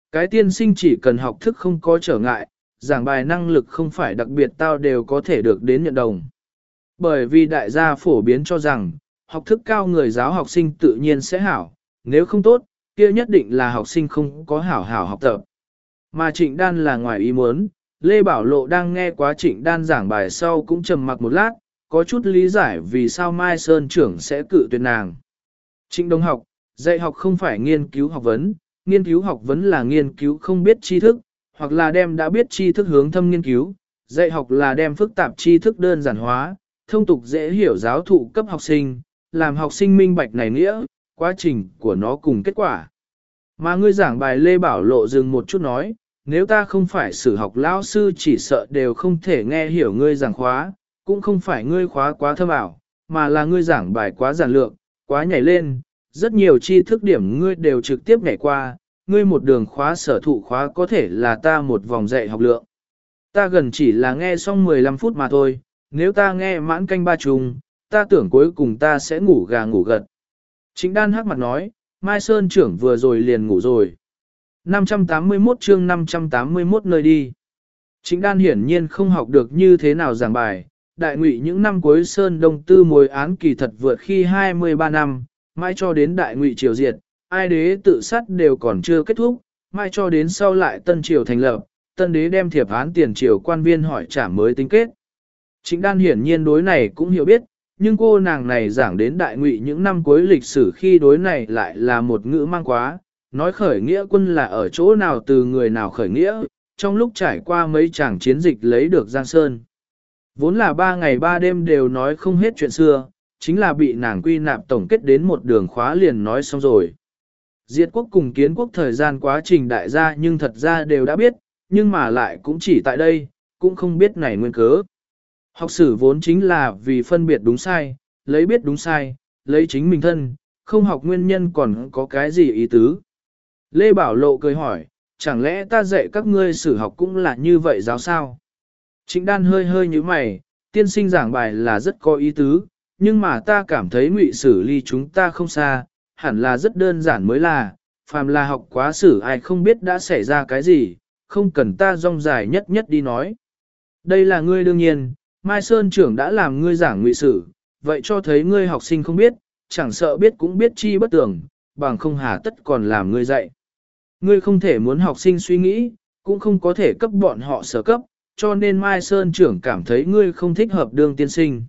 Cái tiên sinh chỉ cần học thức không có trở ngại, giảng bài năng lực không phải đặc biệt tao đều có thể được đến nhận đồng. Bởi vì đại gia phổ biến cho rằng, học thức cao người giáo học sinh tự nhiên sẽ hảo, nếu không tốt, kia nhất định là học sinh không có hảo hảo học tập. Mà Trịnh Đan là ngoài ý muốn, Lê Bảo Lộ đang nghe quá Trịnh Đan giảng bài sau cũng trầm mặc một lát, có chút lý giải vì sao Mai Sơn trưởng sẽ cự tuyệt nàng. Trịnh Đông học, dạy học không phải nghiên cứu học vấn là nghiên cứu không biết tri thức, hoặc là đem đã biết tri thức hướng thâm nghiên cứu, dạy học là đem phức tạp tri thức đơn giản hóa, thông tục dễ hiểu giáo thụ cấp học sinh, làm học sinh minh bạch này nghĩa, quá trình của nó cùng kết quả. Mà ngươi giảng bài Lê Bảo Lộ dừng một chút nói, nếu ta không phải sử học lão sư chỉ sợ đều không thể nghe hiểu ngươi giảng khóa, cũng không phải ngươi khóa quá thâm ảo, mà là ngươi giảng bài quá giản lược, quá nhảy lên, rất nhiều tri thức điểm ngươi đều trực tiếp nhảy qua, ngươi một đường khóa sở thụ khóa có thể là ta một vòng dạy học lượng. Ta gần chỉ là nghe xong 15 phút mà thôi, nếu ta nghe mãn canh ba trùng, ta tưởng cuối cùng ta sẽ ngủ gà ngủ gật. Trịnh Đan hắc mặt nói, Mai Sơn trưởng vừa rồi liền ngủ rồi. 581 chương 581 nơi đi. Trịnh Đan hiển nhiên không học được như thế nào giảng bài, đại ngụy những năm cuối Sơn Đông Tư mối án kỳ thật vượt khi 23 năm, mãi cho đến đại ngụy triều diệt, ai đế tự sát đều còn chưa kết thúc, mãi cho đến sau lại Tân Triều thành lập, Tân đế đem thiệp án tiền triều quan viên hỏi trả mới tính kết. Trịnh Đan hiển nhiên đối này cũng hiểu biết, nhưng cô nàng này giảng đến đại ngụy những năm cuối lịch sử khi đối này lại là một ngữ mang quá, nói khởi nghĩa quân là ở chỗ nào từ người nào khởi nghĩa, trong lúc trải qua mấy chàng chiến dịch lấy được Giang Sơn. Vốn là 3 ngày 3 đêm đều nói không hết chuyện xưa, chính là bị nàng quy nạp tổng kết đến một đường khóa liền nói xong rồi. Diệt quốc cùng kiến quốc thời gian quá trình đại gia nhưng thật ra đều đã biết, nhưng mà lại cũng chỉ tại đây, cũng không biết này nguyên cớ. Học sử vốn chính là vì phân biệt đúng sai, lấy biết đúng sai, lấy chính mình thân, không học nguyên nhân còn có cái gì ý tứ. Lê Bảo Lộ cười hỏi, chẳng lẽ ta dạy các ngươi sử học cũng là như vậy giáo sao? Trịnh Đan hơi hơi như mày, tiên sinh giảng bài là rất có ý tứ, nhưng mà ta cảm thấy ngụy sử ly chúng ta không xa, hẳn là rất đơn giản mới là, phàm là học quá sử ai không biết đã xảy ra cái gì, không cần ta rong dài nhất nhất đi nói. Đây là ngươi đương nhiên, Mai Sơn trưởng đã làm ngươi giảng ngụy sử, vậy cho thấy ngươi học sinh không biết, chẳng sợ biết cũng biết chi bất tưởng, bằng không hà tất còn làm ngươi dạy. Ngươi không thể muốn học sinh suy nghĩ, cũng không có thể cấp bọn họ sở cấp, cho nên Mai Sơn trưởng cảm thấy ngươi không thích hợp đương tiên sinh.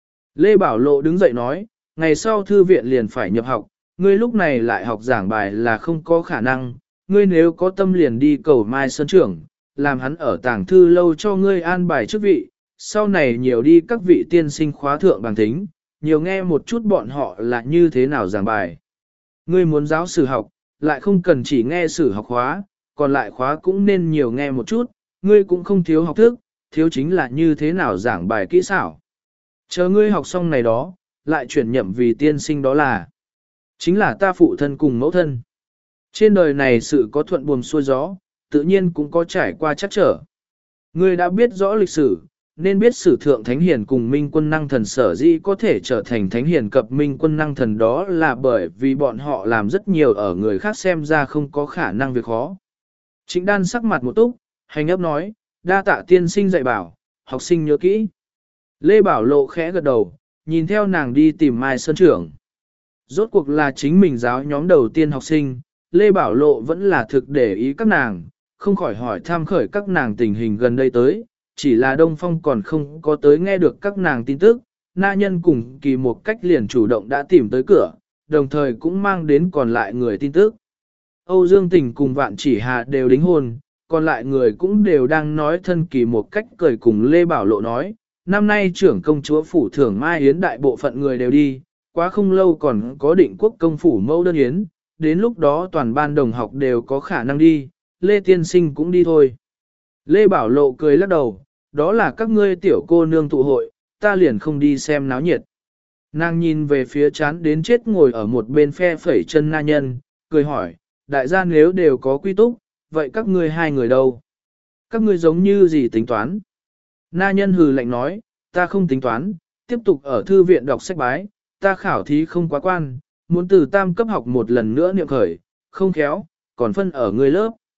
Lê Bảo Lộ đứng dậy nói, ngày sau thư viện liền phải nhập học, ngươi lúc này lại học giảng bài là không có khả năng, ngươi nếu có tâm liền đi cầu Mai Sơn trưởng, làm hắn ở tàng thư lâu cho ngươi an bài chức vị, sau này nhiều đi các vị tiên sinh khóa thượng bằng thính, nhiều nghe một chút bọn họ là như thế nào giảng bài. Ngươi muốn giáo sử học, lại không cần chỉ nghe sử học khóa, còn lại khóa cũng nên nhiều nghe một chút, ngươi cũng không thiếu học thức, thiếu chính là như thế nào giảng bài kỹ xảo. Chờ ngươi học xong này đó, lại chuyển nhậm vì tiên sinh đó là, chính là ta phụ thân cùng mẫu thân. Trên đời này sự có thuận buồm xuôi gió, tự nhiên cũng có trải qua chắc trở. Ngươi đã biết rõ lịch sử, nên biết sử thượng thánh hiền cùng minh quân năng thần sở dĩ có thể trở thành thánh hiền cập minh quân năng thần đó là bởi vì bọn họ làm rất nhiều ở người khác xem ra không có khả năng việc khó. Trịnh Đan sắc mặt một túc, hành ấp nói, đa tạ tiên sinh dạy bảo, học sinh nhớ kỹ. Lê Bảo Lộ khẽ gật đầu, nhìn theo nàng đi tìm Mai Sơn trưởng. Rốt cuộc là chính mình giáo nhóm đầu tiên học sinh, Lê Bảo Lộ vẫn là thực để ý các nàng, không khỏi hỏi tham khởi các nàng tình hình gần đây tới, chỉ là Đông Phong còn không có tới nghe được các nàng tin tức, na nhân cùng kỳ một cách liền chủ động đã tìm tới cửa, đồng thời cũng mang đến còn lại người tin tức. Âu Dương Tình cùng Vạn Chỉ Hà đều đính hôn, còn lại người cũng đều đang nói thân kỳ một cách cười cùng Lê Bảo Lộ nói, năm nay trưởng công chúa phủ thưởng Mai Yến đại bộ phận người đều đi, quá không lâu còn có định quốc công phủ mẫu đơn yến, đến lúc đó toàn ban đồng học đều có khả năng đi, Lê Tiên Sinh cũng đi thôi. Lê Bảo Lộ cười lắc đầu, đó là các ngươi tiểu cô nương tụ hội, ta liền không đi xem náo nhiệt. Nàng nhìn về phía chán đến chết ngồi ở một bên phe phẩy chân na nhân, cười hỏi, đại gia nếu đều có quy túc, vậy các ngươi hai người đâu? Các ngươi giống như gì tính toán? Na nhân hừ lạnh nói, ta không tính toán, tiếp tục ở thư viện đọc sách bái, ta khảo thí không quá quan, muốn từ tam cấp học một lần nữa niệm khởi, không khéo, còn phân ở ngươi lớp.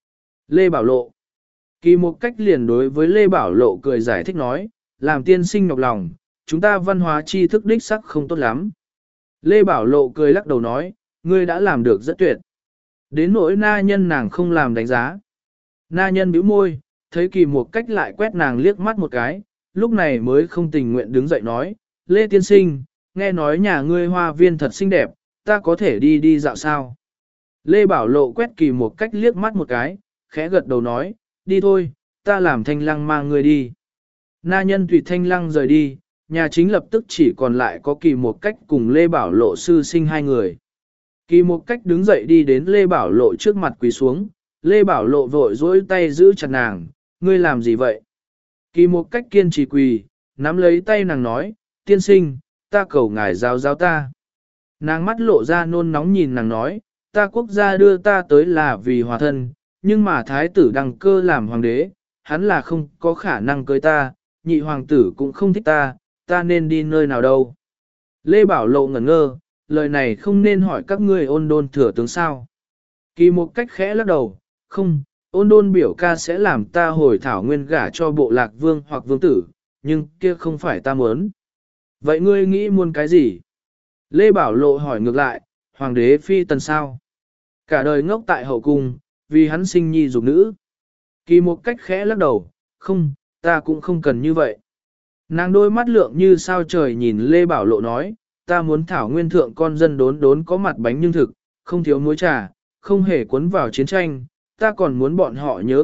Lê Bảo Lộ. Kỳ một cách liền đối với Lê Bảo Lộ cười giải thích nói, làm tiên sinh nhọc lòng, chúng ta văn hóa tri thức đích sắc không tốt lắm. Lê Bảo Lộ cười lắc đầu nói, ngươi đã làm được rất tuyệt. Đến nỗi na nhân nàng không làm đánh giá. Na nhân bĩu môi, thấy kỳ một cách lại quét nàng liếc mắt một cái, lúc này mới không tình nguyện đứng dậy nói, Lê tiên sinh, nghe nói nhà ngươi hoa viên thật xinh đẹp, ta có thể đi đi dạo sao? Lê Bảo Lộ quét kỳ một cách liếc mắt một cái, khẽ gật đầu nói, đi thôi, ta làm thanh lăng mang ngươi đi. Na nhân tùy thanh lăng rời đi, nhà chính lập tức chỉ còn lại có kỳ một cách cùng Lê Bảo Lộ sư sinh hai người. Kỳ một cách đứng dậy đi đến Lê Bảo Lộ trước mặt quỳ xuống, Lê Bảo Lộ vội dỗi tay giữ chặt nàng, ngươi làm gì vậy? Kỳ một cách kiên trì quỳ, nắm lấy tay nàng nói, tiên sinh, ta cầu ngài giáo giáo ta. Nàng mắt lộ ra nôn nóng nhìn nàng nói, ta quốc gia đưa ta tới là vì hòa thân, nhưng mà thái tử đăng cơ làm hoàng đế, hắn là không có khả năng cưới ta, nhị hoàng tử cũng không thích ta nên đi nơi nào đâu. Lê Bảo Lộ ngẩn ngơ, lời này không nên hỏi các ngươi ôn đôn thừa tướng sao. Kỳ một cách khẽ lắc đầu, không, ôn đôn biểu ca sẽ làm ta hồi thảo nguyên gả cho bộ lạc vương hoặc vương tử, nhưng kia không phải ta muốn. Vậy ngươi nghĩ muốn cái gì? Lê Bảo Lộ hỏi ngược lại, hoàng đế phi tần sao? Cả đời ngốc tại hậu cung, vì hắn sinh nhi dục nữ. Kỳ một cách khẽ lắc đầu, không, ta cũng không cần như vậy. Nàng đôi mắt lượng như sao trời nhìn Lê Bảo Lộ nói, ta muốn thảo nguyên thượng con dân đốn đốn có mặt bánh nhưng thực, không thiếu muối trà, không hề cuốn vào chiến tranh, ta còn muốn bọn họ nhớ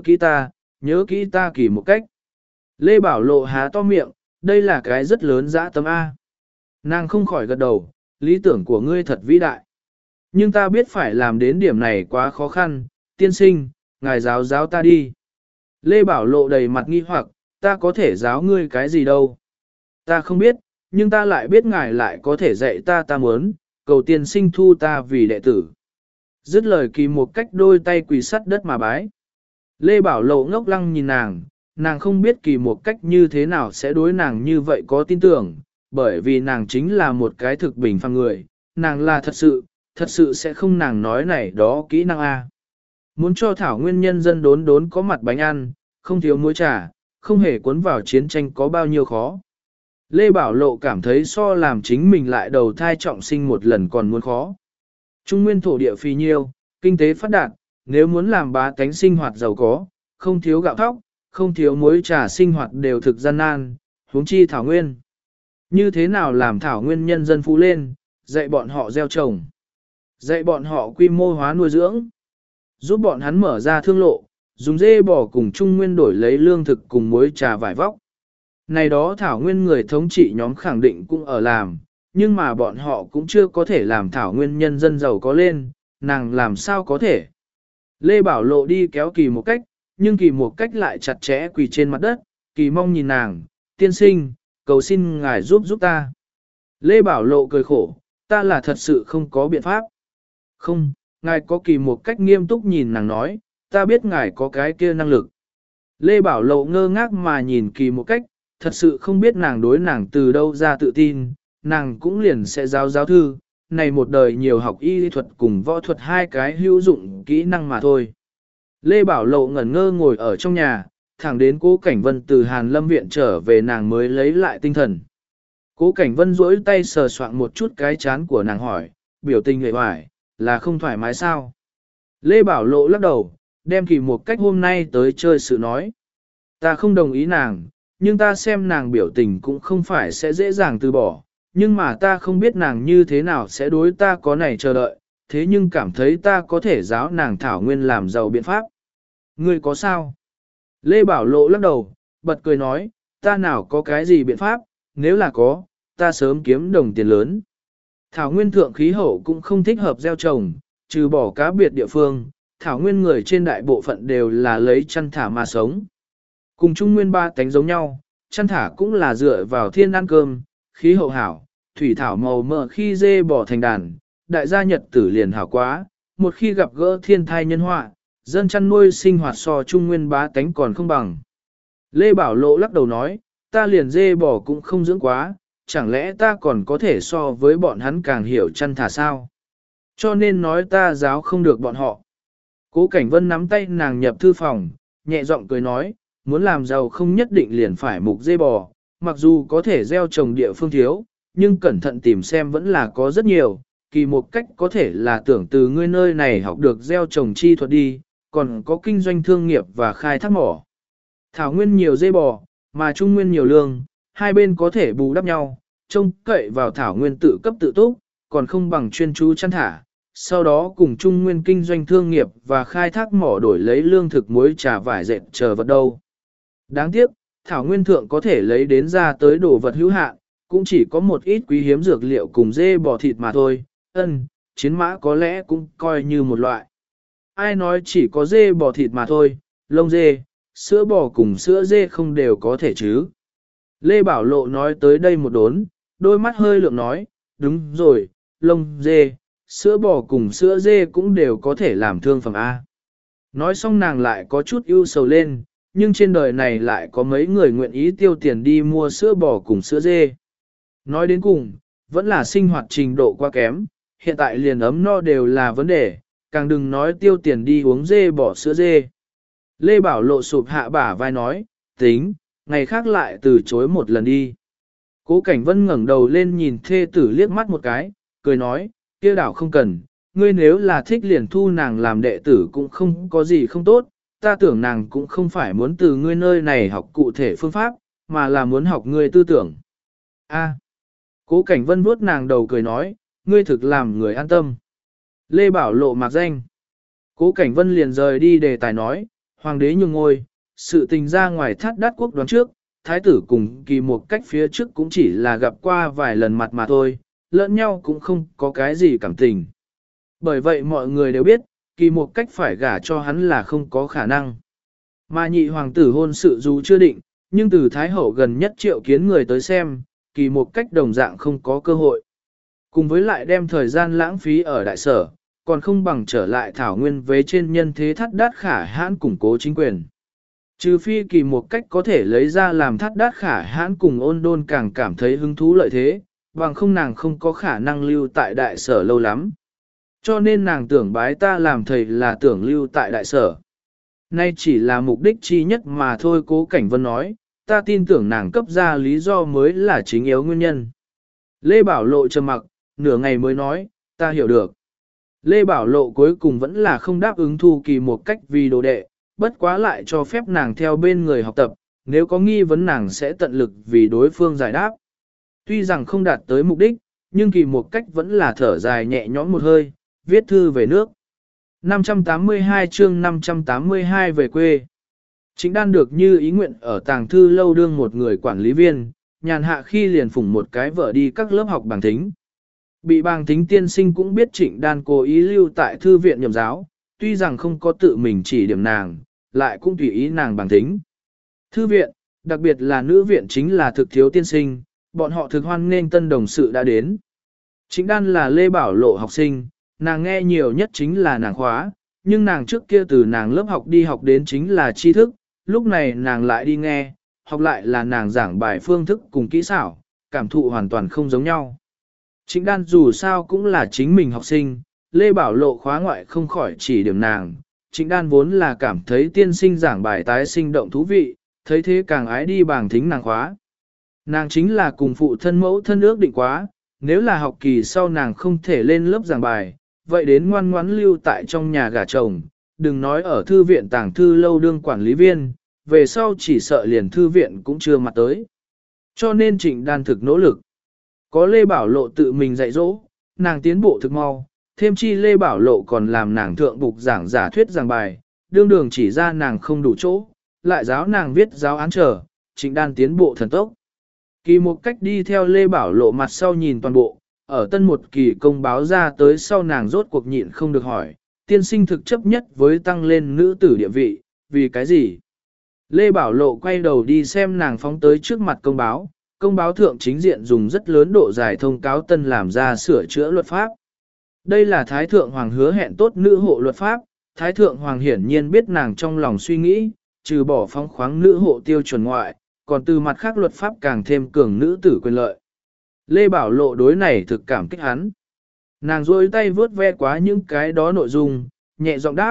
kỹ ta kỳ một cách. Lê Bảo Lộ há to miệng, đây là cái rất lớn dã tâm A. Nàng không khỏi gật đầu, lý tưởng của ngươi thật vĩ đại. Nhưng ta biết phải làm đến điểm này quá khó khăn, tiên sinh, ngài giáo giáo ta đi. Lê Bảo Lộ đầy mặt nghi hoặc, ta có thể giáo ngươi cái gì đâu. Ta không biết, nhưng ta lại biết ngài lại có thể dạy ta muốn, cầu tiên sinh thu ta vì đệ tử. Dứt lời kỳ một cách đôi tay quỳ sắt đất mà bái. Lê Bảo Lộ ngốc lăng nhìn nàng không biết kỳ một cách như thế nào sẽ đối nàng như vậy có tin tưởng, bởi vì nàng chính là một cái thực bình phàm người, nàng là thật sự sẽ không nàng nói này đó kỹ năng A. Muốn cho thảo nguyên nhân dân đốn đốn có mặt bánh ăn, không thiếu muối trà, không hề cuốn vào chiến tranh có bao nhiêu khó. Lê Bảo Lộ cảm thấy so làm chính mình lại đầu thai trọng sinh một lần còn muốn khó. Trung nguyên thổ địa phì nhiêu, kinh tế phát đạt, nếu muốn làm bá tánh sinh hoạt giàu có, không thiếu gạo thóc, không thiếu muối trà sinh hoạt đều thực gian nan, huống chi thảo nguyên. Như thế nào làm thảo nguyên nhân dân phú lên, dạy bọn họ gieo trồng, dạy bọn họ quy mô hóa nuôi dưỡng, giúp bọn hắn mở ra thương lộ, dùng dê bò cùng Trung nguyên đổi lấy lương thực cùng muối trà vải vóc. Này đó thảo nguyên người thống trị nhóm khẳng định cũng ở làm, nhưng mà bọn họ cũng chưa có thể làm thảo nguyên nhân dân giàu có lên, nàng làm sao có thể. Lê Bảo Lộ đi kéo kỳ một cách, nhưng kỳ một cách lại chặt chẽ quỳ trên mặt đất, kỳ mong nhìn nàng, tiên sinh, cầu xin ngài giúp ta. Lê Bảo Lộ cười khổ, ta là thật sự không có biện pháp. Không, ngài có kỳ một cách nghiêm túc nhìn nàng nói, ta biết ngài có cái kia năng lực. Lê Bảo Lộ ngơ ngác mà nhìn kỳ một cách, thật sự không biết nàng đối nàng từ đâu ra tự tin, nàng cũng liền sẽ giáo thư, này một đời nhiều học y thuật cùng võ thuật hai cái hữu dụng kỹ năng mà thôi. Lê Bảo Lộ ngẩn ngơ ngồi ở trong nhà, thẳng đến Cố Cảnh Vân từ Hàn Lâm viện trở về nàng mới lấy lại tinh thần. Cố Cảnh Vân duỗi tay sờ soạn một chút cái chán của nàng hỏi, biểu tình hề hoài, là không thoải mái sao? Lê Bảo Lộ lắc đầu, đem kỳ một cách hôm nay tới chơi sự nói. Ta không đồng ý nàng, nhưng ta xem nàng biểu tình cũng không phải sẽ dễ dàng từ bỏ, nhưng mà ta không biết nàng như thế nào sẽ đối ta có này chờ đợi, thế nhưng cảm thấy ta có thể giáo nàng thảo nguyên làm giàu biện pháp. Ngươi có sao? Lê Bảo Lộ lắc đầu, bật cười nói, ta nào có cái gì biện pháp, nếu là có, ta sớm kiếm đồng tiền lớn. Thảo nguyên thượng khí hậu cũng không thích hợp gieo trồng, trừ bỏ cá biệt địa phương, thảo nguyên người trên đại bộ phận đều là lấy chăn thả mà sống. Cùng Trung nguyên ba tánh giống nhau, chăn thả cũng là dựa vào thiên ăn cơm, khí hậu hảo, thủy thảo màu mỡ khi dê bỏ thành đàn, đại gia nhật tử liền hảo quá, một khi gặp gỡ thiên thai nhân họa, dân chăn nuôi sinh hoạt so Trung nguyên bá tánh còn không bằng. Lê Bảo Lộ lắc đầu nói, ta liền dê bò cũng không dưỡng quá, chẳng lẽ ta còn có thể so với bọn hắn càng hiểu chăn thả sao? Cho nên nói ta giáo không được bọn họ. Cố Cảnh Vân nắm tay nàng nhập thư phòng, nhẹ giọng cười nói, muốn làm giàu không nhất định liền phải mục dê bò, mặc dù có thể gieo trồng địa phương thiếu, nhưng cẩn thận tìm xem vẫn là có rất nhiều, kỳ một cách có thể là tưởng từ ngươi nơi này học được gieo trồng chi thuật đi, còn có kinh doanh thương nghiệp và khai thác mỏ. Thảo nguyên nhiều dê bò, mà trung nguyên nhiều lương, hai bên có thể bù đắp nhau, trông cậy vào thảo nguyên tự cấp tự túc, còn không bằng chuyên chú chăn thả. Sau đó cùng trung nguyên kinh doanh thương nghiệp và khai thác mỏ đổi lấy lương thực muối trà vải dệt chờ vật đâu. Đáng tiếc, thảo nguyên thượng có thể lấy đến ra tới đồ vật hữu hạn, cũng chỉ có một ít quý hiếm dược liệu cùng dê bò thịt mà thôi. Chiến mã có lẽ cũng coi như một loại. Ai nói chỉ có dê bò thịt mà thôi, lông dê, sữa bò cùng sữa dê không đều có thể chứ. Lê Bảo Lộ nói tới đây một đốn, đôi mắt hơi lượng nói, đúng rồi, lông dê, sữa bò cùng sữa dê cũng đều có thể làm thương phẩm A. Nói xong nàng lại có chút ưu sầu lên, nhưng trên đời này lại có mấy người nguyện ý tiêu tiền đi mua sữa bò cùng sữa dê. Nói đến cùng, vẫn là sinh hoạt trình độ quá kém, hiện tại liền ấm no đều là vấn đề, càng đừng nói tiêu tiền đi uống dê bò sữa dê. Lê Bảo Lộ sụp hạ bả vai nói, tính, ngày khác lại từ chối một lần đi. Cố Cảnh Vân ngẩng đầu lên nhìn thê tử liếc mắt một cái, cười nói, kia đảo không cần, ngươi nếu là thích liền thu nàng làm đệ tử cũng không có gì không tốt, ta tưởng nàng cũng không phải muốn từ ngươi nơi này học cụ thể phương pháp, mà là muốn học ngươi tư tưởng. A. Cố Cảnh Vân vuốt nàng đầu cười nói, ngươi thực làm người an tâm. Lê Bảo Lộ mạc danh. Cố Cảnh Vân liền rời đi đề tài nói, hoàng đế nhường ngôi, sự tình ra ngoài Thát Đát quốc đoán trước, thái tử cùng Kỳ một cách phía trước cũng chỉ là gặp qua vài lần mặt mà thôi, lẫn nhau cũng không có cái gì cảm tình. Bởi vậy mọi người đều biết, Kỳ một cách phải gả cho hắn là không có khả năng. Mà nhị hoàng tử hôn sự dù chưa định, nhưng từ Thái Hậu gần nhất triệu kiến người tới xem, Kỳ một cách đồng dạng không có cơ hội. Cùng với lại đem thời gian lãng phí ở đại sở, còn không bằng trở lại thảo nguyên với trên nhân thế Thát Đát Khả Hãn củng cố chính quyền. Trừ phi Kỳ một cách có thể lấy ra làm Thát Đát Khả Hãn cùng Ôn Đôn càng cảm thấy hứng thú lợi thế, bằng không nàng không có khả năng lưu tại đại sở lâu lắm. Cho nên nàng tưởng bái ta làm thầy là tưởng lưu tại đại sở. Nay chỉ là mục đích chi nhất mà thôi. Cố Cảnh Vân nói, ta tin tưởng nàng cấp ra lý do mới là chính yếu nguyên nhân. Lê Bảo Lộ trầm mặc, nửa ngày mới nói, ta hiểu được. Lê Bảo Lộ cuối cùng vẫn là không đáp ứng thu Kỳ một cách vì đồ đệ, bất quá lại cho phép nàng theo bên người học tập, nếu có nghi vấn nàng sẽ tận lực vì đối phương giải đáp. Tuy rằng không đạt tới mục đích, nhưng Kỳ một cách vẫn là thở dài nhẹ nhõm một hơi, viết thư về nước. 582 chương 582 về quê. Trịnh Đan được như ý nguyện ở tàng thư lâu đương một người quản lý viên, nhàn hạ khi liền phủng một cái vợ đi các lớp học bảng thính. Bị bàng thính tiên sinh cũng biết Trịnh Đan cố ý lưu tại thư viện nhậm giáo, tuy rằng không có tự mình chỉ điểm nàng, lại cũng tùy ý nàng bàng thính. Thư viện, đặc biệt là nữ viện chính là thực thiếu tiên sinh, bọn họ thực hoan nghênh tân đồng sự đã đến. Trịnh Đan là Lê Bảo Lộ học sinh, nàng nghe nhiều nhất chính là nàng khóa, nhưng nàng trước kia từ nàng lớp học đi học đến chính là tri thức, lúc này nàng lại đi nghe, học lại là nàng giảng bài phương thức cùng kỹ xảo, cảm thụ hoàn toàn không giống nhau. Trịnh Đan dù sao cũng là chính mình học sinh, Lê Bảo Lộ khóa ngoại không khỏi chỉ điểm nàng. Trịnh Đan vốn là cảm thấy tiên sinh giảng bài tái sinh động thú vị, thấy thế càng ái đi bàng thính nàng khóa. Nàng chính là cùng phụ thân mẫu thân ước định quá, nếu là học kỳ sau nàng không thể lên lớp giảng bài, vậy đến ngoan ngoãn lưu tại trong nhà gả chồng, đừng nói ở thư viện tàng thư lâu đương quản lý viên, về sau chỉ sợ liền thư viện cũng chưa mặt tới. Cho nên Trịnh Đan thực nỗ lực. Có Lê Bảo Lộ tự mình dạy dỗ, nàng tiến bộ thực mau, thêm chi Lê Bảo Lộ còn làm nàng thượng bục giảng giả thuyết giảng bài, đương đường chỉ ra nàng không đủ chỗ, lại giáo nàng viết giáo án trở, Trịnh Đan tiến bộ thần tốc. Kỳ một cách đi theo Lê Bảo Lộ mặt sau nhìn toàn bộ, ở tân một kỳ công báo ra tới sau nàng rốt cuộc nhịn không được hỏi, tiên sinh thực chấp nhất với tăng lên nữ tử địa vị, vì cái gì? Lê Bảo Lộ quay đầu đi xem nàng phóng tới trước mặt công báo thượng chính diện dùng rất lớn độ dài thông cáo tân làm ra sửa chữa luật pháp. Đây là Thái Thượng Hoàng hứa hẹn tốt nữ hộ luật pháp, Thái Thượng Hoàng hiển nhiên biết nàng trong lòng suy nghĩ, trừ bỏ phóng khoáng nữ hộ tiêu chuẩn ngoại, còn từ mặt khác luật pháp càng thêm cường nữ tử quyền lợi. Lê Bảo Lộ đối này thực cảm kích hắn. Nàng rôi tay vướt ve quá những cái đó nội dung, nhẹ giọng đáp,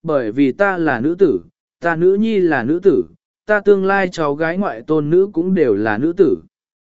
Bởi vì ta là nữ tử, ta nữ nhi là nữ tử, ta tương lai cháu gái ngoại tôn nữ cũng đều là nữ tử.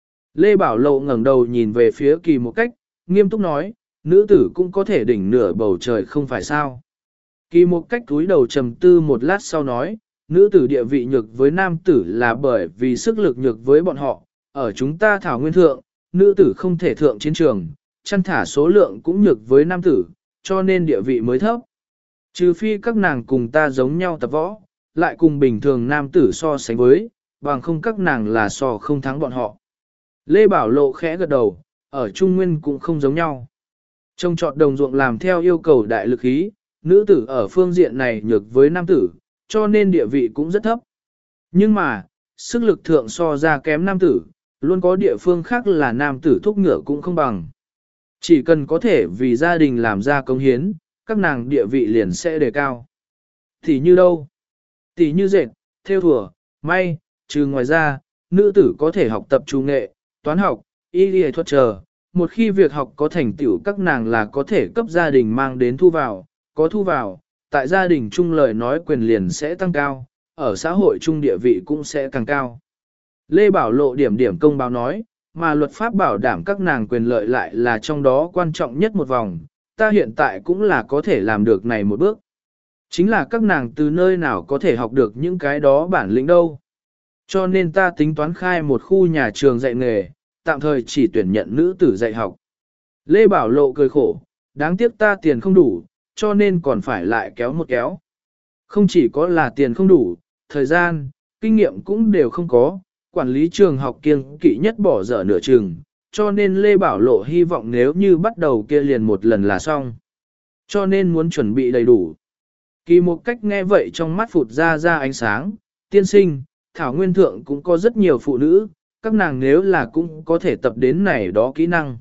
Lê Bảo Lộ ngẩng đầu nhìn về phía Kỳ Một Cách, nghiêm túc nói, nữ tử cũng có thể đỉnh nửa bầu trời không phải sao. Kỳ Một Cách cúi đầu trầm tư một lát sau nói, nữ tử địa vị nhược với nam tử là bởi vì sức lực nhược với bọn họ, ở chúng ta thảo nguyên thượng, nữ tử không thể thượng chiến trường, chăn thả số lượng cũng nhược với nam tử, cho nên địa vị mới thấp. Trừ phi các nàng cùng ta giống nhau tập võ, lại cùng bình thường nam tử so sánh với, bằng không các nàng là so không thắng bọn họ. Lê Bảo Lộ khẽ gật đầu, ở Trung Nguyên cũng không giống nhau. Trông trọt đồng ruộng làm theo yêu cầu đại lực khí, nữ tử ở phương diện này nhược với nam tử, cho nên địa vị cũng rất thấp. Nhưng mà, sức lực thượng so ra kém nam tử, luôn có địa phương khác là nam tử thúc ngựa cũng không bằng. Chỉ cần có thể vì gia đình làm ra công hiến, các nàng địa vị liền sẽ đề cao. Thì như đâu? Tỷ như dệt, thêu thùa, may, trừ ngoài ra, nữ tử có thể học tập trung nghệ, toán học, y lý thuật chờ. Một khi việc học có thành tựu các nàng là có thể cấp gia đình mang đến thu vào, có thu vào, tại gia đình chung lời nói quyền liền sẽ tăng cao, ở xã hội chung địa vị cũng sẽ càng cao. Lê Bảo Lộ điểm công báo nói, mà luật pháp bảo đảm các nàng quyền lợi lại là trong đó quan trọng nhất một vòng, ta hiện tại cũng là có thể làm được này một bước. Chính là các nàng từ nơi nào có thể học được những cái đó bản lĩnh đâu. Cho nên ta tính toán khai một khu nhà trường dạy nghề, tạm thời chỉ tuyển nhận nữ tử dạy học. Lê Bảo Lộ cười khổ, đáng tiếc ta tiền không đủ, cho nên còn phải lại kéo một kéo. Không chỉ có là tiền không đủ, thời gian, kinh nghiệm cũng đều không có, quản lý trường học kiêng kỵ nhất bỏ dở nửa chừng, cho nên Lê Bảo Lộ hy vọng nếu như bắt đầu kia liền một lần là xong. Cho nên muốn chuẩn bị đầy đủ. Kỳ Một Cách nghe vậy trong mắt phụt ra ánh sáng, tiên sinh, thảo nguyên thượng cũng có rất nhiều phụ nữ, các nàng nếu là cũng có thể tập đến này đó kỹ năng.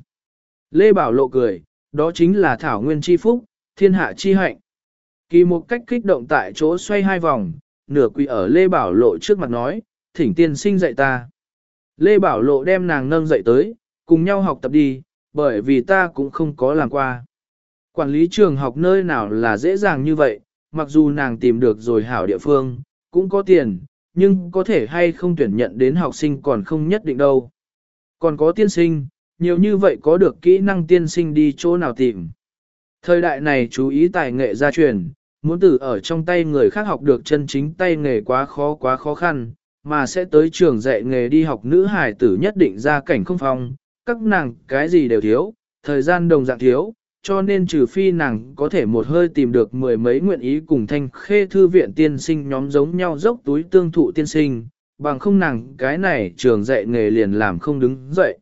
Lê Bảo Lộ cười, đó chính là thảo nguyên chi phúc, thiên hạ chi hạnh. Kỳ Một Cách kích động tại chỗ xoay hai vòng, nửa quỳ ở Lê Bảo Lộ trước mặt nói, thỉnh tiên sinh dạy ta. Lê Bảo Lộ đem nàng nâng dậy tới, cùng nhau học tập đi, bởi vì ta cũng không có làm qua. Quản lý trường học nơi nào là dễ dàng như vậy, mặc dù nàng tìm được rồi hảo địa phương, cũng có tiền, nhưng có thể hay không tuyển nhận đến học sinh còn không nhất định đâu. Còn có tiên sinh, nhiều như vậy có được kỹ năng tiên sinh đi chỗ nào tìm. Thời đại này chú ý tài nghệ gia truyền, muốn từ ở trong tay người khác học được chân chính tay nghề quá khó khăn, mà sẽ tới trường dạy nghề đi học nữ hài tử nhất định ra cảnh không phong, các nàng cái gì đều thiếu, thời gian đồng dạng thiếu, cho nên trừ phi nàng có thể một hơi tìm được mười mấy nguyện ý cùng Thanh Khê thư viện tiên sinh nhóm giống nhau dốc túi tương thụ tiên sinh, bằng không nàng cái này trường dạy nghề liền làm không đứng dậy.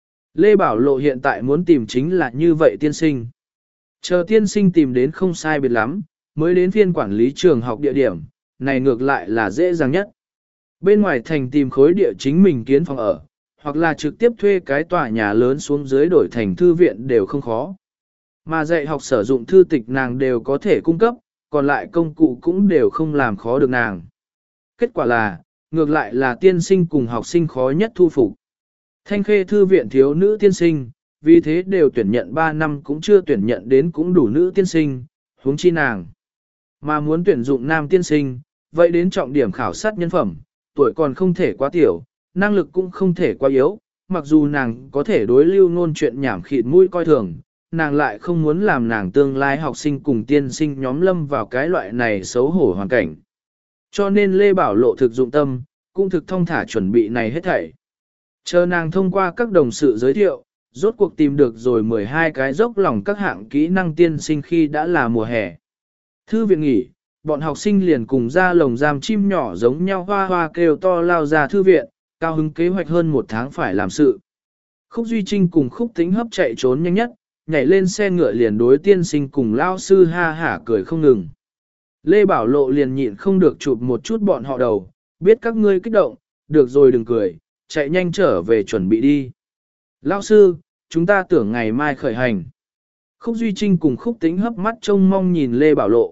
Lê Bảo Lộ hiện tại muốn tìm chính là như vậy tiên sinh. Chờ tiên sinh tìm đến không sai biệt lắm, mới đến phiên quản lý trường học địa điểm, này ngược lại là dễ dàng nhất. Bên ngoài thành tìm khối địa chính mình kiến phòng ở, hoặc là trực tiếp thuê cái tòa nhà lớn xuống dưới đổi thành thư viện đều không khó. Mà dạy học sử dụng thư tịch nàng đều có thể cung cấp, còn lại công cụ cũng đều không làm khó được nàng. Kết quả là, ngược lại là tiên sinh cùng học sinh khó nhất thu phục. Thanh Khê thư viện thiếu nữ tiên sinh, vì thế đều tuyển nhận 3 năm cũng chưa tuyển nhận đến cũng đủ nữ tiên sinh, huống chi nàng. Mà muốn tuyển dụng nam tiên sinh, vậy đến trọng điểm khảo sát nhân phẩm, tuổi còn không thể quá tiểu, năng lực cũng không thể quá yếu, mặc dù nàng có thể đối lưu ngôn chuyện nhảm khịt mũi coi thường, nàng lại không muốn làm nàng tương lai học sinh cùng tiên sinh nhóm lâm vào cái loại này xấu hổ hoàn cảnh. Cho nên Lê Bảo Lộ thực dụng tâm, cũng thực thông thả chuẩn bị này hết thảy. Chờ nàng thông qua các đồng sự giới thiệu, rốt cuộc tìm được rồi 12 cái dốc lòng các hạng kỹ năng tiên sinh khi đã là mùa hè. Thư viện nghỉ, bọn học sinh liền cùng ra lồng giam chim nhỏ giống nhau hoa hoa kêu to lao ra thư viện, cao hứng kế hoạch hơn 1 tháng phải làm sự. Khúc Duy Trinh cùng Khúc Tĩnh Hấp chạy trốn nhanh nhất, nhảy lên xe ngựa liền đối tiên sinh cùng lao sư ha hả cười không ngừng. Lê Bảo Lộ liền nhịn không được chụp một chút bọn họ đầu, biết các ngươi kích động, được rồi đừng cười, chạy nhanh trở về chuẩn bị đi. Lao sư, chúng ta tưởng ngày mai khởi hành. Khúc Duy Trinh cùng Khúc Tĩnh Hấp mắt trông mong nhìn Lê Bảo Lộ.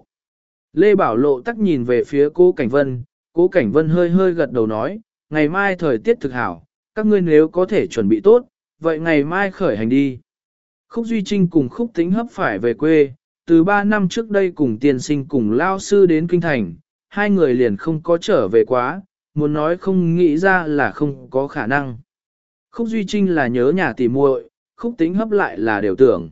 Lê Bảo Lộ tắc nhìn về phía Cố Cảnh Vân, Cố Cảnh Vân hơi gật đầu nói, ngày mai thời tiết thực hảo, các ngươi nếu có thể chuẩn bị tốt, vậy ngày mai khởi hành đi. Khúc Duy Trinh cùng Khúc Tĩnh Hấp phải về quê, từ 3 năm trước đây cùng tiên sinh cùng lao sư đến kinh thành, hai người liền không có trở về quá, muốn nói không nghĩ ra là không có khả năng. Khúc Duy Trinh là nhớ nhà tỉ muội, Khúc Tĩnh Hấp lại là đều tưởng.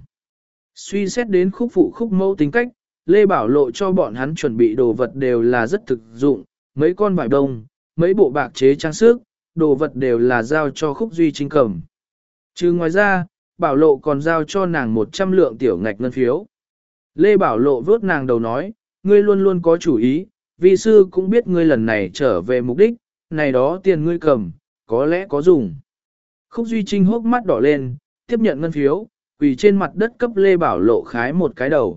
Suy xét đến Khúc phụ Khúc mẫu tính cách, Lê Bảo Lộ cho bọn hắn chuẩn bị đồ vật đều là rất thực dụng, mấy con vải đông, mấy bộ bạc chế trang sức, đồ vật đều là giao cho Khúc Duy Trinh cầm. Chứ ngoài ra, Bảo Lộ còn giao cho nàng 100 lượng tiểu ngạch ngân phiếu. Lê Bảo Lộ vớt nàng đầu nói, ngươi luôn luôn có chủ ý, vi sư cũng biết ngươi lần này trở về mục đích, này đó tiền ngươi cầm, có lẽ có dùng. Khúc Duy Trinh hốc mắt đỏ lên, tiếp nhận ngân phiếu, quỳ trên mặt đất cấp Lê Bảo Lộ khái một cái đầu.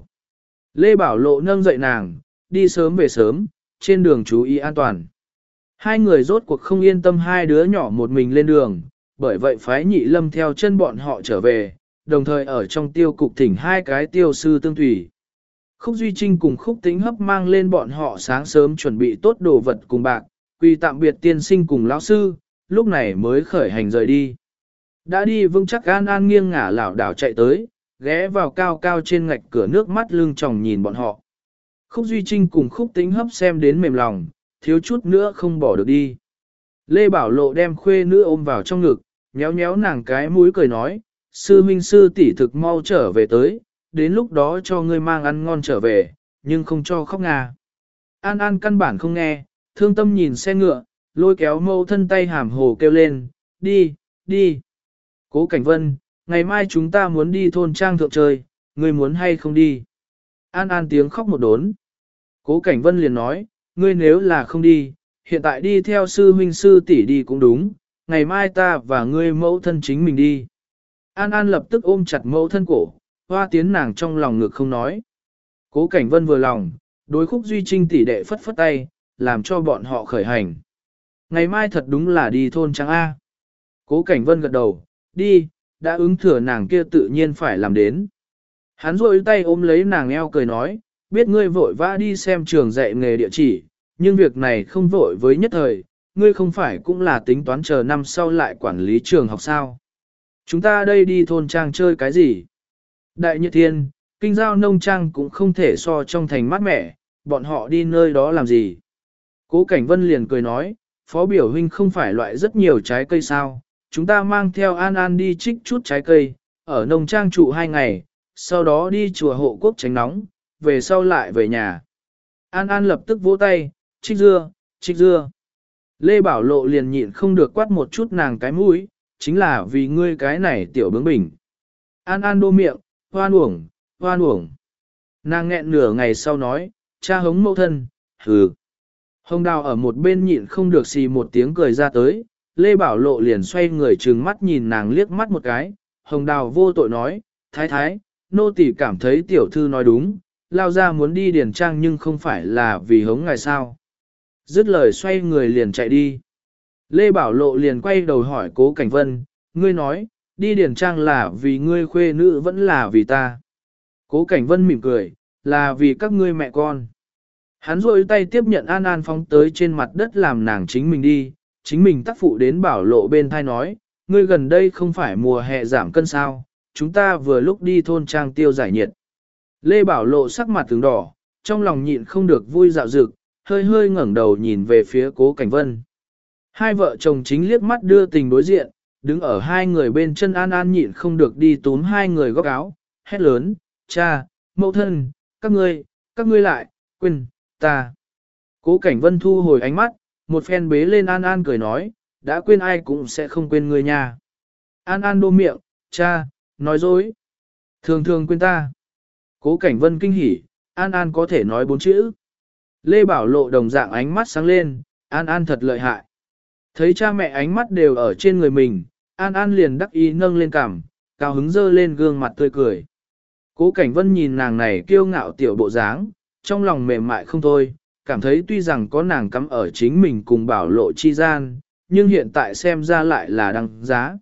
Lê Bảo Lộ nâng dậy nàng, đi sớm về sớm, trên đường chú ý an toàn. Hai người rốt cuộc không yên tâm hai đứa nhỏ một mình lên đường, bởi vậy phái Nhị Lâm theo chân bọn họ trở về, đồng thời ở trong tiêu cục thỉnh hai cái tiêu sư tương thủy. Khúc Duy Trinh cùng Khúc Tĩnh Hấp mang lên bọn họ sáng sớm chuẩn bị tốt đồ vật cùng bạc, quy tạm biệt tiên sinh cùng lão sư, lúc này mới khởi hành rời đi. Đã đi vững chắc An An nghiêng ngả lảo đảo chạy tới, ghé vào cao cao trên ngạch cửa nước mắt lưng tròng nhìn bọn họ. Khúc Duy Trinh cùng Khúc Tĩnh Hấp xem đến mềm lòng, thiếu chút nữa không bỏ được đi. Lê Bảo Lộ đem khuê nữ ôm vào trong ngực, nhéo nhéo nàng cái mũi cười nói, sư huynh sư tỷ thực mau trở về tới, đến lúc đó cho ngươi mang ăn ngon trở về, nhưng không cho khóc nga. An An căn bản không nghe, thương tâm nhìn xe ngựa, lôi kéo mâu thân tay hàm hồ kêu lên, đi, đi. Cố Cảnh Vân, ngày mai chúng ta muốn đi thôn trang thượng chơi, ngươi muốn hay không đi? An An tiếng khóc một đốn. Cố Cảnh Vân liền nói, ngươi nếu là không đi, hiện tại đi theo sư huynh sư tỷ đi cũng đúng, ngày mai ta và ngươi mẫu thân chính mình đi. An An lập tức ôm chặt mẫu thân cổ, hoa tiến nàng trong lòng ngực không nói. Cố Cảnh Vân vừa lòng, đối Khúc Duy Trinh tỷ đệ phất phất tay, làm cho bọn họ khởi hành. Ngày mai thật đúng là đi thôn trang A. Cố Cảnh Vân gật đầu, đi, đã ứng thừa nàng kia tự nhiên phải làm đến. Hắn rôi tay ôm lấy nàng eo cười nói, biết ngươi vội vã đi xem trường dạy nghề địa chỉ, nhưng việc này không vội với nhất thời, ngươi không phải cũng là tính toán chờ năm sau lại quản lý trường học sao. Chúng ta đây đi thôn trang chơi cái gì? Đại Nhật Thiên, kinh giao nông trang cũng không thể so trong thành mát mẻ, bọn họ đi nơi đó làm gì? Cố Cảnh Vân liền cười nói, Phó biểu huynh không phải loại rất nhiều trái cây sao, chúng ta mang theo An An đi trích chút trái cây, ở nông trang trụ 2 ngày, sau đó đi chùa hộ quốc tránh nóng, về sau lại về nhà. An An lập tức vỗ tay, trích dưa, trích dưa. Lê Bảo Lộ liền nhịn không được quát một chút nàng cái mũi, chính là vì ngươi cái này tiểu bướng bỉnh. An An đô miệng, hoan uổng, hoan uổng. Nàng nghẹn nửa ngày sau nói, cha hống mẫu thân, hừ. Hồng Đào ở một bên nhịn không được xì một tiếng cười ra tới, Lê Bảo Lộ liền xoay người trừng mắt nhìn nàng liếc mắt một cái, Hồng Đào vô tội nói, thái thái, nô tỳ cảm thấy tiểu thư nói đúng, lao ra muốn đi điền trang nhưng không phải là vì hống ngài sao. Dứt lời xoay người liền chạy đi. Lê Bảo Lộ liền quay đầu hỏi Cố Cảnh Vân, ngươi nói, đi điền trang là vì ngươi khuê nữ vẫn là vì ta. Cố Cảnh Vân mỉm cười, là vì các ngươi mẹ con. Hắn rôi tay tiếp nhận An An phóng tới trên mặt đất làm nàng chính mình đi, chính mình tác phụ đến Bảo Lộ bên thai nói, ngươi gần đây không phải mùa hè giảm cân sao, chúng ta vừa lúc đi thôn trang tiêu giải nhiệt. Lê Bảo Lộ sắc mặt tướng đỏ, trong lòng nhịn không được vui dạo dực, hơi hơi ngẩng đầu nhìn về phía Cố Cảnh Vân. Hai vợ chồng chính liếc mắt đưa tình đối diện, đứng ở hai người bên chân An An nhịn không được đi túm hai người góc áo, hét lớn, cha, mẫu thân, các ngươi lại, quên, ta. Cố Cảnh Vân thu hồi ánh mắt, một phen bế lên An An cười nói, đã quên ai cũng sẽ không quên ngươi nha. An An đô miệng, cha, nói dối. Thường thường quên ta. Cố Cảnh Vân kinh hỉ, An An có thể nói 4 chữ. Lê Bảo Lộ đồng dạng ánh mắt sáng lên, An An thật lợi hại. Thấy cha mẹ ánh mắt đều ở trên người mình, An An liền đắc ý nâng lên cằm, cao hứng dơ lên gương mặt tươi cười. Cố Cảnh Vân nhìn nàng này kiêu ngạo tiểu bộ dáng, trong lòng mềm mại không thôi, cảm thấy tuy rằng có nàng cắm ở chính mình cùng Bảo Lộ chi gian, nhưng hiện tại xem ra lại là đăng giá.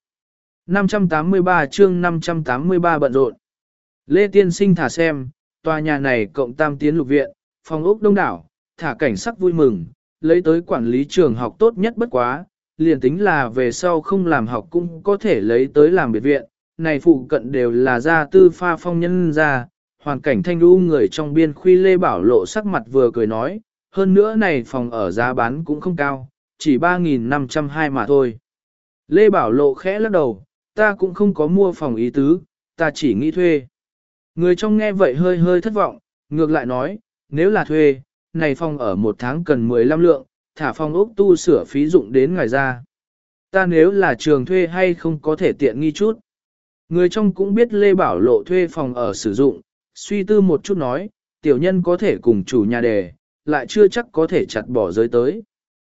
583 chương 583 bận rộn. Lê Tiên Sinh thả xem, tòa nhà này cộng tam tiến lục viện, phòng ốc đông đảo, thả cảnh sắc vui mừng, lấy tới quản lý trường học tốt nhất bất quá, liền tính là về sau không làm học cũng có thể lấy tới làm biệt viện, này phụ cận đều là gia tư pha phong nhân gia, hoàn cảnh thanh u người trong biên khuy Lê Bảo Lộ sắc mặt vừa cười nói, hơn nữa này phòng ở giá bán cũng không cao, chỉ 3.520 mà thôi. Lê Bảo Lộ khẽ lắc đầu, ta cũng không có mua phòng ý tứ, ta chỉ nghĩ thuê. Người trong nghe vậy hơi hơi thất vọng, ngược lại nói, nếu là thuê, này phòng ở một tháng cần 15 lượng, thả phòng ốc tu sửa phí dụng đến ngày ra. Ta nếu là trường thuê hay không có thể tiện nghi chút. Người trong cũng biết Lê Bảo Lộ thuê phòng ở sử dụng, suy tư một chút nói, tiểu nhân có thể cùng chủ nhà đề, lại chưa chắc có thể chặt bỏ giới tới.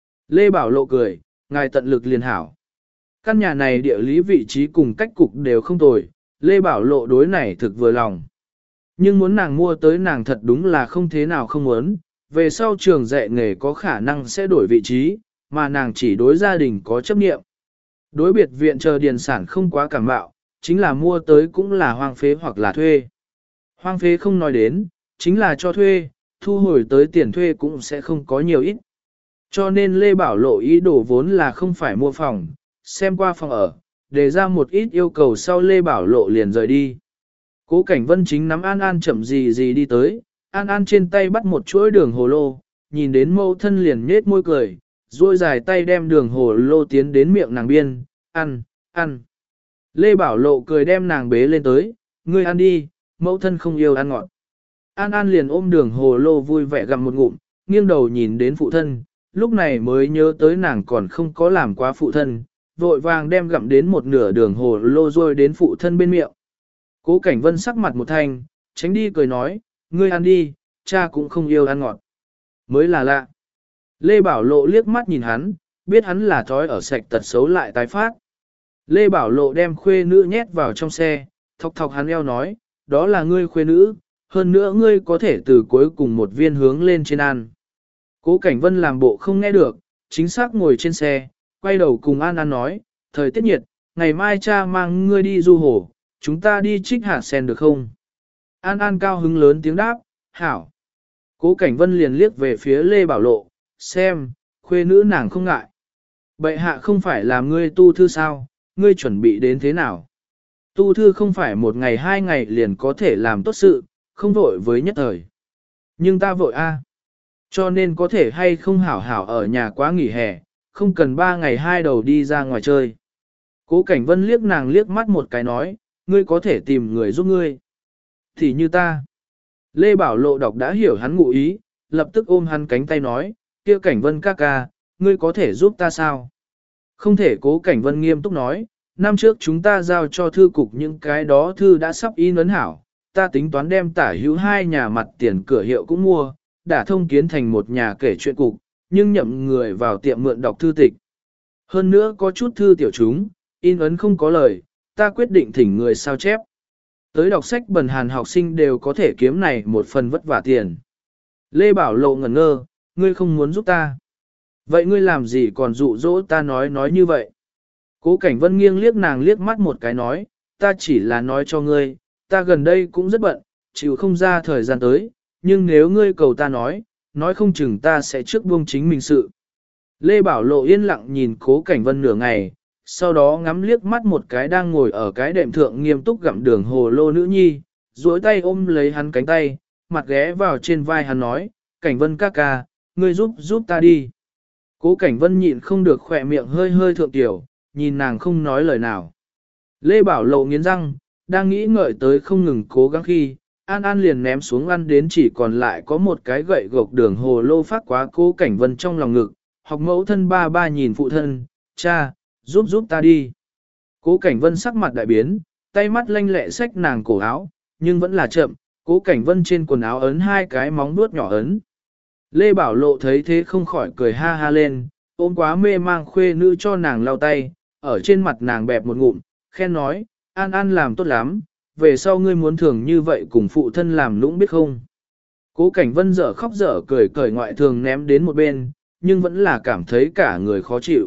Lê Bảo Lộ cười, ngài tận lực liền hảo. Căn nhà này địa lý vị trí cùng cách cục đều không tồi, Lê Bảo Lộ đối này thực vừa lòng. Nhưng muốn nàng mua tới nàng thật đúng là không thế nào không muốn, về sau trường dạy nghề có khả năng sẽ đổi vị trí, mà nàng chỉ đối gia đình có chấp nghiệm. Đối biệt viện chờ điền sản không quá cảm bạo, chính là mua tới cũng là hoang phế hoặc là thuê. Hoang phế không nói đến, chính là cho thuê, thu hồi tới tiền thuê cũng sẽ không có nhiều ít. Cho nên Lê Bảo Lộ ý đồ vốn là không phải mua phòng, xem qua phòng ở, đề ra một ít yêu cầu sau Lê Bảo Lộ liền rời đi. Cố Cảnh Vân chính nắm An An chậm gì đi tới, An An trên tay bắt một chuỗi đường hồ lô, nhìn đến mâu thân liền nhết môi cười, duỗi dài tay đem đường hồ lô tiến đến miệng nàng biên, ăn, ăn. Lê Bảo Lộ cười đem nàng bế lên tới, ngươi ăn đi, mẫu thân không yêu ăn ngọt. An An liền ôm đường hồ lô vui vẻ gặm một ngụm, nghiêng đầu nhìn đến phụ thân, lúc này mới nhớ tới nàng còn không có làm quá phụ thân, vội vàng đem gặm đến một nửa đường hồ lô rồi đến phụ thân bên miệng. Cố Cảnh Vân sắc mặt một thanh, tránh đi cười nói, ngươi ăn đi, cha cũng không yêu ăn ngọt. Mới là lạ. Lê Bảo Lộ liếc mắt nhìn hắn, biết hắn là thói ở sạch tật xấu lại tái phát. Lê Bảo Lộ đem khuê nữ nhét vào trong xe, thọc thọc hắn eo nói, đó là ngươi khuê nữ, hơn nữa ngươi có thể từ cuối cùng một viên hướng lên trên ăn. Cố Cảnh Vân làm bộ không nghe được, chính xác ngồi trên xe, quay đầu cùng An An nói, thời tiết nhiệt, ngày mai cha mang ngươi đi du hồ, chúng ta đi trích hạt sen được không? An An cao hứng lớn tiếng đáp, hảo. Cố Cảnh Vân liền liếc về phía Lê Bảo Lộ, xem, khuê nữ nàng không ngại. Bệ hạ không phải làm ngươi tu thư sao, ngươi chuẩn bị đến thế nào? Tu thư không phải một ngày hai ngày liền có thể làm tốt sự, không vội với nhất thời. Nhưng ta vội a, cho nên có thể hay không hảo hảo ở nhà quá nghỉ hè, không cần 3 ngày 2 đầu đi ra ngoài chơi. Cố Cảnh Vân liếc nàng liếc mắt một cái nói, ngươi có thể tìm người giúp ngươi. Thì như ta. Lê Bảo Lộ đọc đã hiểu hắn ngụ ý, lập tức ôm hắn cánh tay nói, kia Cảnh Vân ca ca, ngươi có thể giúp ta sao? Không thể. Cố Cảnh Vân nghiêm túc nói, năm trước chúng ta giao cho thư cục những cái đó thư đã sắp in ấn hảo, ta tính toán đem tả hữu 2 nhà mặt tiền cửa hiệu cũng mua, đã thông kiến thành một nhà kể chuyện cục, nhưng nhậm người vào tiệm mượn đọc thư tịch. Hơn nữa có chút thư tiểu chúng, in ấn không có lời, ta quyết định thỉnh người sao chép. Tới đọc sách bần hàn học sinh đều có thể kiếm này một phần vất vả tiền. Lê Bảo Lộ ngẩn ngơ, ngươi không muốn giúp ta. Vậy ngươi làm gì còn dụ dỗ ta nói như vậy? Cố Cảnh Vân nghiêng liếc nàng liếc mắt một cái nói, ta chỉ là nói cho ngươi, ta gần đây cũng rất bận, chịu không ra thời gian tới, nhưng nếu ngươi cầu ta nói không chừng ta sẽ trước buông chính mình sự. Lê Bảo Lộ yên lặng nhìn Cố Cảnh Vân nửa ngày, sau đó ngắm liếc mắt một cái đang ngồi ở cái đệm thượng nghiêm túc gặm đường hồ lô nữ nhi, duỗi tay ôm lấy hắn cánh tay, mặt ghé vào trên vai hắn nói, Cảnh Vân ca ca, ngươi giúp ta đi. Cố Cảnh Vân nhịn không được khỏe miệng hơi hơi thượng tiểu, nhìn nàng không nói lời nào. Lê Bảo Lộ nghiến răng, đang nghĩ ngợi tới không ngừng cố gắng khi, An An liền ném xuống ăn đến chỉ còn lại có một cái gậy gộc đường hồ lô phát quá Cố Cảnh Vân trong lòng ngực, học mẫu thân ba nhìn phụ thân, cha, giúp ta đi. Cố Cảnh Vân sắc mặt đại biến, tay mắt lanh lẹ xách nàng cổ áo, nhưng vẫn là chậm, Cố Cảnh Vân trên quần áo ấn 2 cái móng vuốt nhỏ ấn. Lê Bảo Lộ thấy thế không khỏi cười ha ha lên, ôm quá mê mang khuê nữ cho nàng lau tay, ở trên mặt nàng bẹp một ngụm, khen nói, An An làm tốt lắm, về sau ngươi muốn thường như vậy cùng phụ thân làm lũng biết không. Cố Cảnh Vân dở khóc dở cười cởi ngoại thường ném đến một bên, nhưng vẫn là cảm thấy cả người khó chịu.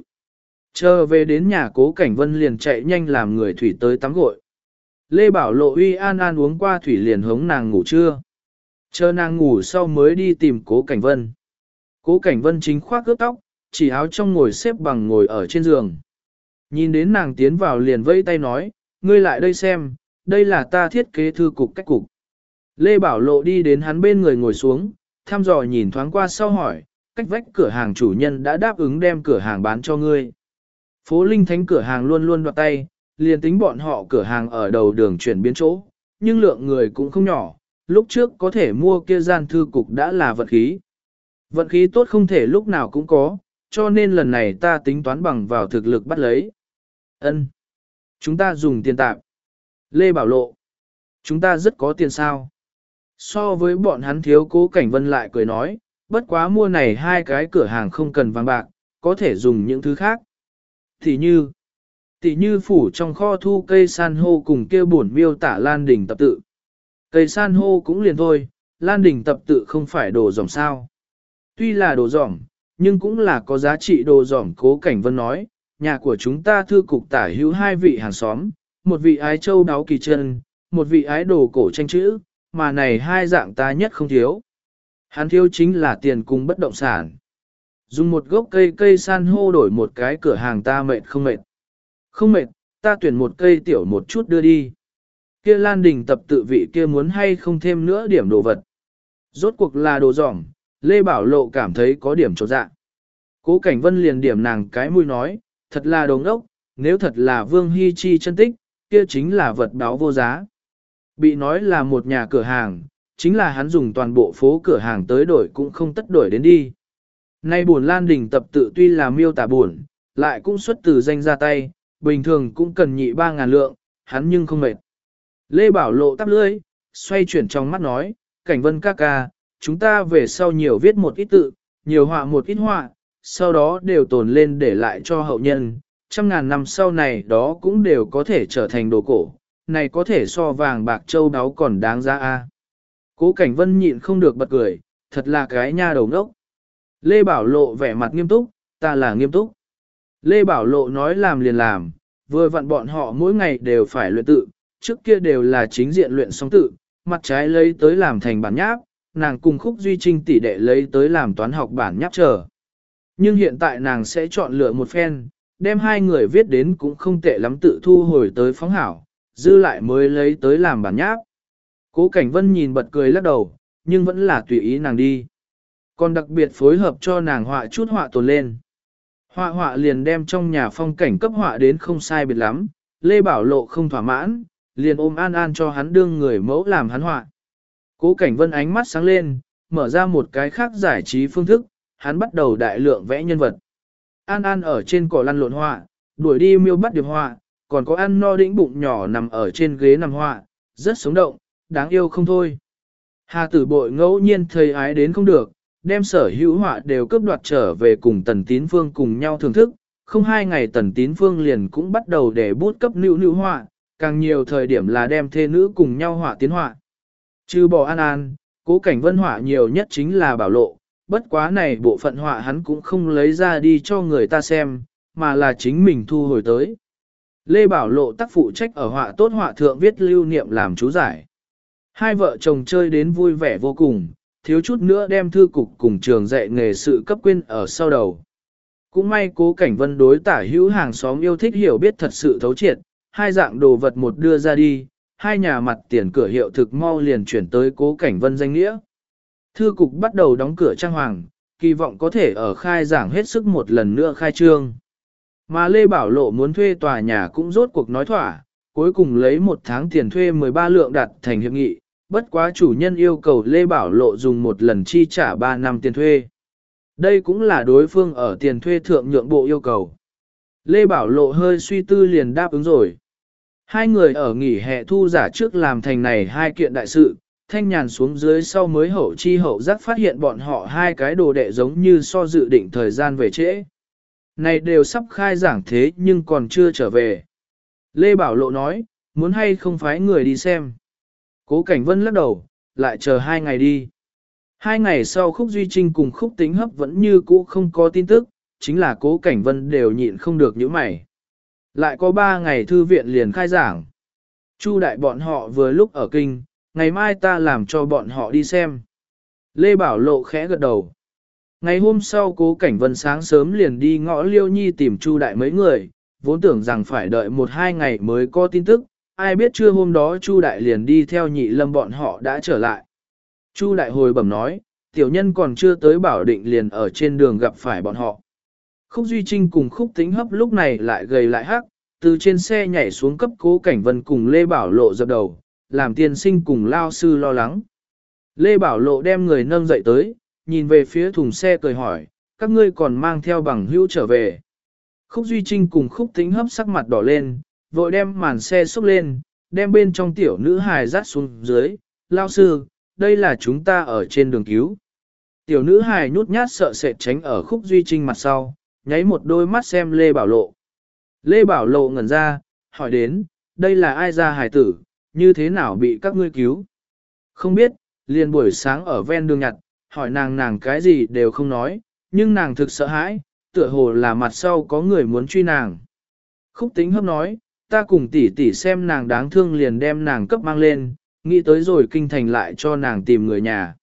Chờ về đến nhà Cố Cảnh Vân liền chạy nhanh làm người thủy tới tắm gội. Lê Bảo Lộ uy An An uống qua thủy liền hống nàng ngủ trưa. Chờ nàng ngủ sau mới đi tìm Cố Cảnh Vân. Cố Cảnh Vân chính khoác ướt tóc, chỉ áo trong ngồi xếp bằng ngồi ở trên giường. Nhìn đến nàng tiến vào liền vẫy tay nói, ngươi lại đây xem, đây là ta thiết kế thư cục cách cục. Lê Bảo Lộ đi đến hắn bên người ngồi xuống, thăm dò nhìn thoáng qua sau hỏi, cách vách cửa hàng chủ nhân đã đáp ứng đem cửa hàng bán cho ngươi. Phố Linh Thánh cửa hàng luôn luôn đoạt tay, liền tính bọn họ cửa hàng ở đầu đường chuyển biến chỗ, nhưng lượng người cũng không nhỏ, lúc trước có thể mua kia gian thư cục đã là vận khí. Vận khí tốt không thể lúc nào cũng có, cho nên lần này ta tính toán bằng vào thực lực bắt lấy. Ân, chúng ta dùng tiền tạm. Lê Bảo Lộ, chúng ta rất có tiền sao. So với bọn hắn thiếu Cố Cảnh Vân lại cười nói, bất quá mua này hai cái cửa hàng không cần vàng bạc, có thể dùng những thứ khác. Tỷ như phủ trong kho thu cây san hô cùng kia bổn miêu tả Lan Đình tập tự. Cây san hô cũng liền thôi, Lan Đình tập tự không phải đồ dỏm sao. Tuy là đồ dỏm, nhưng cũng là có giá trị đồ dỏm. Cố Cảnh Vân nói, nhà của chúng ta thư cục tả hữu hai vị hàng xóm, một vị ái châu đáo kỳ chân, một vị ái đồ cổ tranh chữ, mà này hai dạng ta nhất không thiếu. Hắn thiếu chính là tiền cùng bất động sản. Dùng một gốc cây san hô đổi một cái cửa hàng ta mệt không mệt. Không mệt, ta tuyển một cây tiểu một chút đưa đi. Kia Lan Đình tập tự vị kia muốn hay không thêm nữa điểm đồ vật. Rốt cuộc là đồ dỏm, Lê Bảo Lộ cảm thấy có điểm chột dạ. Cố Cảnh Vân liền điểm nàng cái mũi nói, thật là đồ ngốc, nếu thật là Vương Hi Chi chân tích, kia chính là vật báo vô giá. Bị nói là một nhà cửa hàng, chính là hắn dùng toàn bộ phố cửa hàng tới đổi cũng không tất đổi đến đi. Nay buồn Lan Đình tập tự tuy là miêu tả buồn, lại cũng xuất từ danh ra tay, bình thường cũng cần nhị 3.000 lượng, hắn nhưng không mệt. Lê Bảo Lộ tắp lưỡi, xoay chuyển trong mắt nói, Cảnh Vân ca ca, chúng ta về sau nhiều viết một ít tự, nhiều họa một ít họa, sau đó đều tồn lên để lại cho hậu nhân, 100.000 năm sau này đó cũng đều có thể trở thành đồ cổ, này có thể so vàng bạc châu đáo còn đáng giá a. Cố Cảnh Vân nhịn không được bật cười, thật là cái nha đầu ngốc. Lê Bảo Lộ vẻ mặt nghiêm túc, ta là nghiêm túc. Lê Bảo Lộ nói làm liền làm, vừa vặn bọn họ mỗi ngày đều phải luyện tự, trước kia đều là chính diện luyện song tự, mặt trái lấy tới làm thành bản nháp, nàng cùng Khúc Duy Trinh tỷ đệ lấy tới làm toán học bản nháp chờ. Nhưng hiện tại nàng sẽ chọn lựa một phen, đem hai người viết đến cũng không tệ lắm tự thu hồi tới phóng hảo, dư lại mới lấy tới làm bản nháp. Cố Cảnh Vân nhìn bật cười lắc đầu, nhưng vẫn là tùy ý nàng đi. Còn đặc biệt phối hợp cho nàng họa chút họa tồn lên. Họa liền đem trong nhà phong cảnh cấp họa đến không sai biệt lắm, Lê Bảo Lộ không thỏa mãn, liền ôm An An cho hắn đương người mẫu làm hắn họa. Cố Cảnh Vân ánh mắt sáng lên, mở ra một cái khác giải trí phương thức, hắn bắt đầu đại lượng vẽ nhân vật. An An ở trên cỏ lăn lộn họa, đuổi đi miêu bắt điệp họa, còn có ăn no đĩnh bụng nhỏ nằm ở trên ghế nằm họa, rất sống động, đáng yêu không thôi. Hà Tử Bội ngẫu nhiên thấy ái đến không được, đem sở hữu họa đều cướp đoạt trở về cùng Tần Tín Phương cùng nhau thưởng thức, không 2 ngày Tần Tín Phương liền cũng bắt đầu để bút cấp nữu họa, càng nhiều thời điểm là đem thê nữ cùng nhau họa tiến họa. Trừ bỏ An An, Cố Cảnh Vân họa nhiều nhất chính là Bảo Lộ, bất quá này bộ phận họa hắn cũng không lấy ra đi cho người ta xem, mà là chính mình thu hồi tới. Lê Bảo Lộ tác phụ trách ở họa tốt họa thượng viết lưu niệm làm chú giải. Hai vợ chồng chơi đến vui vẻ vô cùng, thiếu chút nữa đem thư cục cùng trường dạy nghề sự cấp quên ở sau đầu. Cũng may Cố Cảnh Vân đối tả hữu hàng xóm yêu thích hiểu biết thật sự thấu triệt, hai dạng đồ vật một đưa ra đi, hai nhà mặt tiền cửa hiệu thực mau liền chuyển tới Cố Cảnh Vân danh nghĩa. Thư cục bắt đầu đóng cửa trang hoàng, kỳ vọng có thể ở khai giảng hết sức một lần nữa khai trương. Mà Lê Bảo Lộ muốn thuê tòa nhà cũng rốt cuộc nói thỏa, cuối cùng lấy 1 tháng tiền thuê 13 lượng đặt thành hiệp nghị, bất quá chủ nhân yêu cầu Lê Bảo Lộ dùng một lần chi trả 3 năm tiền thuê. Đây cũng là đối phương ở tiền thuê thượng nhượng bộ yêu cầu. Lê Bảo Lộ hơi suy tư liền đáp ứng rồi. Hai người ở nghỉ hè thu giả trước làm thành này hai kiện đại sự, thanh nhàn xuống dưới sau mới hậu chi hậu giác phát hiện bọn họ hai cái đồ đệ giống như so dự định thời gian về trễ. Này đều sắp khai giảng thế nhưng còn chưa trở về. Lê Bảo Lộ nói, muốn hay không phái người đi xem. Cố Cảnh Vân lắc đầu, lại chờ 2 ngày đi. 2 ngày sau Khúc Duy Trinh cùng Khúc Tính Hấp vẫn như cũ không có tin tức, chính là Cố Cảnh Vân đều nhịn không được những mày. Lại có 3 ngày thư viện liền khai giảng. Chu đại bọn họ vừa lúc ở kinh, ngày mai ta làm cho bọn họ đi xem. Lê Bảo Lộ khẽ gật đầu. Ngày hôm sau Cố Cảnh Vân sáng sớm liền đi ngõ Liêu Nhi tìm Chu đại mấy người, vốn tưởng rằng phải đợi 1-2 ngày mới có tin tức, ai biết trưa hôm đó Chu Đại liền đi theo Nhị Lâm bọn họ đã trở lại. Chu Đại hồi bẩm nói, tiểu nhân còn chưa tới Bảo Định liền ở trên đường gặp phải bọn họ. Khúc Duy Trinh cùng Khúc Tĩnh Hấp lúc này lại gầy lại hắc, từ trên xe nhảy xuống cấp Cố Cảnh Vân cùng Lê Bảo Lộ dập đầu, làm tiên sinh cùng lao sư lo lắng. Lê Bảo Lộ đem người nâng dậy tới, nhìn về phía thùng xe cười hỏi, các ngươi còn mang theo bằng hữu trở về. Khúc Duy Trinh cùng Khúc Tĩnh Hấp sắc mặt đỏ lên, vội đem màn xe xúc lên, đem bên trong tiểu nữ hài dắt xuống dưới, lao sư, đây là chúng ta ở trên đường cứu. Tiểu nữ hài nhút nhát sợ sệt tránh ở Khúc Duy Trinh mặt sau, nháy một đôi mắt xem Lê Bảo Lộ. Lê Bảo Lộ ngẩn ra, hỏi đến, đây là ai ra hài tử, như thế nào bị các ngươi cứu? Không biết, liền buổi sáng ở ven đường nhặt, hỏi nàng cái gì đều không nói, nhưng nàng thực sợ hãi, tựa hồ là mặt sau có người muốn truy nàng. Khúc Tĩnh Hấp nói, ta cùng tỷ tỷ xem nàng đáng thương liền đem nàng cấp mang lên, nghĩ tới rồi kinh thành lại cho nàng tìm người nhà.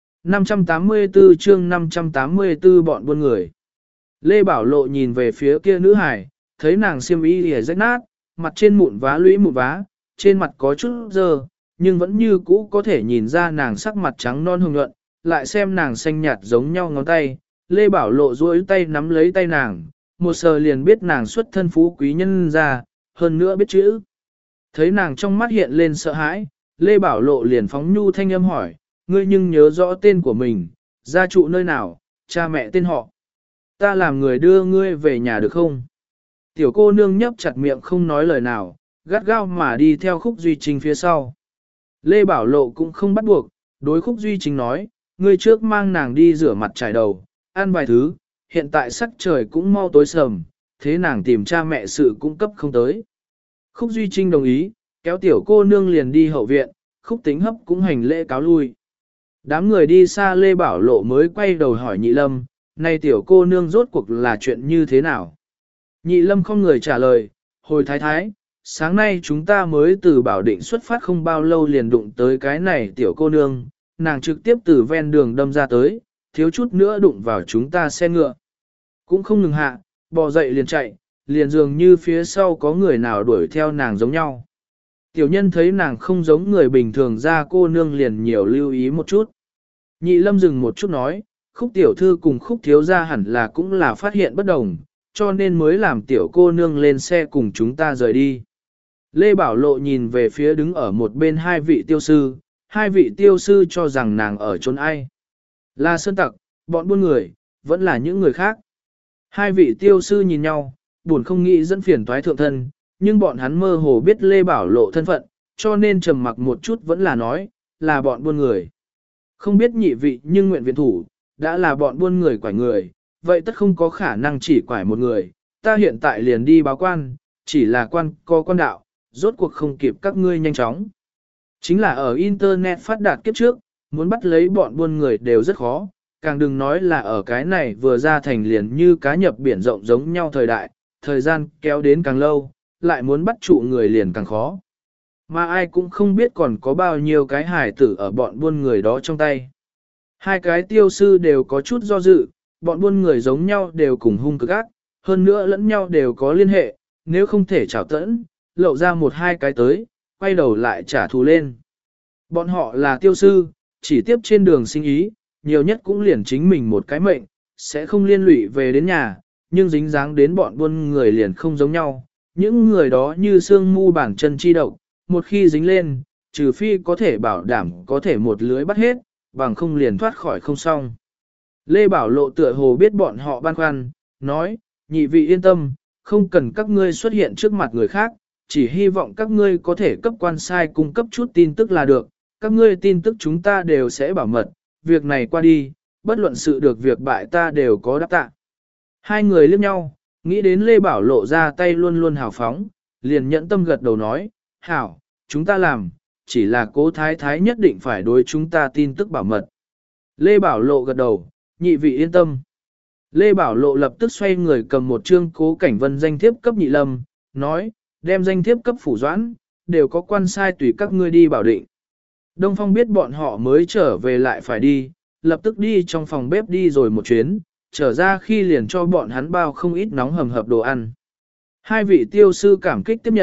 584 chương 584 bọn buôn người. Lê Bảo Lộ nhìn về phía kia nữ hải, thấy nàng xiêm y lìa rách nát, mặt trên mụn vá lũy mụn vá, trên mặt có chút dơ, nhưng vẫn như cũ có thể nhìn ra nàng sắc mặt trắng non hồng nhuận, lại xem nàng xanh nhạt giống nhau ngón tay. Lê Bảo Lộ duỗi tay nắm lấy tay nàng, một sờ liền biết nàng xuất thân phú quý nhân ra, hơn nữa biết chữ. Thấy nàng trong mắt hiện lên sợ hãi, Lê Bảo Lộ liền phóng nhu thanh âm hỏi, ngươi nhưng nhớ rõ tên của mình, gia trụ nơi nào, cha mẹ tên họ. Ta làm người đưa ngươi về nhà được không? Tiểu cô nương nhấp chặt miệng không nói lời nào, gắt gao mà đi theo Khúc Duy Trinh phía sau. Lê Bảo Lộ cũng không bắt buộc, đối Khúc Duy Trinh nói, ngươi trước mang nàng đi rửa mặt trải đầu, ăn vài thứ, hiện tại sắc trời cũng mau tối sầm, thế nàng tìm cha mẹ sự cung cấp không tới. Khúc Duy Trinh đồng ý, kéo tiểu cô nương liền đi hậu viện, Khúc Tĩnh Hấp cũng hành lễ cáo lui. Đám người đi xa Lê Bảo Lộ mới quay đầu hỏi Nhị Lâm, này tiểu cô nương rốt cuộc là chuyện như thế nào? Nhị Lâm không người trả lời, hồi thái thái, sáng nay chúng ta mới từ Bảo Định xuất phát không bao lâu liền đụng tới cái này tiểu cô nương, nàng trực tiếp từ ven đường đâm ra tới, thiếu chút nữa đụng vào chúng ta xe ngựa. Cũng không ngừng hạ, bò dậy liền chạy, liền dường như phía sau có người nào đuổi theo nàng giống nhau. Tiểu nhân thấy nàng không giống người bình thường ra cô nương liền nhiều lưu ý một chút. Nhị Lâm dừng một chút nói, Khúc tiểu thư cùng Khúc thiếu gia hẳn là cũng là phát hiện bất đồng, cho nên mới làm tiểu cô nương lên xe cùng chúng ta rời đi. Lê Bảo Lộ nhìn về phía đứng ở một bên hai vị tiêu sư cho rằng nàng ở chốn ai. Là sơn tặc, bọn buôn người, vẫn là những người khác. Hai vị tiêu sư nhìn nhau, buồn không nghĩ dẫn phiền toái thượng thân, nhưng bọn hắn mơ hồ biết Lê Bảo Lộ thân phận, cho nên trầm mặc một chút vẫn là nói, là bọn buôn người. Không biết nhị vị nhưng nguyện viện thủ, đã là bọn buôn người quải người, vậy tất không có khả năng chỉ quải một người, ta hiện tại liền đi báo quan, chỉ là quan có quan đạo, rốt cuộc không kịp các ngươi nhanh chóng. Chính là ở Internet phát đạt kiếp trước, muốn bắt lấy bọn buôn người đều rất khó, càng đừng nói là ở cái này vừa ra thành liền như cá nhập biển rộng giống nhau thời đại, thời gian kéo đến càng lâu, lại muốn bắt trụ người liền càng khó. Mà ai cũng không biết còn có bao nhiêu cái hài tử ở bọn buôn người đó trong tay. Hai cái tiêu sư đều có chút do dự, bọn buôn người giống nhau đều cùng hung cực ác, hơn nữa lẫn nhau đều có liên hệ, nếu không thể trảo tẫn, lậu ra một hai cái tới, quay đầu lại trả thù lên. Bọn họ là tiêu sư, chỉ tiếp trên đường sinh ý, nhiều nhất cũng liền chính mình một cái mệnh, sẽ không liên lụy về đến nhà, nhưng dính dáng đến bọn buôn người liền không giống nhau. Những người đó như xương mu bản chân chi độc, một khi dính lên, trừ phi có thể bảo đảm có thể một lưới bắt hết, bằng không liền thoát khỏi không xong. Lê Bảo Lộ tựa hồ biết bọn họ băn khoăn, nói, nhị vị yên tâm, không cần các ngươi xuất hiện trước mặt người khác, chỉ hy vọng các ngươi có thể cấp quan sai cung cấp chút tin tức là được, các ngươi tin tức chúng ta đều sẽ bảo mật, việc này qua đi, bất luận sự được việc bại ta đều có đáp tạ. Hai người liếc nhau, nghĩ đến Lê Bảo Lộ ra tay luôn luôn hào phóng, liền nhẫn tâm gật đầu nói, hảo, chúng ta làm, chỉ là cố thái thái nhất định phải đối chúng ta tin tức bảo mật. Lê Bảo Lộ gật đầu, nhị vị yên tâm. Lê Bảo Lộ lập tức xoay người cầm một chương Cố Cảnh Vân danh thiếp cấp Nhị Lâm, nói, đem danh thiếp cấp phủ doãn, đều có quan sai tùy các ngươi đi bảo định. Đông Phong biết bọn họ mới trở về lại phải đi, lập tức đi trong phòng bếp đi rồi một chuyến, trở ra khi liền cho bọn hắn bao không ít nóng hầm hập đồ ăn. Hai vị tiêu sư cảm kích tiếp nhận,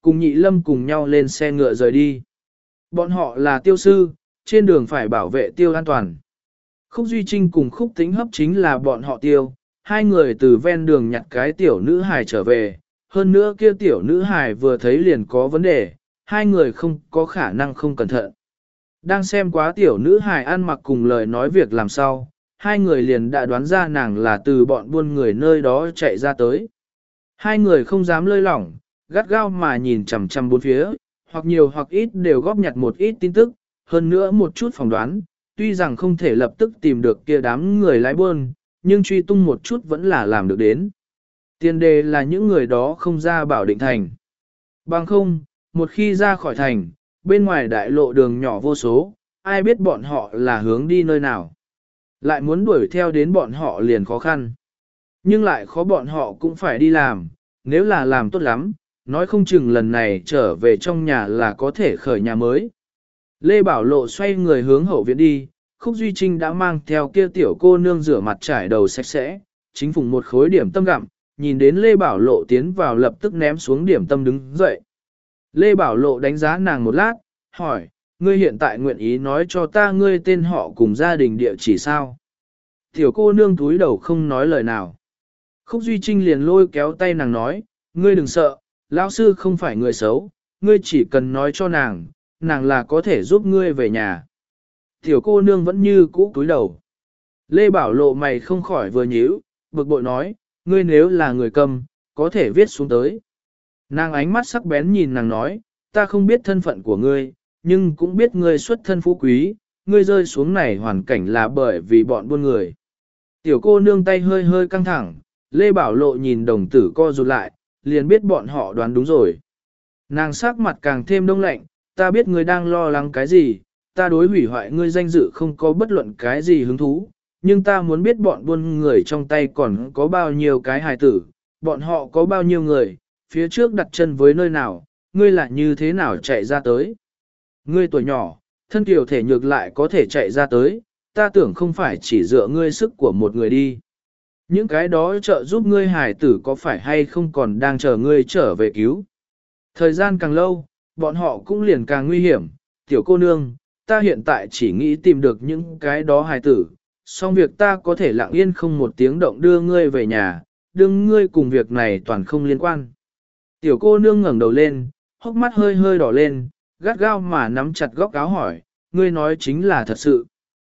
cùng Nhị Lâm cùng nhau lên xe ngựa rời đi. Bọn họ là tiêu sư, trên đường phải bảo vệ tiêu an toàn. Khúc Duy Trinh cùng Khúc Tĩnh Hấp chính là bọn họ tiêu, hai người từ ven đường nhặt cái tiểu nữ hài trở về, hơn nữa kia tiểu nữ hài vừa thấy liền có vấn đề, hai người không có khả năng không cẩn thận. Đang xem quá tiểu nữ hài ăn mặc cùng lời nói việc làm sao, hai người liền đã đoán ra nàng là từ bọn buôn người nơi đó chạy ra tới. Hai người không dám lơi lỏng, gắt gao mà nhìn chằm chằm bốn phía, hoặc nhiều hoặc ít đều góp nhặt một ít tin tức, hơn nữa một chút phỏng đoán, tuy rằng không thể lập tức tìm được kia đám người lái buôn, nhưng truy tung một chút vẫn là làm được đến. Tiền đề là những người đó không ra Bảo Định thành. Bằng không, một khi ra khỏi thành, bên ngoài đại lộ đường nhỏ vô số, ai biết bọn họ là hướng đi nơi nào. Lại muốn đuổi theo đến bọn họ liền khó khăn. Nhưng lại khó bọn họ cũng phải đi làm, nếu là làm tốt lắm, nói không chừng lần này trở về trong nhà là có thể khởi nhà mới. Lê Bảo Lộ xoay người hướng hậu viện đi, Khúc Duy Trinh đã mang theo kia tiểu cô nương rửa mặt trải đầu sạch sẽ, chính phùng một khối điểm tâm gặm, nhìn đến Lê Bảo Lộ tiến vào lập tức ném xuống điểm tâm đứng dậy. Lê Bảo Lộ đánh giá nàng một lát, hỏi, ngươi hiện tại nguyện ý nói cho ta ngươi tên họ cùng gia đình địa chỉ sao? Tiểu cô nương túi đầu không nói lời nào. Khúc Duy Trinh liền lôi kéo tay nàng nói, ngươi đừng sợ, lão sư không phải người xấu, ngươi chỉ cần nói cho nàng, nàng là có thể giúp ngươi về nhà. Tiểu cô nương vẫn như cũ túi đầu. Lê Bảo Lộ mày không khỏi vừa nhíu, bực bội nói, ngươi nếu là người cầm, có thể viết xuống tới. Nàng ánh mắt sắc bén nhìn nàng nói, ta không biết thân phận của ngươi, nhưng cũng biết ngươi xuất thân phú quý, ngươi rơi xuống này hoàn cảnh là bởi vì bọn buôn người. Tiểu cô nương tay hơi hơi căng thẳng, Lê Bảo Lộ nhìn đồng tử co rụt lại, liền biết bọn họ đoán đúng rồi. Nàng sắc mặt càng thêm đông lạnh, ta biết ngươi đang lo lắng cái gì, ta đối hủy hoại ngươi danh dự không có bất luận cái gì hứng thú, nhưng ta muốn biết bọn buôn người trong tay còn có bao nhiêu cái hài tử, bọn họ có bao nhiêu người, phía trước đặt chân với nơi nào, ngươi lại như thế nào chạy ra tới. Ngươi tuổi nhỏ, thân kiều thể nhược lại có thể chạy ra tới, ta tưởng không phải chỉ dựa ngươi sức của một người đi. Những cái đó trợ giúp ngươi hài tử có phải hay không còn đang chờ ngươi trở về cứu. Thời gian càng lâu, bọn họ cũng liền càng nguy hiểm, tiểu cô nương, ta hiện tại chỉ nghĩ tìm được những cái đó hài tử, xong việc ta có thể lặng yên không một tiếng động đưa ngươi về nhà, đương ngươi cùng việc này toàn không liên quan. Tiểu cô nương ngẩng đầu lên, hốc mắt hơi hơi đỏ lên, gắt gao mà nắm chặt góc áo hỏi, ngươi nói chính là thật sự.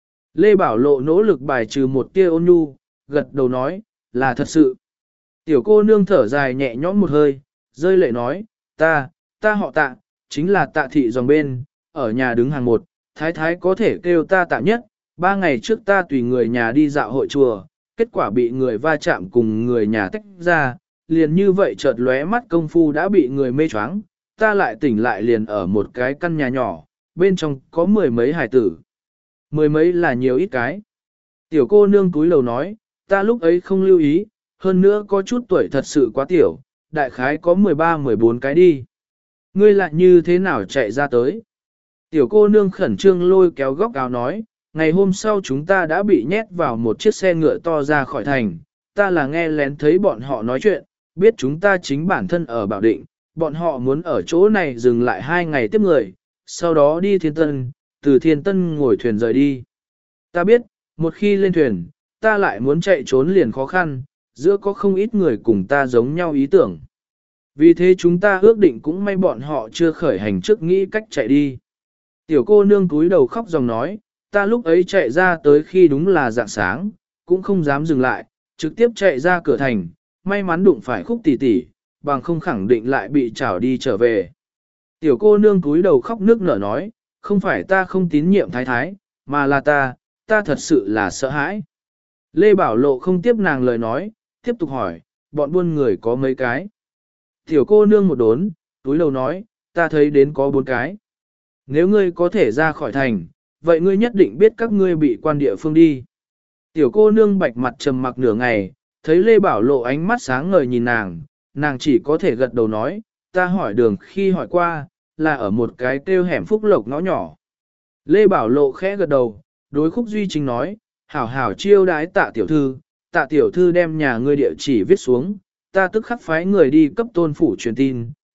Lê Bảo Lộ nỗ lực bài trừ một tia ôn nhu, gật đầu nói, là thật sự. Tiểu cô nương thở dài nhẹ nhõm một hơi, rơi lệ nói, ta họ Tạ, chính là Tạ thị dòng bên, ở nhà đứng hàng một, thái thái có thể kêu ta Tạ nhất, 3 ngày trước ta tùy người nhà đi dạo hội chùa, kết quả bị người va chạm cùng người nhà tách ra, liền như vậy chợt lóe mắt công phu đã bị người mê choáng, ta lại tỉnh lại liền ở một cái căn nhà nhỏ, bên trong có 10 mấy hài tử. 10 mấy là nhiều ít cái. Tiểu cô nương túi lầu nói, ta lúc ấy không lưu ý, hơn nữa có chút tuổi thật sự quá tiểu, đại khái có 13-14 cái đi. Ngươi lại như thế nào chạy ra tới? Tiểu cô nương khẩn trương lôi kéo góc áo nói, ngày hôm sau chúng ta đã bị nhét vào một chiếc xe ngựa to ra khỏi thành, ta là nghe lén thấy bọn họ nói chuyện, biết chúng ta chính bản thân ở Bảo Định, bọn họ muốn ở chỗ này dừng lại 2 ngày tiếp người, sau đó đi Thiên Tân, từ Thiên Tân ngồi thuyền rời đi. Ta biết, một khi lên thuyền, ta lại muốn chạy trốn liền khó khăn, giữa có không ít người cùng ta giống nhau ý tưởng. Vì thế chúng ta ước định cũng may bọn họ chưa khởi hành trước nghĩ cách chạy đi. Tiểu cô nương túi đầu khóc dòng nói, ta lúc ấy chạy ra tới khi đúng là rạng sáng, cũng không dám dừng lại, trực tiếp chạy ra cửa thành, may mắn đụng phải Khúc tỷ tỷ, bằng không khẳng định lại bị trảo đi trở về. Tiểu cô nương túi đầu khóc nước nở nói, không phải ta không tín nhiệm thái thái, mà là ta thật sự là sợ hãi. Lê Bảo Lộ không tiếp nàng lời nói, tiếp tục hỏi, bọn buôn người có mấy cái. Tiểu cô nương một đốn, túi đầu nói, ta thấy đến có 4 cái. Nếu ngươi có thể ra khỏi thành, vậy ngươi nhất định biết các ngươi bị quan địa phương đi. Tiểu cô nương bạch mặt trầm mặc nửa ngày, thấy Lê Bảo Lộ ánh mắt sáng ngời nhìn nàng chỉ có thể gật đầu nói, ta hỏi đường khi hỏi qua, là ở một cái kêu hẻm Phúc Lộc ngõ nhỏ. Lê Bảo Lộ khẽ gật đầu, đối Khúc Duy Trinh nói, hảo hảo chiêu đái Tạ tiểu thư đem nhà ngươi địa chỉ viết xuống, ta tức khắc phái người đi cấp tôn phủ truyền tin,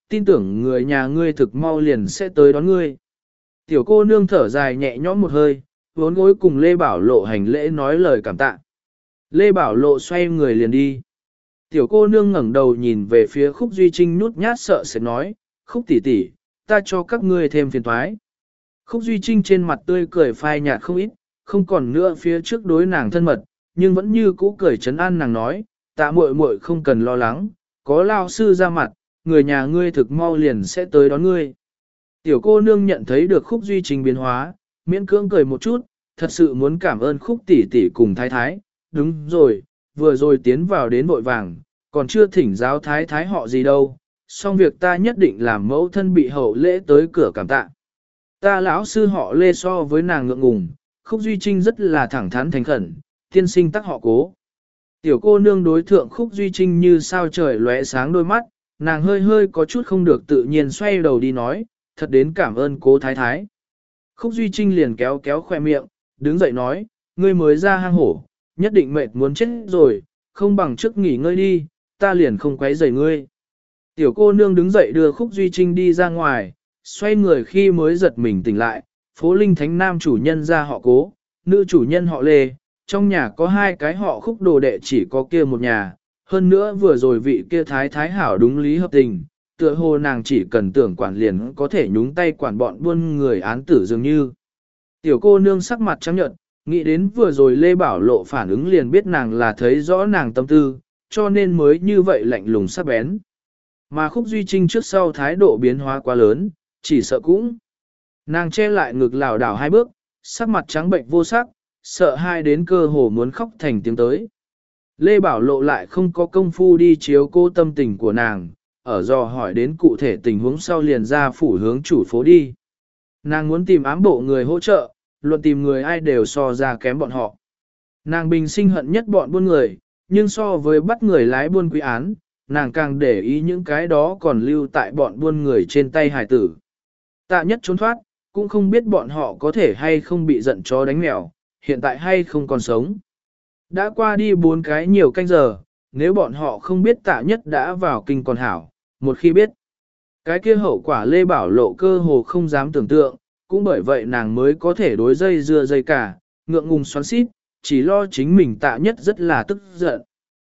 tin tưởng người nhà ngươi thực mau liền sẽ tới đón ngươi. Tiểu cô nương thở dài nhẹ nhõm một hơi, vốn gối cùng Lê Bảo Lộ hành lễ nói lời cảm tạ. Lê Bảo Lộ xoay người liền đi. Tiểu cô nương ngẩng đầu nhìn về phía Khúc Duy Trinh nhút nhát sợ sẽ nói, Khúc tỷ tỷ, ta cho các ngươi thêm phiền toái. Khúc Duy Trinh trên mặt tươi cười phai nhạt không ít, không còn nữa phía trước đối nàng thân mật, nhưng vẫn như cũ cười trấn an nàng nói, tạ muội muội không cần lo lắng, có lao sư ra mặt, người nhà ngươi thực mau liền sẽ tới đón ngươi. Tiểu cô nương nhận thấy được Khúc Duy Trinh biến hóa, miễn cưỡng cười một chút, thật sự muốn cảm ơn Khúc tỷ tỷ cùng thái thái, đúng rồi, vừa rồi tiến vào đến vội vàng, còn chưa thỉnh giáo thái thái họ gì đâu, xong việc ta nhất định làm mẫu thân bị hậu lễ tới cửa cảm tạ. Ta lão sư họ Lê so với nàng ngượng ngùng, Khúc Duy Trinh rất là thẳng thắn thành khẩn, tiên sinh tắc họ Cố. Tiểu cô nương đối thượng Khúc Duy Trinh như sao trời lóe sáng đôi mắt, nàng hơi hơi có chút không được tự nhiên xoay đầu đi nói, thật đến cảm ơn Cố thái thái. Khúc Duy Trinh liền kéo kéo khoe miệng, đứng dậy nói, ngươi mới ra hang hổ, nhất định mệt muốn chết rồi, không bằng trước nghỉ ngơi đi, ta liền không quấy rầy ngươi. Tiểu cô nương đứng dậy đưa Khúc Duy Trinh đi ra ngoài, xoay người khi mới giật mình tỉnh lại, phố Linh Thánh nam chủ nhân ra họ Cố, nữ chủ nhân họ Lê, trong nhà có hai cái họ Khúc đồ đệ chỉ có kia một nhà, hơn nữa vừa rồi vị kia thái thái hảo đúng lý hợp tình, tựa hồ nàng chỉ cần tưởng quản liền có thể nhúng tay quản bọn buôn người án tử dường như. Tiểu cô nương sắc mặt trắng nhợt, nghĩ đến vừa rồi Lê Bảo Lộ phản ứng liền biết nàng là thấy rõ nàng tâm tư, cho nên mới như vậy lạnh lùng sắc bén. Mà Khúc Duy Trinh trước sau thái độ biến hóa quá lớn, chỉ sợ cũng. Nàng che lại ngực lảo đảo hai bước, sắc mặt trắng bệnh vô sắc, sợ hai đến cơ hồ muốn khóc thành tiếng tới. Lê Bảo Lộ lại không có công phu đi chiếu cô tâm tình của nàng, ở dò hỏi đến cụ thể tình huống sau liền ra phủ hướng chủ phố đi. Nàng muốn tìm ám bộ người hỗ trợ, luận tìm người ai đều so ra kém bọn họ. Nàng bình sinh hận nhất bọn buôn người, nhưng so với bắt người lái buôn quý án, nàng càng để ý những cái đó còn lưu tại bọn buôn người trên tay hài tử. Tạ nhất trốn thoát, cũng không biết bọn họ có thể hay không bị giận chó đánh mèo, hiện tại hay không còn sống. Đã qua đi 4 cái nhiều canh giờ, nếu bọn họ không biết tạ nhất đã vào kinh còn hảo, một khi biết. Cái kia hậu quả Lê Bảo Lộ cơ hồ không dám tưởng tượng, cũng bởi vậy nàng mới có thể đối dây dưa dây cả, ngượng ngùng xoắn xít, chỉ lo chính mình tạ nhất rất là tức giận.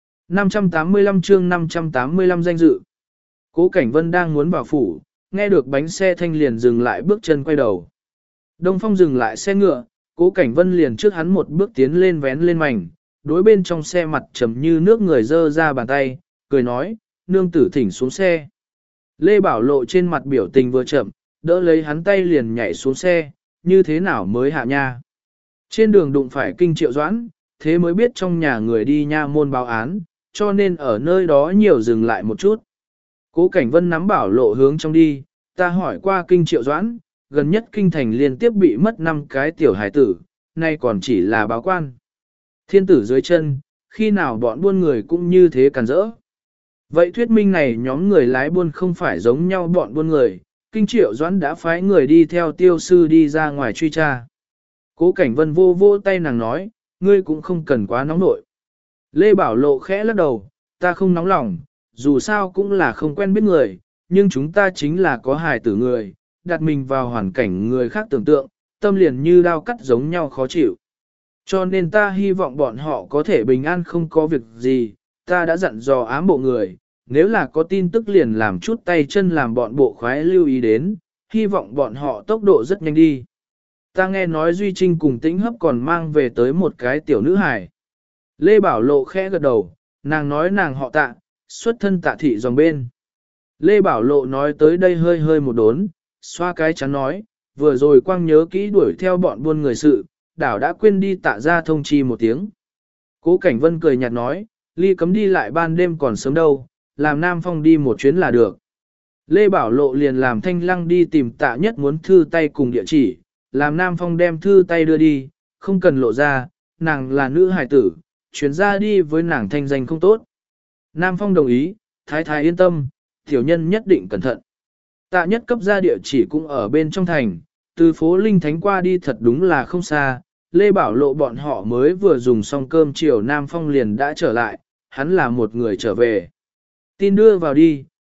585 chương 585 danh dự. Cố Cảnh Vân đang muốn vào phủ, nghe được bánh xe thanh liền dừng lại bước chân quay đầu. Đông Phong dừng lại xe ngựa, Cố Cảnh Vân liền trước hắn một bước tiến lên vén lên mảnh, đối bên trong xe mặt trầm như nước người dơ ra bàn tay, cười nói, nương tử thỉnh xuống xe. Lê Bảo Lộ trên mặt biểu tình vừa chậm, đỡ lấy hắn tay liền nhảy xuống xe, như thế nào mới hạ nha. Trên đường đụng phải Kinh Triệu Doãn, thế mới biết trong nhà người đi nha môn báo án, cho nên ở nơi đó nhiều dừng lại một chút. Cố Cảnh Vân nắm Bảo Lộ hướng trong đi, ta hỏi qua Kinh Triệu Doãn, gần nhất Kinh Thành liên tiếp bị mất 5 cái tiểu hải tử, nay còn chỉ là báo quan. Thiên tử dưới chân, khi nào bọn buôn người cũng như thế càn rỡ. Vậy thuyết minh này nhóm người lái buôn không phải giống nhau bọn buôn người, Kinh Triệu Doãn đã phái người đi theo tiêu sư đi ra ngoài truy tra. Cố Cảnh Vân vô vô tay nàng nói, ngươi cũng không cần quá nóng nội. Lê Bảo Lộ khẽ lắc đầu, ta không nóng lòng, dù sao cũng là không quen biết người, nhưng chúng ta chính là có hài tử người, đặt mình vào hoàn cảnh người khác tưởng tượng, tâm liền như đao cắt giống nhau khó chịu. Cho nên ta hy vọng bọn họ có thể bình an không có việc gì, ta đã dặn dò ám bộ người, nếu là có tin tức liền làm chút tay chân làm bọn bộ khoái lưu ý đến, hy vọng bọn họ tốc độ rất nhanh đi. Ta nghe nói Duy Trinh cùng Tĩnh Hấp còn mang về tới một cái tiểu nữ hài. Lê Bảo Lộ khẽ gật đầu, nàng nói nàng họ Tạ, xuất thân Tạ thị dòng bên. Lê Bảo Lộ nói tới đây hơi hơi một đốn, xoa cái chắn nói, vừa rồi quang nhớ kỹ đuổi theo bọn buôn người sự, đảo đã quên đi Tạ ra thông chi một tiếng. Cố Cảnh Vân cười nhạt nói, ly cấm đi lại ban đêm còn sớm đâu, làm Nam Phong đi một chuyến là được. Lê Bảo Lộ liền làm Thanh Lăng đi tìm Tạ Nhất muốn thư tay cùng địa chỉ, làm Nam Phong đem thư tay đưa đi, không cần lộ ra, nàng là nữ hài tử, chuyển ra đi với nàng thanh danh không tốt. Nam Phong đồng ý, thái thái yên tâm, tiểu nhân nhất định cẩn thận. Tạ Nhất cấp ra địa chỉ cũng ở bên trong thành, từ phố Linh Thánh qua đi thật đúng là không xa, Lê Bảo Lộ bọn họ mới vừa dùng xong cơm chiều Nam Phong liền đã trở lại, hắn là một người trở về. Tin đưa vào đi,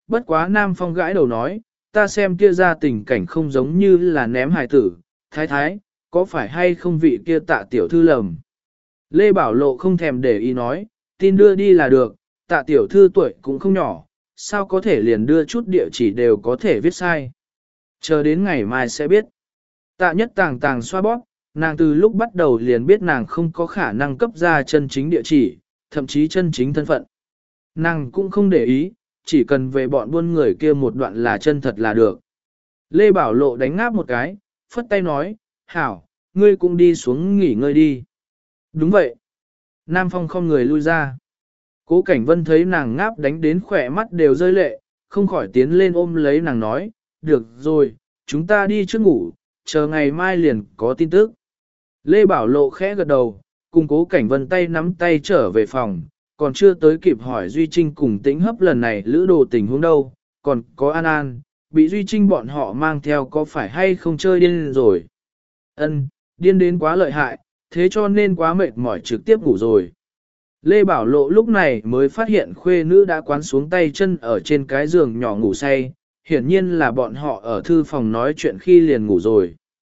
bất quá Nam Phong gãi đầu nói, ta xem kia ra tình cảnh không giống như là ném hài tử, thái thái, có phải hay không vị kia tạ tiểu thư lầm. Lê Bảo Lộ không thèm để ý nói, tin đưa đi là được, tạ tiểu thư tuổi cũng không nhỏ, sao có thể liền đưa chút địa chỉ đều có thể viết sai. Chờ đến ngày mai sẽ biết. Tạ nhất tàng tàng xoa bóp, nàng từ lúc bắt đầu liền biết nàng không có khả năng cấp ra chân chính địa chỉ, thậm chí chân chính thân phận. Nàng cũng không để ý, chỉ cần về bọn buôn người kia một đoạn là chân thật là được. Lê Bảo Lộ đánh ngáp một cái, phất tay nói, hảo, ngươi cũng đi xuống nghỉ ngơi đi. Đúng vậy. Nam Phong không người lui ra. Cố Cảnh Vân thấy nàng ngáp đánh đến khỏe mắt đều rơi lệ, không khỏi tiến lên ôm lấy nàng nói, được rồi, chúng ta đi trước ngủ, chờ ngày mai liền có tin tức. Lê Bảo Lộ khẽ gật đầu, cùng Cố Cảnh Vân tay nắm tay trở về phòng, còn chưa tới kịp hỏi Duy Trinh cùng Tĩnh Hấp lần này lữ đồ tình huống đâu, còn có An An, bị Duy Trinh bọn họ mang theo có phải hay không chơi điên rồi. Ân, điên đến quá lợi hại, thế cho nên quá mệt mỏi trực tiếp ngủ rồi. Lê Bảo Lộ lúc này mới phát hiện khuê nữ đã quán xuống tay chân ở trên cái giường nhỏ ngủ say, hiển nhiên là bọn họ ở thư phòng nói chuyện khi liền ngủ rồi.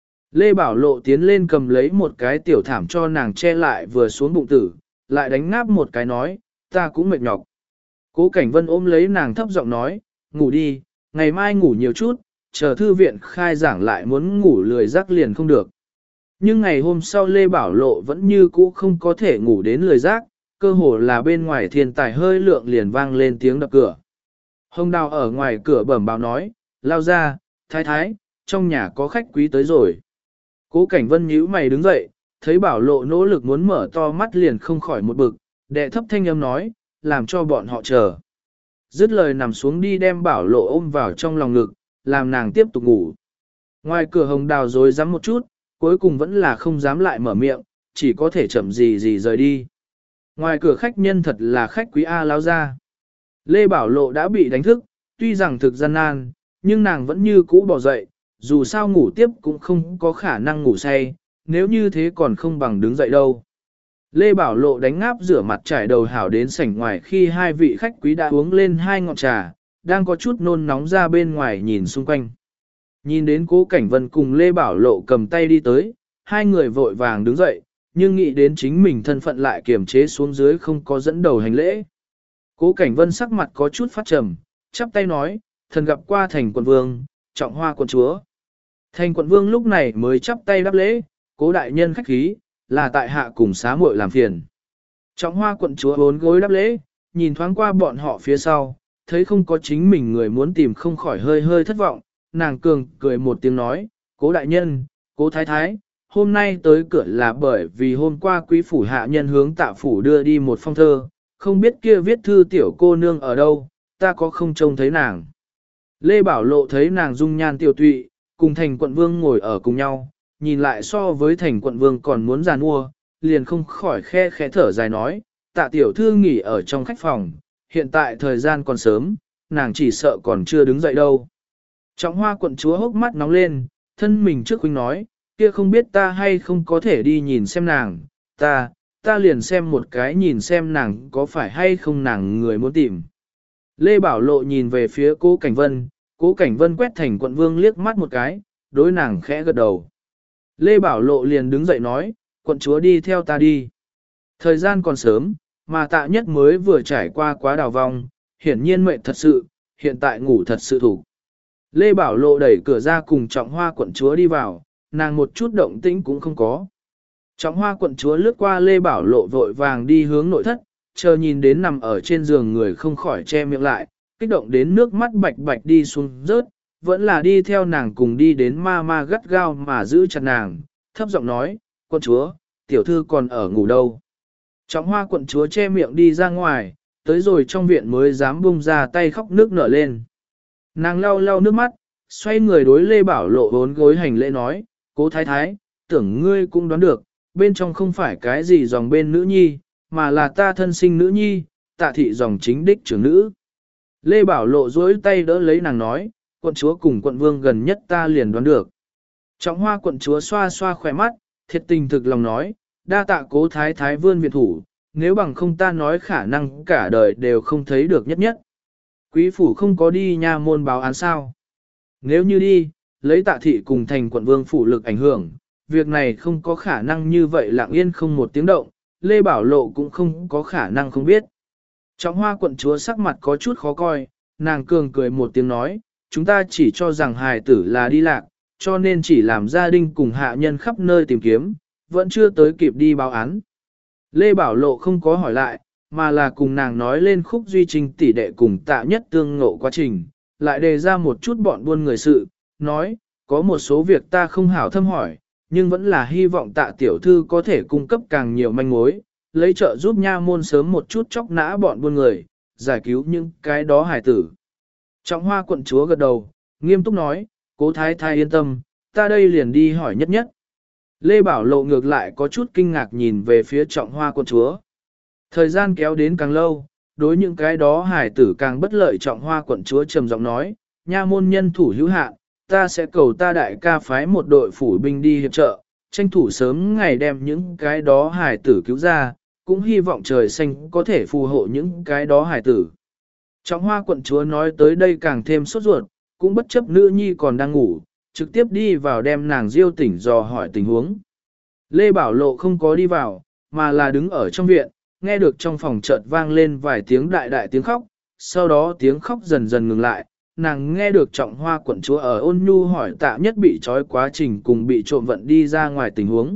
Lê Bảo Lộ tiến lên cầm lấy một cái tiểu thảm cho nàng che lại vừa xuống bụng tử, lại đánh ngáp một cái nói, ta cũng mệt nhọc. Cố Cảnh Vân ôm lấy nàng thấp giọng nói, ngủ đi, ngày mai ngủ nhiều chút, chờ thư viện khai giảng lại muốn ngủ lười giấc liền không được. Nhưng ngày hôm sau Lê Bảo Lộ vẫn như cũ không có thể ngủ đến lười giấc, cơ hồ là bên ngoài thiên tài hơi lượng liền vang lên tiếng đập cửa. Hồng Đào ở ngoài cửa bẩm báo nói, lao ra, thái thái, trong nhà có khách quý tới rồi. Cố Cảnh Vân nhíu mày đứng dậy, thấy Bảo Lộ nỗ lực muốn mở to mắt liền không khỏi một bực, đệ thấp thanh âm nói, làm cho bọn họ chờ. Dứt lời nằm xuống đi đem Bảo Lộ ôm vào trong lòng ngực, làm nàng tiếp tục ngủ. Ngoài cửa Hồng Đào rối rắm một chút, cuối cùng vẫn là không dám lại mở miệng, chỉ có thể chậm gì rời đi. Ngoài cửa khách nhân thật là khách quý A lao ra. Lê Bảo Lộ đã bị đánh thức, tuy rằng thực gian nan, nhưng nàng vẫn như cũ bỏ dậy, dù sao ngủ tiếp cũng không có khả năng ngủ say, nếu như thế còn không bằng đứng dậy đâu. Lê Bảo Lộ đánh ngáp rửa mặt trải đầu hảo đến sảnh ngoài khi hai vị khách quý đã uống lên hai ngọn trà, đang có chút nôn nóng ra bên ngoài nhìn xung quanh. Nhìn đến Cố Cảnh Vân cùng Lê Bảo Lộ cầm tay đi tới, hai người vội vàng đứng dậy, nhưng nghĩ đến chính mình thân phận lại kiềm chế xuống dưới không có dẫn đầu hành lễ. Cố Cảnh Vân sắc mặt có chút phát trầm, chắp tay nói, thần gặp qua thành quận vương, trọng hoa quận chúa. Thành quận vương lúc này mới chắp tay đáp lễ, Cố đại nhân khách khí, là tại hạ cùng xá muội làm phiền. Trọng hoa quận chúa bốn gối đáp lễ, nhìn thoáng qua bọn họ phía sau, thấy không có chính mình người muốn tìm không khỏi hơi hơi thất vọng, nàng cường cười một tiếng nói, Cố đại nhân, Cố thái thái, hôm nay tới cửa là bởi vì hôm qua quý phủ hạ nhân hướng Tạ phủ đưa đi một phong thơ, không biết kia viết thư tiểu cô nương ở đâu, ta có không trông thấy nàng. Lê Bảo Lộ thấy nàng dung nhan tiểu tụy, cùng thành quận vương ngồi ở cùng nhau, nhìn lại so với thành quận vương còn muốn giàn mua, liền không khỏi khe khẽ thở dài nói, Tạ tiểu thư nghỉ ở trong khách phòng, hiện tại thời gian còn sớm, nàng chỉ sợ còn chưa đứng dậy đâu. Trọng hoa quận chúa hốc mắt nóng lên, thân mình trước huynh nói, kia không biết ta hay không có thể đi nhìn xem nàng, ta liền xem một cái nhìn xem nàng có phải hay không nàng người muốn tìm. Lê Bảo Lộ nhìn về phía Cố Cảnh Vân quét thành quận vương liếc mắt một cái, đối nàng khẽ gật đầu. Lê Bảo Lộ liền đứng dậy nói, quận chúa đi theo ta đi. Thời gian còn sớm, mà Tạ Nhất mới vừa trải qua quá đào vong, hiển nhiên mệt thật sự, hiện tại ngủ thật sự thủ. Lê Bảo Lộ đẩy cửa ra cùng Trọng Hoa quận chúa đi vào, nàng một chút động tĩnh cũng không có. Trọng Hoa quận chúa lướt qua Lê Bảo Lộ vội vàng đi hướng nội thất, chờ nhìn đến nằm ở trên giường người không khỏi che miệng lại, kích động đến nước mắt bạch bạch đi xuống rớt, vẫn là đi theo nàng cùng đi đến ma gắt gao mà giữ chặt nàng, thấp giọng nói, quận chúa, tiểu thư còn ở ngủ đâu. Trọng Hoa quận chúa che miệng đi ra ngoài, tới rồi trong viện mới dám bung ra tay khóc nước nở lên. Nàng lau lau nước mắt, xoay người đối Lê Bảo Lộ bốn gối hành lễ nói, Cố thái thái, tưởng ngươi cũng đoán được, bên trong không phải cái gì dòng bên nữ nhi, mà là ta thân sinh nữ nhi, Tạ thị dòng chính đích trưởng nữ. Lê Bảo Lộ duỗi tay đỡ lấy nàng nói, quận chúa cùng quận vương gần nhất ta liền đoán được. Trọng Hoa quận chúa xoa xoa khỏe mắt, thiệt tình thực lòng nói, đa tạ Cố thái thái vươn viện thủ, nếu bằng không ta nói khả năng cả đời đều không thấy được nhất nhất. Quý phủ không có đi nha môn báo án sao? Nếu như đi, lấy Tạ thị cùng thành quận vương phủ lực ảnh hưởng, việc này không có khả năng như vậy lặng yên không một tiếng động, Lê Bảo Lộ cũng không có khả năng không biết. Trọng Hoa quận chúa sắc mặt có chút khó coi, nàng cường cười một tiếng nói, chúng ta chỉ cho rằng hài tử là đi lạc, cho nên chỉ làm gia đình cùng hạ nhân khắp nơi tìm kiếm, vẫn chưa tới kịp đi báo án. Lê Bảo Lộ không có hỏi lại, mà là cùng nàng nói lên Khúc Duy Trinh tỷ đệ cùng Tạ Nhất tương ngộ quá trình, lại đề ra một chút bọn buôn người sự, nói, có một số việc ta không hảo thâm hỏi, nhưng vẫn là hy vọng Tạ tiểu thư có thể cung cấp càng nhiều manh mối, lấy trợ giúp nha môn sớm một chút chóc nã bọn buôn người, giải cứu những cái đó hài tử. Trọng Hoa quận chúa gật đầu, nghiêm túc nói, Cố Thái Thái yên tâm, ta đây liền đi hỏi nhất nhất. Lê Bảo Lộ ngược lại có chút kinh ngạc nhìn về phía Trọng Hoa quận chúa. Thời gian kéo đến càng lâu, đối những cái đó hài tử càng bất lợi. Trọng Hoa quận chúa trầm giọng nói, nha môn nhân thủ hữu hạn, ta sẽ cầu ta đại ca phái một đội phủ binh đi hiệp trợ, tranh thủ sớm ngày đem những cái đó hài tử cứu ra, cũng hy vọng trời xanh có thể phù hộ những cái đó hài tử. Trọng Hoa quận chúa nói tới đây càng thêm sốt ruột, cũng bất chấp nữ nhi còn đang ngủ, trực tiếp đi vào đem nàng diêu tỉnh dò hỏi tình huống. Lê Bảo Lộ không có đi vào, mà là đứng ở trong viện, nghe được trong phòng chợt vang lên vài tiếng đại đại tiếng khóc, sau đó tiếng khóc dần dần ngừng lại, nàng nghe được Trọng Hoa quận chúa ở ôn nhu hỏi Tạ Nhất bị trói quá trình cùng bị trộm vận đi ra ngoài tình huống.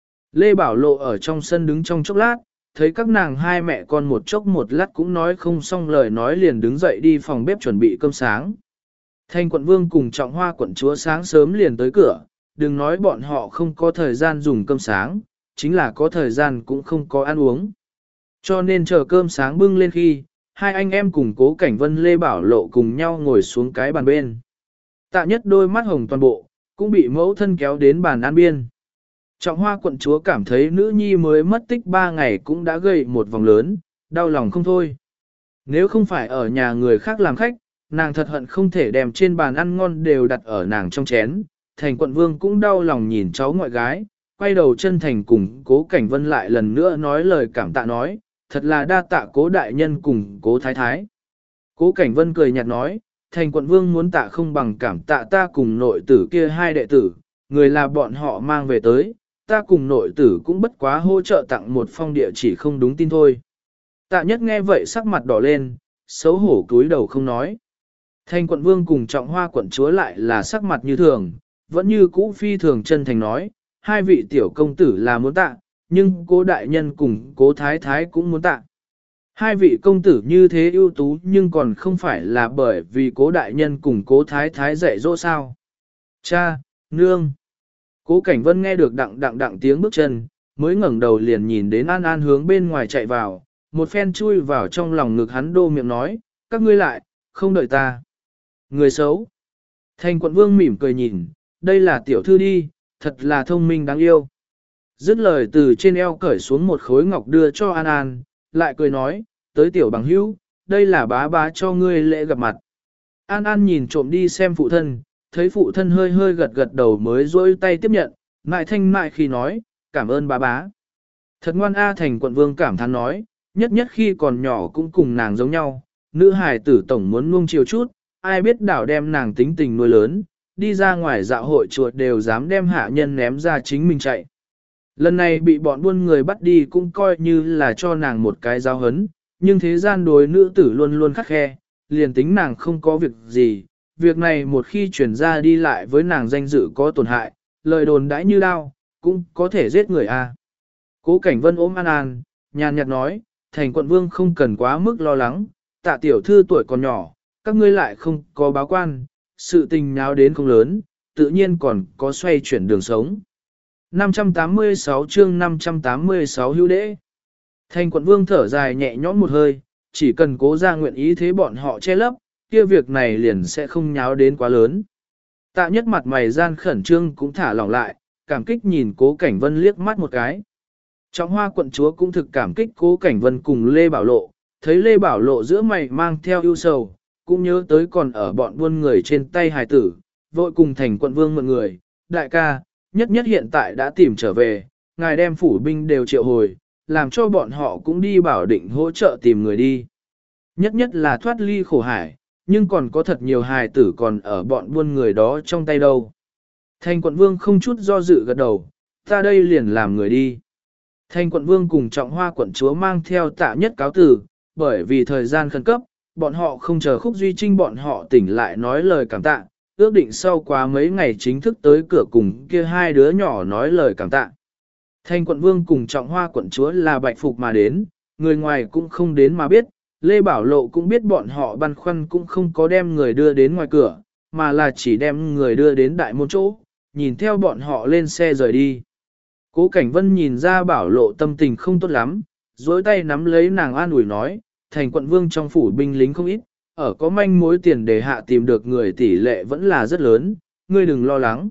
Lê Bảo Lộ ở trong sân đứng trong chốc lát, thấy các nàng hai mẹ con một chốc một lát cũng nói không xong lời nói liền đứng dậy đi phòng bếp chuẩn bị cơm sáng. Thành quận vương cùng Trọng Hoa quận chúa sáng sớm liền tới cửa, đừng nói bọn họ không có thời gian dùng cơm sáng, chính là có thời gian cũng không có ăn uống. Cho nên chờ cơm sáng bưng lên khi, hai anh em cùng Cố Cảnh Vân Lê Bảo Lộ cùng nhau ngồi xuống cái bàn bên. Tạ Nhất đôi mắt hồng toàn bộ, cũng bị mẫu thân kéo đến bàn ăn biên. Trọng Hoa quận chúa cảm thấy nữ nhi mới mất tích 3 ngày cũng đã gây một vòng lớn, đau lòng không thôi. Nếu không phải ở nhà người khác làm khách, nàng thật hận không thể đem trên bàn ăn ngon đều đặt ở nàng trong chén. Thành quận vương cũng đau lòng nhìn cháu ngoại gái, quay đầu chân thành cùng Cố Cảnh Vân lại lần nữa nói lời cảm tạ nói, thật là đa tạ Cố đại nhân cùng Cố thái thái. Cố Cảnh Vân cười nhạt nói, thành quận vương muốn tạ không bằng cảm tạ ta cùng nội tử kia hai đệ tử, người là bọn họ mang về tới, ta cùng nội tử cũng bất quá hỗ trợ tặng một phong địa chỉ không đúng tin thôi. Tạ Nhất nghe vậy sắc mặt đỏ lên, xấu hổ cúi đầu không nói. Thành quận vương cùng Trọng Hoa quận chúa lại là sắc mặt như thường, vẫn như cũ phi thường chân thành nói, hai vị tiểu công tử là muốn tạ, nhưng Cố đại nhân cùng Cố thái thái cũng muốn tạ. Hai vị công tử như thế ưu tú nhưng còn không phải là bởi vì Cố đại nhân cùng Cố thái thái dạy dỗ sao. Cha, nương. Cố Cảnh Vân nghe được đặng tiếng bước chân, mới ngẩng đầu liền nhìn đến An An hướng bên ngoài chạy vào, một phen chui vào trong lòng ngực hắn đô miệng nói, các ngươi lại, không đợi ta. Người xấu. Thành quận vương mỉm cười nhìn, đây là tiểu thư đi, thật là thông minh đáng yêu. Dứt lời từ trên eo cởi xuống một khối ngọc đưa cho An An, lại cười nói, tới tiểu bằng hữu, đây là bá bá cho ngươi lễ gặp mặt. An An nhìn trộm đi xem phụ thân, thấy phụ thân hơi hơi gật đầu mới rỗi tay tiếp nhận, mại thanh mại khi nói, cảm ơn bá bá. Thật ngoan A. Thành quận vương cảm thán nói, nhất nhất khi còn nhỏ cũng cùng nàng giống nhau, nữ hài tử tổng muốn nuông chiều chút, ai biết đảo đem nàng tính tình nuôi lớn, đi ra ngoài dạo hội chuột đều dám đem hạ nhân ném ra chính mình chạy. Lần này bị bọn buôn người bắt đi cũng coi như là cho nàng một cái giáo hấn, nhưng thế gian đối nữ tử luôn luôn khắc khe, liền tính nàng không có việc gì, việc này một khi chuyển ra đi lại với nàng danh dự có tổn hại, lời đồn đãi như đao, cũng có thể giết người a. Cố Cảnh Vân ôm An An, nhàn nhạt nói, thành quận vương không cần quá mức lo lắng, Tạ tiểu thư tuổi còn nhỏ, các ngươi lại không có báo quan, sự tình nháo đến không lớn, tự nhiên còn có xoay chuyển đường sống. 586 chương 586 hữu đễ. Thành quận vương thở dài nhẹ nhõm một hơi, chỉ cần Cố ra nguyện ý thế bọn họ che lấp, kia việc này liền sẽ không nháo đến quá lớn. Tạ Nhất mặt mày gian khẩn trương cũng thả lỏng lại, cảm kích nhìn Cố Cảnh Vân liếc mắt một cái. Trọng Hoa quận chúa cũng thực cảm kích Cố Cảnh Vân cùng Lê Bảo Lộ, thấy Lê Bảo Lộ giữa mày mang theo ưu sầu, cũng nhớ tới còn ở bọn buôn người trên tay hài tử, vội cùng thành quận vương mượn người, đại ca, nhất nhất hiện tại đã tìm trở về, ngài đem phủ binh đều triệu hồi, làm cho bọn họ cũng đi bảo định hỗ trợ tìm người đi. Nhất nhất là thoát ly khổ hải, nhưng còn có thật nhiều hài tử còn ở bọn buôn người đó trong tay đâu. Thành quận vương không chút do dự gật đầu, ta đây liền làm người đi. Thành quận vương cùng Trọng Hoa quận chúa mang theo Tạ Nhất cáo tử, bởi vì thời gian khẩn cấp, bọn họ không chờ Khúc Duy Trinh bọn họ tỉnh lại nói lời cảm tạ, ước định sau quá mấy ngày chính thức tới cửa cùng kia hai đứa nhỏ nói lời cảm tạ. Thành quận vương cùng Trọng Hoa quận chúa là bạch phục mà đến, người ngoài cũng không đến mà biết, Lê Bảo Lộ cũng biết bọn họ băn khoăn cũng không có đem người đưa đến ngoài cửa, mà là chỉ đem người đưa đến đại môn chỗ, nhìn theo bọn họ lên xe rời đi. Cố Cảnh Vân nhìn ra Bảo Lộ tâm tình không tốt lắm, dối tay nắm lấy nàng an ủi nói, thành quận vương trong phủ binh lính không ít, ở có manh mối tiền để hạ tìm được người tỷ lệ vẫn là rất lớn, ngươi đừng lo lắng.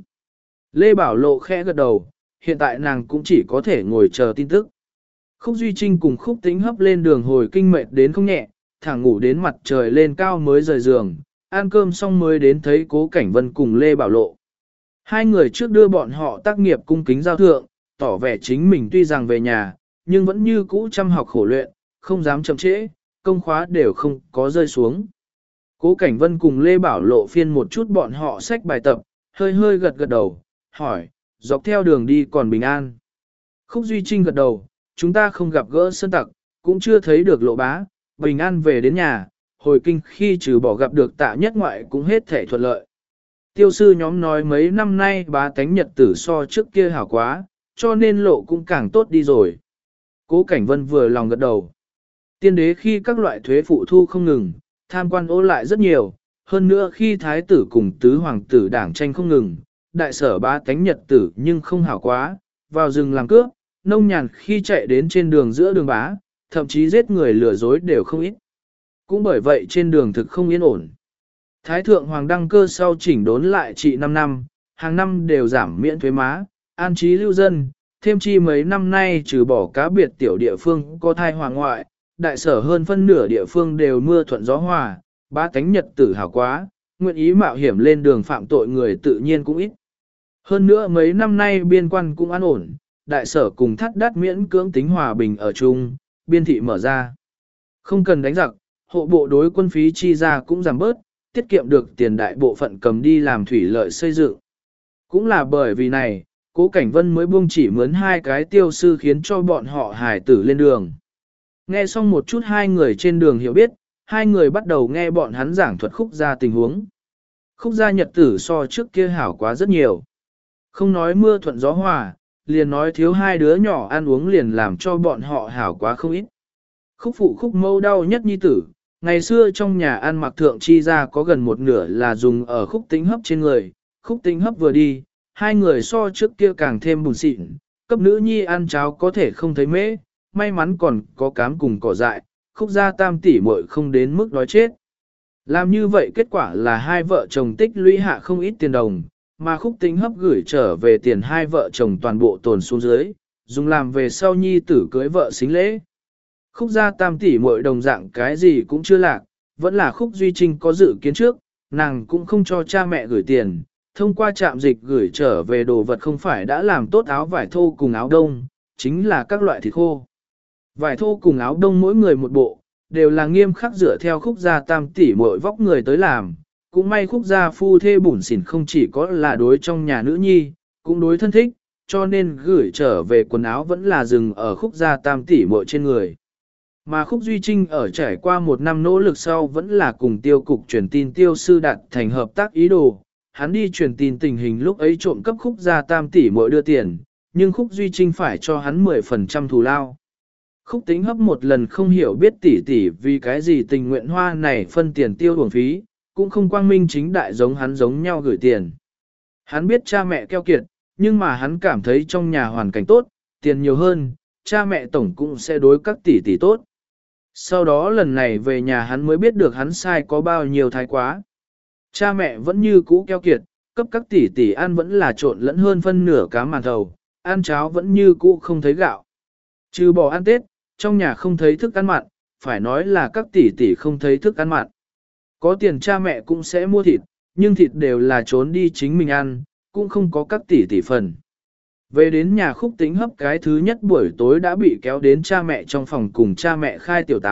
Lê Bảo Lộ khẽ gật đầu, hiện tại nàng cũng chỉ có thể ngồi chờ tin tức. Khúc Duy Trinh cùng Khúc Tĩnh hấp lên đường hồi kinh mệt đến không nhẹ, thẳng ngủ đến mặt trời lên cao mới rời giường, ăn cơm xong mới đến thấy Cố Cảnh Vân cùng Lê Bảo Lộ. Hai người trước đưa bọn họ tác nghiệp cung kính giao thượng, tỏ vẻ chính mình tuy rằng về nhà, nhưng vẫn như cũ chăm học khổ luyện, không dám chậm trễ, công khóa đều không có rơi xuống. Cố Cảnh Vân cùng Lê Bảo Lộ phiên một chút bọn họ sách bài tập, hơi hơi gật gật đầu, hỏi, dọc theo đường đi còn bình an. Khúc Duy Trinh gật đầu, chúng ta không gặp gỡ sơn tặc, cũng chưa thấy được Lộ bá, bình an về đến nhà, hồi kinh khi trừ bỏ gặp được Tạ Nhất ngoại cũng hết thể thuận lợi. Tiêu sư nhóm nói mấy năm nay bá tánh nhật tử so trước kia hảo quá, cho nên Lộ cũng càng tốt đi rồi. Cố Cảnh Vân vừa lòng gật đầu. Tiên đế khi các loại thuế phụ thu không ngừng, tham quan ô lại rất nhiều, hơn nữa khi thái tử cùng tứ hoàng tử đảng tranh không ngừng, đại sở bá tánh nhật tử nhưng không hảo quá, vào rừng làm cướp, nông nhàn khi chạy đến trên đường giữa đường bá, thậm chí giết người lừa dối đều không ít. Cũng bởi vậy trên đường thực không yên ổn. Thái thượng hoàng đăng cơ sau chỉnh đốn lại trị 5 năm, hàng năm đều giảm miễn thuế má, an trí lưu dân, thêm chi mấy năm nay trừ bỏ cá biệt tiểu địa phương có thai hoàng ngoại, đại sở hơn phân nửa địa phương đều mưa thuận gió hòa, bá tánh nhật tử hảo quá, nguyện ý mạo hiểm lên đường phạm tội người tự nhiên cũng ít. Hơn nữa mấy năm nay biên quan cũng an ổn, đại sở cùng thắt đắt miễn cưỡng tính hòa bình ở chung, biên thị mở ra. Không cần đánh giặc, hộ bộ đối quân phí chi ra cũng giảm bớt, tiết kiệm được tiền đại bộ phận cầm đi làm thủy lợi xây dựng. Cũng là bởi vì này, Cố Cảnh Vân mới buông chỉ mướn hai cái tiêu sư khiến cho bọn họ hài tử lên đường. Nghe xong một chút hai người trên đường hiểu biết, hai người bắt đầu nghe bọn hắn giảng thuật Khúc gia tình huống. Khúc gia nhật tử so trước kia hảo quá rất nhiều. Không nói mưa thuận gió hòa, liền nói thiếu hai đứa nhỏ ăn uống liền làm cho bọn họ hảo quá không ít. Khúc phụ Khúc mâu đau nhất nhi tử, ngày xưa trong nhà ăn mặc thượng chi ra có gần một nửa là dùng ở Khúc Tĩnh hấp trên người, Khúc Tĩnh hấp vừa đi, hai người so trước kia càng thêm bùn xịn, cấp nữ nhi ăn cháo có thể không thấy mễ, may mắn còn có cám cùng cỏ dại, Khúc gia tam tỷ muội không đến mức đói chết. Làm như vậy kết quả là hai vợ chồng tích lũy hạ không ít tiền đồng, mà Khúc Tĩnh hấp gửi trở về tiền hai vợ chồng toàn bộ tồn xuống dưới, dùng làm về sau nhi tử cưới vợ xính lễ. Khúc gia tam tỷ muội đồng dạng cái gì cũng chưa lạc, vẫn là Khúc Duy Trinh có dự kiến trước, nàng cũng không cho cha mẹ gửi tiền, thông qua trạm dịch gửi trở về đồ vật không phải đã làm tốt áo vải thô cùng áo đông, chính là các loại thịt khô. Vải thô cùng áo đông mỗi người một bộ, đều là nghiêm khắc dựa theo Khúc gia tam tỷ muội vóc người tới làm, cũng may Khúc gia phu thê bủn xỉn không chỉ có là đối trong nhà nữ nhi, cũng đối thân thích, cho nên gửi trở về quần áo vẫn là dừng ở Khúc gia tam tỷ muội trên người. Mà Khúc Duy Trinh ở trải qua một năm nỗ lực sau vẫn là cùng tiêu cục truyền tin tiêu sư đạt thành hợp tác ý đồ. Hắn đi truyền tin tình hình lúc ấy trộm cấp Khúc gia tam tỷ muội đưa tiền, nhưng Khúc Duy Trinh phải cho hắn 10% thù lao. Khúc Tĩnh hấp một lần không hiểu biết tỷ vì cái gì tình nguyện hoa này phân tiền tiêu uổng phí, cũng không quang minh chính đại giống hắn giống nhau gửi tiền. Hắn biết cha mẹ keo kiệt, nhưng mà hắn cảm thấy trong nhà hoàn cảnh tốt, tiền nhiều hơn, cha mẹ tổng cũng sẽ đối các tỷ tốt. Sau đó lần này về nhà hắn mới biết được hắn sai có bao nhiêu thái quá. Cha mẹ vẫn như cũ keo kiệt, cấp các tỷ ăn vẫn là trộn lẫn hơn phân nửa cá màn thầu, ăn cháo vẫn như cũ không thấy gạo. Trừ bỏ ăn Tết, trong nhà không thấy thức ăn mặn, phải nói là các tỷ không thấy thức ăn mặn. Có tiền cha mẹ cũng sẽ mua thịt, nhưng thịt đều là trốn đi chính mình ăn, cũng không có các tỷ phần. Về đến nhà Khúc Tĩnh hấp cái thứ nhất buổi tối đã bị kéo đến cha mẹ trong phòng cùng cha mẹ khai tiểu táo,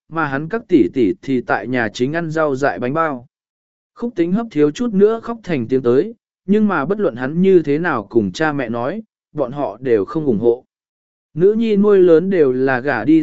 mà hắn các tỷ tỷ thì tại nhà chính ăn rau dại bánh bao. Khúc Tĩnh Hấp thiếu chút nữa khóc thành tiếng tới, nhưng mà bất luận hắn như thế nào cùng cha mẹ nói, bọn họ đều không ủng hộ. Nữ nhi nuôi lớn đều là gả đi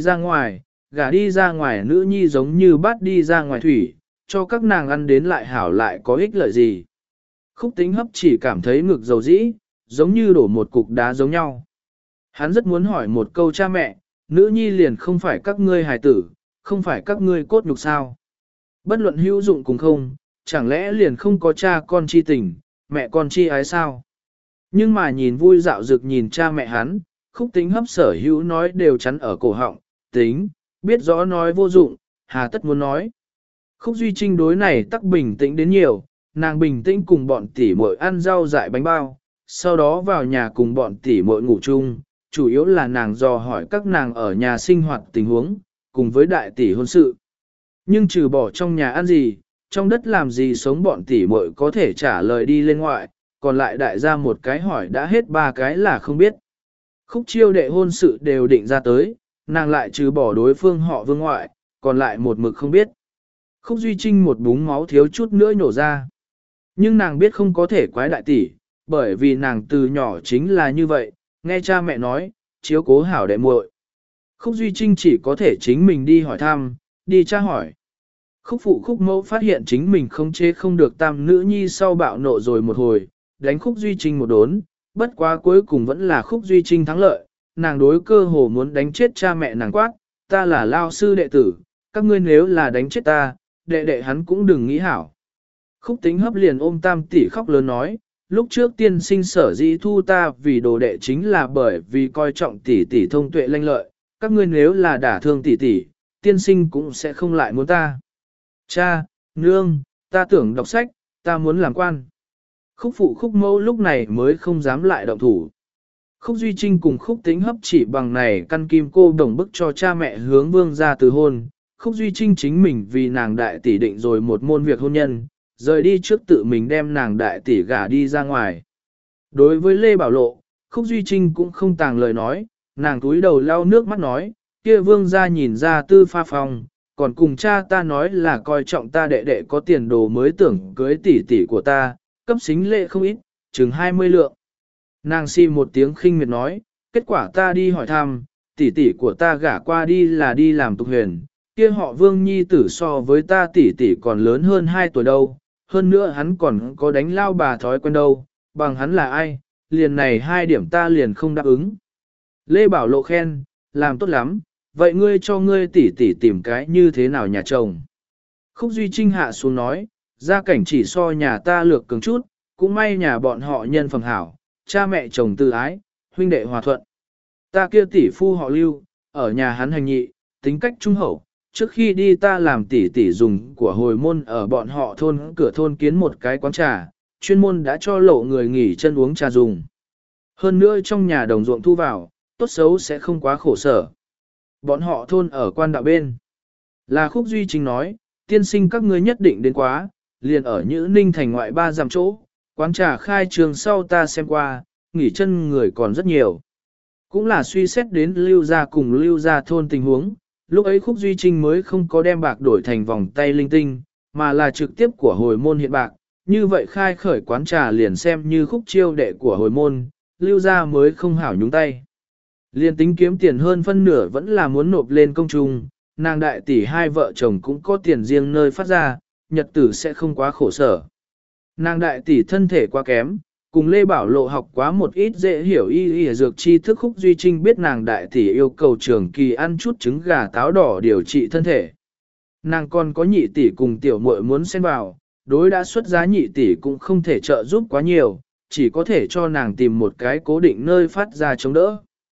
ra ngoài nữ nhi giống như bắt đi ra ngoài thủy, cho các nàng ăn đến lại hảo lại có ích lợi gì. Khúc Tĩnh Hấp chỉ cảm thấy ngực dầu dĩ, giống như đổ một cục đá giống nhau. Hắn rất muốn hỏi một câu cha mẹ, nữ nhi liền không phải các ngươi hài tử, không phải các ngươi cốt nhục sao. Bất luận hữu dụng cùng không, chẳng lẽ liền không có cha con chi tình, mẹ con chi ái sao? Nhưng mà nhìn vui dạo dực nhìn cha mẹ hắn, Khúc Tĩnh Hấp sở hữu nói đều chắn ở cổ họng, tính, biết rõ nói vô dụng, hà tất muốn nói. Khúc Duy Trinh đối này tắc bình tĩnh đến nhiều, nàng bình tĩnh cùng bọn tỷ muội ăn rau dại bánh bao, sau đó vào nhà cùng bọn tỷ muội ngủ chung, chủ yếu là nàng dò hỏi các nàng ở nhà sinh hoạt tình huống, cùng với đại tỷ hôn sự. Nhưng trừ bỏ trong nhà ăn gì, trong đất làm gì sống bọn tỷ muội có thể trả lời đi lên ngoại, còn lại đại gia một cái hỏi đã hết ba cái là không biết. Khúc Chiêu đệ hôn sự đều định ra tới, nàng lại trừ bỏ đối phương họ Vương ngoại, còn lại một mực không biết. Khúc Duy Trinh một búng máu thiếu chút nữa nhổ ra. Nhưng nàng biết không có thể quái đại tỷ, bởi vì nàng từ nhỏ chính là như vậy, nghe cha mẹ nói, chiếu cố hảo đệ muội. Khúc Duy Trinh chỉ có thể chính mình đi hỏi thăm, đi tra hỏi. Khúc phụ Khúc mẫu phát hiện chính mình không chế không được tam nữ nhi sau bạo nộ rồi một hồi, đánh Khúc Duy Trinh một đốn, bất quá cuối cùng vẫn là Khúc Duy Trinh thắng lợi, nàng đối cơ hồ muốn đánh chết cha mẹ nàng quát, ta là lao sư đệ tử, các ngươi nếu là đánh chết ta, đệ đệ hắn cũng đừng nghĩ hảo. Khúc Tĩnh Hấp liền ôm tam tỷ khóc lớn nói, lúc trước tiên sinh sở dĩ thu ta vì đồ đệ chính là bởi vì coi trọng tỷ tỷ thông tuệ lanh lợi, các ngươi nếu là đả thương tỷ tỷ, tiên sinh cũng sẽ không lại muốn ta. Cha, nương, ta tưởng đọc sách, ta muốn làm quan. Khúc phụ Khúc mẫu lúc này mới không dám lại động thủ. Khúc Duy Trinh cùng Khúc Tĩnh Hấp chỉ bằng này căn kim cô đồng bức cho cha mẹ hướng Vương ra từ hôn. Khúc Duy Trinh chính mình vì nàng đại tỷ định rồi một môn việc hôn nhân, rời đi trước tự mình đem nàng đại tỷ gả đi ra ngoài. Đối với Lê Bảo Lộ, Khúc Duy Trinh cũng không tàng lời nói, nàng túi đầu lau nước mắt nói, kia Vương ra nhìn ra tư pha phòng, còn cùng cha ta nói là coi trọng ta đệ đệ có tiền đồ mới tưởng cưới tỷ tỷ của ta, cấp xính lệ không ít, chừng 20 lượng. Nàng si một tiếng khinh miệt nói, kết quả ta đi hỏi thăm, tỷ tỷ của ta gả qua đi là đi làm tục huyền, kia họ Vương nhi tử so với ta tỷ tỷ còn lớn hơn 2 tuổi đâu, hơn nữa hắn còn có đánh lao bà thói quen đâu, bằng hắn là ai, liền này 2 điểm ta liền không đáp ứng. Lê Bảo Lộ khen, làm tốt lắm, vậy ngươi cho ngươi tỷ tỷ tìm cái như thế nào nhà chồng. Khúc Duy Trinh hạ xuống nói, gia cảnh chỉ so nhà ta lược cường chút, cũng may nhà bọn họ nhân phẩm hảo, cha mẹ chồng từ ái, huynh đệ hòa thuận. Ta kia tỷ phu họ Lưu, ở nhà hắn hành nhị, tính cách trung hậu, trước khi đi ta làm tỷ tỷ dùng của hồi môn ở bọn họ thôn cửa thôn kiến một cái quán trà, chuyên môn đã cho lộ người nghỉ chân uống trà dùng. Hơn nữa trong nhà đồng ruộng thu vào, tốt xấu sẽ không quá khổ sở. Bọn họ thôn ở quan đạo bên. Là Khúc Duy Trinh nói, tiên sinh các ngươi nhất định đến quá, liền ở Nhữ Ninh thành ngoại 3 dặm chỗ, quán trà khai trường sau ta xem qua, nghỉ chân người còn rất nhiều. Cũng là suy xét đến lưu gia cùng lưu gia thôn tình huống, lúc ấy Khúc Duy Trinh mới không có đem bạc đổi thành vòng tay linh tinh, mà là trực tiếp của hồi môn hiện bạc, như vậy khai khởi quán trà liền xem như Khúc chiêu đệ của hồi môn, lưu gia mới không hảo nhúng tay. Liên tính kiếm tiền hơn phân nửa vẫn là muốn nộp lên công trung, nàng đại tỷ hai vợ chồng cũng có tiền riêng nơi phát ra, nhật tử sẽ không quá khổ sở. Nàng đại tỷ thân thể quá kém, cùng Lê Bảo Lộ học quá một ít dễ hiểu y dược tri thức. Khúc Duy Trinh biết nàng đại tỷ yêu cầu trường kỳ ăn chút trứng gà táo đỏ điều trị thân thể. Nàng còn có nhị tỷ cùng tiểu muội muốn xen vào, đối đã xuất giá nhị tỷ cũng không thể trợ giúp quá nhiều, chỉ có thể cho nàng tìm một cái cố định nơi phát ra chống đỡ.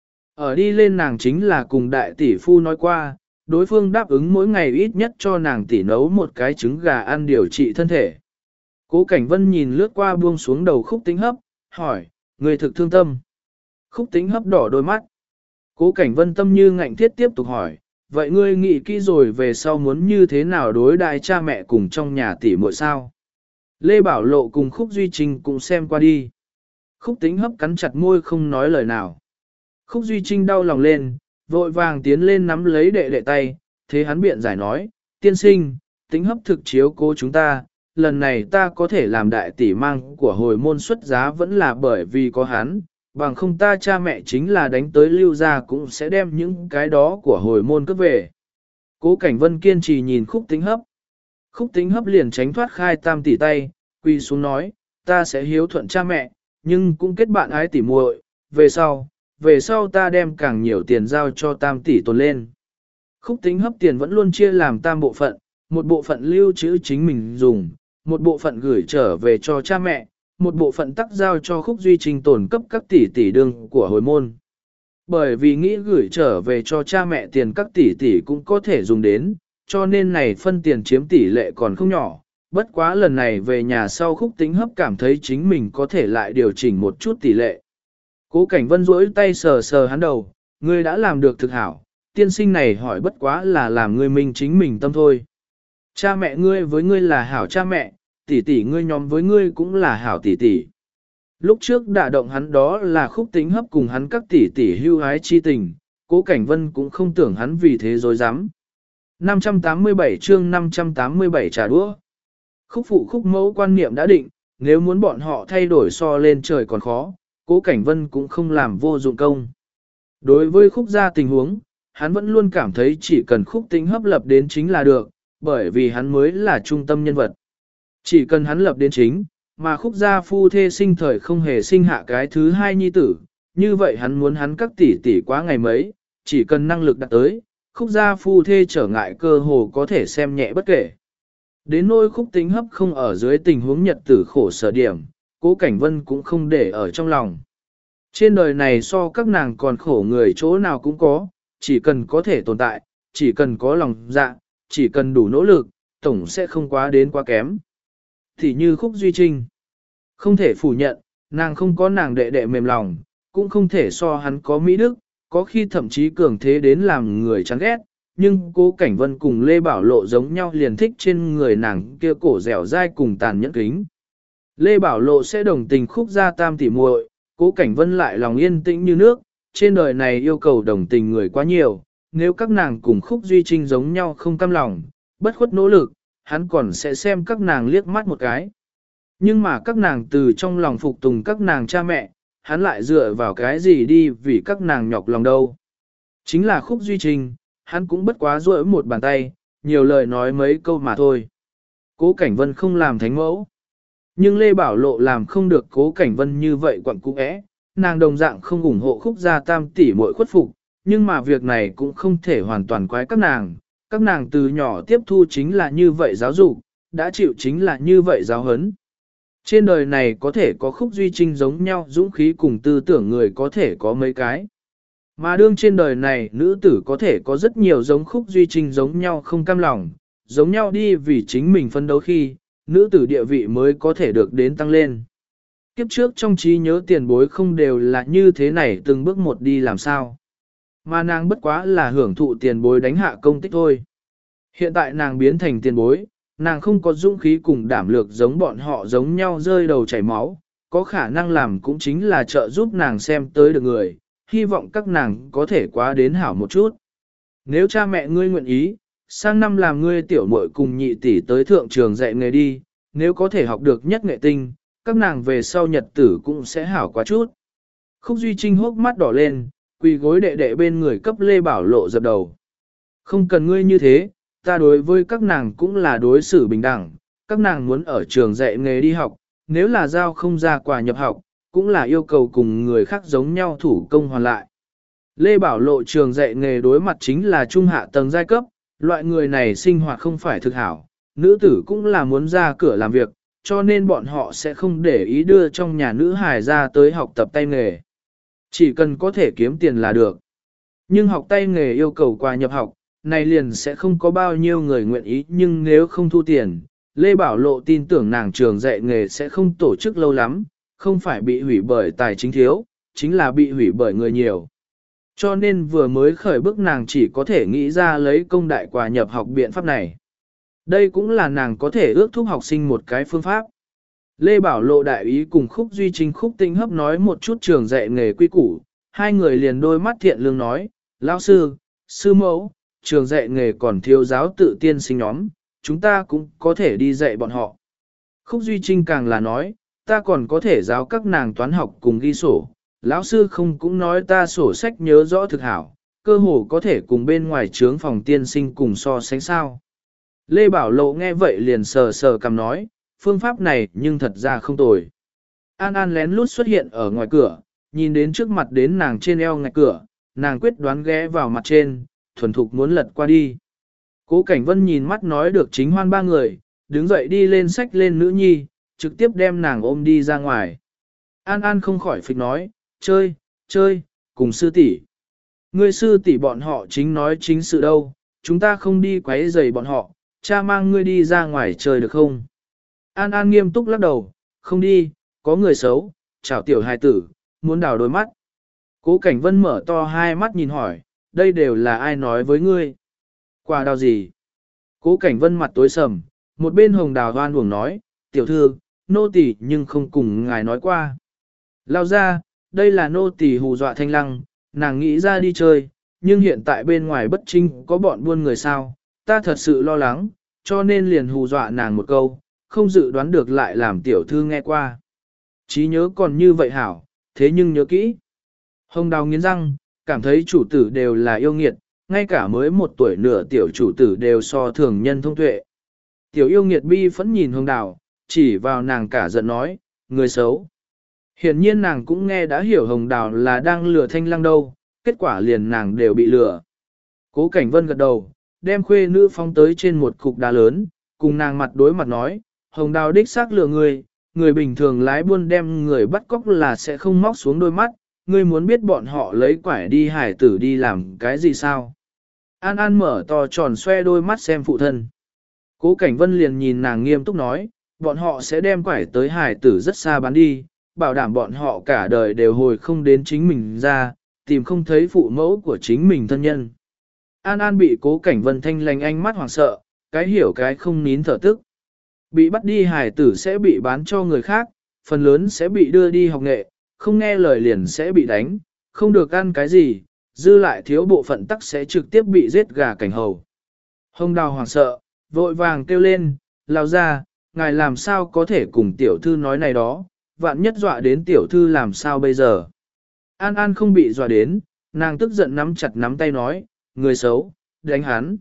Ở đi lên nàng chính là cùng đại tỷ phu nói qua, đối phương đáp ứng mỗi ngày ít nhất cho nàng tỷ nấu một cái trứng gà ăn điều trị thân thể. Cố Cảnh Vân nhìn lướt qua buông xuống đầu Khúc Tĩnh Hấp, hỏi, người thực thương tâm. Khúc Tĩnh Hấp đỏ đôi mắt. Cố Cảnh Vân tâm như ngạnh thiết tiếp tục hỏi, vậy ngươi nghĩ kỹ rồi về sau muốn như thế nào đối đại cha mẹ cùng trong nhà tỷ muội sao? Lê Bảo Lộ cùng Khúc Duy Trinh cũng xem qua đi. Khúc Tĩnh Hấp cắn chặt môi không nói lời nào. Khúc Duy Trinh đau lòng lên, vội vàng tiến lên nắm lấy đệ đệ tay, thế hắn biện giải nói, tiên sinh, tính hấp thực chiếu cố chúng ta, lần này ta có thể làm đại tỷ mang của hồi môn xuất giá vẫn là bởi vì có hắn, bằng không ta cha mẹ chính là đánh tới lưu gia cũng sẽ đem những cái đó của hồi môn cướp về. Cố Cảnh Vân kiên trì nhìn Khúc Tĩnh Hấp. Khúc Tĩnh Hấp liền tránh thoát khai tam tỷ tay, quỳ xuống nói, ta sẽ hiếu thuận cha mẹ, nhưng cũng kết bạn ái tỷ muội, về sau ta đem càng nhiều tiền giao cho tam tỷ tồn lên. Khúc Tĩnh Hấp tiền vẫn luôn chia làm tam bộ phận, một bộ phận lưu trữ chính mình dùng, một bộ phận gửi trở về cho cha mẹ, một bộ phận tắc giao cho Khúc Duy Trinh tồn cấp các tỷ tỷ đương của hồi môn. Bởi vì nghĩ gửi trở về cho cha mẹ tiền các tỷ tỷ cũng có thể dùng đến, cho nên này phân tiền chiếm tỷ lệ còn không nhỏ. Bất quá lần này về nhà sau Khúc Tĩnh Hấp cảm thấy chính mình có thể lại điều chỉnh một chút tỷ lệ. Cố Cảnh Vân duỗi tay sờ sờ hắn đầu, ngươi đã làm được thực hảo, tiên sinh này hỏi bất quá là làm ngươi minh chính mình tâm thôi. Cha mẹ ngươi với ngươi là hảo cha mẹ, tỷ tỷ ngươi nhóm với ngươi cũng là hảo tỷ tỷ. Lúc trước đả động hắn đó là Khúc Tĩnh Hấp cùng hắn các tỷ tỷ hưu hái chi tình, Cố Cảnh Vân cũng không tưởng hắn vì thế dối dám. 587 chương 587 trà đũa. Khúc phụ khúc mẫu quan niệm đã định, nếu muốn bọn họ thay đổi so lên trời còn khó, Cố Cảnh Vân cũng không làm vô dụng công. Đối với Khúc gia tình huống, hắn vẫn luôn cảm thấy chỉ cần Khúc Tĩnh Hấp lập đến chính là được, bởi vì hắn mới là trung tâm nhân vật. Chỉ cần hắn lập đến chính, mà Khúc gia phu thê sinh thời không hề sinh hạ cái thứ hai nhi tử, như vậy hắn muốn hắn các tỷ tỷ quá ngày mấy, chỉ cần năng lực đạt tới, Khúc gia phu thê trở ngại cơ hồ có thể xem nhẹ bất kể. Đến nỗi Khúc Tĩnh Hấp không ở dưới tình huống nhật tử khổ sở điểm, Cố Cảnh Vân cũng không để ở trong lòng. Trên đời này so các nàng còn khổ người chỗ nào cũng có, chỉ cần có thể tồn tại, chỉ cần có lòng dạ, chỉ cần đủ nỗ lực, tổng sẽ không quá đến quá kém. Thì như Khúc Duy Trinh, không thể phủ nhận, nàng không có nàng đệ đệ mềm lòng, cũng không thể so hắn có mỹ đức, có khi thậm chí cường thế đến làm người chán ghét, nhưng Cố Cảnh Vân cùng Lê Bảo Lộ giống nhau liền thích trên người nàng kia cổ dẻo dai cùng tàn nhẫn kính. Lê Bảo Lộ sẽ đồng tình Khúc gia tam tỷ muội, Cố Cảnh Vân lại lòng yên tĩnh như nước, trên đời này yêu cầu đồng tình người quá nhiều, nếu các nàng cùng Khúc Duy Trinh giống nhau không cam lòng, bất khuất nỗ lực, hắn còn sẽ xem các nàng liếc mắt một cái. Nhưng mà các nàng từ trong lòng phục tùng các nàng cha mẹ, hắn lại dựa vào cái gì đi vì các nàng nhọc lòng đâu. Chính là Khúc Duy Trinh, hắn cũng bất quá duỗi một bàn tay, nhiều lời nói mấy câu mà thôi. Cố Cảnh Vân không làm thánh mẫu. Nhưng Lê Bảo Lộ làm không được Cố Cảnh Vân như vậy quặng cũ é, nàng đồng dạng không ủng hộ Khúc gia tam tỷ muội khuất phục, nhưng mà việc này cũng không thể hoàn toàn quái các nàng từ nhỏ tiếp thu chính là như vậy giáo dục, đã chịu chính là như vậy giáo huấn. Trên đời này có thể có Khúc Duy Trinh giống nhau dũng khí cùng tư tưởng người có thể có mấy cái. Mà đương trên đời này nữ tử có thể có rất nhiều giống Khúc Duy Trinh giống nhau không cam lòng, giống nhau đi vì chính mình phân đấu khi, nữ tử địa vị mới có thể được đến tăng lên. Kiếp trước trong trí nhớ tiền bối không đều là như thế này từng bước một đi làm sao. Mà nàng bất quá là hưởng thụ tiền bối đánh hạ công tích thôi. Hiện tại nàng biến thành tiền bối, nàng không có dũng khí cùng đảm lược giống bọn họ giống nhau rơi đầu chảy máu, có khả năng làm cũng chính là trợ giúp nàng xem tới được người, hy vọng các nàng có thể quá đến hảo một chút. Nếu cha mẹ ngươi nguyện ý, sang năm làm ngươi tiểu muội cùng nhị tỷ tới thượng trường dạy nghề đi, nếu có thể học được nhất nghệ tinh, các nàng về sau nhật tử cũng sẽ hảo quá chút. Khúc Duy Trinh hốc mắt đỏ lên, quỳ gối đệ đệ bên người cấp Lê Bảo Lộ dập đầu. Không cần ngươi như thế, ta đối với các nàng cũng là đối xử bình đẳng, các nàng muốn ở trường dạy nghề đi học, nếu là giao không ra quà nhập học, cũng là yêu cầu cùng người khác giống nhau thủ công hoàn lại. Lê Bảo Lộ trường dạy nghề đối mặt chính là trung hạ tầng giai cấp, loại người này sinh hoạt không phải thực hảo, nữ tử cũng là muốn ra cửa làm việc, cho nên bọn họ sẽ không để ý đưa trong nhà nữ hài ra tới học tập tay nghề. Chỉ cần có thể kiếm tiền là được. Nhưng học tay nghề yêu cầu quà nhập học, này liền sẽ không có bao nhiêu người nguyện ý, nhưng nếu không thu tiền, Lê Bảo Lộ tin tưởng nàng trường dạy nghề sẽ không tổ chức lâu lắm, không phải bị hủy bởi tài chính thiếu, chính là bị hủy bởi người nhiều. Cho nên vừa mới khởi bước nàng chỉ có thể nghĩ ra lấy công đại quà nhập học biện pháp này. Đây cũng là nàng có thể ước thúc học sinh một cái phương pháp. Lê Bảo Lộ đại ý cùng Khúc Duy Trinh Khúc Tĩnh Hấp nói một chút trường dạy nghề quy củ, hai người liền đôi mắt thiện lương nói, lão sư, sư mẫu, trường dạy nghề còn thiếu giáo tự tiên sinh nhóm, chúng ta cũng có thể đi dạy bọn họ. Khúc Duy Trinh càng là nói, ta còn có thể giáo các nàng toán học cùng ghi sổ, lão sư không cũng nói ta sổ sách nhớ rõ thực hảo, cơ hồ có thể cùng bên ngoài trướng phòng tiên sinh cùng so sánh sao. Lê Bảo Lộ nghe vậy liền sờ sờ cầm nói, phương pháp này nhưng thật ra không tồi. An An lén lút xuất hiện ở ngoài cửa, nhìn đến trước mặt đến nàng trên eo ngạch cửa, nàng quyết đoán ghé vào mặt trên, thuần thục muốn lật qua đi. Cố Cảnh Vân nhìn mắt nói được chính hoan ba người, đứng dậy đi lên xách lên nữ nhi, trực tiếp đem nàng ôm đi ra ngoài. An An không khỏi phịch nói, chơi, cùng sư tỷ. Ngươi sư tỷ bọn họ chính nói chính sự đâu, chúng ta không đi quấy rầy bọn họ, cha mang ngươi đi ra ngoài chơi được không? An An nghiêm túc lắc đầu, không đi, có người xấu, chào tiểu hài tử, muốn đào đôi mắt. Cố Cảnh Vân mở to hai mắt nhìn hỏi, đây đều là ai nói với ngươi? Quả đào gì? Cố Cảnh Vân mặt tối sầm, một bên hồng đào hoan uổng nói, tiểu thư, nô tỳ nhưng không cùng ngài nói qua. Lao ra, đây là nô tỳ hù dọa Thanh Lăng, nàng nghĩ ra đi chơi, nhưng hiện tại bên ngoài bất trinh có bọn buôn người sao, ta thật sự lo lắng, cho nên liền hù dọa nàng một câu, không dự đoán được lại làm tiểu thư nghe qua. Trí nhớ còn như vậy hảo, thế nhưng nhớ kỹ. Hồng đào nghiến răng, cảm thấy chủ tử đều là yêu nghiệt, ngay cả mới 1 tuổi nửa tiểu chủ tử đều so thường nhân thông tuệ. Tiểu yêu nghiệt bi phẫn nhìn hồng đào, chỉ vào nàng cả giận nói, người xấu. Hiển nhiên nàng cũng nghe đã hiểu hồng đào là đang lừa Thanh Lăng đâu, kết quả liền nàng đều bị lừa. Cố Cảnh Vân gật đầu, đem khuê nữ phóng tới trên một cục đá lớn, cùng nàng mặt đối mặt nói, hồng đào đích xác lừa người bình thường lái buôn đem người bắt cóc là sẽ không móc xuống đôi mắt, ngươi muốn biết bọn họ lấy quải đi hải tử đi làm cái gì sao? An An mở to tròn xoe đôi mắt xem phụ thân. Cố Cảnh Vân liền nhìn nàng nghiêm túc nói, bọn họ sẽ đem quải tới hải tử rất xa bán đi, bảo đảm bọn họ cả đời đều hồi không đến chính mình ra, tìm không thấy phụ mẫu của chính mình thân nhân. An An bị Cố Cảnh Vân thanh lành ánh mắt hoảng sợ, cái hiểu cái không nín thở tức. Bị bắt đi hải tử sẽ bị bán cho người khác, phần lớn sẽ bị đưa đi học nghệ, không nghe lời liền sẽ bị đánh, không được ăn cái gì, dư lại thiếu bộ phận tắc sẽ trực tiếp bị giết gà cảnh hầu. Hồng đào hoảng sợ, vội vàng kêu lên, lao ra, ngài làm sao có thể cùng tiểu thư nói này đó, vạn nhất dọa đến tiểu thư làm sao bây giờ. An An không bị dọa đến, nàng tức giận nắm chặt nắm tay nói, người xấu, đánh hắn.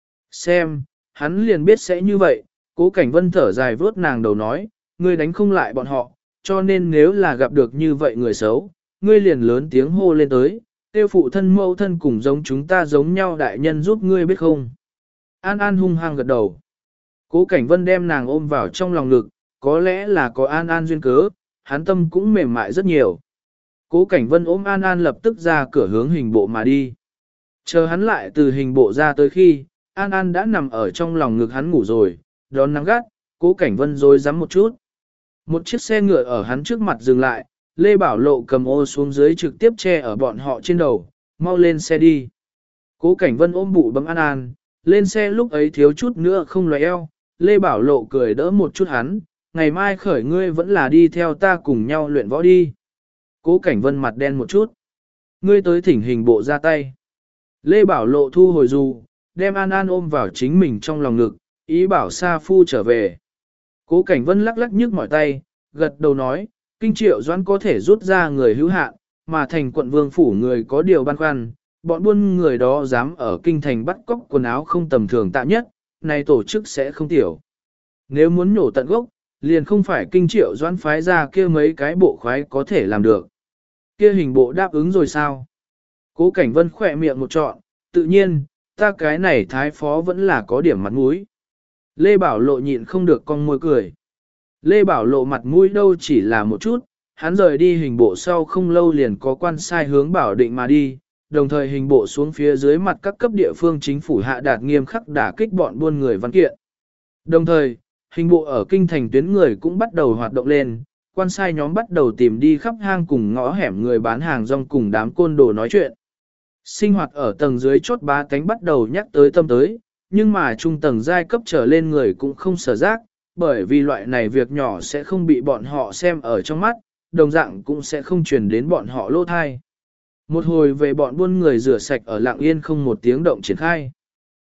Xem, hắn liền biết sẽ như vậy, Cố Cảnh Vân thở dài vớt nàng đầu nói, ngươi đánh không lại bọn họ, cho nên nếu là gặp được như vậy người xấu, ngươi liền lớn tiếng hô lên tới, tiêu phụ thân mẫu thân cùng giống chúng ta giống nhau đại nhân giúp ngươi biết không. An An hung hăng gật đầu. Cố Cảnh Vân đem nàng ôm vào trong lòng ngực, có lẽ là có An An duyên cớ, hắn tâm cũng mềm mại rất nhiều. Cố Cảnh Vân ôm An An lập tức ra cửa hướng hình bộ mà đi. Chờ hắn lại từ hình bộ ra tới khi, An An đã nằm ở trong lòng ngực hắn ngủ rồi, đón nắng gắt, Cố Cảnh Vân rồi dám một chút. Một chiếc xe ngựa ở hắn trước mặt dừng lại, Lê Bảo Lộ cầm ô xuống dưới trực tiếp che ở bọn họ trên đầu, mau lên xe đi. Cố Cảnh Vân ôm bụ bấm An An, lên xe lúc ấy thiếu chút nữa không loài eo, Lê Bảo Lộ cười đỡ một chút hắn, ngày mai khởi ngươi vẫn là đi theo ta cùng nhau luyện võ đi. Cố Cảnh Vân mặt đen một chút. Ngươi tới thỉnh hình bộ ra tay. Lê Bảo Lộ thu hồi dù, đem An An ôm vào chính mình trong lòng ngực, ý bảo Sa Phu trở về. Cố Cảnh Vân lắc lắc nhức mỏi tay, gật đầu nói, Kinh Triệu Doãn có thể rút ra người hữu hạn, mà thành quận vương phủ người có điều băn khoăn, bọn buôn người đó dám ở kinh thành bắt cóc quần áo không tầm thường tạ nhất, này tổ chức sẽ không tiểu. Nếu muốn nhổ tận gốc, liền không phải Kinh Triệu Doãn phái ra kia mấy cái bộ khoái có thể làm được. Kia hình bộ đáp ứng rồi sao? Cố Cảnh Vân khỏe miệng một trọn, tự nhiên, ta cái này thái phó vẫn là có điểm mặt mũi. Lê Bảo Lộ nhịn không được cong môi cười. Lê Bảo Lộ mặt mũi đâu chỉ là một chút, hắn rời đi hình bộ sau không lâu liền có quan sai hướng Bảo Định mà đi, đồng thời hình bộ xuống phía dưới mặt các cấp địa phương chính phủ hạ đạt nghiêm khắc đả kích bọn buôn người văn kiện. Đồng thời, hình bộ ở kinh thành tuyến người cũng bắt đầu hoạt động lên, quan sai nhóm bắt đầu tìm đi khắp hang cùng ngõ hẻm người bán hàng rong cùng đám côn đồ nói chuyện. Sinh hoạt ở tầng dưới chốt bá tánh bắt đầu nhắc tới tâm tới, nhưng mà trung tầng giai cấp trở lên người cũng không sở giác, bởi vì loại này việc nhỏ sẽ không bị bọn họ xem ở trong mắt, đồng dạng cũng sẽ không truyền đến bọn họ lỗ thai. Một hồi về bọn buôn người rửa sạch ở Lạng Yên không một tiếng động triển khai.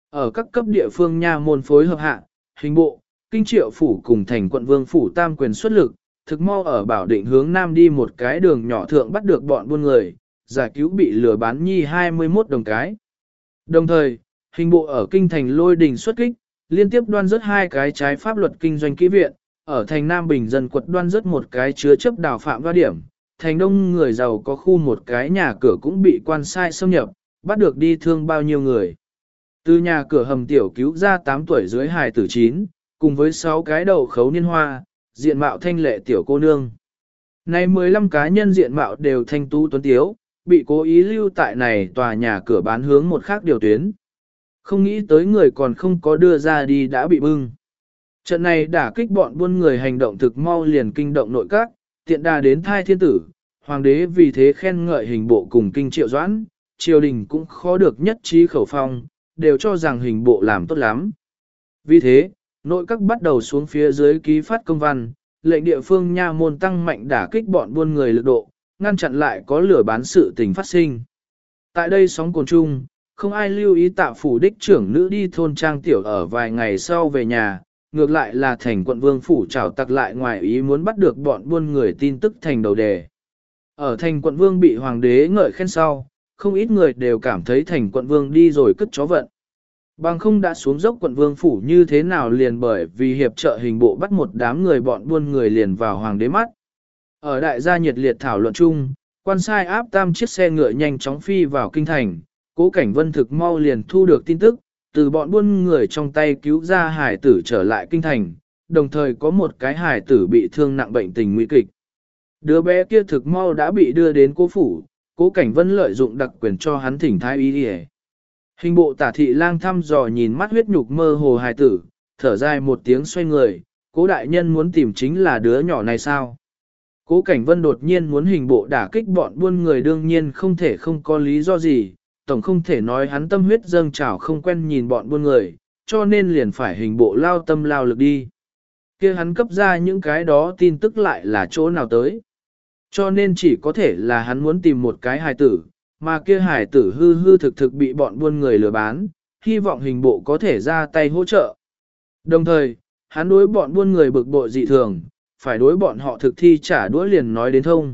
Ở các cấp địa phương nha môn phối hợp hạ, hình bộ, kinh triệu phủ cùng thành quận vương phủ tam quyền xuất lực, thực mau ở Bảo Định hướng nam đi một cái đường nhỏ thượng bắt được bọn buôn người, giải cứu bị lừa bán nhi 21 đồng cái. Đồng thời, hình bộ ở kinh thành Lôi Đình xuất kích, liên tiếp đoan rớt 2 cái trái pháp luật kinh doanh kỹ viện, ở thành Nam Bình dân quật đoan rớt một cái chứa chấp đào phạm đoa điểm, thành đông người giàu có khu một cái nhà cửa cũng bị quan sai xâm nhập, bắt được đi thương bao nhiêu người. Từ nhà cửa hầm tiểu cứu ra 8 tuổi dưới hài tử 9, cùng với 6 cái đầu khấu niên hoa, diện mạo thanh lệ tiểu cô nương. Này 15 cá nhân diện mạo đều thanh tú tuấn tiếu, bị cố ý lưu tại này tòa nhà cửa bán hướng một khác điều tuyến. Không nghĩ tới người còn không có đưa ra đi đã bị bưng. Trận này đả kích bọn buôn người hành động thực mau liền kinh động nội các, tiện đà đến thai thiên tử, hoàng đế vì thế khen ngợi hình bộ cùng kinh triệu doãn, triều đình cũng khó được nhất trí khẩu phong, đều cho rằng hình bộ làm tốt lắm. Vì thế, nội các bắt đầu xuống phía dưới ký phát công văn, lệnh địa phương nha môn tăng mạnh đả kích bọn buôn người lực độ, ngăn chặn lại có lửa bán sự tình phát sinh. Tại đây sóng cồn chung, không ai lưu ý Tạ phủ đích trưởng nữ đi thôn trang tiểu ở vài ngày sau về nhà, ngược lại là thành quận vương phủ trảo tặc lại ngoài ý muốn bắt được bọn buôn người tin tức thành đầu đề. Ở thành quận vương bị hoàng đế ngợi khen sau, không ít người đều cảm thấy thành quận vương đi rồi cất chó vận. Bằng không đã xuống dốc quận vương phủ như thế nào liền bởi vì hiệp trợ hình bộ bắt một đám người bọn buôn người liền vào hoàng đế mắt. Ở đại gia nhiệt liệt thảo luận chung, quan sai áp tam chiếc xe ngựa nhanh chóng phi vào kinh thành, Cố Cảnh Vân thực mau liền thu được tin tức, từ bọn buôn người trong tay cứu ra hải tử trở lại kinh thành, đồng thời có một cái hải tử bị thương nặng bệnh tình nguy kịch. Đứa bé kia thực mau đã bị đưa đến cố phủ, Cố Cảnh Vân lợi dụng đặc quyền cho hắn thỉnh thái y đi. Hình bộ Tả Thị Lang thăm dò nhìn mắt huyết nhục mơ hồ hải tử, thở dài một tiếng xoay người, Cố đại nhân muốn tìm chính là đứa nhỏ này sao? Cố Cảnh Vân đột nhiên muốn hình bộ đả kích bọn buôn người đương nhiên không thể không có lý do gì, tổng không thể nói hắn tâm huyết dâng trào không quen nhìn bọn buôn người, cho nên liền phải hình bộ lao tâm lao lực đi. Kia hắn cấp ra những cái đó tin tức lại là chỗ nào tới. Cho nên chỉ có thể là hắn muốn tìm một cái hài tử, mà kia hài tử hư hư thực thực bị bọn buôn người lừa bán, hy vọng hình bộ có thể ra tay hỗ trợ. Đồng thời, hắn đối bọn buôn người bực bội dị thường, phải đối bọn họ thực thi trả đũa liền nói đến thông.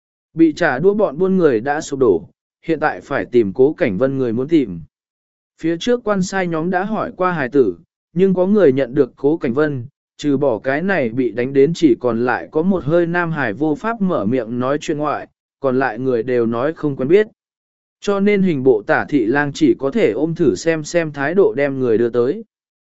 Bị trả đũa bọn buôn người đã sụp đổ, hiện tại phải tìm Cố Cảnh Vân người muốn tìm. Phía trước quan sai nhóm đã hỏi qua hài tử, nhưng có người nhận được Cố Cảnh Vân, trừ bỏ cái này bị đánh đến chỉ còn lại có một hơi nam hài vô pháp mở miệng nói chuyện ngoại, còn lại người đều nói không quen biết. Cho nên hình bộ Tả Thị Lang chỉ có thể ôm thử xem thái độ đem người đưa tới.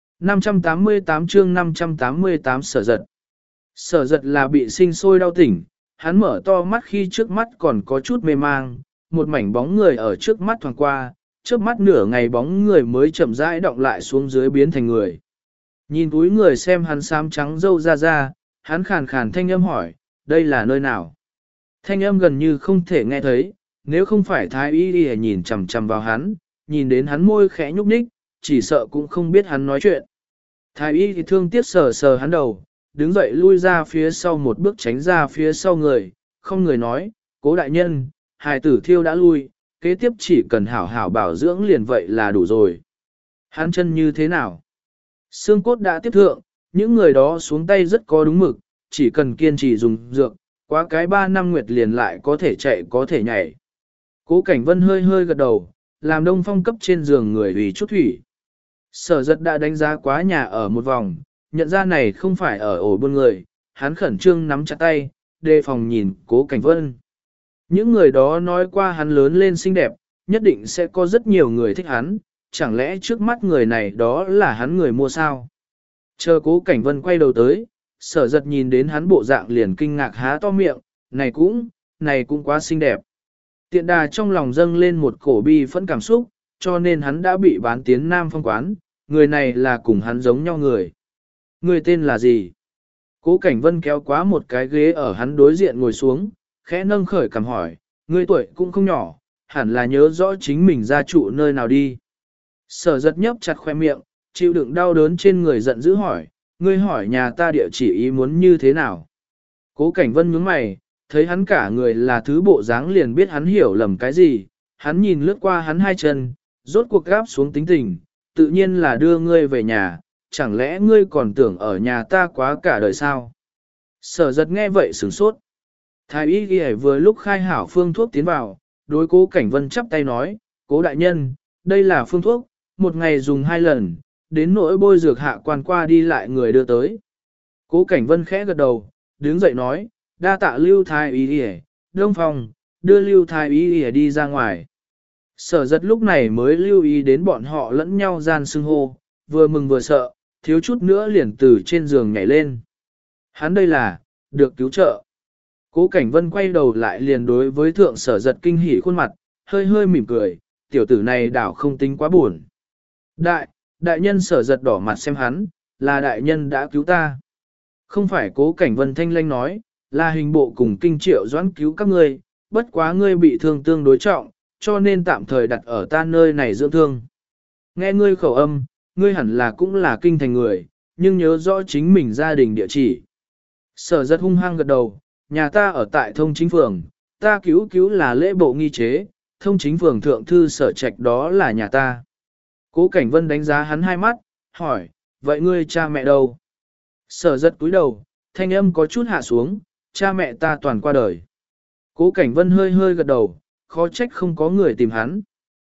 588 chương 588 Sở Giật. Sở Giật là bị sinh sôi đau tỉnh, hắn mở to mắt khi trước mắt còn có chút mê mang, một mảnh bóng người ở trước mắt thoáng qua, trước mắt nửa ngày bóng người mới chậm rãi động lại xuống dưới biến thành người. Nhìn túi người xem hắn xám trắng râu ra, hắn khàn khàn thanh âm hỏi, đây là nơi nào? Thanh âm gần như không thể nghe thấy, nếu không phải thái y đi nhìn chằm chằm vào hắn, nhìn đến hắn môi khẽ nhúc nhích, chỉ sợ cũng không biết hắn nói chuyện. Thái y thì thương tiếc sờ sờ hắn đầu, đứng dậy lui ra phía sau một bước tránh ra phía sau người, không người nói, Cố đại nhân, hài tử thiêu đã lui, kế tiếp chỉ cần hảo hảo bảo dưỡng liền vậy là đủ rồi. Hắn chân như thế nào? Xương cốt đã tiếp thượng, những người đó xuống tay rất có đúng mực, chỉ cần kiên trì dùng dược, quá cái 3 năm nguyệt liền lại có thể chạy có thể nhảy. Cố Cảnh Vân hơi hơi gật đầu, làm Đông Phong cấp trên giường người ủy chút thủy. Sở Giật đã đánh giá quá nhà ở một vòng, nhận ra này không phải ở ổ buôn người, hắn khẩn trương nắm chặt tay, đề phòng nhìn Cố Cảnh Vân. Những người đó nói qua hắn lớn lên xinh đẹp, nhất định sẽ có rất nhiều người thích hắn, chẳng lẽ trước mắt người này đó là hắn người mua sao? Chờ Cố Cảnh Vân quay đầu tới, Sở Giật nhìn đến hắn bộ dạng liền kinh ngạc há to miệng, này cũng quá xinh đẹp. Tiện đà trong lòng dâng lên một cổ bi phẫn cảm xúc, cho nên hắn đã bị bán tiến Nam Phong quán, người này là cùng hắn giống nhau người. Người tên là gì? Cố Cảnh Vân kéo quá một cái ghế ở hắn đối diện ngồi xuống, khẽ nâng khởi cằm hỏi, người tuổi cũng không nhỏ, hẳn là nhớ rõ chính mình gia trụ nơi nào đi. Sở Giật nhấp chặt khoe miệng, chịu đựng đau đớn trên người giận dữ hỏi, ngươi hỏi nhà ta địa chỉ ý muốn như thế nào? Cố Cảnh Vân nhướng mày, thấy hắn cả người là thứ bộ dáng liền biết hắn hiểu lầm cái gì, hắn nhìn lướt qua hắn hai chân, rốt cuộc gáp xuống tính tình, tự nhiên là đưa ngươi về nhà, chẳng lẽ ngươi còn tưởng ở nhà ta quá cả đời sao? Sở giật nghe vậy sửng sốt. Thái y ghi vừa lúc khai hảo phương thuốc tiến vào, đối Cố Cảnh Vân chắp tay nói, Cố đại nhân, đây là phương thuốc, một ngày dùng 2 lần, đến nỗi bôi dược hạ quan qua đi lại người đưa tới. Cố Cảnh Vân khẽ gật đầu, đứng dậy nói, đa tạ Lưu Thái y ghi, Đông Phong, đưa Lưu Thái y ghi đi ra ngoài. Sở giật lúc này mới lưu ý đến bọn họ lẫn nhau gian xưng hô, vừa mừng vừa sợ, thiếu chút nữa liền từ trên giường nhảy lên. Hắn đây là, được cứu trợ. Cố Cảnh Vân quay đầu lại liền đối với thượng sở giật kinh hỉ khuôn mặt, hơi hơi mỉm cười, tiểu tử này đảo không tính quá buồn. Đại nhân sở giật đỏ mặt xem hắn, là đại nhân đã cứu ta. Không phải Cố Cảnh Vân thanh lanh nói, là hình bộ cùng kinh triệu doãn cứu các ngươi, bất quá ngươi bị thương tương đối trọng, cho nên tạm thời đặt ở ta nơi này dưỡng thương. Nghe ngươi khẩu âm, ngươi hẳn là cũng là kinh thành người, nhưng nhớ rõ chính mình gia đình địa chỉ. Sở giật hung hăng gật đầu, nhà ta ở tại thông chính phường, ta cứu là lễ bộ nghi chế, thông chính phường thượng thư sở trạch đó là nhà ta. Cố Cảnh Vân đánh giá hắn hai mắt, hỏi, vậy ngươi cha mẹ đâu? Sở giật cúi đầu, thanh âm có chút hạ xuống, cha mẹ ta toàn qua đời. Cố Cảnh Vân hơi hơi gật đầu, khó trách không có người tìm hắn.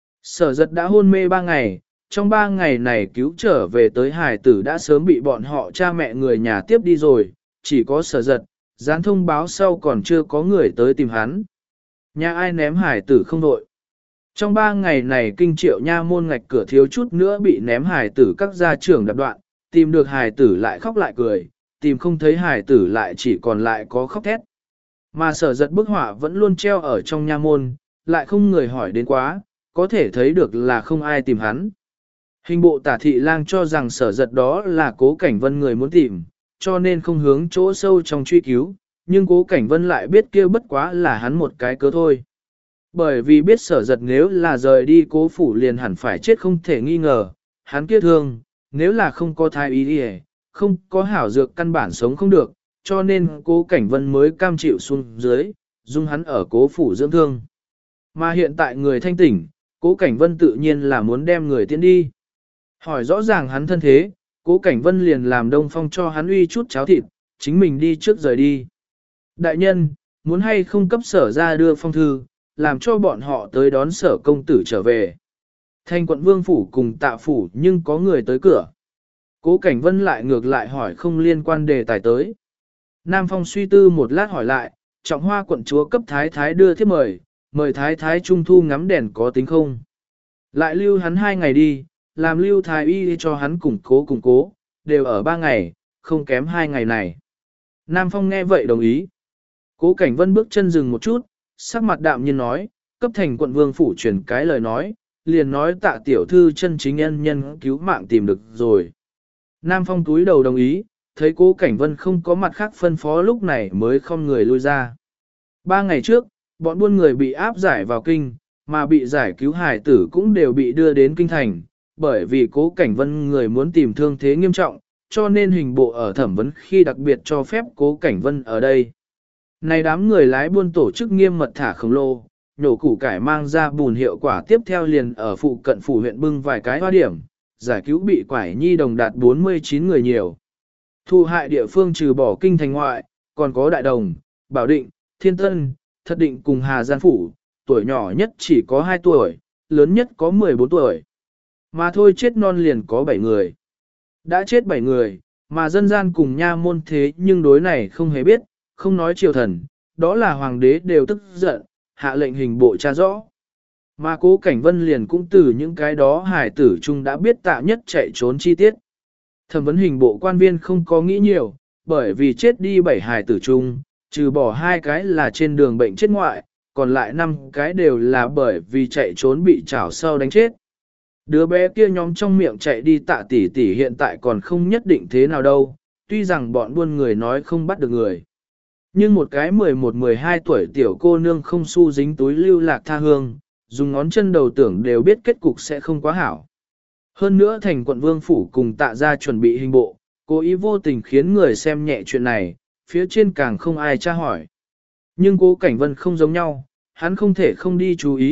Sở giật đã hôn mê 3 ngày, trong 3 ngày này cứu trở về tới hải tử đã sớm bị bọn họ cha mẹ người nhà tiếp đi rồi, chỉ có sở giật, dán thông báo sau còn chưa có người tới tìm hắn. Nhà ai ném hải tử không đội. Trong 3 ngày này kinh triệu nha môn ngạch cửa thiếu chút nữa bị ném hải tử các gia trưởng đập đoạn, tìm được hải tử lại khóc lại cười, tìm không thấy hải tử lại chỉ còn lại có khóc thét. Mà sở giật bức họa vẫn luôn treo ở trong nha môn, lại không người hỏi đến quá, có thể thấy được là không ai tìm hắn. Hình bộ tả thị lang cho rằng sở giật đó là Cố Cảnh Vân người muốn tìm, cho nên không hướng chỗ sâu trong truy cứu, nhưng Cố Cảnh Vân lại biết kia bất quá là hắn một cái cớ thôi. Bởi vì biết sở giật nếu là rời đi Cố phủ liền hẳn phải chết không thể nghi ngờ, hắn kia thương, nếu là không có thai ý đi không có hảo dược căn bản sống không được, cho nên Cố Cảnh Vân mới cam chịu xuống dưới, dung hắn ở Cố phủ dưỡng thương. Mà hiện tại người thanh tỉnh, Cố Cảnh Vân tự nhiên là muốn đem người tiến đi. Hỏi rõ ràng hắn thân thế, Cố Cảnh Vân liền làm Đông Phong cho hắn uy chút cháo thịt, chính mình đi trước rời đi. Đại nhân, muốn hay không cấp sở ra đưa phong thư, làm cho bọn họ tới đón sở công tử trở về. Thanh quận vương phủ cùng tạ phủ nhưng có người tới cửa. Cố Cảnh Vân lại ngược lại hỏi không liên quan đề tài tới. Nam Phong suy tư một lát hỏi lại, Trọng Hoa quận chúa cấp thái thái đưa thiếp mời thái thái trung thu ngắm đèn có tính không? Lại lưu hắn 2 ngày đi, làm lưu thái y cho hắn củng cố, đều ở 3 ngày, không kém 2 ngày này. Nam Phong nghe vậy đồng ý. Cố Cảnh Vân bước chân dừng một chút, sắc mặt đạm nhiên nói, cấp thành quận vương phủ truyền cái lời nói, liền nói tạ tiểu thư chân chính nhân nhân cứu mạng tìm được rồi. Nam Phong túi đầu đồng ý, thấy Cố Cảnh Vân không có mặt khác phân phó lúc này mới không người lui ra. 3 ngày trước, bọn buôn người bị áp giải vào kinh, mà bị giải cứu hải tử cũng đều bị đưa đến kinh thành, bởi vì Cố Cảnh Vân người muốn tìm thương thế nghiêm trọng, cho nên hình bộ ở thẩm vấn khi đặc biệt cho phép Cố Cảnh Vân ở đây. Này đám người lái buôn tổ chức nghiêm mật thả khổng lồ, nhổ củ cải mang ra bùn hiệu quả tiếp theo liền ở phụ cận phủ huyện bưng vài cái hoa điểm, giải cứu bị quải nhi đồng đạt 49 người nhiều. Thu hại địa phương trừ bỏ kinh thành ngoại, còn có Đại Đồng, Bảo Định, Thiên Tân, Thật Định cùng Hà Giang Phủ, tuổi nhỏ nhất chỉ có 2 tuổi, lớn nhất có 14 tuổi. Mà thôi chết non liền có 7 người. Đã chết 7 người, mà dân gian cùng nha môn thế nhưng đối này không hề biết, không nói triều thần, đó là hoàng đế đều tức giận, hạ lệnh hình bộ tra rõ. Mà Cố Cảnh Vân liền cũng từ những cái đó hải tử chung đã biết tạ nhất chạy trốn chi tiết. Thẩm vấn hình bộ quan viên không có nghĩ nhiều, bởi vì chết đi 7 hải tử chung, trừ bỏ 2 cái là trên đường bệnh chết ngoại, còn lại 5 cái đều là bởi vì chạy trốn bị chảo sau đánh chết. Đứa bé kia nhóm trong miệng chạy đi tạ tỷ tỷ hiện tại còn không nhất định thế nào đâu, tuy rằng bọn buôn người nói không bắt được người. Nhưng một cái 11-12 tuổi tiểu cô nương không xu dính túi lưu lạc tha hương, dùng ngón chân đầu tưởng đều biết kết cục sẽ không quá hảo. Hơn nữa thành quận vương phủ cùng tạ ra chuẩn bị hình bộ, cố ý vô tình khiến người xem nhẹ chuyện này, phía trên càng không ai tra hỏi. Nhưng Cố Cảnh Vân không giống nhau, hắn không thể không đi chú ý,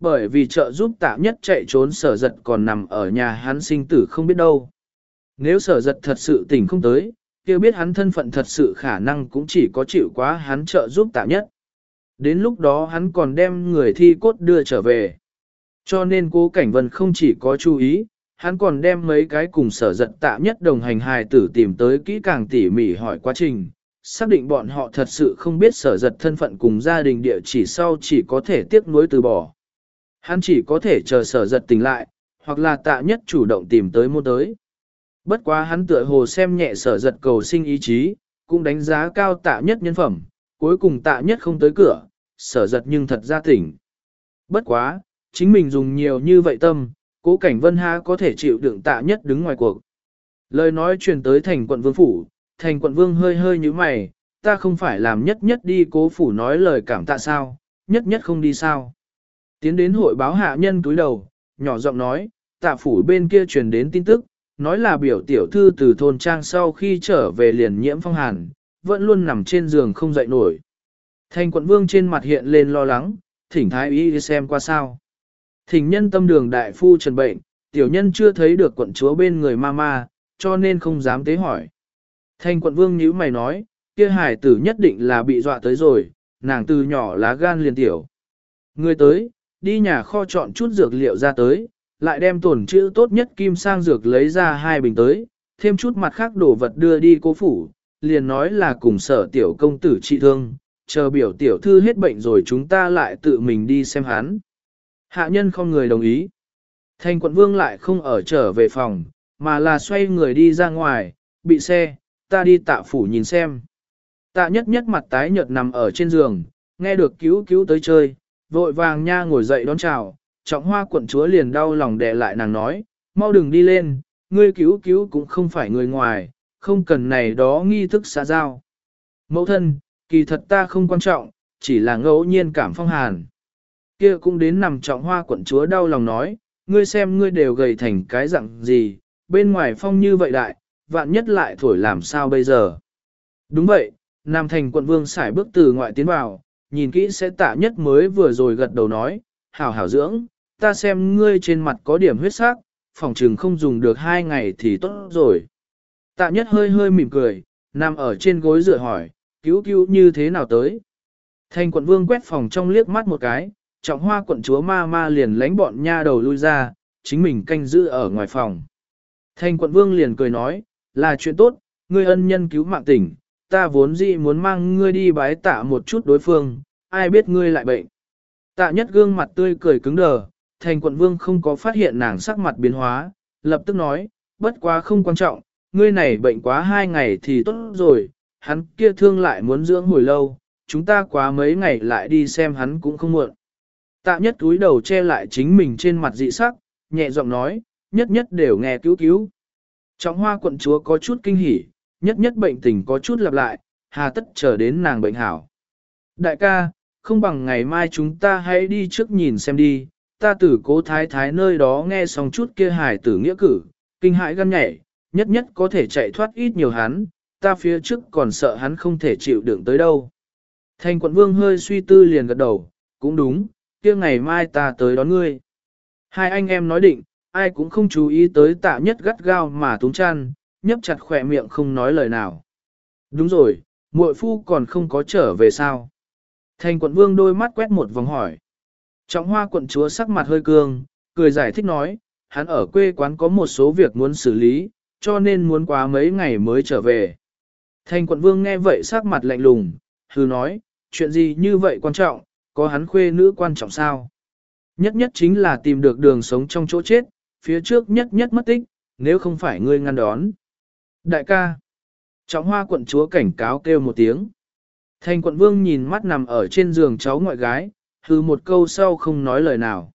bởi vì trợ giúp Tạ Nhất chạy trốn Sở Giật còn nằm ở nhà hắn sinh tử không biết đâu. Nếu Sở Giật thật sự tỉnh không tới, kia biết hắn thân phận thật sự khả năng cũng chỉ có chịu quá hắn trợ giúp Tạ Nhất. Đến lúc đó hắn còn đem người thi cốt đưa trở về. Cho nên Cố Cảnh Vân không chỉ có chú ý, hắn còn đem mấy cái cùng Sở Giật Tạ Nhất đồng hành hài tử tìm tới kỹ càng tỉ mỉ hỏi quá trình, xác định bọn họ thật sự không biết Sở Giật thân phận cùng gia đình địa chỉ sau chỉ có thể tiếc nuối từ bỏ. Hắn chỉ có thể chờ Sở Giật tỉnh lại, hoặc là Tạ Nhất chủ động tìm tới mua tới. Bất quá hắn tựa hồ xem nhẹ Sở Giật cầu sinh ý chí, cũng đánh giá cao Tạ Nhất nhân phẩm, cuối cùng Tạ Nhất không tới cửa, Sở Giật nhưng thật ra tỉnh. Bất quá, chính mình dùng nhiều như vậy tâm, Cố Cảnh Vân ha có thể chịu đựng Tạ Nhất đứng ngoài cuộc. Lời nói truyền tới thành quận vương phủ, thành quận vương hơi hơi như mày, ta không phải làm nhất nhất đi Cố phủ nói lời cảm tạ sao, nhất nhất không đi sao. Tiến đến hội báo hạ nhân túi đầu, nhỏ giọng nói, Tạ phủ bên kia truyền đến tin tức, nói là biểu tiểu thư từ thôn trang sau khi trở về liền nhiễm phong hàn, vẫn luôn nằm trên giường không dậy nổi. Thành quận vương trên mặt hiện lên lo lắng, thỉnh thái y đi xem qua sao. Thỉnh nhân tâm đường đại phu trần bệnh, tiểu nhân chưa thấy được quận chúa bên người ma cho nên không dám tế hỏi. Thành quận vương nhíu mày nói, kia hải tử nhất định là bị dọa tới rồi, nàng từ nhỏ lá gan liền tiểu. Người tới, đi nhà kho chọn chút dược liệu ra tới, lại đem tổn chữ tốt nhất kim sang dược lấy ra 2 bình tới, thêm chút mặt khác đồ vật đưa đi Cố phủ, liền nói là cùng Sở tiểu công tử trị thương, chờ biểu tiểu thư hết bệnh rồi chúng ta lại tự mình đi xem hắn. Hạ nhân không người đồng ý. Thành quận vương lại không ở trở về phòng, mà là xoay người đi ra ngoài, bị xe, ta đi Tạ phủ nhìn xem. Tạ nhất nhất mặt tái nhợt nằm ở trên giường, nghe được cứu cứu tới chơi, vội vàng nha ngồi dậy đón chào, Trọng Hoa quận chúa liền đau lòng đè lại nàng nói, mau đừng đi lên, ngươi cứu cứu cũng không phải người ngoài, không cần này đó nghi thức xã giao. Mẫu thân, kỳ thật ta không quan trọng, chỉ là ngẫu nhiên cảm phong hàn. Kia cũng đến nằm Trọng Hoa quận chúa đau lòng nói, ngươi xem ngươi đều gầy thành cái dạng gì, bên ngoài phong như vậy đại, vạn nhất lại thổi làm sao bây giờ. Đúng vậy, Nam Thành quận vương xài bước từ ngoại tiến vào, nhìn kỹ sẽ Tạ nhất mới vừa rồi gật đầu nói, hảo hảo dưỡng, ta xem ngươi trên mặt có điểm huyết sắc, phòng trừng không dùng được 2 ngày thì tốt rồi. Tạ nhất hơi hơi mỉm cười, nằm ở trên gối dựa hỏi, cứu cứu như thế nào tới. Thành quận vương quét phòng trong liếc mắt một cái, Trọng Hoa quận chúa ma liền lánh bọn nha đầu lui ra, chính mình canh giữ ở ngoài phòng. Thành quận vương liền cười nói, là chuyện tốt, ngươi ân nhân cứu mạng tỉnh, ta vốn dĩ muốn mang ngươi đi bái tạ một chút đối phương, ai biết ngươi lại bệnh. Tạ nhất gương mặt tươi cười cứng đờ, thành quận vương không có phát hiện nàng sắc mặt biến hóa, lập tức nói, bất quá không quan trọng, ngươi này bệnh quá 2 ngày thì tốt rồi, hắn kia thương lại muốn dưỡng hồi lâu, chúng ta quá mấy ngày lại đi xem hắn cũng không muộn. Tạ nhất túi đầu che lại chính mình trên mặt dị sắc, nhẹ giọng nói, nhất nhất đều nghe cứu cứu. Trọng Hoa quận chúa có chút kinh hỉ, nhất nhất bệnh tình có chút lặp lại, hà tất chờ đến nàng bệnh hảo. Đại ca, không bằng ngày mai chúng ta hãy đi trước nhìn xem đi, ta từ Cố thái thái nơi đó nghe xong chút kia hài tử nghĩa cử, kinh hãi gan nhảy, nhất nhất có thể chạy thoát ít nhiều hắn, ta phía trước còn sợ hắn không thể chịu đựng tới đâu. Thành quận vương hơi suy tư liền gật đầu, cũng đúng, kia ngày mai ta tới đón ngươi. Hai anh em nói định, ai cũng không chú ý tới Tạ nhất gắt gao mà túng chăn, nhấp chặt khỏe miệng không nói lời nào. Đúng rồi, muội phu còn không có trở về sao? Thành quận vương đôi mắt quét một vòng hỏi. Trọng Hoa quận chúa sắc mặt hơi cương, cười giải thích nói, hắn ở quê quán có một số việc muốn xử lý, cho nên muốn quá mấy ngày mới trở về. Thành quận vương nghe vậy sắc mặt lạnh lùng, hừ nói, chuyện gì như vậy quan trọng, có hắn khuê nữ quan trọng sao? Nhất nhất chính là tìm được đường sống trong chỗ chết, phía trước nhất nhất mất tích, nếu không phải ngươi ngăn đón. Đại ca, Trọng Hoa quận chúa cảnh cáo kêu một tiếng. Thành quận vương nhìn mắt nằm ở trên giường cháu ngoại gái, hừ một câu sau không nói lời nào.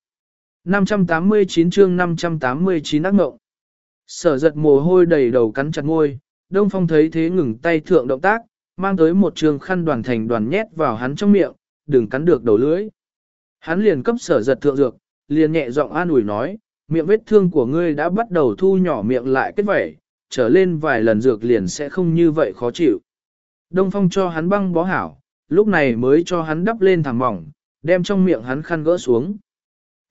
589 chương 589 ác mộng. Sở Giật mồ hôi đầy đầu cắn chặt môi, Đông Phong thấy thế ngừng tay thượng động tác, mang tới một trường khăn đoàn thành đoàn nhét vào hắn trong miệng, đừng cắn được đầu lưỡi. Hắn liền cấp Sở Giật thượng dược, liền nhẹ giọng an ủi nói, miệng vết thương của ngươi đã bắt đầu thu nhỏ miệng lại kết vẩy, trở lên vài lần dược liền sẽ không như vậy khó chịu. Đông Phong cho hắn băng bó hảo, lúc này mới cho hắn đắp lên thảm mỏng, đem trong miệng hắn khăn gỡ xuống.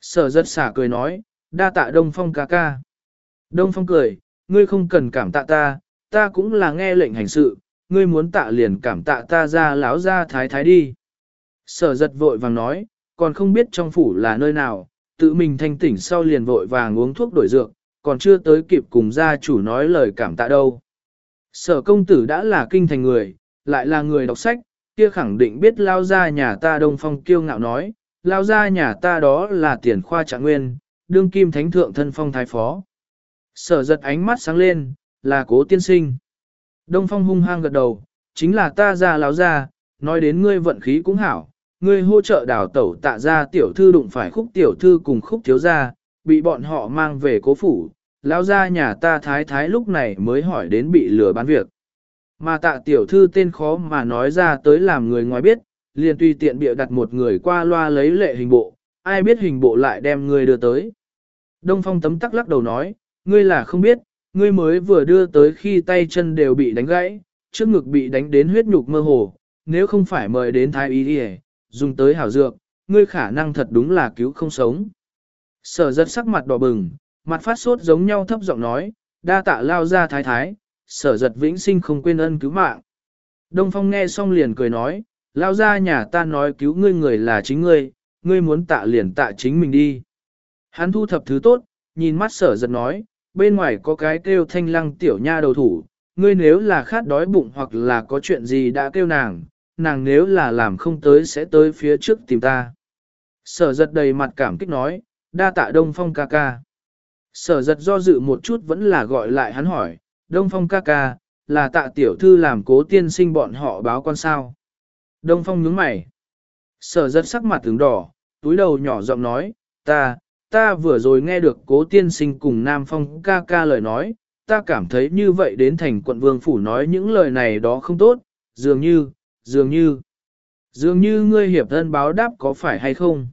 Sở giật xả cười nói, đa tạ Đông Phong ca ca. Đông Phong cười, ngươi không cần cảm tạ ta, ta cũng là nghe lệnh hành sự, ngươi muốn tạ liền cảm tạ ta ra láo ra thái thái đi. Sở giật vội vàng nói, còn không biết trong phủ là nơi nào, tự mình thanh tỉnh sau liền vội vàng uống thuốc đổi dược, còn chưa tới kịp cùng gia chủ nói lời cảm tạ đâu. Sở công tử đã là kinh thành người, lại là người đọc sách, kia khẳng định biết lao ra nhà ta Đông Phong kiêu ngạo nói, lao ra nhà ta đó là tiền khoa trạng nguyên, đương kim thánh thượng thân phong thái phó. Sở giật ánh mắt sáng lên, là Cố tiên sinh. Đông Phong hung hăng gật đầu, chính là ta ra láo ra, nói đến ngươi vận khí cũng hảo, ngươi hỗ trợ đào tẩu tạ ra tiểu thư đụng phải Khúc tiểu thư cùng Khúc thiếu gia, bị bọn họ mang về Cố phủ, lão gia nhà ta thái thái lúc này mới hỏi đến bị lừa bán việc. Mà tạ tiểu thư tên khó mà nói ra tới làm người ngoài biết, liền tùy tiện bịa đặt một người qua loa lấy lệ hình bộ, ai biết hình bộ lại đem ngươi đưa tới. Đông Phong tấm tắc lắc đầu nói, ngươi là không biết, ngươi mới vừa đưa tới khi tay chân đều bị đánh gãy, trước ngực bị đánh đến huyết nhục mơ hồ, nếu không phải mời đến thái y đi dùng tới hảo dược, ngươi khả năng thật đúng là cứu không sống. Sở giật sắc mặt đỏ bừng, mặt phát sốt giống nhau thấp giọng nói, đa tạ lao ra thái thái, sở giật vĩnh sinh không quên ân cứu mạng. Đông Phong nghe xong liền cười nói, lao ra nhà ta nói cứu ngươi người là chính ngươi, ngươi muốn tạ liền tạ chính mình đi. Hắn thu thập thứ tốt, nhìn mắt sở giật nói, bên ngoài có cái kêu thanh lăng tiểu nha đầu thủ, ngươi nếu là khát đói bụng hoặc là có chuyện gì đã kêu nàng, nàng nếu là làm không tới sẽ tới phía trước tìm ta. Sở giật đầy mặt cảm kích nói, đa tạ Đông Phong ca ca. Sở giật do dự một chút vẫn là gọi lại hắn hỏi, Đông Phong ca ca, là tạ tiểu thư làm Cố tiên sinh bọn họ báo con sao. Đông Phong nhướng mày. Sở giật sắc mặt tướng đỏ, túi đầu nhỏ giọng nói, ta vừa rồi nghe được Cố tiên sinh cùng Nam Phong ca ca lời nói, ta cảm thấy như vậy đến thành quận vương phủ nói những lời này đó không tốt, dường như ngươi hiệp thân báo đáp có phải hay không.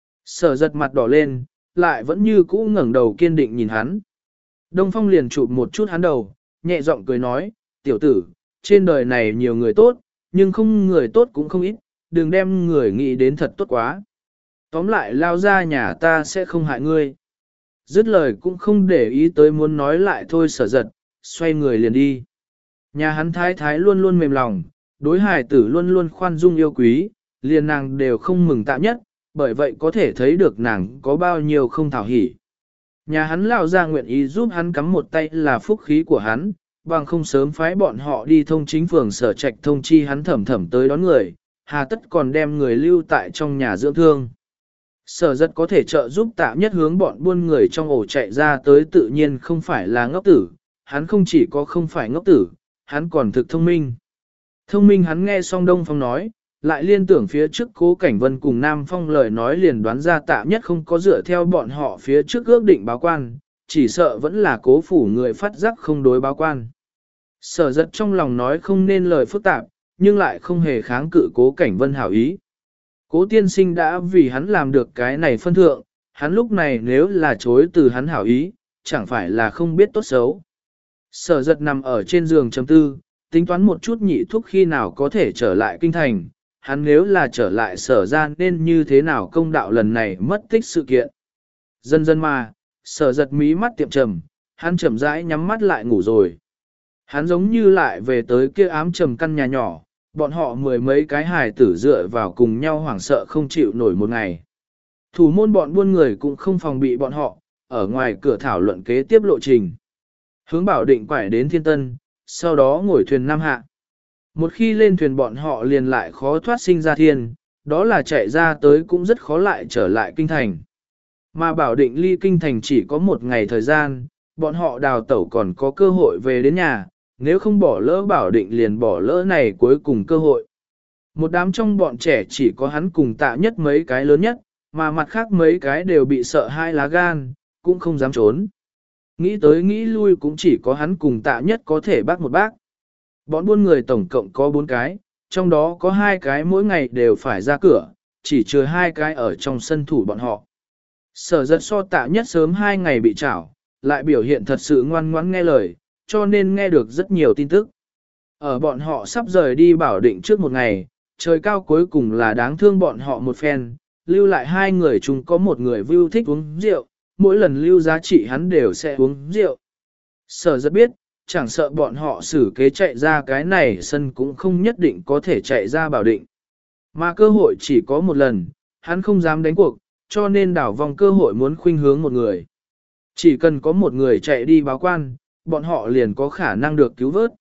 Sở giật mặt đỏ lên, lại vẫn như cũ ngẩng đầu kiên định nhìn hắn. Đông Phong liền chụp một chút hắn đầu, nhẹ giọng cười nói, tiểu tử, trên đời này nhiều người tốt, nhưng không người tốt cũng không ít, đừng đem người nghĩ đến thật tốt quá. Tóm lại lao ra nhà ta sẽ không hại ngươi. Dứt lời cũng không để ý tới muốn nói lại thôi sở giật, xoay người liền đi. Nhà hắn thái thái luôn luôn mềm lòng, đối hài tử luôn luôn khoan dung yêu quý, liền nàng đều không mừng tạ nhất, bởi vậy có thể thấy được nàng có bao nhiêu không thảo hỉ. Nhà hắn lão ra nguyện ý giúp hắn cắm một tay là phúc khí của hắn, bằng không sớm phái bọn họ đi thông chính phường sở trạch thông chi hắn thẩm thẩm tới đón người, hà tất còn đem người lưu tại trong nhà dưỡng thương. Sở rất có thể trợ giúp tạ nhất hướng bọn buôn người trong ổ chạy ra tới tự nhiên không phải là ngốc tử, hắn không chỉ có không phải ngốc tử, hắn còn thực thông minh. Thông minh hắn nghe xong Đông Phong nói, lại liên tưởng phía trước Cố Cảnh Vân cùng Nam Phong lời nói liền đoán ra tạ nhất không có dựa theo bọn họ phía trước ước định báo quan, chỉ sợ vẫn là Cố phủ người phát giác không đối báo quan. Sở giật trong lòng nói không nên lời phức tạp, nhưng lại không hề kháng cự Cố Cảnh Vân hảo ý. Cố tiên sinh đã vì hắn làm được cái này phân thượng, hắn lúc này nếu là chối từ hắn hảo ý, chẳng phải là không biết tốt xấu. Sở giật nằm ở trên giường chấm tư, tính toán một chút nhị thuốc khi nào có thể trở lại kinh thành, hắn nếu là trở lại sở ra nên như thế nào công đạo lần này mất tích sự kiện. Dần dần mà, sở giật mí mắt tiệm trầm, hắn chậm rãi nhắm mắt lại ngủ rồi. Hắn giống như lại về tới kia ám trầm căn nhà nhỏ, bọn họ mười mấy cái hài tử dựa vào cùng nhau hoảng sợ không chịu nổi một ngày. Thủ môn bọn buôn người cũng không phòng bị bọn họ, ở ngoài cửa thảo luận kế tiếp lộ trình. Hướng Bảo Định quải đến Thiên Tân, sau đó ngồi thuyền Nam Hạ. Một khi lên thuyền bọn họ liền lại khó thoát sinh ra thiên, đó là chạy ra tới cũng rất khó lại trở lại kinh thành. Mà Bảo Định ly kinh thành chỉ có một ngày thời gian, bọn họ đào tẩu còn có cơ hội về đến nhà, nếu không bỏ lỡ Bảo Định liền bỏ lỡ này cuối cùng cơ hội. Một đám trong bọn trẻ chỉ có hắn cùng tạ nhất mấy cái lớn nhất, mà mặt khác mấy cái đều bị sợ hai lá gan, cũng không dám trốn. Nghĩ tới nghĩ lui cũng chỉ có hắn cùng tạ nhất có thể bác một bác. Bọn buôn người tổng cộng có 4 cái, trong đó có 2 cái mỗi ngày đều phải ra cửa, chỉ trừ 2 cái ở trong sân thủ bọn họ. Sở giật so tạ nhất sớm 2 ngày bị trảo, lại biểu hiện thật sự ngoan ngoãn nghe lời, cho nên nghe được rất nhiều tin tức. Ở bọn họ sắp rời đi Bảo Định trước một ngày, trời cao cuối cùng là đáng thương bọn họ một phen, lưu lại hai người chung có một người view thích uống rượu, mỗi lần lưu giá trị hắn đều sẽ uống rượu. Sở rất biết, chẳng sợ bọn họ xử kế chạy ra cái này sân cũng không nhất định có thể chạy ra bảo định. Mà cơ hội chỉ có một lần, hắn không dám đánh cuộc, cho nên đảo vòng cơ hội muốn khuynh hướng một người. Chỉ cần có một người chạy đi báo quan, bọn họ liền có khả năng được cứu vớt.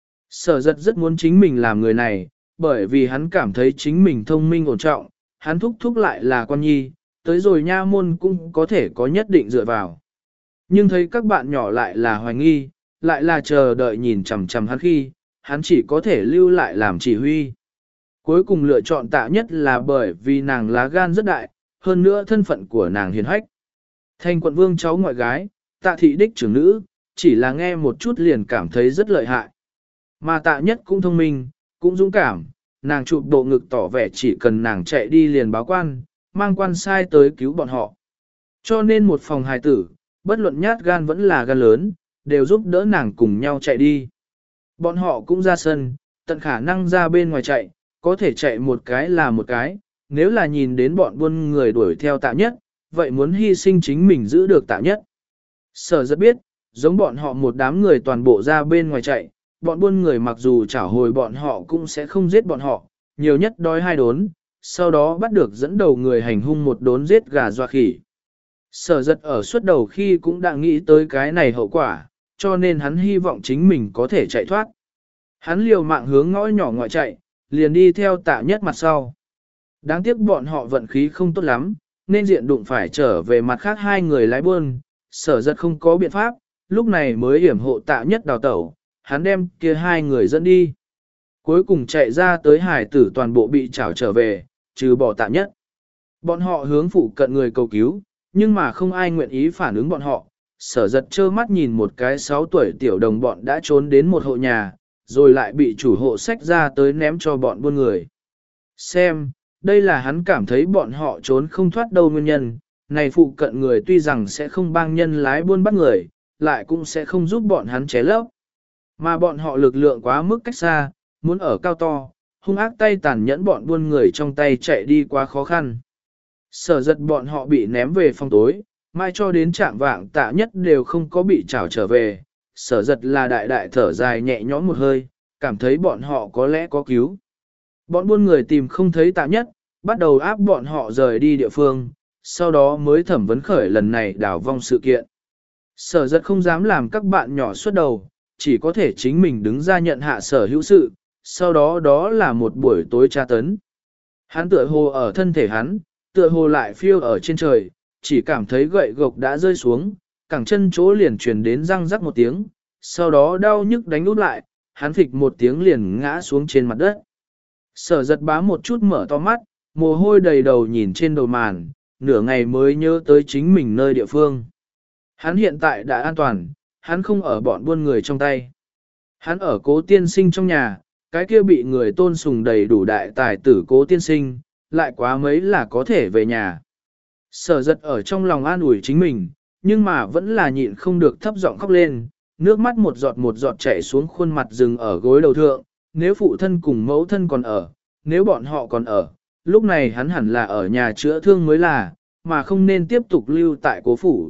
Sở giật rất muốn chính mình làm người này, bởi vì hắn cảm thấy chính mình thông minh ổn trọng, hắn thúc lại là con nhi, tới rồi nha môn cũng có thể có nhất định dựa vào. Nhưng thấy các bạn nhỏ lại là hoài nghi, lại là chờ đợi nhìn chằm chằm hắn khi, hắn chỉ có thể lưu lại làm chỉ huy. Cuối cùng lựa chọn Tạ Nhất là bởi vì nàng lá gan rất đại, hơn nữa thân phận của nàng hiền hách. Thành quận vương cháu ngoại gái, Tạ thị đích trưởng nữ, chỉ là nghe một chút liền cảm thấy rất lợi hại. Mà Tạ Nhất cũng thông minh, cũng dũng cảm, nàng chụp bộ ngực tỏ vẻ chỉ cần nàng chạy đi liền báo quan, mang quan sai tới cứu bọn họ. Cho nên một phòng hài tử, bất luận nhát gan vẫn là gan lớn, đều giúp đỡ nàng cùng nhau chạy đi. Bọn họ cũng ra sân, tận khả năng ra bên ngoài chạy, có thể chạy một cái là một cái, nếu là nhìn đến bọn buôn người đuổi theo Tạ Nhất, vậy muốn hy sinh chính mình giữ được Tạ Nhất. Sở rất biết, giống bọn họ một đám người toàn bộ ra bên ngoài chạy, bọn buôn người mặc dù trả hồi bọn họ cũng sẽ không giết bọn họ, nhiều nhất đói hai đốn, sau đó bắt được dẫn đầu người hành hung một đốn giết gà doa khỉ. Sở giật ở suốt đầu khi cũng đã nghĩ tới cái này hậu quả, cho nên hắn hy vọng chính mình có thể chạy thoát. Hắn liều mạng hướng ngõ nhỏ ngoại chạy, liền đi theo Tạ Nhất mặt sau. Đáng tiếc bọn họ vận khí không tốt lắm, nên diện đụng phải trở về mặt khác hai người lái buôn, sở giật không có biện pháp, lúc này mới hiểm hộ Tạ Nhất đào tẩu, hắn đem kia hai người dẫn đi. Cuối cùng chạy ra tới hải tử toàn bộ bị trảo trở về, trừ bỏ Tạ Nhất. Bọn họ hướng phụ cận người cầu cứu, nhưng mà không ai nguyện ý phản ứng bọn họ. Sở giật trơ mắt nhìn một cái 6 tuổi tiểu đồng bọn đã trốn đến một hộ nhà, rồi lại bị chủ hộ xách ra tới ném cho bọn buôn người. Xem, đây là hắn cảm thấy bọn họ trốn không thoát đâu nguyên nhân, này phụ cận người tuy rằng sẽ không bang nhân lái buôn bắt người, lại cũng sẽ không giúp bọn hắn ché lấp. Mà bọn họ lực lượng quá mức cách xa, muốn ở cao to, hung ác tay tàn nhẫn bọn buôn người trong tay chạy đi quá khó khăn. Sở giật bọn họ bị ném về phòng tối, mai cho đến trạng vạng Tạ Nhất đều không có bị trảo trở về. Sở giật là đại đại thở dài nhẹ nhõm một hơi, cảm thấy bọn họ có lẽ có cứu. Bọn buôn người tìm không thấy Tạ Nhất, bắt đầu áp bọn họ rời đi địa phương, sau đó mới thẩm vấn khởi lần này đào vong sự kiện. Sở giật không dám làm các bạn nhỏ xuất đầu, chỉ có thể chính mình đứng ra nhận hạ sở hữu sự, sau đó đó là một buổi tối tra tấn. Hắn tựa hồ ở thân thể hắn, tựa hồ lại phiêu ở trên trời, chỉ cảm thấy gậy gộc đã rơi xuống, cẳng chân chỗ liền truyền đến răng rắc một tiếng, sau đó đau nhức đánh út lại, hắn phịch một tiếng liền ngã xuống trên mặt đất. Sở giật bá một chút mở to mắt, mồ hôi đầy đầu nhìn trên đầu màn, nửa ngày mới nhớ tới chính mình nơi địa phương. Hắn hiện tại đã an toàn, hắn không ở bọn buôn người trong tay. Hắn ở Cố tiên sinh trong nhà, cái kia bị người tôn sùng đầy đủ đại tài tử Cố tiên sinh, lại quá mấy là có thể về nhà. Sở giật ở trong lòng an ủi chính mình, nhưng mà vẫn là nhịn không được thấp giọng khóc lên, nước mắt một giọt chảy xuống khuôn mặt rừng ở gối đầu thượng, nếu phụ thân cùng mẫu thân còn ở, nếu bọn họ còn ở, lúc này hắn hẳn là ở nhà chữa thương mới là, mà không nên tiếp tục lưu tại Cố phủ.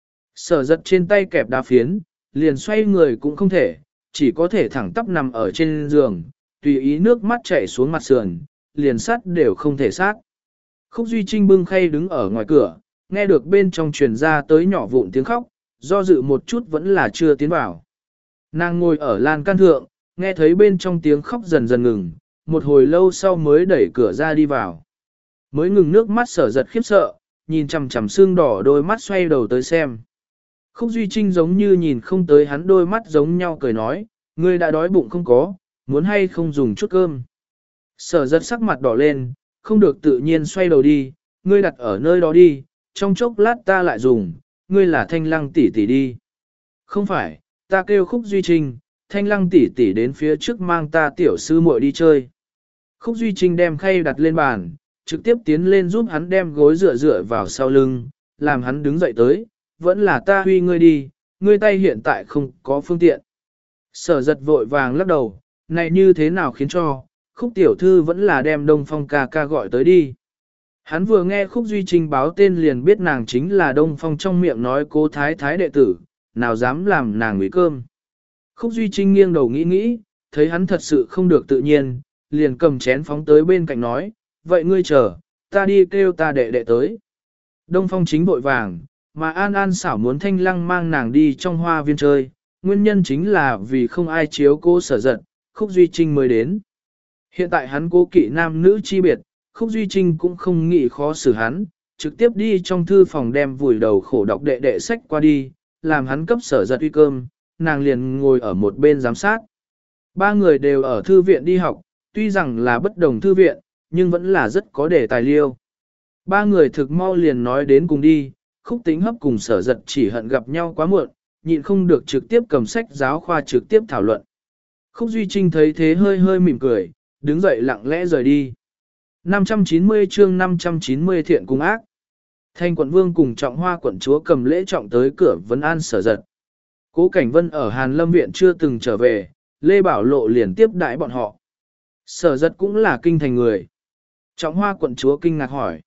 Sở giật trên tay kẹp đá phiến, liền xoay người cũng không thể, chỉ có thể thẳng tắp nằm ở trên giường, tùy ý nước mắt chảy xuống mặt sườn, liền sát đều không thể sát. Khúc Duy Trinh bưng khay đứng ở ngoài cửa, nghe được bên trong truyền ra tới nhỏ vụn tiếng khóc, do dự một chút vẫn là chưa tiến vào. Nàng ngồi ở lan can thượng, nghe thấy bên trong tiếng khóc dần dần ngừng, một hồi lâu sau mới đẩy cửa ra đi vào. Mới ngừng nước mắt sở giật khiếp sợ, nhìn chằm chằm xương đỏ đôi mắt xoay đầu tới xem. Khúc Duy Trinh giống như nhìn không tới hắn đôi mắt giống nhau cười nói, ngươi đã đói bụng không có, muốn hay không dùng chút cơm. Sở giật sắc mặt đỏ lên, không được tự nhiên xoay đầu đi, ngươi đặt ở nơi đó đi, trong chốc lát ta lại dùng, ngươi là Thanh Lăng tỷ tỷ đi. Không phải, ta kêu Khúc Duy Trinh, Thanh Lăng tỷ tỷ đến phía trước mang ta tiểu sư muội đi chơi. Khúc Duy Trinh đem khay đặt lên bàn, trực tiếp tiến lên giúp hắn đem gối dựa vào sau lưng, làm hắn đứng dậy tới, vẫn là ta huy ngươi đi, ngươi tay hiện tại không có phương tiện. Sở giật vội vàng lắc đầu, này như thế nào khiến cho, Khúc tiểu thư vẫn là đem Đông Phong ca ca gọi tới đi. Hắn vừa nghe Khúc Duy Trinh báo tên liền biết nàng chính là Đông Phong trong miệng nói Cố Thái Thái đệ tử, nào dám làm nàng ủy cơm. Khúc Duy Trinh nghiêng đầu nghĩ nghĩ, thấy hắn thật sự không được tự nhiên, liền cầm chén phóng tới bên cạnh nói, vậy ngươi chờ, ta đi kêu ta đệ đệ tới. Đông Phong chính vội vàng, mà An An xảo muốn Thanh Lăng mang nàng đi trong hoa viên chơi, nguyên nhân chính là vì không ai chiếu cô Sở Giật, Khúc Duy Trinh mới đến. Hiện tại hắn cố kỵ nam nữ chi biệt, Khúc Duy Trinh cũng không nghĩ khó xử hắn, trực tiếp đi trong thư phòng đem vùi đầu khổ đọc đệ đệ sách qua đi, làm hắn cấp Sở Giật uy cơm, nàng liền ngồi ở một bên giám sát. Ba người đều ở thư viện đi học, tuy rằng là bất đồng thư viện, nhưng vẫn là rất có đề tài liêu. Ba người thực mau liền nói đến cùng đi, Khúc Tĩnh Hấp cùng Sở Giật chỉ hận gặp nhau quá muộn, nhịn không được trực tiếp cầm sách giáo khoa trực tiếp thảo luận. Khúc Duy Trinh thấy thế hơi hơi mỉm cười, đứng dậy lặng lẽ rời đi. 590 chương 590 thiện cung ác. Thanh quận vương cùng Trọng Hoa quận chúa cầm lễ trọng tới cửa vấn an Sở Giật. Cố Cảnh Vân ở Hàn Lâm viện chưa từng trở về, Lê Bảo Lộ liền tiếp đãi bọn họ. Sở Giật cũng là kinh thành người. Trọng Hoa quận chúa kinh ngạc hỏi.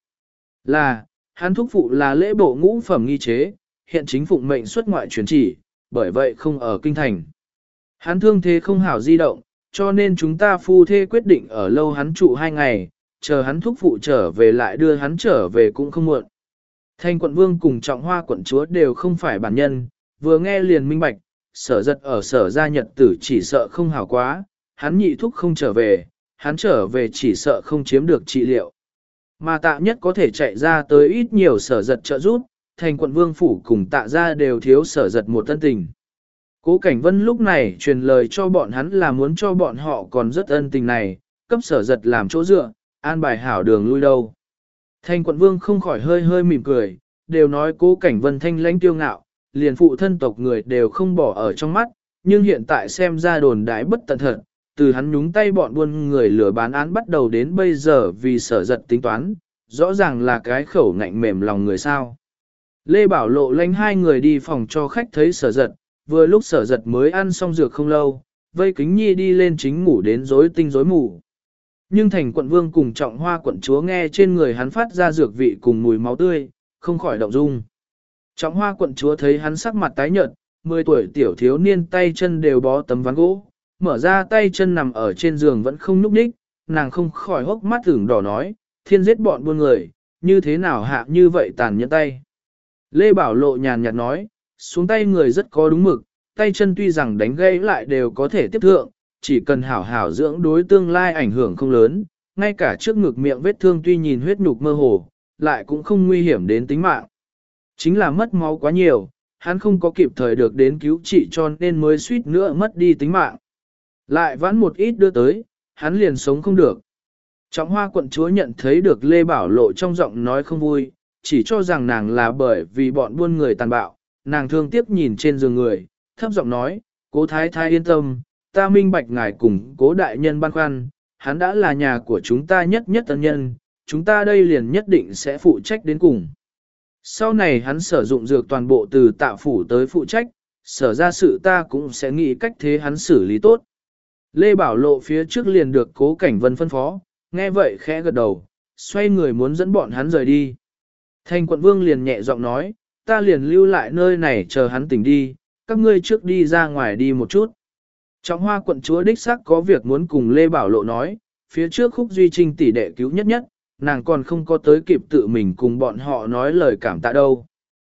Là, hắn thúc phụ là lễ bộ ngũ phẩm nghi chế, hiện chính phụng mệnh xuất ngoại chuyển chỉ, bởi vậy không ở kinh thành. Hắn thương thế không hảo di động, cho nên chúng ta phu thê quyết định ở lâu hắn trụ 2 ngày, chờ hắn thúc phụ trở về lại đưa hắn trở về cũng không muộn. Thanh quận vương cùng Trọng Hoa quận chúa đều không phải bản nhân, vừa nghe liền minh bạch, Sở Giật ở Sở gia nhật tử chỉ sợ không hảo quá, hắn nhị thúc không trở về, hắn trở về chỉ sợ không chiếm được trị liệu. Mà Tạ Nhất có thể chạy ra tới ít nhiều Sở Giật trợ giúp, Thành quận vương phủ cùng Tạ gia đều thiếu Sở Giật một ân tình. Cố Cảnh Vân lúc này truyền lời cho bọn hắn là muốn cho bọn họ còn rất ân tình này, cấp Sở Giật làm chỗ dựa, an bài hảo đường lui đâu. Thành quận vương không khỏi hơi hơi mỉm cười, đều nói Cố Cảnh Vân thanh lãnh tiêu ngạo, liền phụ thân tộc người đều không bỏ ở trong mắt, nhưng hiện tại xem ra đồn đãi bất tận thật, từ hắn nhúng tay bọn buôn người lừa bán án bắt đầu đến bây giờ vì Sở Giật tính toán, rõ ràng là cái khẩu ngạnh mềm lòng người sao. Lê Bảo Lộ lãnh 2 người đi phòng cho khách thấy Sở Giật, vừa lúc Sở Giật mới ăn xong dược không lâu, vây Kính Nhi đi lên chính ngủ đến rối tinh rối mù. Nhưng Thành quận vương cùng Trọng Hoa quận chúa nghe trên người hắn phát ra dược vị cùng mùi máu tươi, không khỏi động dung. Trọng Hoa quận chúa thấy hắn sắc mặt tái nhợt, 10 tuổi tiểu thiếu niên tay chân đều bó tấm ván gỗ, mở ra tay chân nằm ở trên giường vẫn không nhúc nhích, nàng không khỏi hốc mắt ửng đỏ nói, thiên giết bọn buôn người, như thế nào hạ như vậy tàn nhẫn tay. Lê Bảo Lộ nhàn nhạt nói, xuống tay người rất có đúng mực, tay chân tuy rằng đánh gãy lại đều có thể tiếp thượng, chỉ cần hảo hảo dưỡng đối tương lai ảnh hưởng không lớn, ngay cả trước ngực miệng vết thương tuy nhìn huyết nhục mơ hồ, lại cũng không nguy hiểm đến tính mạng. Chính là mất máu quá nhiều, hắn không có kịp thời được đến cứu trị cho nên mới suýt nữa mất đi tính mạng. Lại vãn một ít đưa tới, hắn liền sống không được. Trọng Hoa quận chúa nhận thấy được Lê Bảo Lộ trong giọng nói không vui, chỉ cho rằng nàng là bởi vì bọn buôn người tàn bạo, nàng thương tiếc nhìn trên giường người, thấp giọng nói, Cố Thái Thái yên tâm, ta minh bạch ngài cùng Cố đại nhân băn khoăn, hắn đã là nhà của chúng ta nhất nhất tân nhân, chúng ta đây liền nhất định sẽ phụ trách đến cùng. Sau này hắn sử dụng dược toàn bộ từ Tạ phủ tới phụ trách, sở ra sự ta cũng sẽ nghĩ cách thế hắn xử lý tốt. Lê Bảo Lộ phía trước liền được Cố Cảnh Vân phân phó, nghe vậy khẽ gật đầu, xoay người muốn dẫn bọn hắn rời đi. Thành quận vương liền nhẹ giọng nói, ta liền lưu lại nơi này chờ hắn tỉnh đi, các ngươi trước đi ra ngoài đi một chút. Trọng Hoa quận chúa đích xác có việc muốn cùng Lê Bảo Lộ nói, phía trước Khúc Duy Trinh tỷ đệ cứu nhất nhất, nàng còn không có tới kịp tự mình cùng bọn họ nói lời cảm tạ đâu.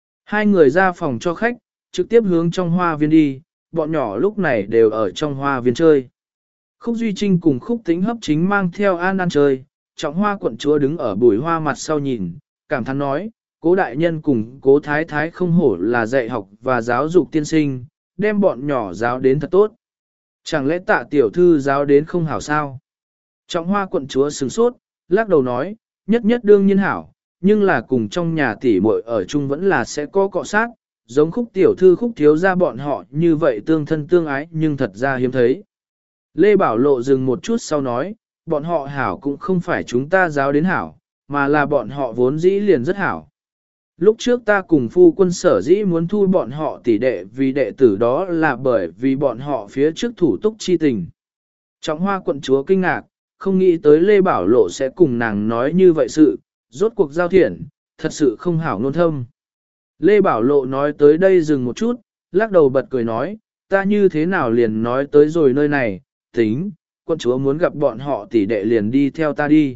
2 người ra phòng cho khách, trực tiếp hướng trong hoa viên đi, bọn nhỏ lúc này đều ở trong hoa viên chơi. Khúc Duy Trinh cùng Khúc Tĩnh Hấp chính mang theo An An chơi, Trọng Hoa quận chúa đứng ở bụi hoa mặt sau nhìn, cảm thán nói, Cố đại nhân cùng Cố Thái Thái không hổ là dạy học và giáo dục tiên sinh, đem bọn nhỏ giáo đến thật tốt. Chẳng lẽ Tạ tiểu thư giáo đến không hảo sao? Trọng Hoa quận chúa sửng sốt, lắc đầu nói, nhất nhất đương nhiên hảo, nhưng là cùng trong nhà tỷ muội ở chung vẫn là sẽ có cọ sát, giống Khúc tiểu thư Khúc thiếu gia bọn họ như vậy tương thân tương ái nhưng thật ra hiếm thấy. Lê Bảo Lộ dừng một chút sau nói, bọn họ hảo cũng không phải chúng ta giáo đến hảo, mà là bọn họ vốn dĩ liền rất hảo. Lúc trước ta cùng phu quân sở dĩ muốn thu bọn họ tỷ đệ vì đệ tử đó là bởi vì bọn họ phía trước thủ túc chi tình. Trọng Hoa quận chúa kinh ngạc, không nghĩ tới Lê Bảo Lộ sẽ cùng nàng nói như vậy sự, rốt cuộc giao thiện, thật sự không hảo ngôn thâm. Lê Bảo Lộ nói tới đây dừng một chút, lắc đầu bật cười nói, ta như thế nào liền nói tới rồi nơi này, tính, quận chúa muốn gặp bọn họ tỷ đệ liền đi theo ta đi.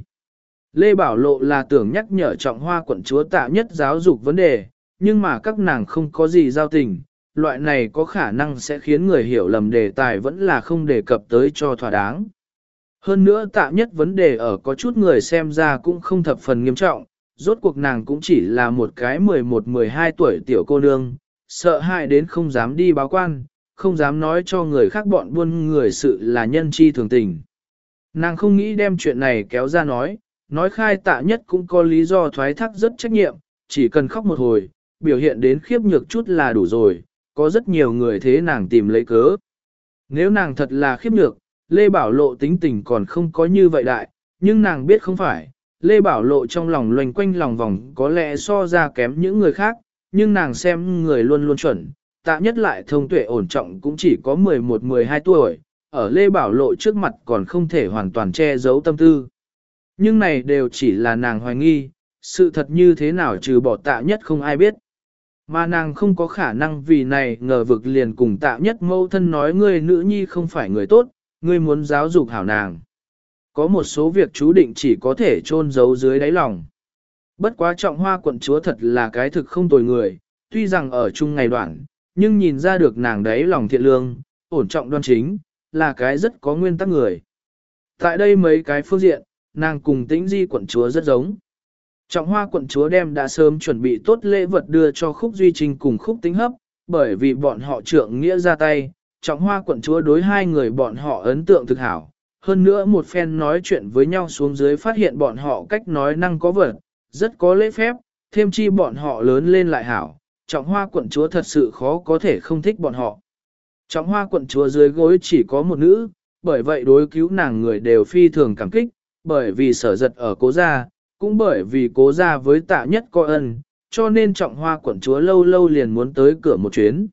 Lê Bảo Lộ là tưởng nhắc nhở Trọng Hoa quận chúa Tạ Nhất giáo dục vấn đề, nhưng mà các nàng không có gì giao tình, loại này có khả năng sẽ khiến người hiểu lầm đề tài vẫn là không đề cập tới cho thỏa đáng. Hơn nữa Tạ Nhất vấn đề ở có chút người xem ra cũng không thập phần nghiêm trọng, rốt cuộc nàng cũng chỉ là một cái 11-12 tuổi tiểu cô nương, sợ hãi đến không dám đi báo quan, không dám nói cho người khác bọn buôn người sự là nhân chi thường tình. Nàng không nghĩ đem chuyện này kéo ra nói khai Tạ Nhất cũng có lý do thoái thác rất trách nhiệm, chỉ cần khóc một hồi, biểu hiện đến khiếp nhược chút là đủ rồi, có rất nhiều người thế nàng tìm lấy cớ. Nếu nàng thật là khiếp nhược, Lê Bảo Lộ tính tình còn không có như vậy đại, nhưng nàng biết không phải, Lê Bảo Lộ trong lòng loanh quanh lòng vòng có lẽ so ra kém những người khác, nhưng nàng xem người luôn luôn chuẩn, Tạ Nhất lại thông tuệ ổn trọng cũng chỉ có 11-12 tuổi, ở Lê Bảo Lộ trước mặt còn không thể hoàn toàn che giấu tâm tư. Nhưng này đều chỉ là nàng hoài nghi, sự thật như thế nào trừ bỏ Tạ Nhất không ai biết. Mà nàng không có khả năng vì này ngờ vực liền cùng Tạ Nhất mâu thân nói ngươi nữ nhi không phải người tốt, ngươi muốn giáo dục hảo nàng. Có một số việc chú định chỉ có thể chôn giấu dưới đáy lòng. Bất quá Trọng Hoa quận chúa thật là cái thực không tồi người, tuy rằng ở chung ngày đoạn, nhưng nhìn ra được nàng đáy lòng thiện lương, ổn trọng đoan chính, là cái rất có nguyên tắc người. Tại đây mấy cái phương diện, nàng cùng Tĩnh Di quận chúa rất giống. Trọng Hoa quận chúa đem đã sớm chuẩn bị tốt lễ vật đưa cho Khúc Duy Trinh cùng Khúc Tĩnh Hấp, bởi vì bọn họ trượng nghĩa ra tay, Trọng Hoa quận chúa đối hai người bọn họ ấn tượng thực hảo. Hơn nữa một phen nói chuyện với nhau xuống dưới phát hiện bọn họ cách nói năng có vật, rất có lễ phép, thêm chi bọn họ lớn lên lại hảo. Trọng Hoa quận chúa thật sự khó có thể không thích bọn họ. Trọng Hoa quận chúa dưới gối chỉ có một nữ, bởi vậy đối cứu nàng người đều phi thường cảm kích, bởi vì Sở Giật ở Cố gia, cũng bởi vì Cố gia với Tạ Nhất có ân, cho nên Trọng Hoa quận chúa lâu lâu liền muốn tới cửa một chuyến.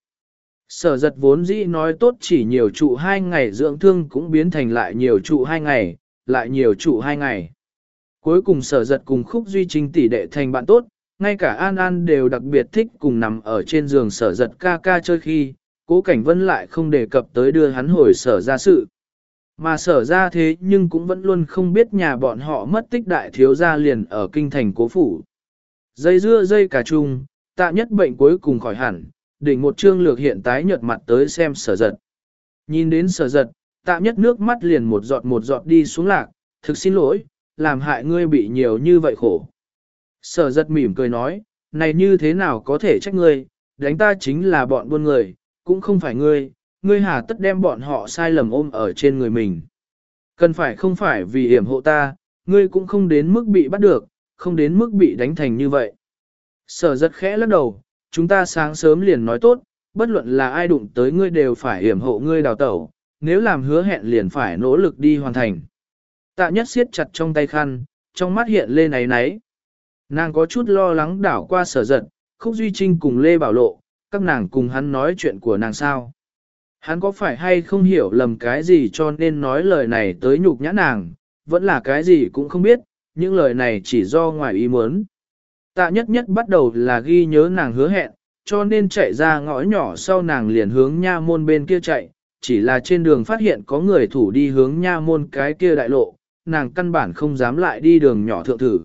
Sở Giật vốn dĩ nói tốt chỉ nhiều trụ 2 ngày dưỡng thương cũng biến thành lại nhiều trụ 2 ngày, lại nhiều trụ 2 ngày. Cuối cùng Sở Giật cùng Khúc Duy Trinh tỷ đệ thành bạn tốt, ngay cả An An đều đặc biệt thích cùng nằm ở trên giường Sở Giật ca ca chơi khi, Cố Cảnh Vân lại không đề cập tới đưa hắn hồi Sở ra sự. Mà Sở ra thế nhưng cũng vẫn luôn không biết nhà bọn họ mất tích đại thiếu gia liền ở kinh thành Cố phủ. Dây dưa dây cả chung, Tạ Nhất bệnh cuối cùng khỏi hẳn, đỉnh một trương lược hiện tái nhợt mặt tới xem Sở Giật. Nhìn đến Sở Giật, Tạ Nhất nước mắt liền một giọt đi xuống lạc, thực xin lỗi, làm hại ngươi bị nhiều như vậy khổ. Sở Giật mỉm cười nói, này như thế nào có thể trách ngươi, đánh ta chính là bọn buôn người, cũng không phải ngươi hà tất đem bọn họ sai lầm ôm ở trên người mình. Cần phải không phải vì hiểm hộ ta, ngươi cũng không đến mức bị bắt được, không đến mức bị đánh thành như vậy. Sở Giật khẽ lắc đầu, chúng ta sáng sớm liền nói tốt, bất luận là ai đụng tới ngươi đều phải hiểm hộ ngươi đào tẩu, nếu làm hứa hẹn liền phải nỗ lực đi hoàn thành. Tạ Nhất siết chặt trong tay khăn, trong mắt hiện lên áy náy. Nàng có chút lo lắng đảo qua Sở Giật, Khúc Duy Trinh cùng Lê Bảo Lộ, các nàng cùng hắn nói chuyện của nàng sao. Hắn có phải hay không hiểu lầm cái gì cho nên nói lời này tới nhục nhã nàng, vẫn là cái gì cũng không biết, những lời này chỉ do ngoài ý muốn. Tạ Nhất bắt đầu là ghi nhớ nàng hứa hẹn, cho nên chạy ra ngõ nhỏ sau nàng liền hướng nha môn bên kia chạy, chỉ là trên đường phát hiện có người thủ đi hướng nha môn cái kia đại lộ, nàng căn bản không dám lại đi đường nhỏ thượng thử.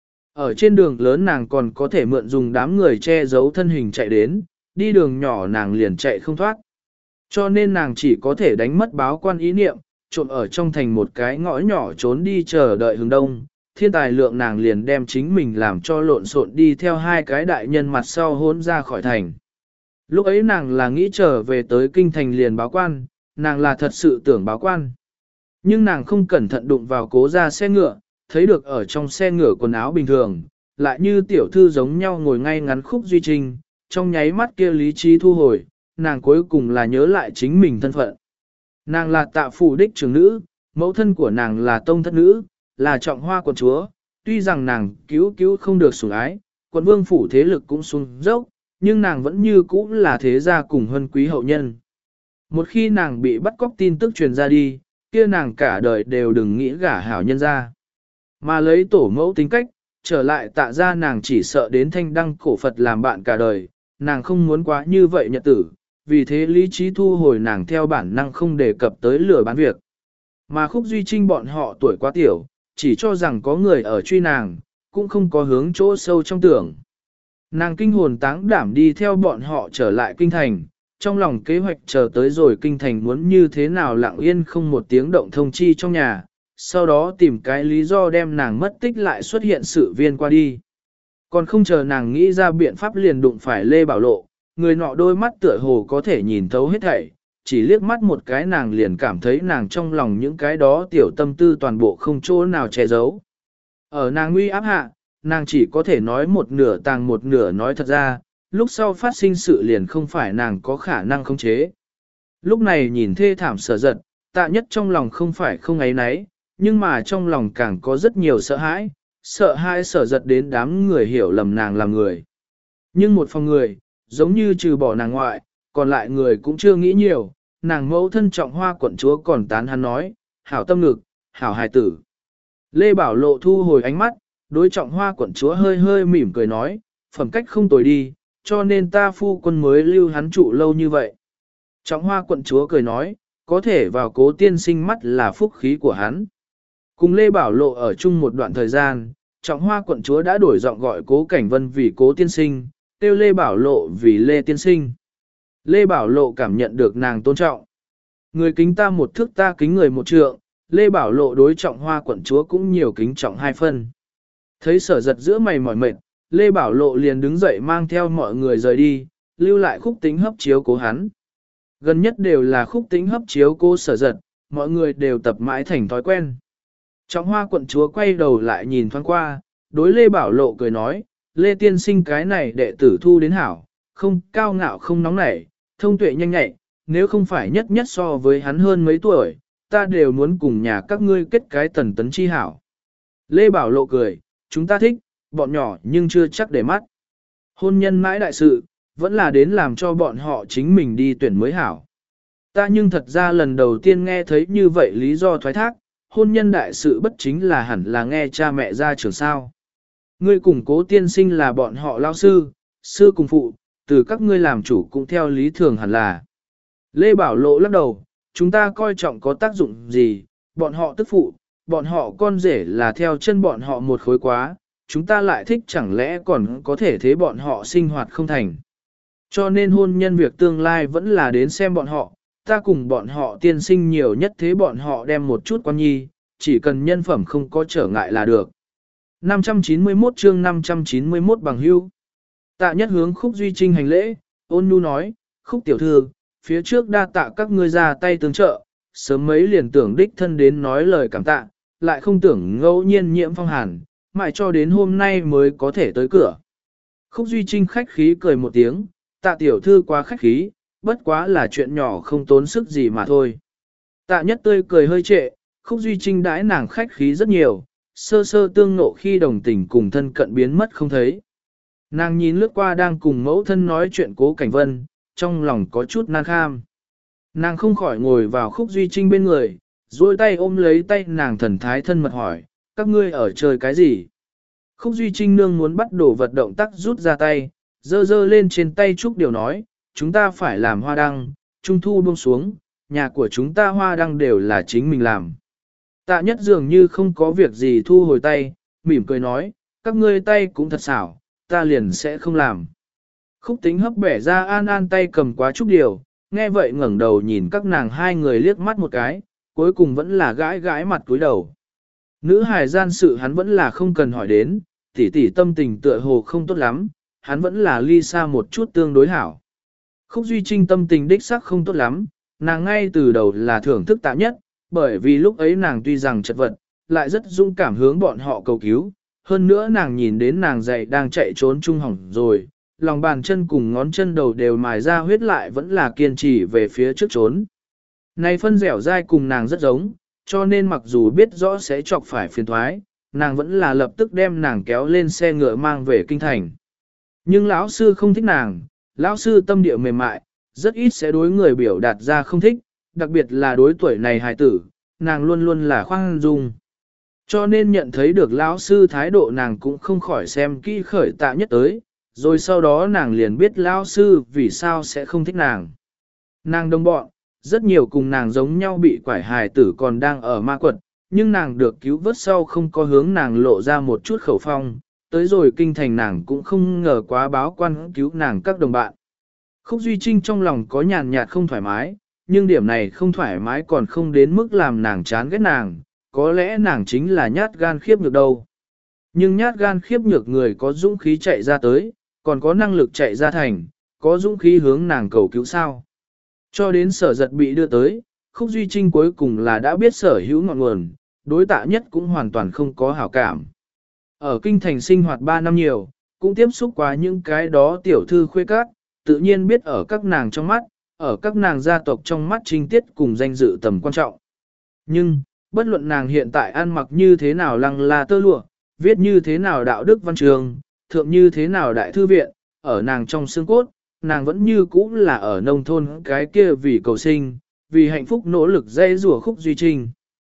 Ở trên đường lớn nàng còn có thể mượn dùng đám người che giấu thân hình chạy đến, đi đường nhỏ nàng liền chạy không thoát. Cho nên nàng chỉ có thể đánh mất báo quan ý niệm, trộn ở trong thành một cái ngõ nhỏ trốn đi chờ đợi hướng đông. Thiên tài lượng nàng liền đem chính mình làm cho lộn xộn đi theo hai cái đại nhân mặt sau hôn ra khỏi thành. Lúc ấy nàng là nghĩ trở về tới kinh thành liền báo quan, nàng là thật sự tưởng báo quan. Nhưng nàng không cẩn thận đụng vào Cố ra xe ngựa, thấy được ở trong xe ngựa quần áo bình thường, lại như tiểu thư giống nhau ngồi ngay ngắn Khúc Duy Trinh, trong nháy mắt kia lý trí thu hồi, nàng cuối cùng là nhớ lại chính mình thân phận. Nàng là Tạ phủ đích trưởng nữ, mẫu thân của nàng là tông thất nữ, là Trọng Hoa quận chúa, tuy rằng nàng cứu không được sủng ái, quận vương phủ thế lực cũng xuống dốc, nhưng nàng vẫn như cũ là thế gia cùng huân quý hậu nhân. Một khi nàng bị bắt cóc tin tức truyền ra đi, kia nàng cả đời đều đừng nghĩ gả hảo nhân ra. Mà lấy tổ mẫu tính cách, trở lại tạ ra nàng chỉ sợ đến thanh đăng cổ Phật làm bạn cả đời, nàng không muốn quá như vậy nhật tử, vì thế lý trí thu hồi nàng theo bản năng không đề cập tới lừa bán việc. Mà Khúc Duy Trinh bọn họ tuổi quá tiểu, chỉ cho rằng có người ở truy nàng, cũng không có hướng chỗ sâu trong tưởng. Nàng kinh hồn táng đảm đi theo bọn họ trở lại kinh thành, trong lòng kế hoạch chờ tới rồi kinh thành muốn như thế nào lặng yên không một tiếng động thông chi trong nhà, sau đó tìm cái lý do đem nàng mất tích lại xuất hiện sự viên qua đi. Còn không chờ nàng nghĩ ra biện pháp liền đụng phải Lê Bảo Lộ, người nọ đôi mắt tựa hồ có thể nhìn thấu hết thảy, chỉ liếc mắt một cái nàng liền cảm thấy nàng trong lòng những cái đó tiểu tâm tư toàn bộ không chỗ nào che giấu. Ở nàng nguy áp hạ, nàng chỉ có thể nói một nửa tàng một nửa nói thật ra, lúc sau phát sinh sự liền không phải nàng có khả năng khống chế. Lúc này nhìn thê thảm sở giật, Tạ Nhất trong lòng không phải không ấy nấy, nhưng mà trong lòng càng có rất nhiều sợ hãi sở giật đến đám người hiểu lầm nàng làm người. Nhưng một phòng người, giống như trừ bỏ nàng ngoại, còn lại người cũng chưa nghĩ nhiều, nàng mẫu thân Trọng Hoa quận chúa còn tán hắn nói, hảo tâm ngực, hảo hài tử. Lê Bảo Lộ thu hồi ánh mắt, đối Trọng Hoa quận chúa hơi hơi mỉm cười nói, phẩm cách không tồi đi, cho nên ta phu quân mới lưu hắn trụ lâu như vậy. Trọng Hoa quận chúa cười nói, có thể vào Cố tiên sinh mắt là phúc khí của hắn. Cùng Lê Bảo Lộ ở chung một đoạn thời gian, Trọng Hoa quận chúa đã đổi giọng gọi Cố Cảnh Vân vì Cố tiên sinh, tiêu Lê Bảo Lộ vì Lê tiên sinh. Lê Bảo Lộ cảm nhận được nàng tôn trọng. Người kính ta một thước ta kính người một trượng, Lê Bảo Lộ đối Trọng Hoa quận chúa cũng nhiều kính trọng hai phân. Thấy sở giật giữa mày mỏi mệt, Lê Bảo Lộ liền đứng dậy mang theo mọi người rời đi, lưu lại Khúc Tĩnh hấp chiếu cố hắn. Gần nhất đều là Khúc Tĩnh hấp chiếu cố sở giật, mọi người đều tập mãi thành thói quen. Trọng Hoa quận chúa quay đầu lại nhìn thoáng qua, đối Lê Bảo Lộ cười nói, Lê tiên sinh cái này đệ tử thu đến hảo, không cao ngạo không nóng nảy, thông tuệ nhanh nhạy, nếu không phải nhất nhất so với hắn hơn mấy tuổi, ta đều muốn cùng nhà các ngươi kết cái tần tấn chi hảo. Lê Bảo Lộ cười, chúng ta thích, bọn nhỏ nhưng chưa chắc để mắt. Hôn nhân mãi đại sự, vẫn là đến làm cho bọn họ chính mình đi tuyển mới hảo. Ta nhưng thật ra lần đầu tiên nghe thấy như vậy lý do thoái thác, hôn nhân đại sự bất chính là hẳn là nghe cha mẹ ra trường sao. Ngươi cùng Cố tiên sinh là bọn họ lao sư, sư cùng phụ, từ các ngươi làm chủ cũng theo lý thường hẳn là. Lê Bảo Lộ lắc đầu, chúng ta coi trọng có tác dụng gì, bọn họ tức phụ, bọn họ con rể là theo chân bọn họ một khối quá, chúng ta lại thích chẳng lẽ còn có thể thế bọn họ sinh hoạt không thành. Cho nên hôn nhân việc tương lai vẫn là đến xem bọn họ, ta cùng bọn họ tiên sinh nhiều nhất thế bọn họ đem một chút quan nhi, chỉ cần nhân phẩm không có trở ngại là được. 591 chương 591 bằng hưu. Tạ Nhất hướng Khúc Duy Trinh hành lễ, ôn nhu nói, Khúc tiểu thư, phía trước đa tạ các ngươi ra tay tương trợ, sớm mấy liền tưởng đích thân đến nói lời cảm tạ, lại không tưởng ngẫu nhiên nhiễm phong hàn, mãi cho đến hôm nay mới có thể tới cửa. Khúc Duy Trinh khách khí cười một tiếng, Tạ tiểu thư quá khách khí, bất quá là chuyện nhỏ không tốn sức gì mà thôi. Tạ Nhất tươi cười hơi trệ, Khúc Duy Trinh đãi nàng khách khí rất nhiều, sơ sơ tương nộ khi đồng tình cùng thân cận biến mất không thấy. Nàng nhìn lướt qua đang cùng mẫu thân nói chuyện Cố Cảnh Vân, trong lòng có chút nan kham. Nàng không khỏi ngồi vào Khúc Duy Trinh bên người, duỗi tay ôm lấy tay nàng thần thái thân mật hỏi, các ngươi ở chơi cái gì? Khúc Duy Trinh nương muốn bắt đồ vật động tác rút ra tay, dơ dơ lên trên tay Trúc Điều nói, chúng ta phải làm hoa đăng, trung thu buông xuống, nhà của chúng ta hoa đăng đều là chính mình làm. Tạ Nhất dường như không có việc gì thu hồi tay, mỉm cười nói, các ngươi tay cũng thật xảo, ta liền sẽ không làm. Khúc Tĩnh hấp bẻ ra an an tay cầm quá Trúc Điều, nghe vậy ngẩng đầu nhìn các nàng hai người liếc mắt một cái, cuối cùng vẫn là gãi gãi mặt cúi đầu. Nữ hài gian sự hắn vẫn là không cần hỏi đến, tỷ tỷ tâm tình tựa hồ không tốt lắm, hắn vẫn là ly xa một chút tương đối hảo. Khúc Duy Trinh tâm tình đích sắc không tốt lắm, nàng ngay từ đầu là thưởng thức Tạ Nhất, bởi vì lúc ấy nàng tuy rằng chật vật, lại rất dũng cảm hướng bọn họ cầu cứu, hơn nữa nàng nhìn đến nàng dậy đang chạy trốn chung hỏng rồi, lòng bàn chân cùng ngón chân đầu đều mài ra huyết lại vẫn là kiên trì về phía trước trốn. Này phân dẻo dai cùng nàng rất giống, cho nên mặc dù biết rõ sẽ chọc phải phiền thoái, nàng vẫn là lập tức đem nàng kéo lên xe ngựa mang về kinh thành. Nhưng lão sư không thích nàng, lão sư tâm địa mềm mại, rất ít sẽ đối người biểu đạt ra không thích, đặc biệt là đối tuổi này hài tử, nàng luôn luôn là khoan dung. Cho nên nhận thấy được lão sư thái độ nàng cũng không khỏi xem kỹ khởi Tạ Nhất tới, rồi sau đó nàng liền biết lão sư vì sao sẽ không thích nàng. Nàng đồng bọn, rất nhiều cùng nàng giống nhau bị quải hài tử còn đang ở ma quật, nhưng nàng được cứu vớt sau không có hướng nàng lộ ra một chút khẩu phong, tới rồi kinh thành nàng cũng không ngờ quá báo quan cứu nàng các đồng bạn. Khúc Duy Trinh trong lòng có nhàn nhạt không thoải mái, nhưng điểm này không thoải mái còn không đến mức làm nàng chán ghét nàng, có lẽ nàng chính là nhát gan khiếp nhược đâu. Nhưng nhát gan khiếp nhược người có dũng khí chạy ra tới, còn có năng lực chạy ra thành, có dũng khí hướng nàng cầu cứu sao. Cho đến Sở Giật bị đưa tới, Khúc Duy Trinh cuối cùng là đã biết sở hữu ngọn nguồn, đối Tạ Nhất cũng hoàn toàn không có hảo cảm. Ở kinh thành sinh hoạt 3 năm nhiều, cũng tiếp xúc qua những cái đó tiểu thư khuê các, tự nhiên biết ở các nàng trong mắt, ở các nàng gia tộc trong mắt trinh tiết cùng danh dự tầm quan trọng. Nhưng, bất luận nàng hiện tại ăn mặc như thế nào lăng là tơ lụa, viết như thế nào đạo đức văn trường, thượng như thế nào đại thư viện, ở nàng trong xương cốt, nàng vẫn như cũ là ở nông thôn cái kia vì cầu sinh, vì hạnh phúc nỗ lực dây rùa Khúc Duy Trinh.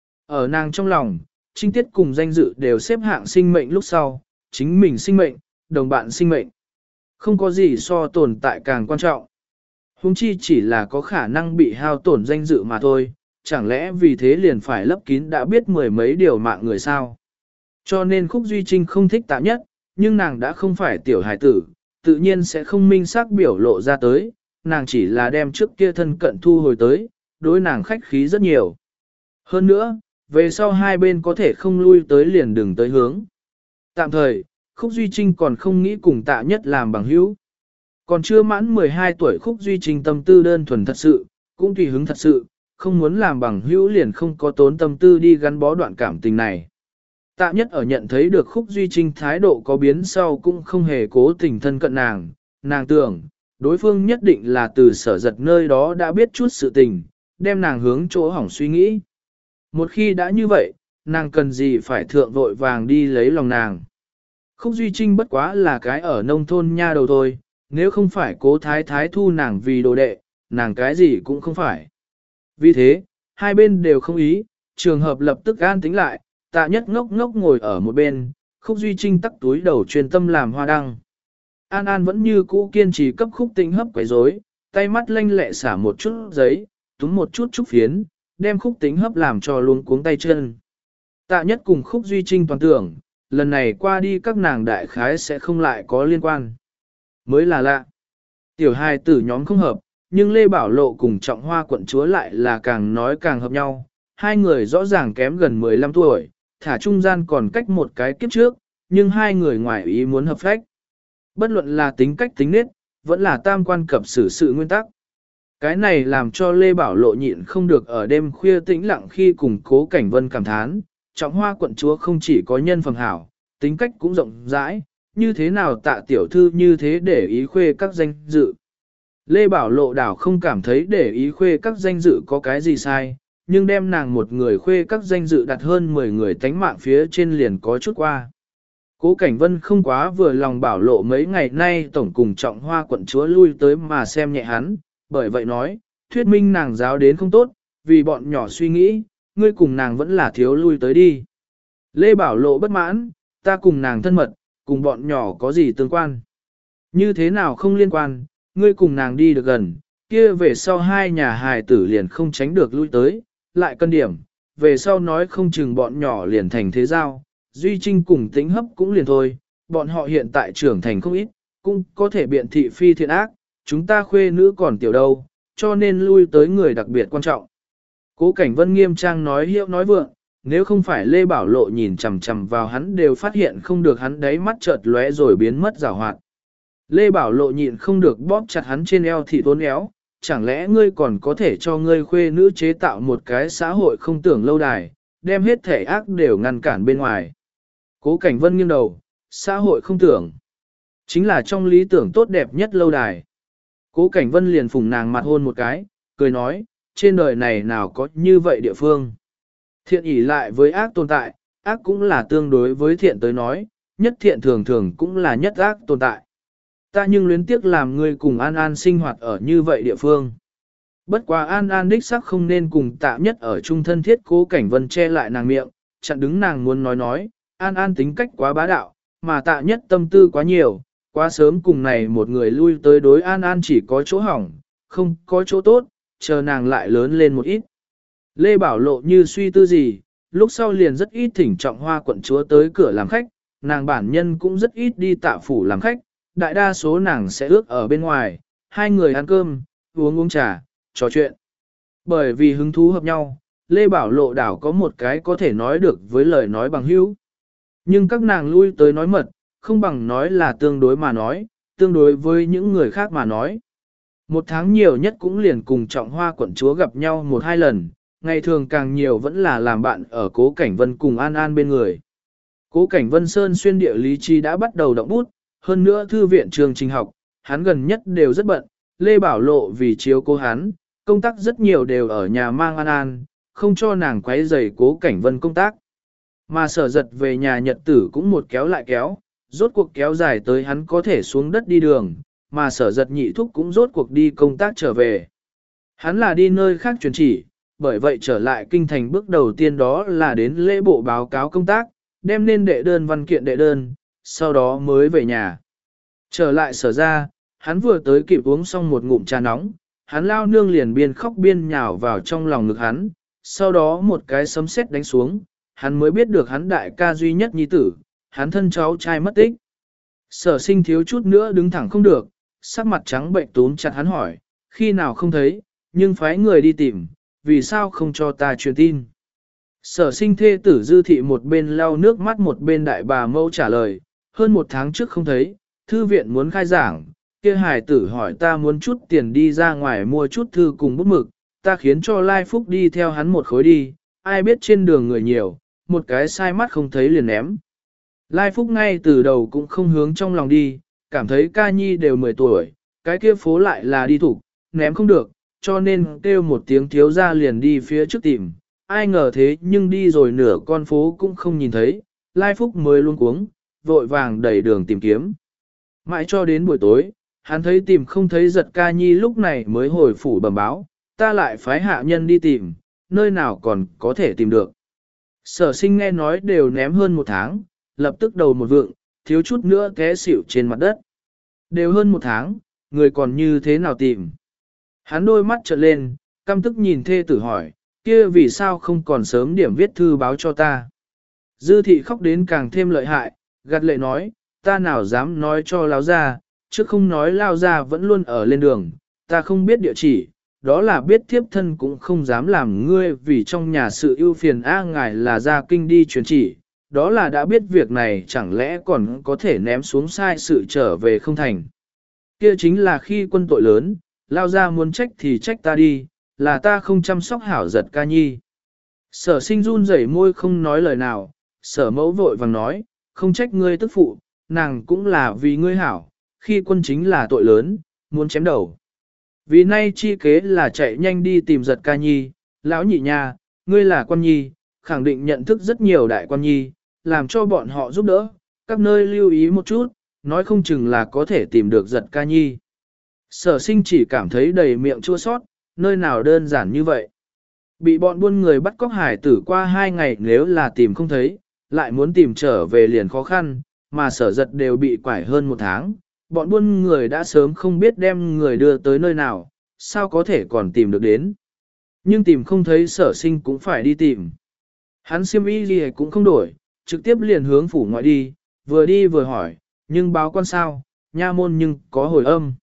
Ở nàng trong lòng, trinh tiết cùng danh dự đều xếp hạng sinh mệnh lúc sau, chính mình sinh mệnh, đồng bạn sinh mệnh. Không có gì so tồn tại càng quan trọng. Huống chi chỉ là có khả năng bị hao tổn danh dự mà thôi, chẳng lẽ vì thế liền phải lấp kín đã biết mười mấy điều mạng người sao. Cho nên Khúc Duy Trinh không thích Tạ Nhất, nhưng nàng đã không phải tiểu hải tử, tự nhiên sẽ không minh xác biểu lộ ra tới, nàng chỉ là đem trước kia thân cận thu hồi tới, đối nàng khách khí rất nhiều. Hơn nữa, về sau hai bên có thể không lui tới liền đừng tới hướng. Tạm thời, Khúc Duy Trinh còn không nghĩ cùng Tạ Nhất làm bằng hữu. Còn chưa mãn 12 tuổi Khúc Duy Trinh tâm tư đơn thuần thật sự, cũng tùy hứng thật sự, không muốn làm bằng hữu liền không có tốn tâm tư đi gắn bó đoạn cảm tình này. Tạ Nhất ở nhận thấy được Khúc Duy Trinh thái độ có biến sau cũng không hề cố tình thân cận nàng tưởng, đối phương nhất định là từ Sở Giật nơi đó đã biết chút sự tình, đem nàng hướng chỗ hỏng suy nghĩ. Một khi đã như vậy, nàng cần gì phải thượng vội vàng đi lấy lòng nàng. Khúc Duy Trinh bất quá là cái ở nông thôn nha đầu thôi, nếu không phải Cố Thái Thái thu nàng vì đồ đệ, nàng cái gì cũng không phải. Vì thế, hai bên đều không ý, trường hợp lập tức an tính lại, Tạ Nhất ngốc ngốc ngồi ở một bên, Khúc Duy Trinh tắc túi đầu truyền tâm làm hoa đăng. An An vẫn như cũ kiên trì cấp Khúc Tĩnh Hấp quấy rối, tay mắt lanh lẹ xả một chút giấy, túm một chút trúc phiến, đem Khúc Tĩnh Hấp làm cho luống cuống tay chân. Tạ Nhất cùng Khúc Duy Trinh toàn tưởng, lần này qua đi các nàng đại khái sẽ không lại có liên quan. Mới là lạ. Tiểu hài tử nhóm không hợp, nhưng Lê Bảo Lộ cùng Trọng Hoa quận chúa lại là càng nói càng hợp nhau. Hai người rõ ràng kém gần 15 tuổi, thả trung gian còn cách một cái kiếp trước, nhưng hai người ngoài ý muốn hợp phách. Bất luận là tính cách tính nết, vẫn là tam quan cập xử sự nguyên tắc. Cái này làm cho Lê Bảo Lộ nhịn không được ở đêm khuya tĩnh lặng khi cùng Cố Cảnh Vân cảm thán, Trọng Hoa quận chúa không chỉ có nhân phẩm hảo, tính cách cũng rộng rãi, như thế nào Tạ tiểu thư như thế để ý khuê các danh dự. Lê Bảo Lộ đảo không cảm thấy để ý khuê các danh dự có cái gì sai, nhưng đem nàng một người khuê các danh dự đặt hơn 10 người tánh mạng phía trên liền có chút qua. Cố Cảnh Vân không quá vừa lòng Bảo Lộ mấy ngày nay tổng cùng Trọng Hoa quận chúa lui tới mà xem nhẹ hắn, bởi vậy nói, thuyết minh nàng giáo đến không tốt, vì bọn nhỏ suy nghĩ, ngươi cùng nàng vẫn là thiếu lui tới đi. Lê Bảo Lộ bất mãn, ta cùng nàng thân mật, cùng bọn nhỏ có gì tương quan. Như thế nào không liên quan, ngươi cùng nàng đi được gần, kia về sau hai nhà hài tử liền không tránh được lui tới, lại cân điểm, về sau nói không chừng bọn nhỏ liền thành thế giao, Duy Trinh cùng Tĩnh Hấp cũng liền thôi, bọn họ hiện tại trưởng thành không ít, cũng có thể biện thị phi thiện ác, chúng ta khuê nữ còn tiểu đâu, cho nên lui tới người đặc biệt quan trọng. Cố Cảnh Vân nghiêm trang nói hiệu nói vượng, nếu không phải Lê Bảo Lộ nhìn chằm chằm vào hắn đều phát hiện không được hắn đáy mắt chợt lóe rồi biến mất rào hoạt. Lê Bảo Lộ nhịn không được bóp chặt hắn trên eo thị tốn éo, chẳng lẽ ngươi còn có thể cho ngươi khuê nữ chế tạo một cái xã hội không tưởng lâu đài, đem hết thể ác đều ngăn cản bên ngoài. Cố Cảnh Vân nghiêng đầu, xã hội không tưởng, chính là trong lý tưởng tốt đẹp nhất lâu đài. Cố Cảnh Vân liền phùng nàng mặt hôn một cái, cười nói, trên đời này nào có như vậy địa phương. Thiện ỷ lại với ác tồn tại, ác cũng là tương đối với thiện tới nói, nhất thiện thường thường cũng là nhất ác tồn tại. Ta nhưng luyến tiếc làm ngươi cùng An An sinh hoạt ở như vậy địa phương. Bất quá An An đích sắc không nên cùng Tạ Nhất ở chung thân thiết. Cố Cảnh Vân che lại nàng miệng, chặn đứng nàng muốn nói, An An tính cách quá bá đạo, mà Tạ Nhất tâm tư quá nhiều, quá sớm cùng này một người lui tới đối An An chỉ có chỗ hỏng, không có chỗ tốt, chờ nàng lại lớn lên một ít. Lê Bảo Lộ như suy tư gì, lúc sau liền rất ít thỉnh Trọng Hoa quận chúa tới cửa làm khách, nàng bản nhân cũng rất ít đi Tạ phủ làm khách, đại đa số nàng sẽ ước ở bên ngoài, hai người ăn cơm, uống trà, trò chuyện. Bởi vì hứng thú hợp nhau, Lê Bảo Lộ đảo có một cái có thể nói được với lời nói bằng hữu. Nhưng các nàng lui tới nói mật, không bằng nói là tương đối mà nói, tương đối với những người khác mà nói. Một tháng nhiều nhất cũng liền cùng Trọng Hoa quận chúa gặp nhau một hai lần, ngày thường càng nhiều vẫn là làm bạn ở Cố Cảnh Vân cùng An An bên người. Cố Cảnh Vân Sơn xuyên địa lý chi đã bắt đầu động bút, hơn nữa thư viện trường trình học, hắn gần nhất đều rất bận, Lê Bảo Lộ vì chiếu cố hắn, công tác rất nhiều đều ở nhà mang An An, không cho nàng quấy rầy Cố Cảnh Vân công tác. Mà Sở Giật về nhà nhật tử cũng một kéo lại kéo, rốt cuộc kéo dài tới hắn có thể xuống đất đi đường, mà Sở Giật nhị thúc cũng rốt cuộc đi công tác trở về. Hắn là đi nơi khác truyền chỉ, bởi vậy trở lại kinh thành bước đầu tiên đó là đến lễ bộ báo cáo công tác, đem nên đệ đơn văn kiện đệ đơn, sau đó mới về nhà. Trở lại Sở ra, hắn vừa tới kịp uống xong một ngụm trà nóng, hắn lao nương liền biên khóc biên nhào vào trong lòng ngực hắn, sau đó một cái sấm sét đánh xuống, hắn mới biết được hắn đại ca duy nhất nhi tử, hắn thân cháu trai mất tích. Sở Sinh thiếu chút nữa đứng thẳng không được, sắc mặt trắng bệnh túm chặt hắn hỏi, khi nào không thấy, nhưng phái người đi tìm, vì sao không cho ta truyền tin. Sở Sinh thê tử Dư thị một bên lau nước mắt một bên đại bà mâu trả lời, hơn một tháng trước không thấy, thư viện muốn khai giảng, kia hài tử hỏi ta muốn chút tiền đi ra ngoài mua chút thư cùng bút mực, ta khiến cho Lai Phúc đi theo hắn một khối đi, ai biết trên đường người nhiều, một cái sai mắt không thấy liền ném. Lai Phúc ngay từ đầu cũng không hướng trong lòng đi, cảm thấy ca nhi đều 10 tuổi, cái kia phố lại là đi thủ, ném không được, cho nên kêu một tiếng thiếu ra liền đi phía trước tìm, ai ngờ thế nhưng đi rồi nửa con phố cũng không nhìn thấy, Lai Phúc mới luôn cuống, vội vàng đẩy đường tìm kiếm. Mãi cho đến buổi tối, hắn thấy tìm không thấy Giật ca nhi lúc này mới hồi phủ bẩm báo, ta lại phái hạ nhân đi tìm, nơi nào còn có thể tìm được. Sở Sinh nghe nói đều ném hơn một tháng, lập tức đầu một vượng, thiếu chút nữa té xỉu trên mặt đất. Đều hơn một tháng, người còn như thế nào tìm. Hắn đôi mắt trợn lên, căm tức nhìn thê tử hỏi, kia vì sao không còn sớm điểm viết thư báo cho ta. Dư thị khóc đến càng thêm lợi hại, gạt lệ nói, ta nào dám nói cho lão gia, chứ không nói lao gia vẫn luôn ở lên đường, ta không biết địa chỉ, đó là biết thiếp thân cũng không dám làm ngươi vì trong nhà sự ưu phiền ngài là ra kinh đi truyền chỉ, đó là đã biết việc này chẳng lẽ còn có thể ném xuống sai sự trở về không thành. Kia chính là khi quân tội lớn, lao ra muốn trách thì trách ta đi, là ta không chăm sóc hảo Giật ca nhi. Sở Sinh run rẩy môi không nói lời nào, Sở Mẫu vội vàng nói, không trách ngươi tức phụ, nàng cũng là vì ngươi hảo, khi quân chính là tội lớn, muốn chém đầu. Vì nay chi kế là chạy nhanh đi tìm Giật ca nhi, lão nhị nha, ngươi là quan nhi, khẳng định nhận thức rất nhiều đại quan nhi, làm cho bọn họ giúp đỡ, các nơi lưu ý một chút, nói không chừng là có thể tìm được Giật ca nhi. Sở Sinh chỉ cảm thấy đầy miệng chua sót, nơi nào đơn giản như vậy. Bị bọn buôn người bắt cóc hải tử qua 2 ngày nếu là tìm không thấy, lại muốn tìm trở về liền khó khăn, mà Sở Giật đều bị quải hơn 1 tháng, bọn buôn người đã sớm không biết đem người đưa tới nơi nào, sao có thể còn tìm được đến. Nhưng tìm không thấy Sở Sinh cũng phải đi tìm. Hắn xiêm y gì cũng không đổi, trực tiếp liền hướng phủ ngoại đi vừa hỏi, nhưng báo quan sao, nha môn nhưng có hồi âm.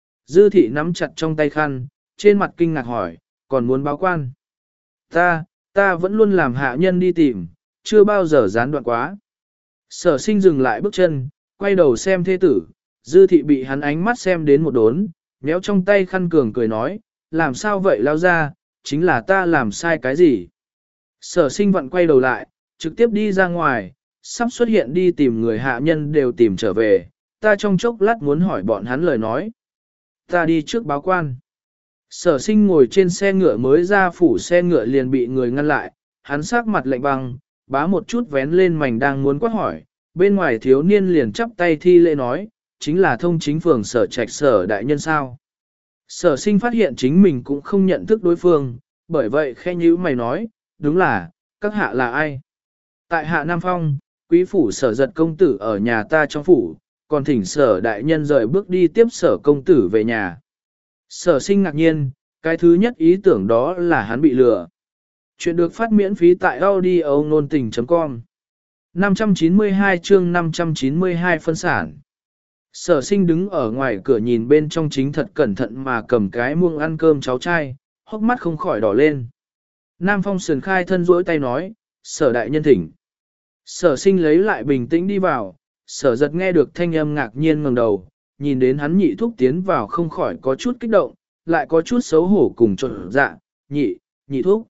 Dư thị nắm chặt trong tay khăn, trên mặt kinh ngạc hỏi, còn muốn báo quan. Ta vẫn luôn làm hạ nhân đi tìm, chưa bao giờ gián đoạn quá. Sở Sinh dừng lại bước chân, quay đầu xem thê tử, Dư thị bị hắn ánh mắt xem đến một đốn, méo trong tay khăn cường cười nói, làm sao vậy lao ra, chính là ta làm sai cái gì. Sở Sinh vặn quay đầu lại, trực tiếp đi ra ngoài, sắp xuất hiện đi tìm người hạ nhân đều tìm trở về, ta trong chốc lát muốn hỏi bọn hắn lời nói. Ta đi trước báo quan. Sở Sinh ngồi trên xe ngựa mới ra phủ xe ngựa liền bị người ngăn lại, hắn sắc mặt lạnh băng, bá một chút vén lên mảnh đang muốn quát hỏi, bên ngoài thiếu niên liền chắp tay thi lễ nói, chính là thông chính phường Sở Trạch Sở đại nhân sao. Sở Sinh phát hiện chính mình cũng không nhận thức đối phương, bởi vậy khẽ nhíu mày nói, đúng là, các hạ là ai? Tại hạ Nam Phong, quý phủ Sở Giật công tử ở nhà ta trong phủ, còn thỉnh Sở đại nhân rời bước đi tiếp Sở công tử về nhà. Sở Sinh ngạc nhiên, cái thứ nhất ý tưởng đó là hắn bị lừa. Chuyện được phát miễn phí tại audio nôn tình.com. 592 chương 592 phân sản. Sở Sinh đứng ở ngoài cửa nhìn bên trong chính thật cẩn thận mà cầm cái muông ăn cơm cháu trai, hốc mắt không khỏi đỏ lên. Nam Phong sườn khai thân duỗi tay nói, Sở đại nhân thỉnh. Sở Sinh lấy lại bình tĩnh đi vào, Sở Giật nghe được thanh âm ngạc nhiên ngẩng đầu, nhìn đến hắn nhị thúc tiến vào không khỏi có chút kích động, lại có chút xấu hổ cùng trộn dạ, nhị thúc.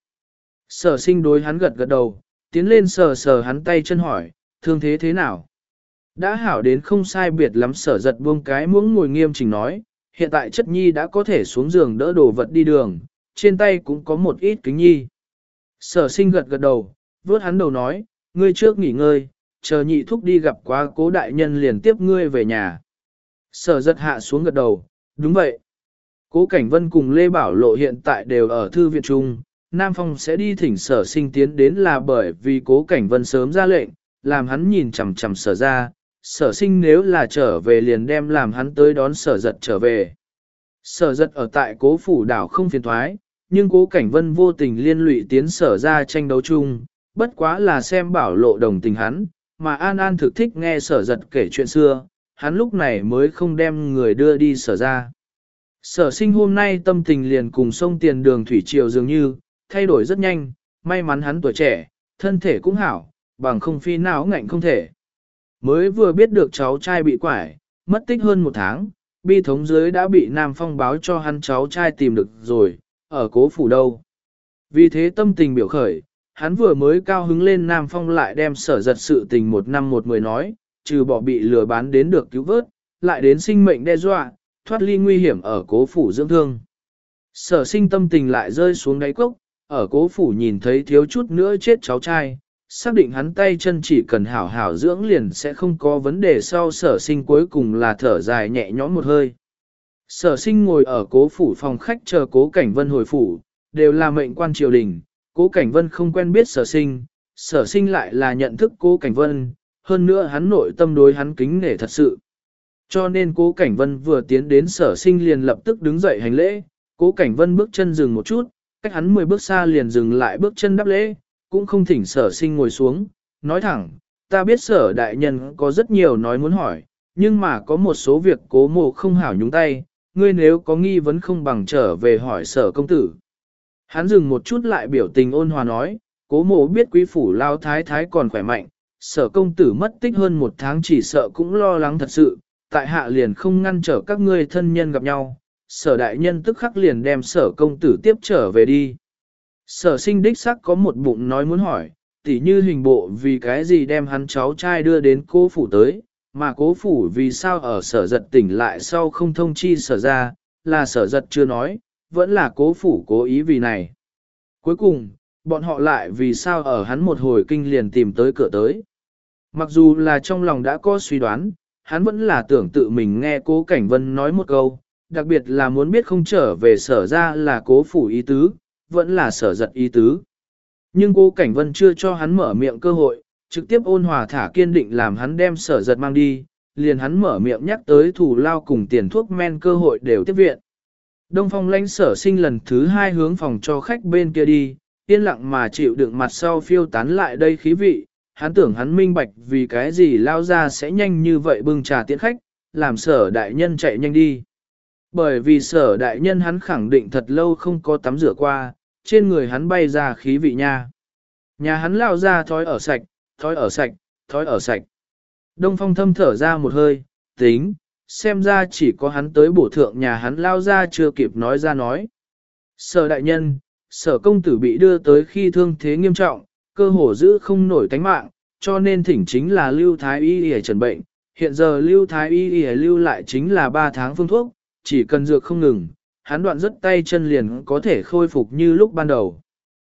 Sở Sinh đối hắn gật gật đầu, tiến lên sờ sờ hắn tay chân hỏi, thương thế thế nào? Đã hảo đến không sai biệt lắm. Sở Giật buông cái muỗng ngồi nghiêm chỉnh nói, hiện tại chất nhi đã có thể xuống giường đỡ đồ vật đi đường, trên tay cũng có một ít kính nhi. Sở Sinh gật gật đầu, vớt hắn đầu nói, ngươi trước nghỉ ngơi, chờ nhị thúc đi gặp quá Cố đại nhân liền tiếp ngươi về nhà. Sở Giật hạ xuống gật đầu, đúng vậy. Cố Cảnh Vân cùng Lê Bảo Lộ hiện tại đều ở thư viện trung, Nam Phong sẽ đi thỉnh Sở Sinh tiến đến là bởi vì Cố Cảnh Vân sớm ra lệnh, làm hắn nhìn chằm chằm Sở ra, Sở Sinh nếu là trở về liền đem làm hắn tới đón Sở Giật trở về. Sở Giật ở tại Cố phủ đảo không phiền thoái, nhưng Cố Cảnh Vân vô tình liên lụy tiến Sở ra tranh đấu chung, bất quá là xem Bảo Lộ đồng tình hắn, mà An An thực thích nghe Sở Giật kể chuyện xưa, hắn lúc này mới không đem người đưa đi Sở ra. Sở Sinh hôm nay tâm tình liền cùng sông tiền đường thủy triều dường như, thay đổi rất nhanh, may mắn hắn tuổi trẻ, thân thể cũng hảo, bằng không phi não ngạnh không thể. Mới vừa biết được cháu trai bị quải, mất tích hơn 1 tháng, bi thống dưới đã bị Nam Phong báo cho hắn cháu trai tìm được rồi, ở Cố phủ đâu. Vì thế tâm tình biểu khởi, hắn vừa mới cao hứng lên Nam Phong lại đem Sở Giật sự tình 1 năm 1 10 nói, trừ bỏ bị lừa bán đến được cứu vớt, lại đến sinh mệnh đe dọa, thoát ly nguy hiểm ở Cố phủ dưỡng thương. Sở Sinh tâm tình lại rơi xuống đáy cốc, ở Cố phủ nhìn thấy thiếu chút nữa chết cháu trai, xác định hắn tay chân chỉ cần hảo hảo dưỡng liền sẽ không có vấn đề. Sau Sở Sinh cuối cùng là thở dài nhẹ nhõm một hơi. Sở Sinh ngồi ở Cố phủ phòng khách chờ Cố Cảnh Vân hồi phủ, đều là mệnh quan triều đình, Cố Cảnh Vân không quen biết Sở Sinh lại là nhận thức Cố Cảnh Vân, hơn nữa hắn nội tâm đối hắn kính nể thật sự. Cho nên Cố Cảnh Vân vừa tiến đến Sở Sinh liền lập tức đứng dậy hành lễ, Cố Cảnh Vân bước chân dừng một chút, cách hắn 10 bước xa liền dừng lại bước chân đáp lễ, cũng không thỉnh Sở Sinh ngồi xuống, nói thẳng, ta biết Sở đại nhân có rất nhiều nói muốn hỏi, nhưng mà có một số việc Cố mộ không hảo nhúng tay, ngươi nếu có nghi vấn không bằng trở về hỏi Sở công tử. Hắn dừng một chút lại biểu tình ôn hòa nói, Cố mộ biết quý phủ lao thái thái còn khỏe mạnh, Sở công tử mất tích hơn 1 tháng chỉ sợ cũng lo lắng thật sự, tại hạ liền không ngăn trở các ngươi thân nhân gặp nhau, Sở đại nhân tức khắc liền đem Sở công tử tiếp trở về đi. Sở Sinh đích xác có một bụng nói muốn hỏi, tỉ như hình bộ vì cái gì đem hắn cháu trai đưa đến Cố phủ tới, mà Cố phủ vì sao ở Sở Giật tỉnh lại sau không thông chi Sở ra, là Sở Giật chưa nói, vẫn là Cố phủ cố ý vì này. Cuối cùng, bọn họ lại vì sao ở hắn một hồi kinh liền tìm tới cửa tới. Mặc dù là trong lòng đã có suy đoán, hắn vẫn là tưởng tự mình nghe Cố Cảnh Vân nói một câu, đặc biệt là muốn biết không trở về Sở ra là Cố phủ ý tứ, vẫn là Sở Giật ý tứ. Nhưng Cố Cảnh Vân chưa cho hắn mở miệng cơ hội, trực tiếp ôn hòa thả kiên định làm hắn đem Sở Giật mang đi, liền hắn mở miệng nhắc tới thủ lao cùng tiền thuốc men cơ hội đều tiếp viện. Đông Phong lãnh Sở Sinh lần thứ 2 hướng phòng cho khách bên kia đi, yên lặng mà chịu đựng mặt sau phiêu tán lại đây khí vị, hắn tưởng hắn minh bạch vì cái gì lao ra sẽ nhanh như vậy bưng trà tiễn khách, làm Sở đại nhân chạy nhanh đi. Bởi vì Sở đại nhân hắn khẳng định thật lâu không có tắm rửa qua, trên người hắn bay ra khí vị nha. Nhà hắn lao ra thói ở sạch, thói ở sạch, thói ở sạch. Đông Phong thâm thở ra một hơi, tính, xem ra chỉ có hắn tới bổ thượng nhà hắn lao ra chưa kịp nói ra nói. Sở đại nhân, Sở công tử bị đưa tới khi thương thế nghiêm trọng, cơ hồ giữ không nổi tánh mạng, cho nên thỉnh chính là Lưu Thái Y để trần bệnh. Hiện giờ Lưu Thái Y lưu lại chính là 3 tháng phương thuốc, chỉ cần dược không ngừng, hắn đoạn rất tay chân liền có thể khôi phục như lúc ban đầu.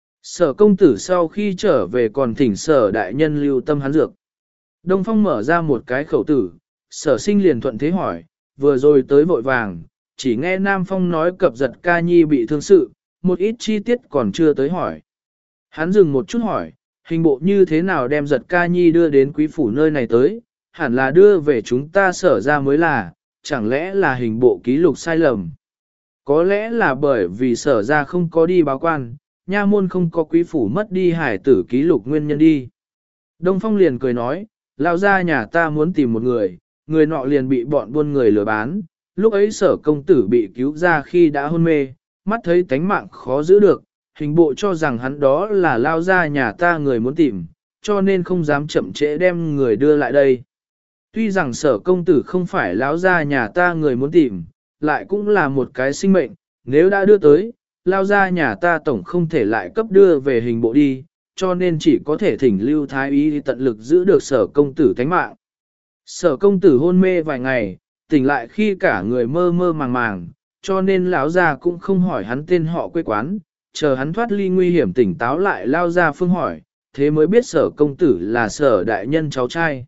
Sở công tử sau khi trở về còn thỉnh Sở đại nhân lưu tâm hắn dược. Đông Phong mở ra một cái khẩu tử, Sở Sinh liền thuận thế hỏi, vừa rồi tới vội vàng, chỉ nghe Nam Phong nói cập giật ca nhi bị thương sự, một ít chi tiết còn chưa tới hỏi. Hắn dừng một chút hỏi, hình bộ như thế nào đem giật ca nhi đưa đến quý phủ nơi này tới, hẳn là đưa về chúng ta sở ra mới là, chẳng lẽ là hình bộ ký lục sai lầm. Có lẽ là bởi vì sở ra không có đi báo quan, nha môn không có quý phủ mất đi hải tử ký lục nguyên nhân đi. Đông Phong liền cười nói, lão gia nhà ta muốn tìm một người, người nọ liền bị bọn buôn người lừa bán, lúc ấy sở công tử bị cứu ra khi đã hôn mê, mắt thấy tánh mạng khó giữ được, hình bộ cho rằng hắn đó là lao gia nhà ta người muốn tìm, cho nên không dám chậm trễ đem người đưa lại đây. Tuy rằng sở công tử không phải lão gia nhà ta người muốn tìm, lại cũng là một cái sinh mệnh, nếu đã đưa tới, lao gia nhà ta tổng không thể lại cấp đưa về hình bộ đi, cho nên chỉ có thể thỉnh Lưu Thái Y tận lực giữ được sở công tử tánh mạng. Sở công tử hôn mê vài ngày, tỉnh lại khi cả người mơ mơ màng màng, cho nên lão gia cũng không hỏi hắn tên họ quê quán, chờ hắn thoát ly nguy hiểm tỉnh táo lại lao ra phương hỏi, thế mới biết sở công tử là sở đại nhân cháu trai.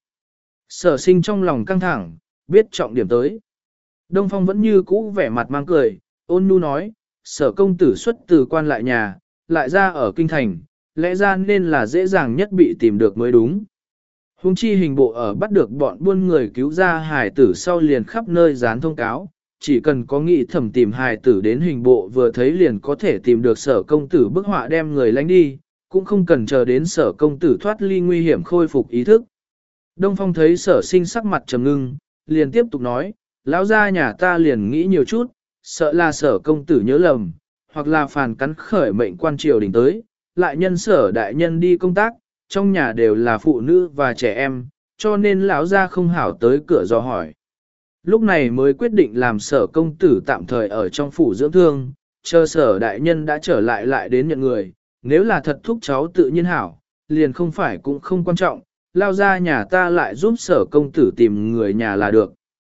Sở sinh trong lòng căng thẳng, biết trọng điểm tới. Đông Phong vẫn như cũ vẻ mặt mang cười, ôn nhu nói, sở công tử xuất từ quan lại nhà, lại ra ở kinh thành, lẽ ra nên là dễ dàng nhất bị tìm được mới đúng. Hùng chi hình bộ ở bắt được bọn buôn người cứu ra hài tử sau liền khắp nơi dán thông cáo, chỉ cần có nghĩ thẩm tìm hài tử đến hình bộ vừa thấy liền có thể tìm được sở công tử bức họa đem người lánh đi, cũng không cần chờ đến sở công tử thoát ly nguy hiểm khôi phục ý thức. Đông Phong thấy sở sinh sắc mặt trầm ngưng, liền tiếp tục nói, lão gia nhà ta liền nghĩ nhiều chút, sợ là sở công tử nhớ lầm, hoặc là phản cắn khởi mệnh quan triều đình tới, lại nhân sở đại nhân đi công tác, trong nhà đều là phụ nữ và trẻ em, cho nên lão gia không hảo tới cửa dò hỏi. Lúc này mới quyết định làm sở công tử tạm thời ở trong phủ dưỡng thương, chờ sở đại nhân đã trở lại lại đến nhận người, nếu là thật thúc cháu tự nhiên hảo, liền không phải cũng không quan trọng, lao ra nhà ta lại giúp sở công tử tìm người nhà là được.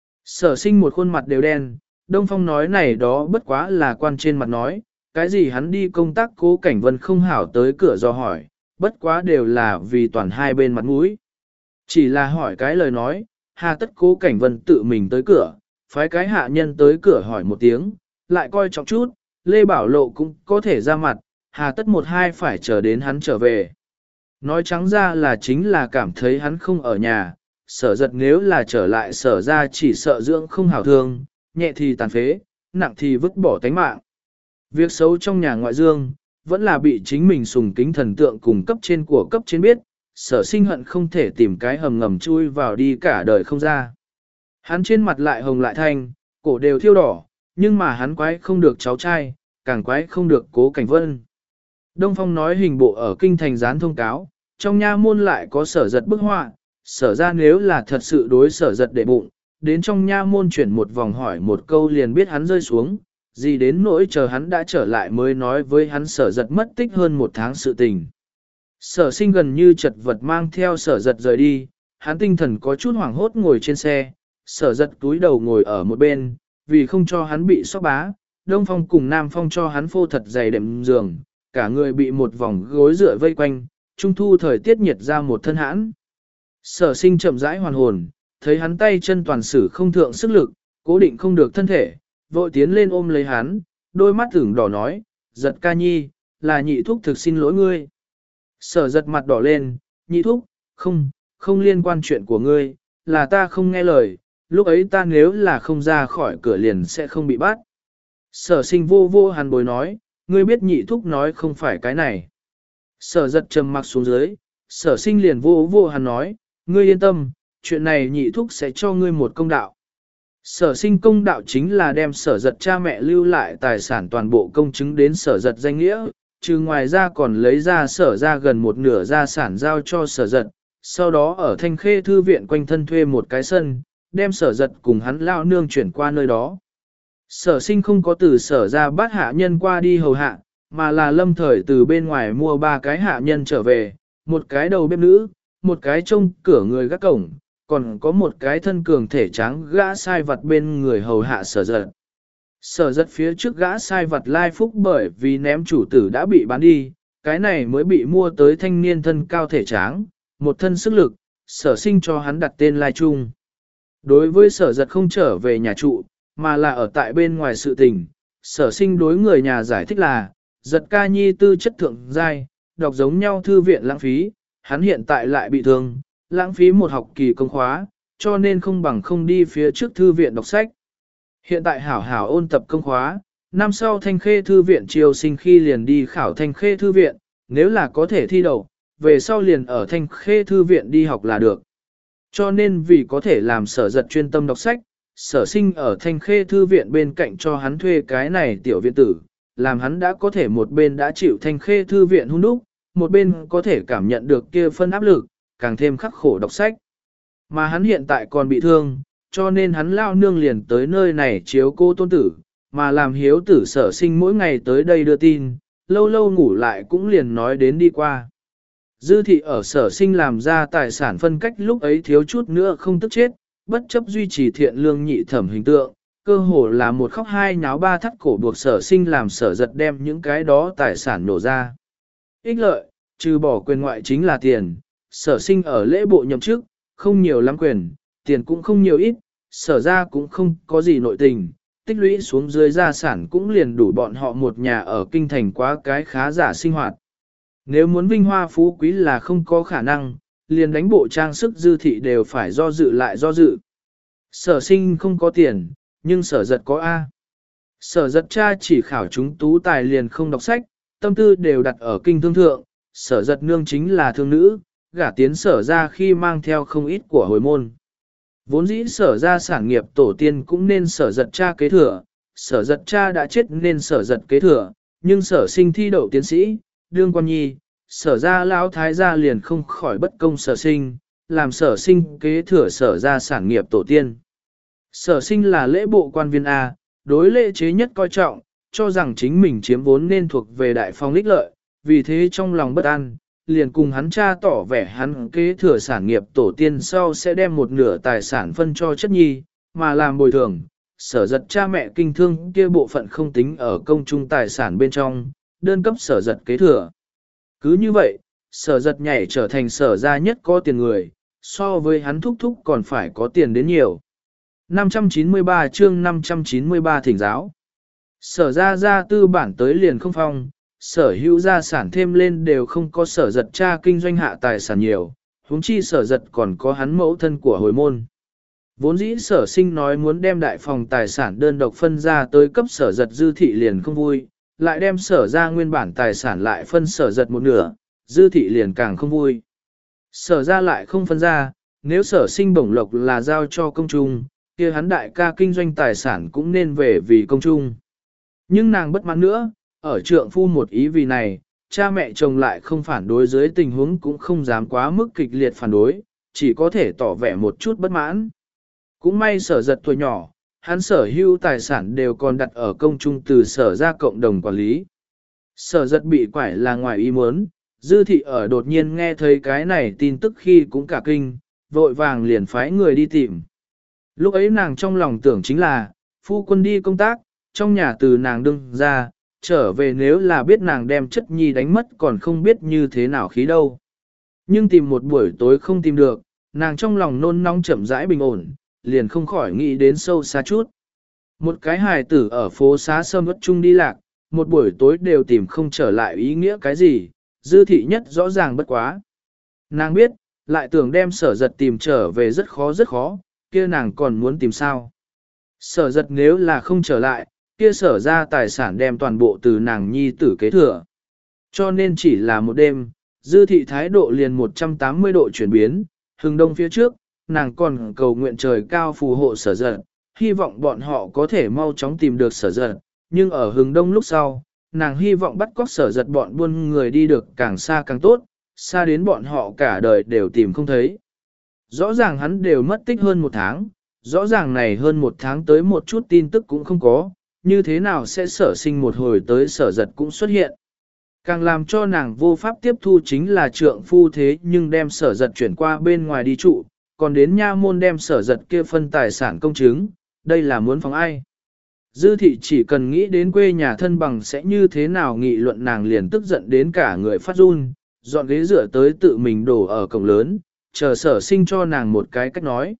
Sở sinh một khuôn mặt đều đen, Đông Phong nói này đó bất quá là quan trên mặt nói, cái gì hắn đi công tác Cố Cảnh Vân không hảo tới cửa dò hỏi, bất quá đều là vì toàn hai bên mặt mũi. Chỉ là hỏi cái lời nói, hà tất Cố Cảnh Vân tự mình tới cửa, phái cái hạ nhân tới cửa hỏi một tiếng, lại coi trọng chút, Lê Bảo Lộ cũng có thể ra mặt, hà tất một hai phải chờ đến hắn trở về. Nói trắng ra là chính là cảm thấy hắn không ở nhà, sở giật nếu là trở lại sở ra chỉ sợ dưỡng không hảo thương, nhẹ thì tàn phế, nặng thì vứt bỏ tánh mạng. Việc xấu trong nhà ngoại dương, vẫn là bị chính mình sùng kính thần tượng cùng cấp trên của cấp trên biết, sở sinh hận không thể tìm cái hầm ngầm chui vào đi cả đời không ra. Hắn trên mặt lại hồng lại thanh, cổ đều thiêu đỏ, nhưng mà hắn quái không được cháu trai, càng quái không được Cố Cảnh Vân. Đông Phong nói hình bộ ở kinh thành dán thông cáo, trong nha môn lại có sở giật bức họa, sở ra nếu là thật sự đối sở giật để bụng, đến trong nha môn chuyển một vòng hỏi một câu liền biết hắn rơi xuống, gì đến nỗi chờ hắn đã trở lại mới nói với hắn sở giật mất tích hơn một tháng sự tình. Sở sinh gần như chật vật mang theo sở giật rời đi, hắn tinh thần có chút hoảng hốt ngồi trên xe, sở giật túi đầu ngồi ở một bên, vì không cho hắn bị sốc bá, Đông Phong cùng Nam Phong cho hắn phô thật dày đệm giường, cả người bị một vòng gối rửa vây quanh, trung thu thời tiết nhiệt ra một thân hãn. Sở sinh chậm rãi hoàn hồn, thấy hắn tay chân toàn sử không thượng sức lực, cố định không được thân thể, vội tiến lên ôm lấy hắn, đôi mắt ửng đỏ nói, giật ca nhi, là nhị thúc thực xin lỗi ngươi. Sở giật mặt đỏ lên, nhị thúc, không liên quan chuyện của ngươi, là ta không nghe lời, lúc ấy ta nếu là không ra khỏi cửa liền sẽ không bị bắt. Sở sinh vô vô hắn bối nói, ngươi biết nhị thúc nói không phải cái này. Sở giật trầm mặc xuống dưới, sở sinh liền vô vô hắn nói, ngươi yên tâm, chuyện này nhị thúc sẽ cho ngươi một công đạo. Sở sinh công đạo chính là đem sở giật cha mẹ lưu lại tài sản toàn bộ công chứng đến sở giật danh nghĩa, trừ ngoài ra còn lấy ra sở ra gần một nửa gia sản giao cho sở giật, sau đó ở Thanh Khê Thư viện quanh thân thuê một cái sân, đem sở giật cùng hắn lao nương chuyển qua nơi đó. Sở sinh không có từ sở ra bắt hạ nhân qua đi hầu hạ, mà là lâm thời từ bên ngoài mua 3 cái hạ nhân trở về, một cái đầu bếp nữ, một cái trông cửa người gác cổng, còn có một cái thân cường thể tráng gã sai vặt bên người hầu hạ sở giật. Sở giật phía trước gã sai vặt lai phúc bởi vì ném chủ tử đã bị bán đi, cái này mới bị mua tới thanh niên thân cao thể tráng, một thân sức lực, sở sinh cho hắn đặt tên lai trung. Đối với sở giật không trở về nhà trụ, mà là ở tại bên ngoài sự tình, sở sinh đối người nhà giải thích là, giật ca nhi tư chất thượng giai, đọc giống nhau thư viện lãng phí, hắn hiện tại lại bị thương, lãng phí một học kỳ công khóa, cho nên không bằng không đi phía trước thư viện đọc sách. Hiện tại hảo hảo ôn tập công khóa, năm sau Thanh Khê thư viện chiều sinh khi liền đi khảo Thanh Khê thư viện, nếu là có thể thi đậu, về sau liền ở Thanh Khê thư viện đi học là được. Cho nên vì có thể làm Sở Giật chuyên tâm đọc sách, Sở Sinh ở Thanh Khê thư viện bên cạnh cho hắn thuê cái này tiểu viện tử, làm hắn đã có thể một bên đã chịu Thanh Khê thư viện hun đúc, một bên có thể cảm nhận được kia phân áp lực, càng thêm khắc khổ đọc sách. Mà hắn hiện tại còn bị thương, cho nên hắn lao nương liền tới nơi này chiếu cô tôn tử, mà làm hiếu tử Sở Sinh mỗi ngày tới đây đưa tin, lâu lâu ngủ lại cũng liền nói đến đi qua. Dư thị ở Sở Sinh làm ra tài sản phân cách lúc ấy thiếu chút nữa không tức chết, bất chấp duy trì thiện lương nhị thẩm hình tượng, cơ hồ là một khóc hai nháo ba thắt cổ buộc Sở Sinh làm Sở Giật đem những cái đó tài sản nổ ra. Ích lợi, trừ bỏ quyền ngoại chính là tiền, Sở Sinh ở lễ bộ nhậm chức, không nhiều lắm quyền, tiền cũng không nhiều ít, Sở ra cũng không có gì nội tình, tích lũy xuống dưới gia sản cũng liền đủ bọn họ một nhà ở kinh thành quá cái khá giả sinh hoạt. Nếu muốn vinh hoa phú quý là không có khả năng, liền đánh bộ trang sức Dư thị đều phải do dự lại do dự. Sở Sinh không có tiền, nhưng Sở Giật có A. Sở Giật cha chỉ khảo chúng tú tài liền không đọc sách, tâm tư đều đặt ở kinh thương thượng, Sở Giật nương chính là thương nữ, gả tiến Sở ra khi mang theo không ít của hồi môn. Vốn dĩ Sở ra sản nghiệp tổ tiên cũng nên Sở Giật cha kế thừa, Sở Giật cha đã chết nên Sở Giật kế thừa, nhưng Sở Sinh thi đậu tiến sĩ, đương quan nhi, Sở ra lão thái gia liền không khỏi bất công Sở Sinh, làm Sở Sinh kế thừa Sở ra sản nghiệp tổ tiên. Sở Sinh là lễ bộ quan viên A, đối lễ chế nhất coi trọng, cho rằng chính mình chiếm vốn nên thuộc về đại phong lích lợi, vì thế trong lòng bất an, liền cùng hắn cha tỏ vẻ hắn kế thừa sản nghiệp tổ tiên sau sẽ đem một nửa tài sản phân cho chất nhi, mà làm bồi thường. Sở Giật cha mẹ kinh thương kia bộ phận không tính ở công trung tài sản bên trong, đơn cấp Sở Giật kế thừa. Cứ như vậy, Sở Giật nhảy trở thành Sở gia nhất có tiền người, so với hắn thúc thúc còn phải có tiền đến nhiều. 593 chương 593 thỉnh giáo. Sở gia gia tư bản tới liền không phong, sở hữu gia sản thêm lên đều không có Sở Giật cha kinh doanh hạ tài sản nhiều, huống chi Sở Giật còn có hắn mẫu thân của hồi môn. Vốn dĩ Sở Sinh nói muốn đem đại phòng tài sản đơn độc phân ra tới cấp Sở Giật Dư thị liền không vui, lại đem Sở ra nguyên bản tài sản lại phân Sở Giật một nửa, Dư thị liền càng không vui. Sở ra lại không phân ra, nếu Sở Sinh bổng lộc là giao cho công trung, kia hắn đại ca kinh doanh tài sản cũng nên về vì công trung. Nhưng nàng bất mãn nữa, ở trượng phu một ý vì này, cha mẹ chồng lại không phản đối dưới tình huống cũng không dám quá mức kịch liệt phản đối, chỉ có thể tỏ vẻ một chút bất mãn. Cũng may Sở Giật tuổi nhỏ, hắn sở hữu tài sản đều còn đặt ở công trung từ Sở ra cộng đồng quản lý. Sở Giật bị quải là ngoài ý muốn, Dư thị ở đột nhiên nghe thấy cái này tin tức khi cũng cả kinh, vội vàng liền phái người đi tìm. Lúc ấy nàng trong lòng tưởng chính là, phu quân đi công tác, trong nhà từ nàng đương ra, trở về nếu là biết nàng đem chất nhi đánh mất còn không biết như thế nào khí đâu. Nhưng tìm một buổi tối không tìm được, nàng trong lòng nôn nóng chậm rãi bình ổn, liền không khỏi nghĩ đến sâu xa chút. Một cái hài tử ở phố xá sâm ớt chung đi lạc, một buổi tối đều tìm không trở lại ý nghĩa cái gì, Dư thị nhất rõ ràng bất quá. Nàng biết, lại tưởng đem Sở Giật tìm trở về rất khó, kia nàng còn muốn tìm sao. Sở Giật nếu là không trở lại, kia Sở ra tài sản đem toàn bộ từ nàng nhi tử kế thừa. Cho nên chỉ là một đêm, Dư thị thái độ liền 180 độ chuyển biến, hừng đông phía trước, nàng còn cầu nguyện trời cao phù hộ Sở Giật, hy vọng bọn họ có thể mau chóng tìm được Sở Giật, nhưng ở hừng đông lúc sau, nàng hy vọng bắt cóc Sở Giật bọn buôn người đi được càng xa càng tốt, xa đến bọn họ cả đời đều tìm không thấy. Rõ ràng hắn đều mất tích hơn một tháng, rõ ràng này hơn một tháng tới một chút tin tức cũng không có, như thế nào sẽ Sở Sinh một hồi tới Sở Giật cũng xuất hiện. Càng làm cho nàng vô pháp tiếp thu chính là trượng phu thế nhưng đem Sở Giật chuyển qua bên ngoài đi trụ, còn đến nha môn đem Sở Giật kia phân tài sản công chứng, đây là muốn phòng ai. Dư thị chỉ cần nghĩ đến quê nhà thân bằng sẽ như thế nào nghị luận nàng liền tức giận đến cả người phát run, dọn ghế rửa tới tự mình đổ ở cổng lớn, chờ Sở Sinh cho nàng một cái cách nói.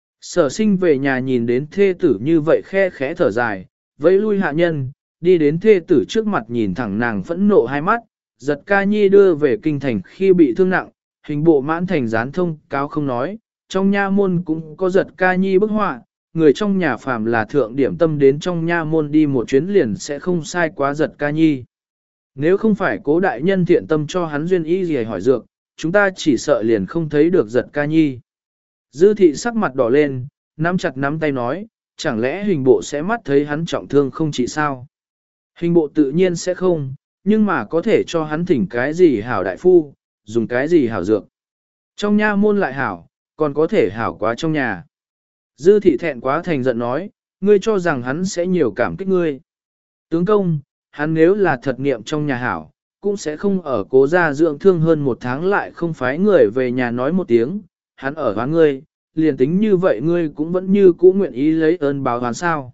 Sở Sinh về nhà nhìn đến thê tử như vậy khe khẽ thở dài, vẫy lui hạ nhân, đi đến thê tử trước mặt nhìn thẳng nàng phẫn nộ hai mắt, giật ca nhi đưa về kinh thành khi bị thương nặng, hình bộ mãn thành gián thông cáo không nói, trong nha môn cũng có giật ca nhi bức họa, người trong nhà phàm là thượng điểm tâm đến trong nha môn đi một chuyến liền sẽ không sai quá giật ca nhi. Nếu không phải cố đại nhân thiện tâm cho hắn duyên y gì hỏi dược, chúng ta chỉ sợ liền không thấy được giật ca nhi. Dư thị sắc mặt đỏ lên, nắm chặt nắm tay nói, chẳng lẽ hình bộ sẽ mắt thấy hắn trọng thương không chỉ sao? Hình bộ tự nhiên sẽ không, nhưng mà có thể cho hắn thỉnh cái gì hảo đại phu, dùng cái gì hảo dược. Trong nha môn lại hảo, còn có thể hảo quá trong nhà. Dư thị thẹn quá thành giận nói, ngươi cho rằng hắn sẽ nhiều cảm kích ngươi. Tướng công, hắn nếu là thật niệm trong nhà hảo, cũng sẽ không ở cố gia dưỡng thương hơn một tháng lại không phái người về nhà nói một tiếng, hắn ở hoán ngươi, liền tính như vậy ngươi cũng vẫn như cũ nguyện ý lấy ơn báo hoán sao.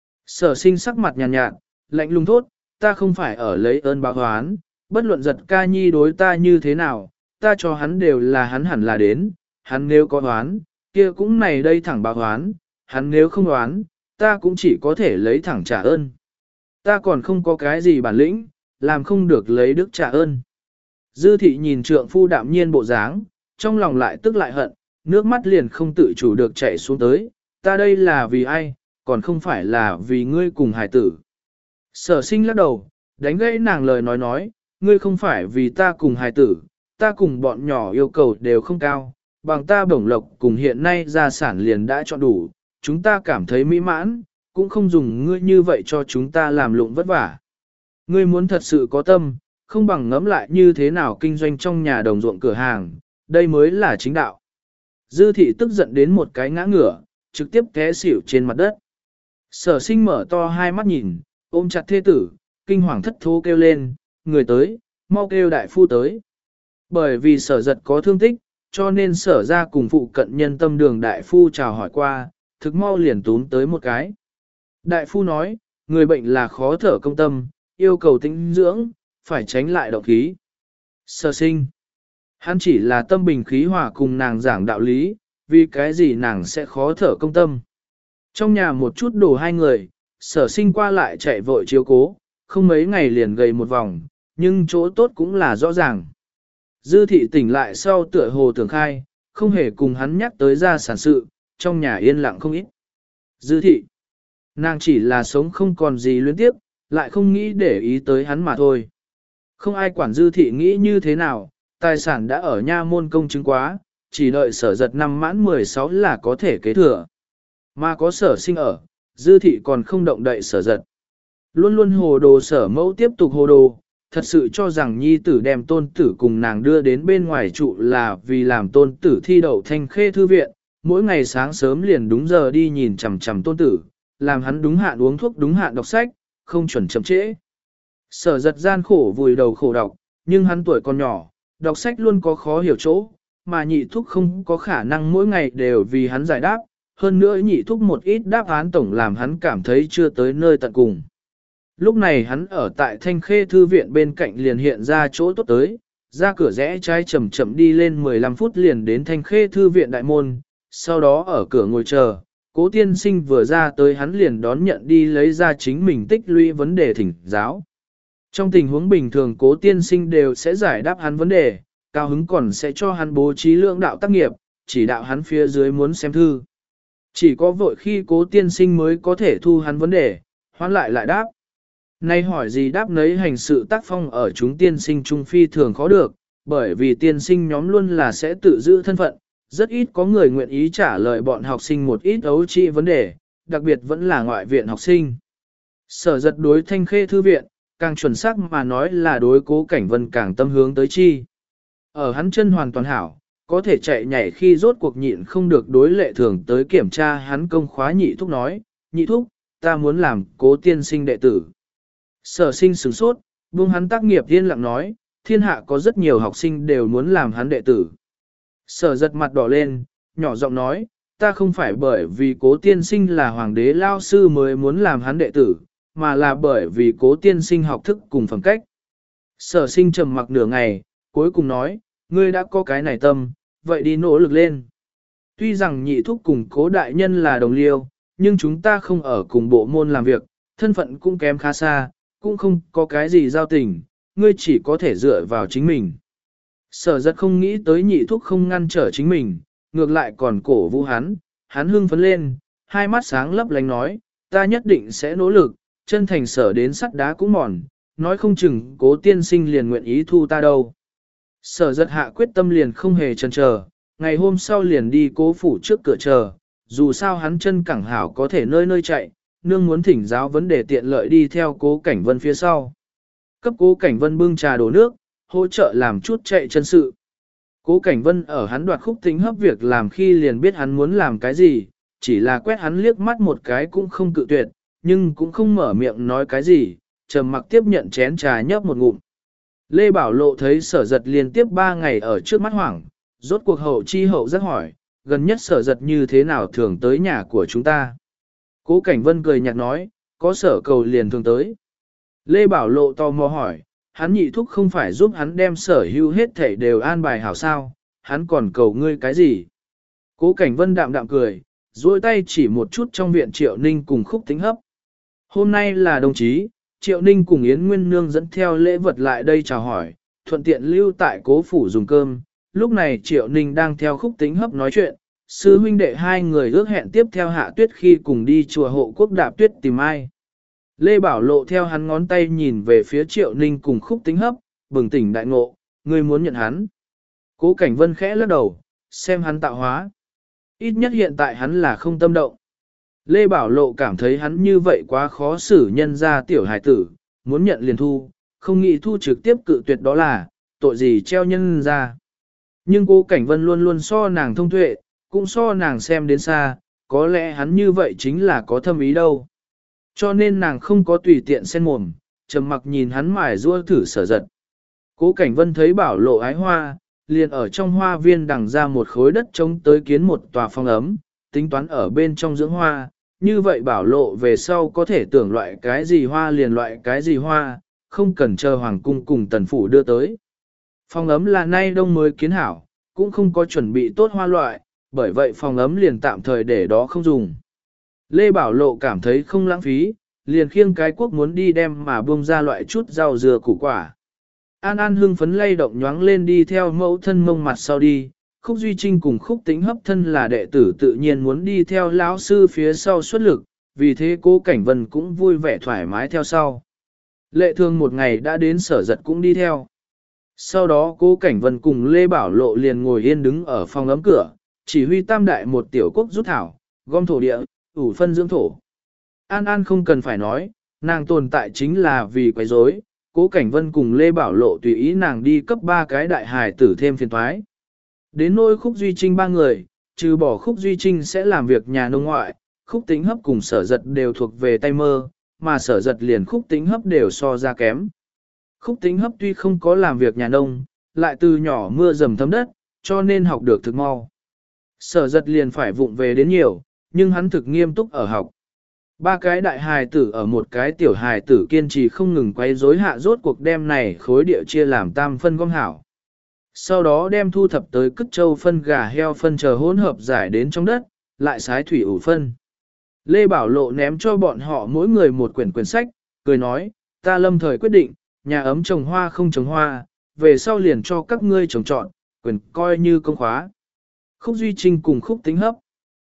Sở sinh sắc mặt nhàn nhạt, lạnh lùng thốt, ta không phải ở lấy ơn báo hoán, bất luận giật ca nhi đối ta như thế nào, ta cho hắn đều là hắn hẳn là đến, hắn nếu có hoán, kia cũng này đây thẳng báo hoán, hắn nếu không hoán, ta cũng chỉ có thể lấy thẳng trả ơn. Ta còn không có cái gì bản lĩnh, làm không được lấy đức trả ơn. Dư thị nhìn trượng phu đạm nhiên bộ dáng, trong lòng lại tức lại hận, nước mắt liền không tự chủ được chảy xuống tới, ta đây là vì ai, còn không phải là vì ngươi cùng hài tử. Sở sinh lắc đầu, đánh gãy nàng lời nói, ngươi không phải vì ta cùng hài tử, ta cùng bọn nhỏ yêu cầu đều không cao, bằng ta bổng lộc cùng hiện nay gia sản liền đã chọn đủ, chúng ta cảm thấy mỹ mãn, cũng không dùng ngươi như vậy cho chúng ta làm lụng vất vả. Ngươi muốn thật sự có tâm, không bằng ngẫm lại như thế nào kinh doanh trong nhà đồng ruộng cửa hàng, đây mới là chính đạo. Dư thị tức giận đến một cái ngã ngửa, trực tiếp té xỉu trên mặt đất. Sở sinh mở to hai mắt nhìn, ôm chặt thê tử, kinh hoàng thất thố kêu lên, người tới, mau kêu đại phu tới. Bởi vì sở giật có thương tích, cho nên sở ra cùng phụ cận nhân tâm đường đại phu chào hỏi qua, thực mau liền túm tới một cái. Đại phu nói, người bệnh là khó thở công tâm, yêu cầu tĩnh dưỡng, phải tránh lại động khí. Sở sinh. Hắn chỉ là tâm bình khí hòa cùng nàng giảng đạo lý, vì cái gì nàng sẽ khó thở công tâm. Trong nhà một chút đổ hai người, sở sinh qua lại chạy vội chiếu cố, không mấy ngày liền gầy một vòng, nhưng chỗ tốt cũng là rõ ràng. Dư thị tỉnh lại sau tựa hồ tưởng khai, không hề cùng hắn nhắc tới gia sản sự, trong nhà yên lặng không ít. Dư thị, nàng chỉ là sống không còn gì luyến tiếp, lại không nghĩ để ý tới hắn mà thôi. Không ai quản dư thị nghĩ như thế nào, tài sản đã ở nha môn công chứng quá, chỉ đợi sở giật năm mãn 16 là có thể kế thừa. Mà có sở sinh ở, dư thị còn không động đậy sở giật. Luôn luôn hồ đồ sở mẫu tiếp tục hồ đồ, thật sự cho rằng nhi tử đem tôn tử cùng nàng đưa đến bên ngoài trụ là vì làm tôn tử thi đậu thanh khê thư viện, mỗi ngày sáng sớm liền đúng giờ đi nhìn chằm chằm tôn tử, làm hắn đúng hạn uống thuốc đúng hạn đọc sách, không chuẩn chậm trễ. Sở giật gian khổ vùi đầu khổ đọc, nhưng hắn tuổi còn nhỏ, đọc sách luôn có khó hiểu chỗ, mà nhị thúc không có khả năng mỗi ngày đều vì hắn giải đáp, hơn nữa nhị thúc một ít đáp án tổng làm hắn cảm thấy chưa tới nơi tận cùng. Lúc này hắn ở tại Thanh Khê Thư viện bên cạnh liền hiện ra chỗ tốt tới, ra cửa rẽ trái chậm chậm đi lên 15 phút liền đến Thanh Khê Thư viện đại môn, sau đó ở cửa ngồi chờ, Cố tiên sinh vừa ra tới hắn liền đón nhận đi lấy ra chính mình tích lũy vấn đề thỉnh giáo. Trong tình huống bình thường Cố tiên sinh đều sẽ giải đáp hắn vấn đề, cao hứng còn sẽ cho hắn bố trí lượng đạo tác nghiệp, chỉ đạo hắn phía dưới muốn xem thư. Chỉ có vội khi Cố tiên sinh mới có thể thu hắn vấn đề, hoán lại đáp. Nay hỏi gì đáp nấy hành sự tác phong ở chúng tiên sinh trung phi thường khó được, bởi vì tiên sinh nhóm luôn là sẽ tự giữ thân phận, rất ít có người nguyện ý trả lời bọn học sinh một ít ấu trĩ vấn đề, đặc biệt vẫn là ngoại viện học sinh. Sở giật đối Thanh Khê Thư viện, càng chuẩn xác mà nói là đối Cố Cảnh Vân càng tâm hướng tới chi. Ở hắn chân hoàn toàn hảo, có thể chạy nhảy khi rốt cuộc nhịn không được đối lệ thường tới kiểm tra hắn công khóa nhị thúc nói, nhị thúc, ta muốn làm Cố tiên sinh đệ tử. Sở sinh sửng sốt, buông hắn tác nghiệp yên lặng nói, thiên hạ có rất nhiều học sinh đều muốn làm hắn đệ tử. Sở giật mặt đỏ lên, nhỏ giọng nói, ta không phải bởi vì Cố tiên sinh là hoàng đế lao sư mới muốn làm hắn đệ tử, mà là bởi vì Cố tiên sinh học thức cùng phẩm cách. Sở sinh trầm mặc nửa ngày, cuối cùng nói, ngươi đã có cái này tâm, vậy đi nỗ lực lên. Tuy rằng nhị thúc cùng Cố đại nhân là đồng liêu, nhưng chúng ta không ở cùng bộ môn làm việc, thân phận cũng kém khá xa, cũng không có cái gì giao tình, ngươi chỉ có thể dựa vào chính mình. Sở giật không nghĩ tới nhị thúc không ngăn trở chính mình, ngược lại còn cổ vũ hắn hưng phấn lên, hai mắt sáng lấp lánh nói, ta nhất định sẽ nỗ lực, chân thành sở đến sắt đá cũng mòn, nói không chừng Cố tiên sinh liền nguyện ý thu ta đâu. Sở giật hạ quyết tâm liền không hề chần chờ, ngày hôm sau liền đi Cố phủ trước cửa chờ, dù sao hắn chân cẳng hảo có thể nơi nơi chạy, nương muốn thỉnh giáo vấn đề tiện lợi đi theo Cố Cảnh Vân phía sau. Cấp Cố Cảnh Vân bưng trà đổ nước, hỗ trợ làm chút chạy chân sự. Cố Cảnh Vân ở hắn đoạt Khúc Tĩnh Hấp việc làm khi liền biết hắn muốn làm cái gì, chỉ là quét hắn liếc mắt một cái cũng không cự tuyệt, nhưng cũng không mở miệng nói cái gì, trầm mặc tiếp nhận chén trà nhấp một ngụm. Lê Bảo Lộ thấy Sở Giật liên tiếp 3 ngày ở trước mắt hoảng, rốt cuộc hậu chi hậu rất hỏi, gần nhất Sở Giật như thế nào thường tới nhà của chúng ta. Cố Cảnh Vân cười nhạt nói, có sở cầu liền thường tới. Lê Bảo Lộ tò mò hỏi, hắn nhị thúc không phải giúp hắn đem sở hữu hết thảy đều an bài hảo sao, hắn còn cầu ngươi cái gì? Cố Cảnh Vân đạm đạm cười, duỗi tay chỉ một chút trong viện Triệu Ninh cùng Khúc Tĩnh Hấp. Hôm nay là đồng chí, Triệu Ninh cùng Yến Nguyên Nương dẫn theo lễ vật lại đây chào hỏi, thuận tiện lưu tại Cố phủ dùng cơm. Lúc này Triệu Ninh đang theo Khúc Tĩnh Hấp nói chuyện, sư huynh đệ hai người ước hẹn tiếp theo Hạ Tuyết khi cùng đi chùa Hộ Quốc Đạp Tuyết tìm ai. Lê Bảo Lộ theo hắn ngón tay nhìn về phía Triệu Ninh cùng Khúc Tĩnh Hấp, bừng tỉnh đại ngộ, ngươi muốn nhận hắn. Cố Cảnh Vân khẽ lắc đầu, xem hắn tạo hóa. Ít nhất hiện tại hắn là không tâm động. Lê Bảo Lộ cảm thấy hắn như vậy quá khó xử nhân ra tiểu hài tử, muốn nhận liền thu, không nghĩ thu trực tiếp cự tuyệt đó là, tội gì treo nhân ra. Nhưng Cố Cảnh Vân luôn luôn so nàng thông tuệ, cũng so nàng xem đến xa, có lẽ hắn như vậy chính là có thâm ý đâu. Cho nên nàng không có tùy tiện xen mồm, trầm mặc nhìn hắn mài rua thử Sở Giật. Cố Cảnh Vân thấy Bảo Lộ ái hoa, liền ở trong hoa viên đằng ra một khối đất trống tới kiến một tòa phòng ấm, tính toán ở bên trong dưỡng hoa, như vậy Bảo Lộ về sau có thể tưởng loại cái gì hoa liền loại cái gì hoa, không cần chờ hoàng cung cùng tần phủ đưa tới. Phòng ấm là nay đông mới kiến hảo, cũng không có chuẩn bị tốt hoa loại, bởi vậy phòng ấm liền tạm thời để đó không dùng. Lê Bảo Lộ cảm thấy không lãng phí, liền khiêng cái cuốc muốn đi đem mà buông ra loại chút rau dừa củ quả. An An hưng phấn lay động nhoáng lên đi theo mẫu thân mông mặt sau đi, Khúc Duy Trinh cùng Khúc Tĩnh Hấp thân là đệ tử tự nhiên muốn đi theo lão sư phía sau xuất lực, vì thế Cố Cảnh Vân cũng vui vẻ thoải mái theo sau. Lệ Thương một ngày đã đến Sở Giật cũng đi theo. Sau đó Cố Cảnh Vân cùng Lê Bảo Lộ liền ngồi yên đứng ở phòng ấm cửa, chỉ huy tam đại một tiểu quốc rút thảo, gom thổ địa, ủ phân dưỡng thổ. An An không cần phải nói, nàng tồn tại chính là vì quấy rối. Cố Cảnh Vân cùng Lê Bảo Lộ tùy ý nàng đi cấp 3 cái đại hài tử thêm phiền toái. Đến nỗi Khúc Duy Trinh 3 người, trừ bỏ Khúc Duy Trinh sẽ làm việc nhà nông ngoại, Khúc Tĩnh Hấp cùng Sở Giật đều thuộc về tay mơ, mà Sở Giật liền Khúc Tĩnh Hấp đều so ra kém. Khúc Tĩnh Hấp tuy không có làm việc nhà nông, lại từ nhỏ mưa dầm thấm đất, cho nên học được thực mau. Sở Giật liền phải vụng về đến nhiều, nhưng hắn thực nghiêm túc ở học. 3 cái đại hài tử ở một cái tiểu hài tử kiên trì không ngừng quấy rối hạ rốt cuộc đem này khối địa chia làm tam phân gom hảo. Sau đó đem thu thập tới cất trâu phân gà heo phân chờ hỗn hợp giải đến trong đất, lại xái thủy ủ phân. Lê Bảo Lộ ném cho bọn họ mỗi người một quyển sách, cười nói, ta lâm thời quyết định, nhà ấm trồng hoa không trồng hoa, về sau liền cho các ngươi trồng trọn, quyền coi như công khóa. Khúc Duy Trinh cùng Khúc Tĩnh Hấp.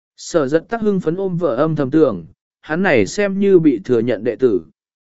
Sở Giật tắc hưng phấn ôm vợ âm thầm tưởng, hắn này xem như bị thừa nhận đệ tử.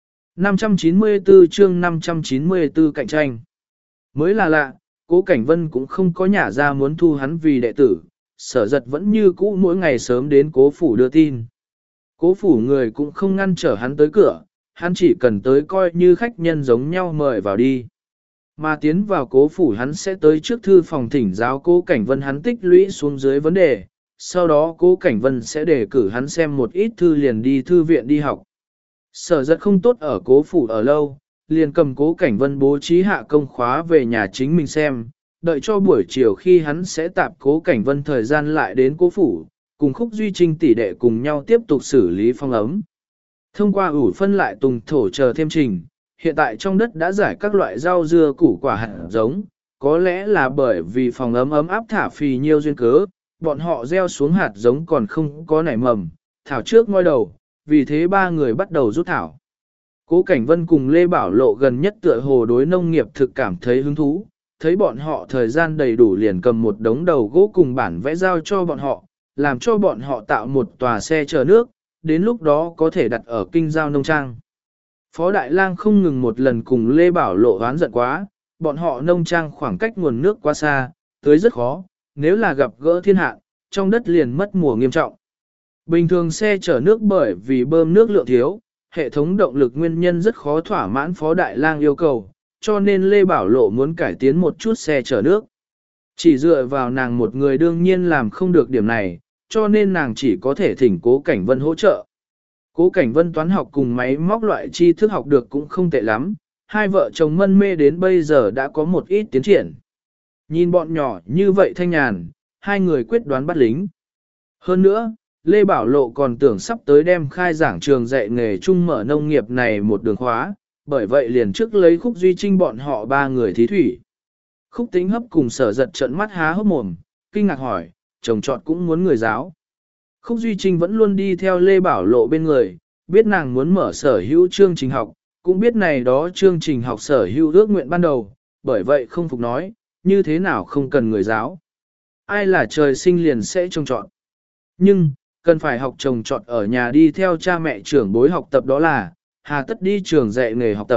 594 chương 594 cạnh tranh. Mới là lạ, Cố Cảnh Vân cũng không có nhả ra muốn thu hắn vì đệ tử, Sở Giật vẫn như cũ mỗi ngày sớm đến Cố phủ đưa tin. Cố phủ người cũng không ngăn trở hắn tới cửa, hắn chỉ cần tới coi như khách nhân giống nhau mời vào đi. Mà tiến vào Cố phủ hắn sẽ tới trước thư phòng thỉnh giáo Cố Cảnh Vân hắn tích lũy xuống dưới vấn đề, sau đó Cố Cảnh Vân sẽ đề cử hắn xem một ít thư liền đi thư viện đi học. Sở Giật không tốt ở Cố phủ ở lâu, liền cầm Cố Cảnh Vân bố trí hạ công khóa về nhà chính mình xem, đợi cho buổi chiều khi hắn sẽ tạp Cố Cảnh Vân thời gian lại đến Cố phủ, cùng Khúc Duy Trinh tỷ đệ cùng nhau tiếp tục xử lý phong ấm. Thông qua ủ phân lại tùng thổ chờ thêm trình, hiện tại trong đất đã giải các loại rau dưa củ quả hạt giống, có lẽ là bởi vì phòng ấm ấm áp thả phì nhiêu duyên cớ, bọn họ gieo xuống hạt giống còn không có nảy mầm, thảo trước ngoi đầu, vì thế 3 người bắt đầu rút thảo. Cố Cảnh Vân cùng Lê Bảo Lộ gần nhất tựa hồ đối nông nghiệp thực cảm thấy hứng thú, thấy bọn họ thời gian đầy đủ liền cầm một đống đầu gỗ cùng bản vẽ giao cho bọn họ, làm cho bọn họ tạo một tòa xe chở nước, đến lúc đó có thể đặt ở kinh giao nông trang. Phó Đại Lang không ngừng một lần cùng Lê Bảo Lộ oán giận quá, bọn họ nông trang khoảng cách nguồn nước quá xa, tưới rất khó, nếu là gặp gỡ thiên hạn, trong đất liền mất mùa nghiêm trọng. Bình thường xe chở nước bởi vì bơm nước lượng thiếu, hệ thống động lực nguyên nhân rất khó thỏa mãn Phó Đại Lang yêu cầu, cho nên Lê Bảo Lộ muốn cải tiến một chút xe chở nước. Chỉ dựa vào nàng một người đương nhiên làm không được điểm này, cho nên nàng chỉ có thể thỉnh Cố Cảnh Vân hỗ trợ. Cố Cảnh Vân toán học cùng máy móc loại tri thức học được cũng không tệ lắm, hai vợ chồng mân mê đến bây giờ đã có một ít tiến triển. Nhìn bọn nhỏ như vậy thanh nhàn, hai người quyết đoán bắt lính. Hơn nữa, Lê Bảo Lộ còn tưởng sắp tới đem khai giảng trường dạy nghề chung mở nông nghiệp này một đường khóa, bởi vậy liền trước lấy Khúc Duy Trinh bọn họ ba người thí thủy. Khúc Tĩnh Hấp cùng Sở Giật trợn mắt há hốc mồm, kinh ngạc hỏi, chồng chọn cũng muốn người giáo. Khúc Duy Trinh vẫn luôn đi theo Lê Bảo Lộ bên người, biết nàng muốn mở sở hữu chương trình học, cũng biết này đó chương trình học sở hữu ước nguyện ban đầu, bởi vậy không phục nói, như thế nào không cần người giáo. Ai là trời sinh liền sẽ trông chọn. Nhưng, cần phải học trồng trọt ở nhà đi theo cha mẹ trưởng bối học tập đó là, hà tất đi trường dạy nghề học tập.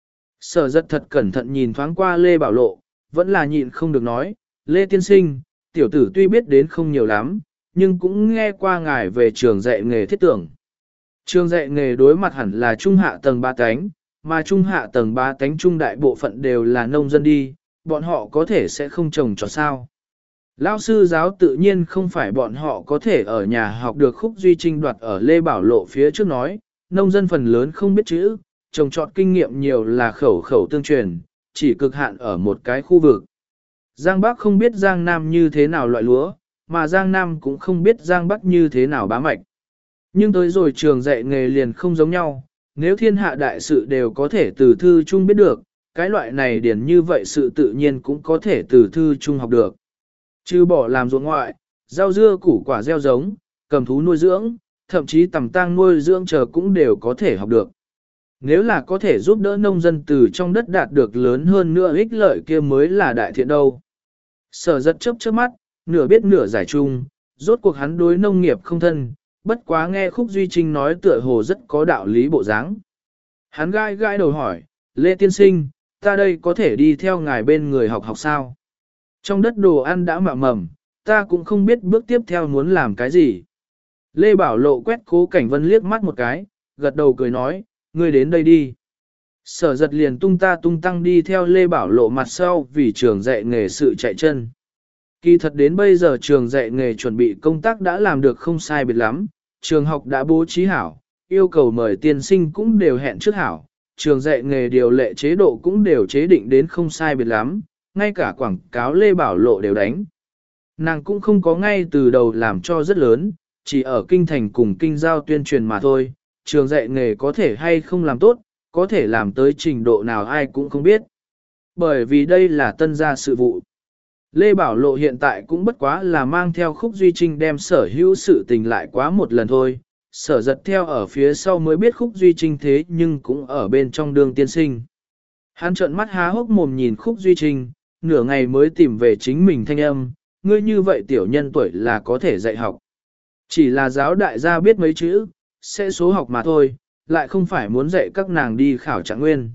Sở Giật thật cẩn thận nhìn thoáng qua Lê Bảo Lộ, vẫn là nhịn không được nói, Lê Tiên Sinh, tiểu tử tuy biết đến không nhiều lắm, nhưng cũng nghe qua ngài về trường dạy nghề thiết tưởng. Trường dạy nghề đối mặt hẳn là trung hạ tầng ba tánh, mà trung hạ tầng ba tánh trung đại bộ phận đều là nông dân đi, bọn họ có thể sẽ không trồng trọt sao. Lão sư giáo tự nhiên không phải bọn họ có thể ở nhà học được. Khúc Duy Trinh đoạt ở Lê Bảo Lộ phía trước nói, nông dân phần lớn không biết chữ, trồng trọt kinh nghiệm nhiều là khẩu khẩu tương truyền, chỉ cực hạn ở một cái khu vực. Giang Bắc không biết Giang Nam như thế nào loại lúa, mà Giang Nam cũng không biết Giang Bắc như thế nào bá mạch. Nhưng tới rồi trường dạy nghề liền không giống nhau, nếu thiên hạ đại sự đều có thể từ thư chung biết được, cái loại này điển như vậy sự tự nhiên cũng có thể từ thư chung học được. Chứ bỏ làm ruộng ngoại, rau dưa củ quả gieo giống, cầm thú nuôi dưỡng, thậm chí tầm tang nuôi dưỡng chờ cũng đều có thể học được. Nếu là có thể giúp đỡ nông dân từ trong đất đạt được lớn hơn nữa ích lợi kia mới là đại thiện đâu. Sở Giật chớp chớp mắt, nửa biết nửa giải chung, rốt cuộc hắn đối nông nghiệp không thân, bất quá nghe Khúc Duy Trinh nói tựa hồ rất có đạo lý bộ dáng. Hắn gai gai đầu hỏi, Lê Tiên Sinh, ta đây có thể đi theo ngài bên người học học sao? Trong đất đồ ăn đã mạ mầm, ta cũng không biết bước tiếp theo muốn làm cái gì. Lê Bảo Lộ quét Cố Cảnh Vân liếc mắt một cái, gật đầu cười nói, ngươi đến đây đi. Sở Giật liền tung ta tung tăng đi theo Lê Bảo Lộ mặt sau vì trường dạy nghề sự chạy chân. Kỳ thật đến bây giờ trường dạy nghề chuẩn bị công tác đã làm được không sai biệt lắm, trường học đã bố trí hảo, yêu cầu mời tiên sinh cũng đều hẹn trước hảo, trường dạy nghề điều lệ chế độ cũng đều chế định đến không sai biệt lắm, ngay cả quảng cáo Lê Bảo Lộ đều đánh. Nàng cũng không có ngay từ đầu làm cho rất lớn, chỉ ở kinh thành cùng kinh giao tuyên truyền mà thôi, trường dạy nghề có thể hay không làm tốt, có thể làm tới trình độ nào ai cũng không biết. Bởi vì đây là tân gia sự vụ. Lê Bảo Lộ hiện tại cũng bất quá là mang theo Khúc Duy Trinh đem sở hữu sự tình lại quá một lần thôi, Sở Giật theo ở phía sau mới biết Khúc Duy Trinh thế nhưng cũng ở bên trong đường tiên sinh. Hắn trợn mắt há hốc mồm nhìn Khúc Duy Trinh, nửa ngày mới tìm về chính mình thanh âm, ngươi như vậy tiểu nhân tuổi là có thể dạy học. Chỉ là giáo đại gia biết mấy chữ, sẽ số học mà thôi, lại không phải muốn dạy các nàng đi khảo trạng nguyên.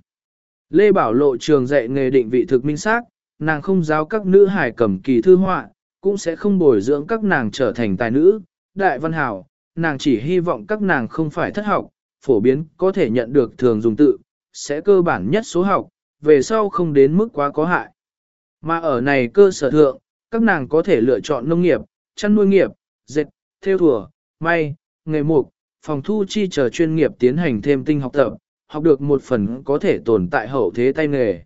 Lê Bảo Lộ trường dạy nghề định vị thực minh xác, nàng không giáo các nữ hài cầm kỳ thư họa, cũng sẽ không bồi dưỡng các nàng trở thành tài nữ, đại văn hảo, nàng chỉ hy vọng các nàng không phải thất học, phổ biến có thể nhận được thường dùng tự, sẽ cơ bản nhất số học, về sau không đến mức quá có hại. Mà ở này cơ sở thượng, các nàng có thể lựa chọn nông nghiệp, chăn nuôi nghiệp, dệt, thêu thùa, may, nghề mục, phòng thu chi chờ chuyên nghiệp tiến hành thêm tinh học tập, học được một phần có thể tồn tại hậu thế tay nghề.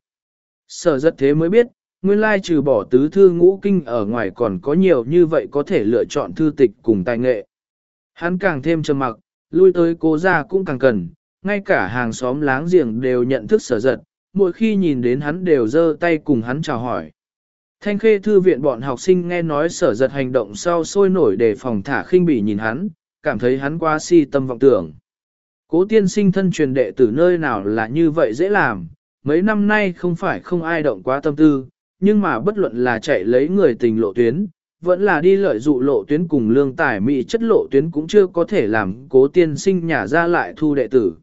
Sở Giật thế mới biết, nguyên lai trừ bỏ tứ thư ngũ kinh ở ngoài còn có nhiều như vậy có thể lựa chọn thư tịch cùng tài nghệ. Hắn càng thêm trầm mặc, lui tới Cố gia cũng càng cần, ngay cả hàng xóm láng giềng đều nhận thức Sở Giật, mỗi khi nhìn đến hắn đều giơ tay cùng hắn chào hỏi. Thanh Khê thư viện bọn học sinh nghe nói Sở Giật hành động sau sôi nổi để phòng thả khinh bỉ nhìn hắn, cảm thấy hắn quá si tâm vọng tưởng. Cố tiên sinh thân truyền đệ tử nơi nào là như vậy dễ làm, mấy năm nay không phải không ai động quá tâm tư, nhưng mà bất luận là chạy lấy người tình lộ tuyến, vẫn là đi lợi dụ lộ tuyến cùng lương tài mỹ chất lộ tuyến cũng chưa có thể làm cố tiên sinh nhả ra lại thu đệ tử.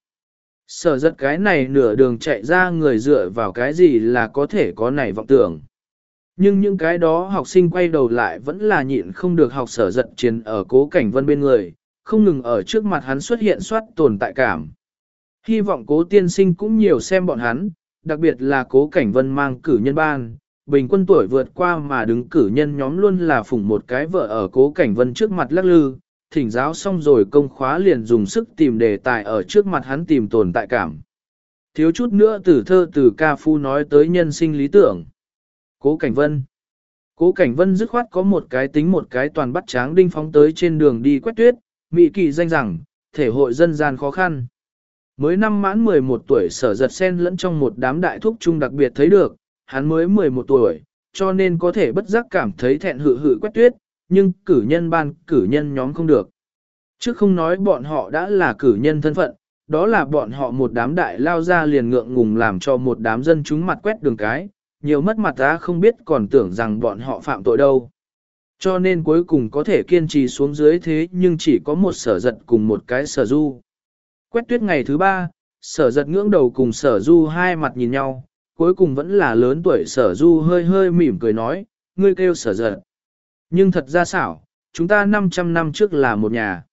Sở giật cái này nửa đường chạy ra người dựa vào cái gì là có thể có này vọng tưởng. Nhưng những cái đó học sinh quay đầu lại vẫn là nhịn không được học sở giật chiến ở cố cảnh vân bên người, không ngừng ở trước mặt hắn xuất hiện soát tồn tại cảm. Hy vọng cố tiên sinh cũng nhiều xem bọn hắn, đặc biệt là cố cảnh vân mang cử nhân ban, bình quân tuổi vượt qua mà đứng cử nhân nhóm luôn là phủng một cái vợ ở cố cảnh vân trước mặt lắc lư, thỉnh giáo xong rồi công khóa liền dùng sức tìm đề tài ở trước mặt hắn tìm tồn tại cảm. Thiếu chút nữa từ thơ từ ca phu nói tới nhân sinh lý tưởng. Cố Cảnh Vân. Cố Cảnh Vân dứt khoát có một cái tính một cái toàn bắt tráng đinh phóng tới trên đường đi quét tuyết, mị kỳ danh rằng, thể hội dân gian khó khăn. Mới năm mãn 11 tuổi sở giật sen lẫn trong một đám đại thúc trung đặc biệt thấy được, hắn mới 11 tuổi, cho nên có thể bất giác cảm thấy thẹn hự quét tuyết, nhưng cử nhân ban cử nhân nhóm không được. Chứ không nói bọn họ đã là cử nhân thân phận, đó là bọn họ một đám đại lao ra liền ngượng ngùng làm cho một đám dân chúng mặt quét đường cái, nhiều mất mặt ta không biết còn tưởng rằng bọn họ phạm tội đâu. Cho nên cuối cùng có thể kiên trì xuống dưới thế nhưng chỉ có một sở giật cùng một cái sở du. Quét tuyết ngày thứ 3, sở giật ngưỡng đầu cùng sở du hai mặt nhìn nhau, cuối cùng vẫn là lớn tuổi sở du hơi hơi mỉm cười nói, ngươi kêu sở giật. Nhưng thật ra xảo, chúng ta 500 năm trước là một nhà.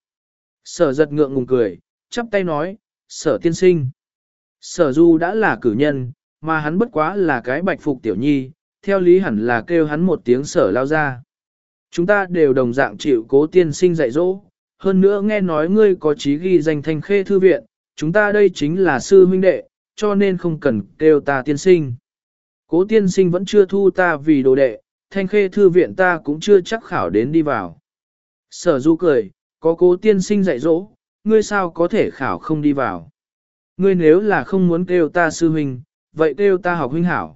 Sở giật ngượng ngùng cười, chắp tay nói, sở tiên sinh. Sở du đã là cử nhân, mà hắn bất quá là cái bạch phục tiểu nhi, theo lý hẳn là kêu hắn một tiếng sở lao ra. Chúng ta đều đồng dạng chịu cố tiên sinh dạy dỗ, hơn nữa nghe nói ngươi có chí ghi danh Thanh Khê Thư Viện, chúng ta đây chính là sư huynh đệ, cho nên không cần kêu ta tiên sinh. Cố tiên sinh vẫn chưa thu ta vì đồ đệ, Thanh Khê Thư Viện ta cũng chưa chắc khảo đến đi vào. Sở du cười, có cố tiên sinh dạy dỗ, ngươi sao có thể khảo không đi vào. Ngươi nếu là không muốn kêu ta sư huynh, vậy kêu ta học huynh hảo.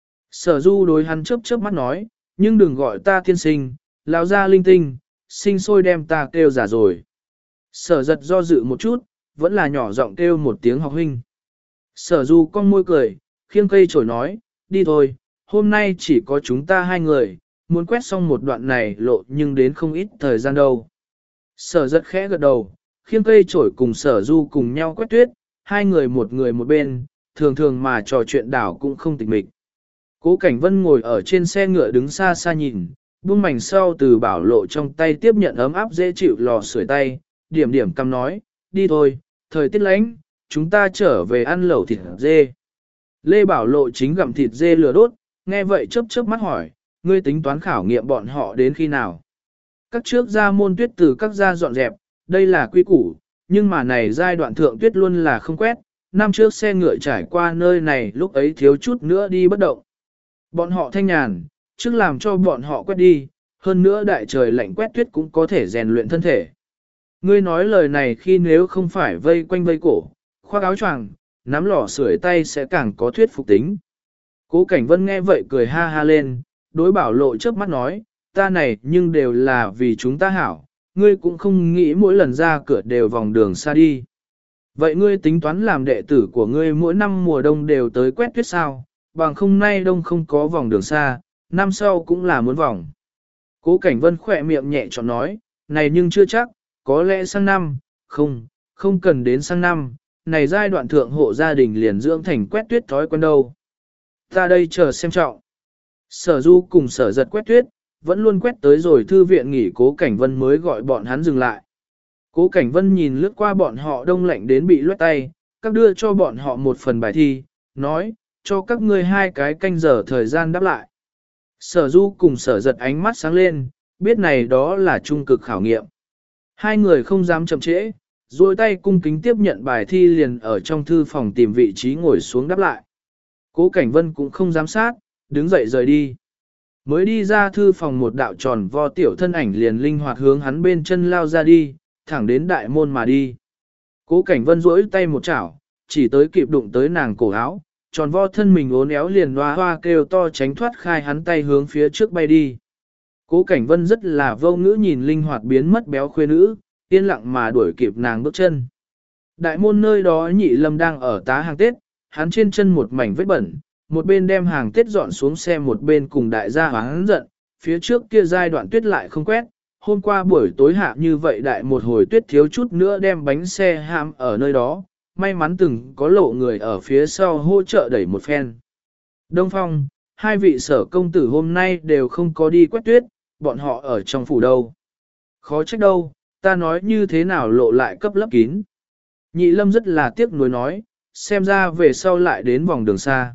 Sở du đối hắn chớp mắt nói, nhưng đừng gọi ta tiên sinh, lão ra linh tinh, sinh sôi đem ta kêu giả rồi. Sở giật do dự một chút, vẫn là nhỏ giọng kêu một tiếng học huynh. Sở du cong môi cười, khiêng cây chổi nói, đi thôi, hôm nay chỉ có chúng ta hai người, muốn quét xong một đoạn này lộ nhưng đến không ít thời gian đâu. Sở giật khẽ gật đầu, khiêng cây chổi cùng sở du cùng nhau quét tuyết, hai người một bên, thường thường mà trò chuyện đảo cũng không tịch mịch. Cố Cảnh Vân ngồi ở trên xe ngựa đứng xa xa nhìn, buông mảnh sau từ bảo lộ trong tay tiếp nhận ấm áp dễ chịu lò sưởi tay, điểm điểm căm nói, đi thôi, thời tiết lạnh, chúng ta trở về ăn lẩu thịt dê. Lê Bảo Lộ chính gặm thịt dê lửa đốt, nghe vậy chớp mắt hỏi, ngươi tính toán khảo nghiệm bọn họ đến khi nào? Các trước gia môn tuyết từ các gia dọn dẹp, đây là quy củ, nhưng mà này giai đoạn thượng tuyết luôn là không quét, năm trước xe ngựa trải qua nơi này lúc ấy thiếu chút nữa đi bất động. Bọn họ thanh nhàn, trước làm cho bọn họ quét đi, hơn nữa đại trời lạnh quét tuyết cũng có thể rèn luyện thân thể. Ngươi nói lời này khi nếu không phải vây quanh vây cổ, khoác áo choàng, nắm lò sưởi tay sẽ càng có thuyết phục tính. Cố Cảnh Vân nghe vậy cười ha ha lên, đối Bảo Lộ chớp mắt nói, ta này nhưng đều là vì chúng ta hảo, ngươi cũng không nghĩ mỗi lần ra cửa đều vòng đường xa đi. Vậy ngươi tính toán làm đệ tử của ngươi mỗi năm mùa đông đều tới quét tuyết sao, bằng không nay đông không có vòng đường xa, năm sau cũng là muốn vòng. Cố Cảnh Vân khỏe miệng nhẹ chọn nói, này nhưng chưa chắc, có lẽ sang năm, không cần đến sang năm, này giai đoạn thượng hộ gia đình liền dưỡng thành quét tuyết thói quen đâu. Ta đây chờ xem trọng. Sở du cùng sở giật quét tuyết, vẫn luôn quét tới rồi thư viện nghỉ Cố Cảnh Vân mới gọi bọn hắn dừng lại. Cố Cảnh Vân nhìn lướt qua bọn họ đông lạnh đến bị loét tay, các đưa cho bọn họ một phần bài thi, nói, cho các ngươi 2 cái canh giờ thời gian đáp lại. Sở du cùng sở giật ánh mắt sáng lên, biết này đó là trung cực khảo nghiệm. Hai người không dám chậm trễ, duỗi tay cung kính tiếp nhận bài thi liền ở trong thư phòng tìm vị trí ngồi xuống đáp lại. Cố Cảnh Vân cũng không giám sát, đứng dậy rời đi. Mới đi ra thư phòng một đạo tròn vo tiểu thân ảnh liền linh hoạt hướng hắn bên chân lao ra đi, thẳng đến đại môn mà đi. Cố Cảnh Vân duỗi tay một chảo, chỉ tới kịp đụng tới nàng cổ áo, tròn vo thân mình uốn éo liền hoa hoa kêu to tránh thoát khai hắn tay hướng phía trước bay đi. Cố Cảnh Vân rất là vô ngữ nhìn linh hoạt biến mất béo khuê nữ, yên lặng mà đuổi kịp nàng bước chân. Đại môn nơi đó Nhị Lâm đang ở tá hàng Tết, hắn trên chân một mảnh vết bẩn, một bên đem hàng Tết dọn xuống xe một bên cùng đại gia hoáng giận, phía trước kia giai đoạn tuyết lại không quét, hôm qua buổi tối hạ như vậy đại một hồi tuyết thiếu chút nữa đem bánh xe hãm ở nơi đó, may mắn từng có lộ người ở phía sau hỗ trợ đẩy một phen. Đông Phong, hai vị sở công tử hôm nay đều không có đi quét tuyết, bọn họ ở trong phủ đâu. Khó trách đâu, ta nói như thế nào lộ lại cấp lấp kín. Nhị Lâm rất là tiếc nuối nói, xem ra về sau lại đến vòng đường xa.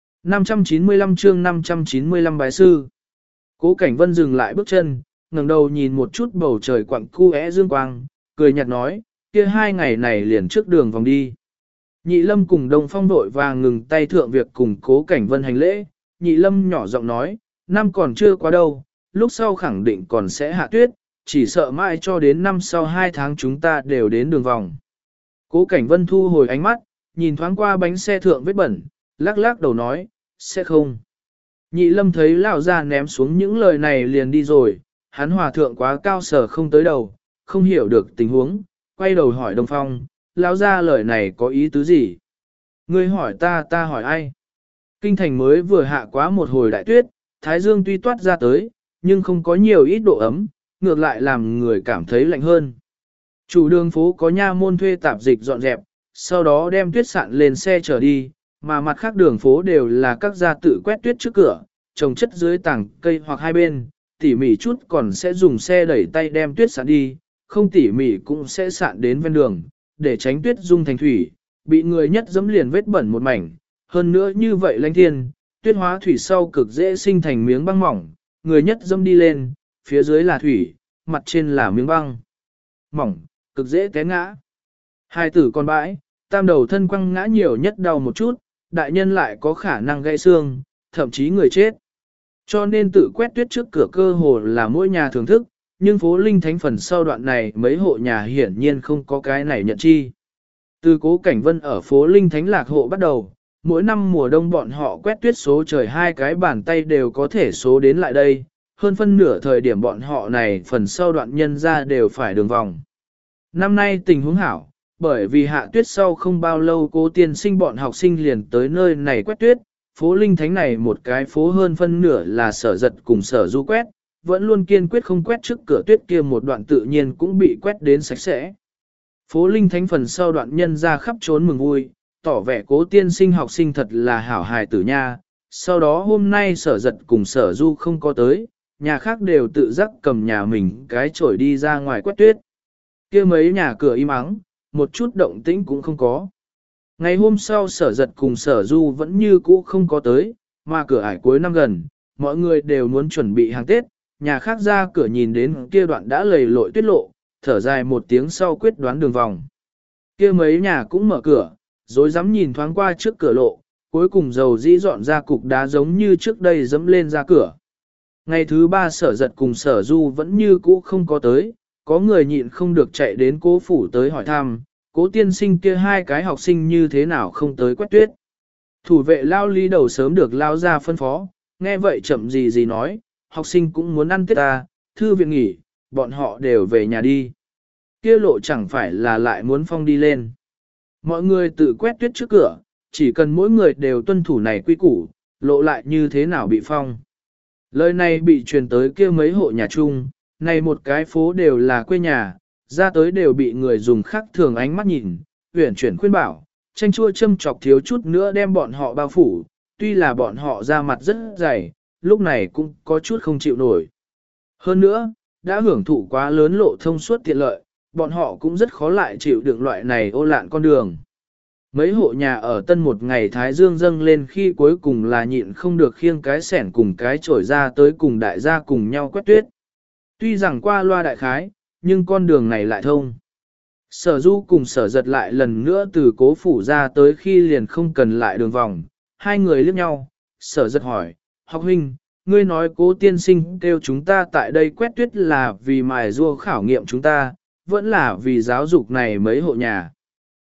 595 chương 595 bái sư. Cố Cảnh Vân dừng lại bước chân, ngẩng đầu nhìn một chút bầu trời quặng cu é dương quang, cười nhạt nói, kia 2 ngày này liền trước đường vòng đi. Nhị Lâm cùng Đông Phong vội vàng ngừng tay thượng việc cùng Cố Cảnh Vân hành lễ, Nhị Lâm nhỏ giọng nói, năm còn chưa qua đâu, lúc sau khẳng định còn sẽ hạ tuyết, chỉ sợ mãi cho đến năm sau 2 tháng chúng ta đều đến đường vòng. Cố Cảnh Vân thu hồi ánh mắt, nhìn thoáng qua bánh xe thượng vết bẩn, lắc lắc đầu nói, sẽ không. Nhị Lâm thấy lão ra ném xuống những lời này liền đi rồi, hắn hòa thượng quá cao sở không tới đầu, không hiểu được tình huống, quay đầu hỏi Đông Phong, lão ra lời này có ý tứ gì? Ngươi hỏi ta, ta hỏi ai? Kinh thành mới vừa hạ quá một hồi đại tuyết, thái dương tuy toát ra tới, nhưng không có nhiều ít độ ấm, ngược lại làm người cảm thấy lạnh hơn. Chủ đường phố có nha môn thuê tạp dịch dọn dẹp, sau đó đem tuyết sạn lên xe chở đi, mà mặt khác đường phố đều là các gia tự quét tuyết trước cửa, trồng chất dưới tảng cây hoặc hai bên, tỉ mỉ chút còn sẽ dùng xe đẩy tay đem tuyết sạn đi, không tỉ mỉ cũng sẽ sạn đến ven đường, để tránh tuyết dung thành thủy, bị người nhất dẫm liền vết bẩn một mảnh. Hơn nữa như vậy lãnh thiên, tuyết hóa thủy sau cực dễ sinh thành miếng băng mỏng, người nhất dẫm đi lên, phía dưới là thủy, mặt trên là miếng băng mỏng, cực dễ té ngã. Hai tử con bãi, tam đầu thân quăng ngã nhiều nhất đau một chút, đại nhân lại có khả năng gãy xương, thậm chí người chết. Cho nên tự quét tuyết trước cửa cơ hồ là mỗi nhà thưởng thức, nhưng phố Linh Thánh phần sau đoạn này mấy hộ nhà hiển nhiên không có cái này nhận chi. Từ Cố Cảnh Vân ở phố Linh Thánh lạc hộ bắt đầu, mỗi năm mùa đông bọn họ quét tuyết số trời 2 cái bàn tay đều có thể số đến lại đây, hơn phân nửa thời điểm bọn họ này phần sau đoạn nhân ra đều phải đường vòng. Năm nay tình huống hảo, bởi vì hạ tuyết sau không bao lâu Cố tiên sinh bọn học sinh liền tới nơi này quét tuyết, phố Linh Thánh này một cái phố hơn phân nửa là Sở Giật cùng Sở Du quét, vẫn luôn kiên quyết không quét trước cửa tuyết kia một đoạn tự nhiên cũng bị quét đến sạch sẽ. Phố Linh Thánh phần sau đoạn nhân ra khắp trốn mừng vui, tỏ vẻ Cố tiên sinh học sinh thật là hảo hài tử nha. Sau đó hôm nay Sở Giật cùng Sở Du không có tới, nhà khác đều tự giác cầm nhà mình cái chổi đi ra ngoài quét tuyết. Kia mấy nhà cửa im ắng, một chút động tĩnh cũng không có. Ngày hôm sau Sở Giật cùng Sở Du vẫn như cũ không có tới, mà cửa ải cuối năm gần, mọi người đều muốn chuẩn bị hàng Tết, nhà khác ra cửa nhìn đến kia đoạn đã lầy lội tuyết lộ, thở dài một tiếng sau quyết đoán đường vòng. Kia mấy nhà cũng mở cửa, rồi dám nhìn thoáng qua trước cửa lộ, cuối cùng dầu dĩ dọn ra cục đá giống như trước đây dẫm lên ra cửa. Ngày thứ 3 Sở Giật cùng Sở Du vẫn như cũ không có tới, có người nhịn không được chạy đến Cố phủ tới hỏi thăm, Cố tiên sinh kia 2 cái học sinh như thế nào không tới quét tuyết. Thủ vệ lao lý đầu sớm được lao ra phân phó, nghe vậy chậm gì nói, học sinh cũng muốn ăn Tết ta, thư viện nghỉ, bọn họ đều về nhà đi. Kia lộ chẳng phải là lại muốn phong đi lên. Mọi người tự quét tuyết trước cửa, chỉ cần mỗi người đều tuân thủ này quy củ, lộ lại như thế nào bị phong. Lời này bị truyền tới kia mấy hộ nhà chung, này một cái phố đều là quê nhà, ra tới đều bị người dùng khác thường ánh mắt nhìn, huyển chuyển khuyên bảo, tranh chua châm chọc thiếu chút nữa đem bọn họ bao phủ, tuy là bọn họ ra mặt rất dày, lúc này cũng có chút không chịu nổi. Hơn nữa, đã hưởng thụ quá lớn lộ thông suốt tiện lợi, bọn họ cũng rất khó lại chịu đựng loại này ô lạn con đường. Mấy hộ nhà ở tân một ngày Thái Dương dâng lên khi cuối cùng là nhịn không được khiêng cái sẻn cùng cái chổi ra tới cùng đại gia cùng nhau quét tuyết. Tuy rằng qua loa đại khái, nhưng con đường này lại thông. Sở Du cùng Sở Giật lại lần nữa từ Cố phủ ra tới khi liền không cần lại đường vòng, hai người liếc nhau, Sở Giật hỏi, học huynh, ngươi nói Cố tiên sinh kêu chúng ta tại đây quét tuyết là vì mài rua khảo nghiệm chúng ta, vẫn là vì giáo dục này mấy hộ nhà.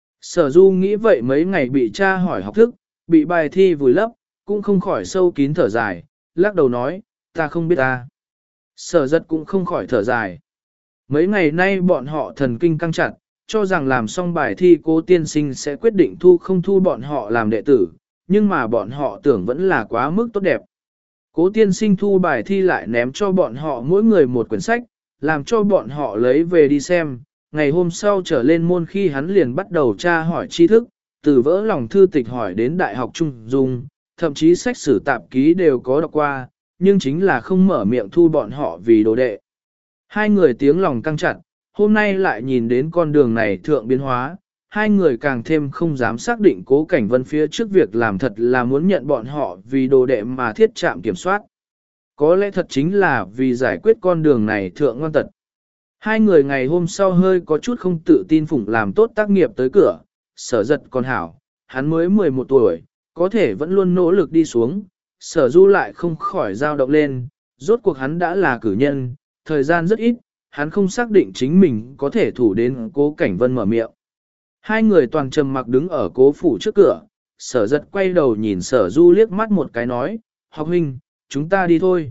Sở Du nghĩ vậy mấy ngày bị cha hỏi học thức, bị bài thi vùi lấp, cũng không khỏi sâu kín thở dài, lắc đầu nói, ta không biết ta. Sở Giật cũng không khỏi thở dài. Mấy ngày nay bọn họ thần kinh căng chặt, cho rằng làm xong bài thi Cố tiên sinh sẽ quyết định thu không thu bọn họ làm đệ tử, nhưng mà bọn họ tưởng vẫn là quá mức tốt đẹp. Cố tiên sinh thu bài thi lại ném cho bọn họ mỗi người một quyển sách, làm cho bọn họ lấy về đi xem. Ngày hôm sau trở lên môn khi hắn liền bắt đầu tra hỏi tri thức, từ vỡ lòng thư tịch hỏi đến đại học trung dung, thậm chí sách sử tạp ký đều có đọc qua, nhưng chính là không mở miệng thu bọn họ vì đồ đệ. Hai người tiếng lòng căng chặt, hôm nay lại nhìn đến con đường này thượng biến hóa, hai người càng thêm không dám xác định Cố Cảnh Vân phía trước việc làm thật là muốn nhận bọn họ vì đồ đệ mà thiết trạm kiểm soát. Có lẽ thật chính là vì giải quyết con đường này thượng ngoan tật. Hai người ngày hôm sau hơi có chút không tự tin phụng làm tốt tác nghiệp tới cửa, Sở Giật còn hảo, hắn mới 11 tuổi, có thể vẫn luôn nỗ lực đi xuống, Sở Du lại không khỏi dao động lên, rốt cuộc hắn đã là cử nhân, thời gian rất ít, hắn không xác định chính mình có thể thủ đến Cố Cảnh Vân mở miệng. Hai người toàn trầm mặc đứng ở Cố phủ trước cửa, Sở Giật quay đầu nhìn Sở Du liếc mắt một cái nói, học huynh, chúng ta đi thôi.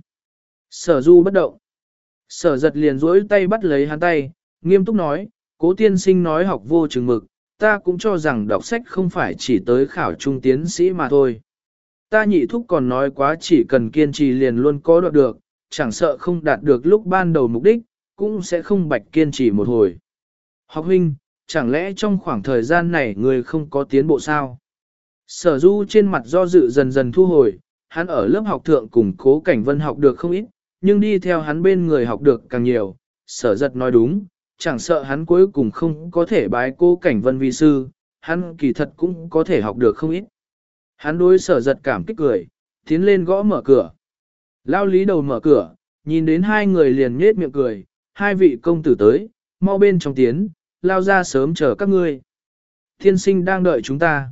Sở Du bất động. Sở Giật liền duỗi tay bắt lấy hắn tay, nghiêm túc nói, Cố tiên sinh nói học vô chừng mực, ta cũng cho rằng đọc sách không phải chỉ tới khảo trung tiến sĩ mà thôi. Ta nhị thúc còn nói quá chỉ cần kiên trì liền luôn có đoạt được, chẳng sợ không đạt được lúc ban đầu mục đích, cũng sẽ không bạch kiên trì một hồi. Học huynh, chẳng lẽ trong khoảng thời gian này người không có tiến bộ sao? Sở Du trên mặt do dự dần dần thu hồi, hắn ở lớp học thượng cùng Cố Cảnh Vân học được không ít, nhưng đi theo hắn bên người học được càng nhiều. Sở Giật nói đúng, chẳng sợ hắn cuối cùng không có thể bái Cố Cảnh Vân vi sư, hắn kỳ thật cũng có thể học được không ít. Hắn đối Sở Giật cảm kích cười, tiến lên gõ mở cửa. Lao lý đầu mở cửa, nhìn đến hai người liền nhết miệng cười, hai vị công tử tới, mau bên trong tiến, lao ra sớm chờ các ngươi. Thiên sinh đang đợi chúng ta.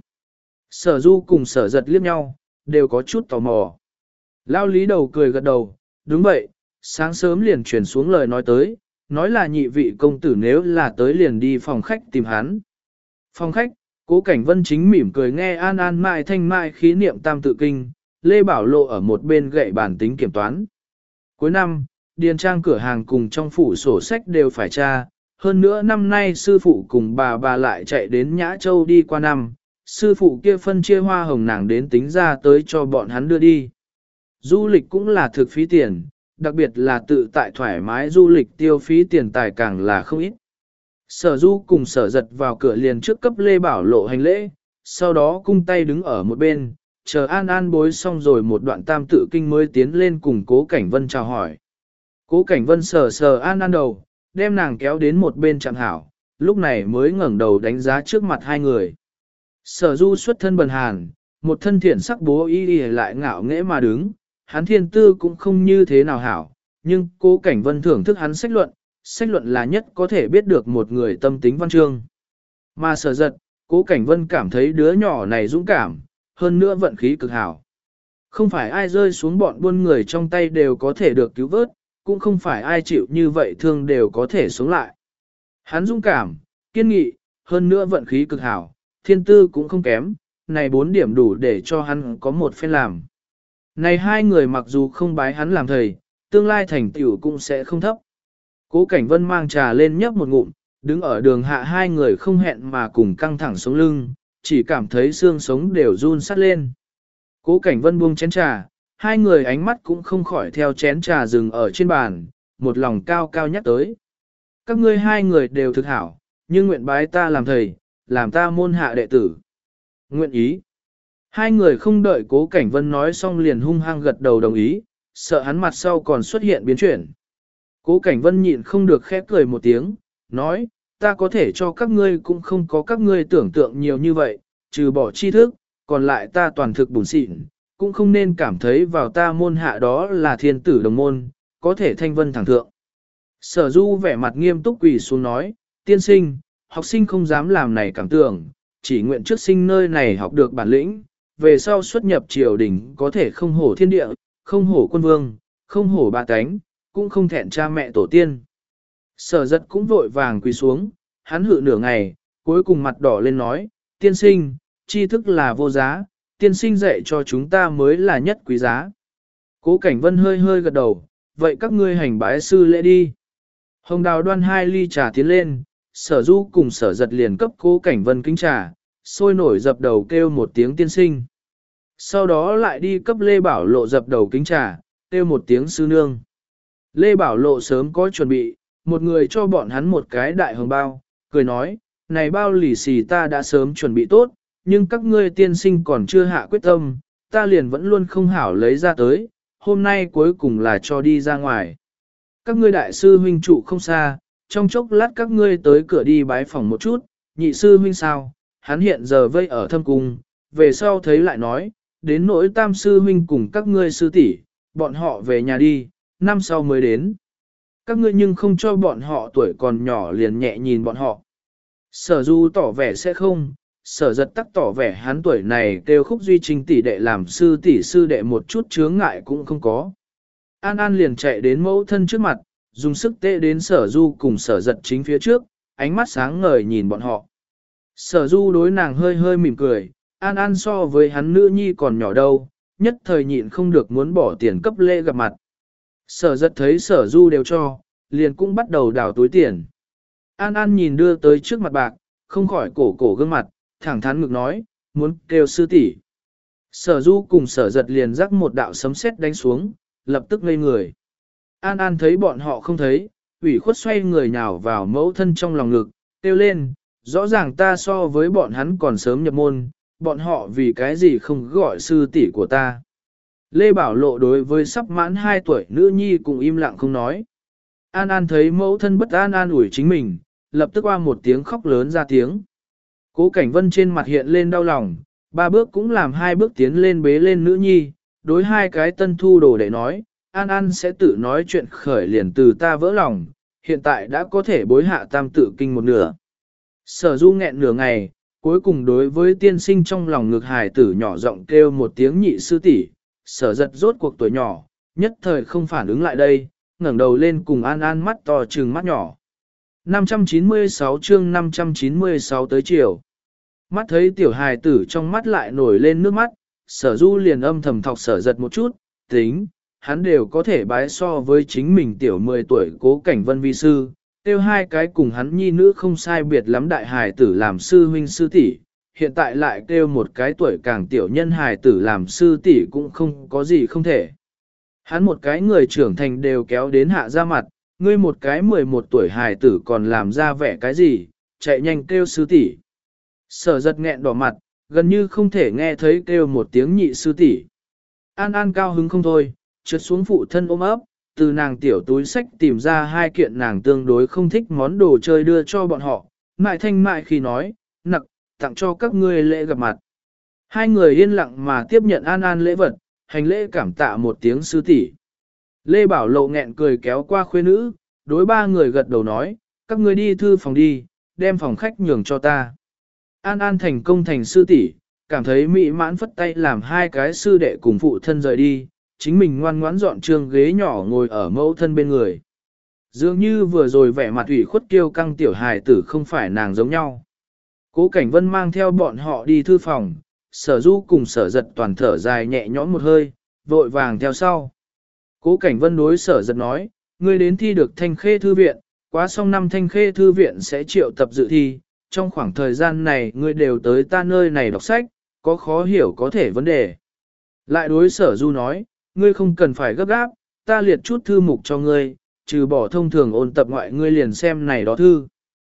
Sở Du cùng Sở Giật liếc nhau, đều có chút tò mò. Lao lý đầu cười gật đầu, đúng vậy, sáng sớm liền chuyển xuống lời nói tới, nói là nhị vị công tử nếu là tới liền đi phòng khách tìm hắn. Phòng khách, Cố Cảnh Vân chính mỉm cười nghe an an mại thanh mại khí niệm tam tự kinh, Lê Bảo Lộ ở một bên gậy bàn tính kiểm toán. Cuối năm, điền trang cửa hàng cùng trong phủ sổ sách đều phải tra, hơn nữa năm nay sư phụ cùng bà lại chạy đến Nhã Châu đi qua năm, sư phụ kia phân chia hoa hồng nàng đến tính ra tới cho bọn hắn đưa đi. Du lịch cũng là thực phí tiền, đặc biệt là tự tại thoải mái du lịch tiêu phí tiền tài càng là không ít. Sở Du cùng Sở Giật vào cửa liền trước cấp Lê Bảo Lộ hành lễ, sau đó cung tay đứng ở một bên, chờ an an bối xong rồi một đoạn tam tự kinh mới tiến lên cùng Cố Cảnh Vân chào hỏi. Cố Cảnh Vân sờ an an đầu, đem nàng kéo đến một bên chẳng hảo, lúc này mới ngẩng đầu đánh giá trước mặt hai người. Sở Du xuất thân bần hàn, một thân thiện sắc bố y lại ngạo nghễ mà đứng, hắn thiên tư cũng không như thế nào hảo, nhưng Cố Cảnh Vân thưởng thức hắn sách luận là nhất có thể biết được một người tâm tính văn chương. Mà Sở Giật, Cố Cảnh Vân cảm thấy đứa nhỏ này dũng cảm, hơn nữa vận khí cực hảo. Không phải ai rơi xuống bọn buôn người trong tay đều có thể được cứu vớt, cũng không phải ai chịu như vậy thương đều có thể sống lại. Hắn dũng cảm, kiên nghị, hơn nữa vận khí cực hảo, thiên tư cũng không kém, này 4 điểm đủ để cho hắn có một phen làm. Này hai người mặc dù không bái hắn làm thầy, tương lai thành tựu cũng sẽ không thấp. Cố Cảnh Vân mang trà lên nhấp một ngụm, đứng ở đường hạ hai người không hẹn mà cùng căng thẳng sống lưng, chỉ cảm thấy xương sống đều run sắt lên. Cố Cảnh Vân buông chén trà, hai người ánh mắt cũng không khỏi theo chén trà dừng ở trên bàn, một lòng cao cao nhắc tới. Các ngươi hai người đều thực hảo, nhưng nguyện bái ta làm thầy, làm ta môn hạ đệ tử. Nguyện ý. Hai người không đợi Cố Cảnh Vân nói xong liền hung hăng gật đầu đồng ý, sợ hắn mặt sau còn xuất hiện biến chuyển. Cố Cảnh Vân nhịn không được khép cười một tiếng, nói, ta có thể cho các ngươi cũng không có các ngươi tưởng tượng nhiều như vậy, trừ bỏ tri thức, còn lại ta toàn thực bùn xịn, cũng không nên cảm thấy vào ta môn hạ đó là thiên tử đồng môn, có thể thanh vân thẳng thượng. Sở Du vẻ mặt nghiêm túc quỳ xuống nói, tiên sinh, học sinh không dám làm này cảm tưởng, chỉ nguyện trước sinh nơi này học được bản lĩnh, về sau xuất nhập triều đình có thể không hổ thiên địa, không hổ quân vương, không hổ ba cánh, cũng không thẹn cha mẹ tổ tiên. Sở Giật cũng vội vàng quỳ xuống, hắn hự nửa ngày, cuối cùng mặt đỏ lên nói, tiên sinh, tri thức là vô giá, tiên sinh dạy cho chúng ta mới là nhất quý giá. Cố Cảnh Vân hơi hơi gật đầu, vậy các ngươi hành bái sư lễ đi. Hồng Đào đoan 2 ly trà tiến lên, Sở Du cùng Sở Giật liền cấp Cố Cảnh Vân kính trà, sôi nổi dập đầu kêu một tiếng tiên sinh. Sau đó lại đi cấp Lê Bảo Lộ dập đầu kính trà, kêu một tiếng sư nương. Lê Bảo Lộ sớm có chuẩn bị, một người cho bọn hắn một cái đại hồng bao, cười nói, này bao lì xì ta đã sớm chuẩn bị tốt, nhưng các ngươi tiên sinh còn chưa hạ quyết tâm, ta liền vẫn luôn không hảo lấy ra tới, hôm nay cuối cùng là cho đi ra ngoài. Các ngươi đại sư huynh trụ không xa, trong chốc lát các ngươi tới cửa đi bái phòng một chút, nhị sư huynh sao, hắn hiện giờ vây ở thâm cung, về sau thấy lại nói, đến nỗi tam sư huynh cùng các ngươi sư tỷ, bọn họ về nhà đi, năm sau mới đến. Các ngươi nhưng không cho bọn họ tuổi còn nhỏ liền nhẹ nhìn bọn họ. Sở Du tỏ vẻ sẽ không, Sở Giật tắc tỏ vẻ hắn tuổi này kêu Khúc Duy Trinh tỷ đệ làm sư tỷ sư đệ một chút chướng ngại cũng không có. An An liền chạy đến mẫu thân trước mặt, dùng sức tệ đến Sở Du cùng Sở Giật chính phía trước, ánh mắt sáng ngời nhìn bọn họ. Sở Du đối nàng hơi hơi mỉm cười, An An so với hắn nữ nhi còn nhỏ đâu, nhất thời nhịn không được muốn bỏ tiền cấp lễ gặp mặt. Sở Giật thấy Sở Du đều cho, liền cũng bắt đầu đảo túi tiền. An An nhìn đưa tới trước mặt bạc, không khỏi cổ gương mặt, thẳng thắn ngực nói, muốn kêu sư tỷ. Sở Du cùng Sở Giật liền rắc một đạo sấm sét đánh xuống, lập tức ngây người. An An thấy bọn họ không thấy, ủy khuất xoay người nhào vào mẫu thân trong lòng ngực, kêu lên, rõ ràng ta so với bọn hắn còn sớm nhập môn, bọn họ vì cái gì không gọi sư tỷ của ta. Lê Bảo Lộ đối với sắp mãn 2 tuổi nữ nhi cũng im lặng không nói. An An thấy mẫu thân bất an an ủi chính mình, lập tức qua một tiếng khóc lớn ra tiếng. Cố Cảnh Vân trên mặt hiện lên đau lòng, 3 bước cũng làm 2 bước tiến lên bế lên nữ nhi, đối 2 cái tân thu đồ để nói, An An sẽ tự nói chuyện khởi liền từ ta vỡ lòng, hiện tại đã có thể bối hạ tam tự kinh một nửa. Sở Du nghẹn nửa ngày, cuối cùng đối với tiên sinh trong lòng ngực hài tử nhỏ giọng kêu một tiếng nhị sư tỷ. Sở Giật rốt cuộc tuổi nhỏ, nhất thời không phản ứng lại đây, ngẩng đầu lên cùng An An mắt to trừng mắt nhỏ. 596 chương 596 tới chiều. Mắt thấy tiểu hài tử trong mắt lại nổi lên nước mắt, Sở Du liền âm thầm thọc Sở Giật một chút, tính, hắn đều có thể bái so với chính mình tiểu 10 tuổi Cố Cảnh Vân vi sư, tiêu 2 cái cùng hắn nhi nữ không sai biệt lắm đại hài tử làm sư huynh sư tỷ, hiện tại lại kêu một cái tuổi càng tiểu nhân hài tử làm sư tỷ cũng không có gì không thể. Hắn một cái người trưởng thành đều kéo đến hạ ra mặt, ngươi một cái 11 tuổi hài tử còn làm ra vẻ cái gì, chạy nhanh kêu sư tỷ. Sở Giật nghẹn đỏ mặt, gần như không thể nghe thấy kêu một tiếng nhị sư tỷ. An An cao hứng không thôi, trượt xuống phụ thân ôm ấp, từ nàng tiểu túi sách tìm ra 2 kiện nàng tương đối không thích món đồ chơi đưa cho bọn họ, mại thanh mại khi nói, nặc, tặng cho các ngươi lễ gặp mặt. 2 người yên lặng mà tiếp nhận An An lễ vật, hành lễ cảm tạ một tiếng sư tỷ. Lê Bảo Lộ nghẹn cười kéo qua khuê nữ, đối 3 người gật đầu nói, các ngươi đi thư phòng đi, đem phòng khách nhường cho ta. An An thành công thành sư tỷ, cảm thấy mỹ mãn phất tay làm 2 cái sư đệ cùng phụ thân rời đi, chính mình ngoan ngoãn dọn trường ghế nhỏ ngồi ở mẫu thân bên người. Dường như vừa rồi vẻ mặt ủy khuất kiêu căng tiểu hài tử không phải nàng giống nhau. Cố Cảnh Vân mang theo bọn họ đi thư phòng, Sở Du cùng Sở Giật toàn thở dài nhẹ nhõm một hơi, vội vàng theo sau. Cố Cảnh Vân đối Sở Giật nói, ngươi đến thi được Thanh Khê Thư Viện, quá xong năm Thanh Khê Thư Viện sẽ triệu tập dự thi, trong khoảng thời gian này ngươi đều tới ta nơi này đọc sách, có khó hiểu có thể vấn đề. Lại đối Sở Du nói, ngươi không cần phải gấp gáp, ta liệt chút thư mục cho ngươi, trừ bỏ thông thường ôn tập ngoại ngươi liền xem này đó thư.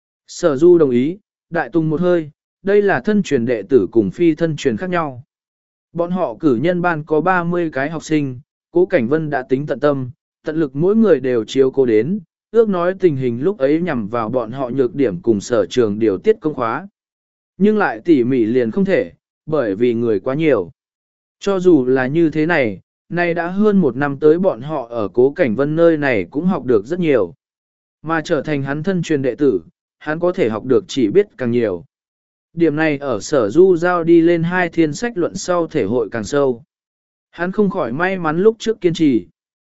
Sở Du đồng ý, đại tung một hơi, đây là thân truyền đệ tử cùng phi thân truyền khác nhau. Bọn họ cử nhân ban có 30 cái học sinh, Cố Cảnh Vân đã tính tận tâm, tận lực mỗi người đều chiếu cố đến, ước nói tình hình lúc ấy nhằm vào bọn họ nhược điểm cùng sở trường điều tiết công khóa. Nhưng lại tỉ mỉ liền không thể, bởi vì người quá nhiều. Cho dù là như thế này, nay đã hơn 1 năm tới bọn họ ở Cố Cảnh Vân nơi này cũng học được rất nhiều. Mà trở thành hắn thân truyền đệ tử, hắn có thể học được chỉ biết càng nhiều. Điểm này ở Sở Du giao đi lên 2 thiên sách luận sau thể hội càng sâu. Hắn không khỏi may mắn lúc trước kiên trì.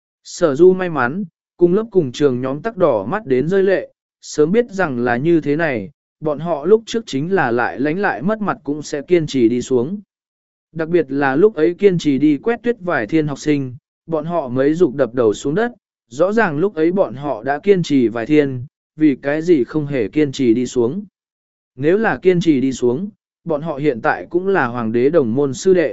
Sở Du may mắn, cùng lớp cùng trường nhóm tắc đỏ mắt đến rơi lệ, sớm biết rằng là như thế này, bọn họ lúc trước chính là lại lánh lại mất mặt cũng sẽ kiên trì đi xuống. Đặc biệt là lúc ấy kiên trì đi quét tuyết vài thiên học sinh, bọn họ mấy dục đập đầu xuống đất, rõ ràng lúc ấy bọn họ đã kiên trì vài thiên, vì cái gì không hề kiên trì đi xuống. Nếu là kiên trì đi xuống, bọn họ hiện tại cũng là hoàng đế đồng môn sư đệ.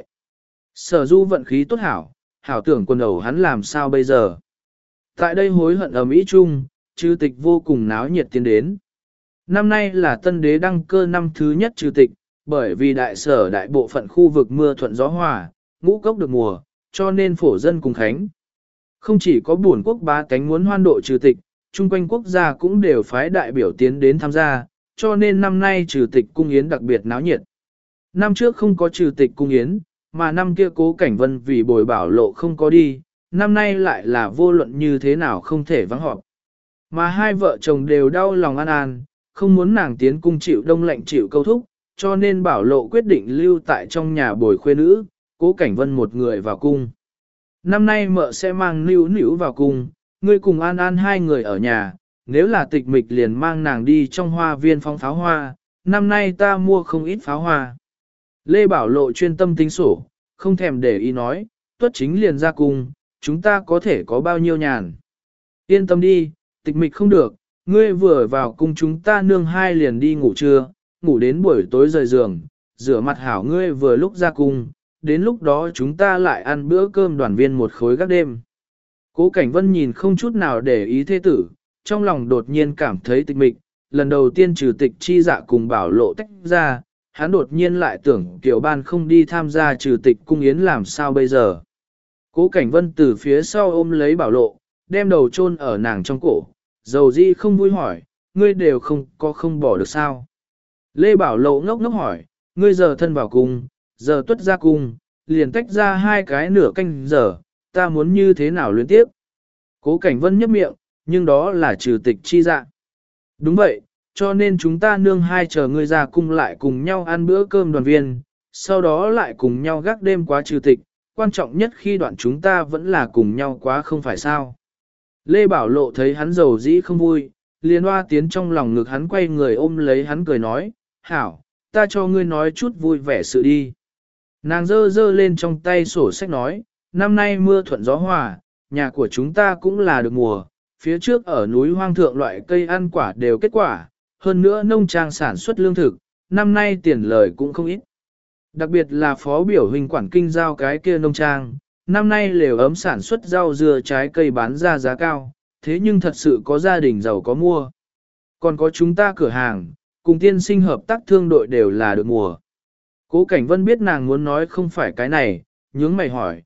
Sở Du vận khí tốt hảo, hảo tưởng quần ẩu hắn làm sao bây giờ. Tại đây hối hận ầm ĩ chung, trừ tịch vô cùng náo nhiệt tiến đến. Năm nay là tân đế đăng cơ năm thứ nhất trừ tịch, bởi vì đại sở đại bộ phận khu vực mưa thuận gió hòa, ngũ cốc được mùa, cho nên phổ dân cùng khánh. Không chỉ có buồn quốc bá tánh muốn hoan độ trừ tịch, chung quanh quốc gia cũng đều phái đại biểu tiến đến tham gia, cho nên năm nay trừ tịch cung yến đặc biệt náo nhiệt. Năm trước không có trừ tịch cung yến, mà năm kia Cố Cảnh Vân vì bồi bảo lộ không có đi, năm nay lại là vô luận như thế nào không thể vắng họp. Mà hai vợ chồng đều đau lòng An An, không muốn nàng tiến cung chịu đông lạnh chịu câu thúc, cho nên bảo lộ quyết định lưu tại trong nhà bồi khuê nữ, Cố Cảnh Vân một người vào cung. Năm nay mợ sẽ mang Nữu Nữu vào cung, ngươi cùng An An hai người ở nhà, nếu là tịch mịch liền mang nàng đi trong hoa viên phóng pháo hoa, năm nay ta mua không ít pháo hoa. Lê Bảo Lộ chuyên tâm tính sổ, không thèm để ý nói, tuất chính liền ra cung, chúng ta có thể có bao nhiêu nhàn. Yên tâm đi, tịch mịch không được, ngươi vừa vào cung chúng ta nương hai liền đi ngủ trưa, ngủ đến buổi tối rời giường, rửa mặt hảo ngươi vừa lúc ra cung, đến lúc đó chúng ta lại ăn bữa cơm đoàn viên một khối gác đêm. Cố Cảnh Vân nhìn không chút nào để ý thế tử, trong lòng đột nhiên cảm thấy tịch mịch, lần đầu tiên trừ tịch chi dạ cùng Bảo Lộ tách ra, hắn đột nhiên lại tưởng Kiều Ban không đi tham gia trừ tịch cung yến làm sao bây giờ. Cố Cảnh Vân từ phía sau ôm lấy Bảo Lộ, đem đầu chôn ở nàng trong cổ, dầu di không vui hỏi, ngươi đều không bỏ được sao. Lê Bảo Lộ ngốc ngốc hỏi, ngươi giờ thân vào cung, giờ tuất ra cung, liền tách ra hai cái nửa canh giờ, ta muốn như thế nào luyến tiếp. Cố Cảnh Vân nhấp miệng, nhưng đó là trừ tịch chi dạ. Đúng vậy, cho nên chúng ta nương hai chờ ngươi ra cung lại cùng nhau ăn bữa cơm đoàn viên, sau đó lại cùng nhau gác đêm quá trừ tịch, quan trọng nhất khi đoạn chúng ta vẫn là cùng nhau quá không phải sao. Lê Bảo Lộ thấy hắn dầu dĩ không vui, liền hoa tiến trong lòng ngực hắn quay người ôm lấy hắn cười nói, hảo, ta cho ngươi nói chút vui vẻ sự đi. Nàng dơ dơ lên trong tay sổ sách nói, năm nay mưa thuận gió hòa, nhà của chúng ta cũng là được mùa, phía trước ở núi hoang thượng loại cây ăn quả đều kết quả, hơn nữa nông trang sản xuất lương thực, năm nay tiền lời cũng không ít. Đặc biệt là phó biểu hình quản kinh giao cái kia nông trang, năm nay lều ấm sản xuất rau dưa trái cây bán ra giá cao, thế nhưng thật sự có gia đình giàu có mua. Còn có chúng ta cửa hàng, cùng tiên sinh hợp tác thương đội đều là được mùa. Cố Cảnh Vân biết nàng muốn nói không phải cái này, nhướng mày hỏi,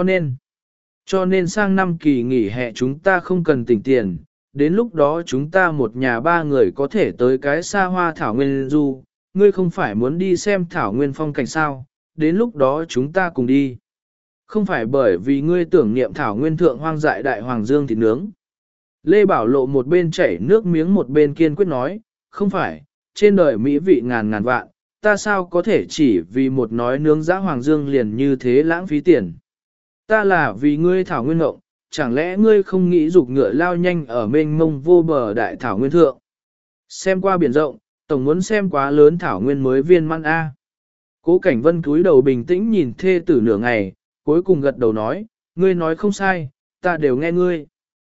cho nên sang năm kỳ nghỉ hè chúng ta không cần tỉnh tiền, đến lúc đó chúng ta một nhà ba người có thể tới cái xa hoa thảo nguyên du, ngươi không phải muốn đi xem thảo nguyên phong cảnh sao, đến lúc đó chúng ta cùng đi. Không phải bởi vì ngươi tưởng niệm thảo nguyên thượng hoang dại đại hoàng dương thịt nướng. Lê Bảo Lộ một bên chảy nước miếng một bên kiên quyết nói, không phải, trên đời mỹ vị ngàn ngàn vạn, ta sao có thể chỉ vì một nói nướng dã hoàng dương liền như thế lãng phí tiền. Ta là vì ngươi thảo nguyên ngộng, chẳng lẽ ngươi không nghĩ dục ngựa lao nhanh ở mênh mông vô bờ đại thảo nguyên thượng. Xem qua biển rộng, tổng muốn xem quá lớn thảo nguyên mới viên mãn A. Cố Cảnh Vân cúi đầu bình tĩnh nhìn thê tử nửa ngày, cuối cùng gật đầu nói, ngươi nói không sai, ta đều nghe ngươi.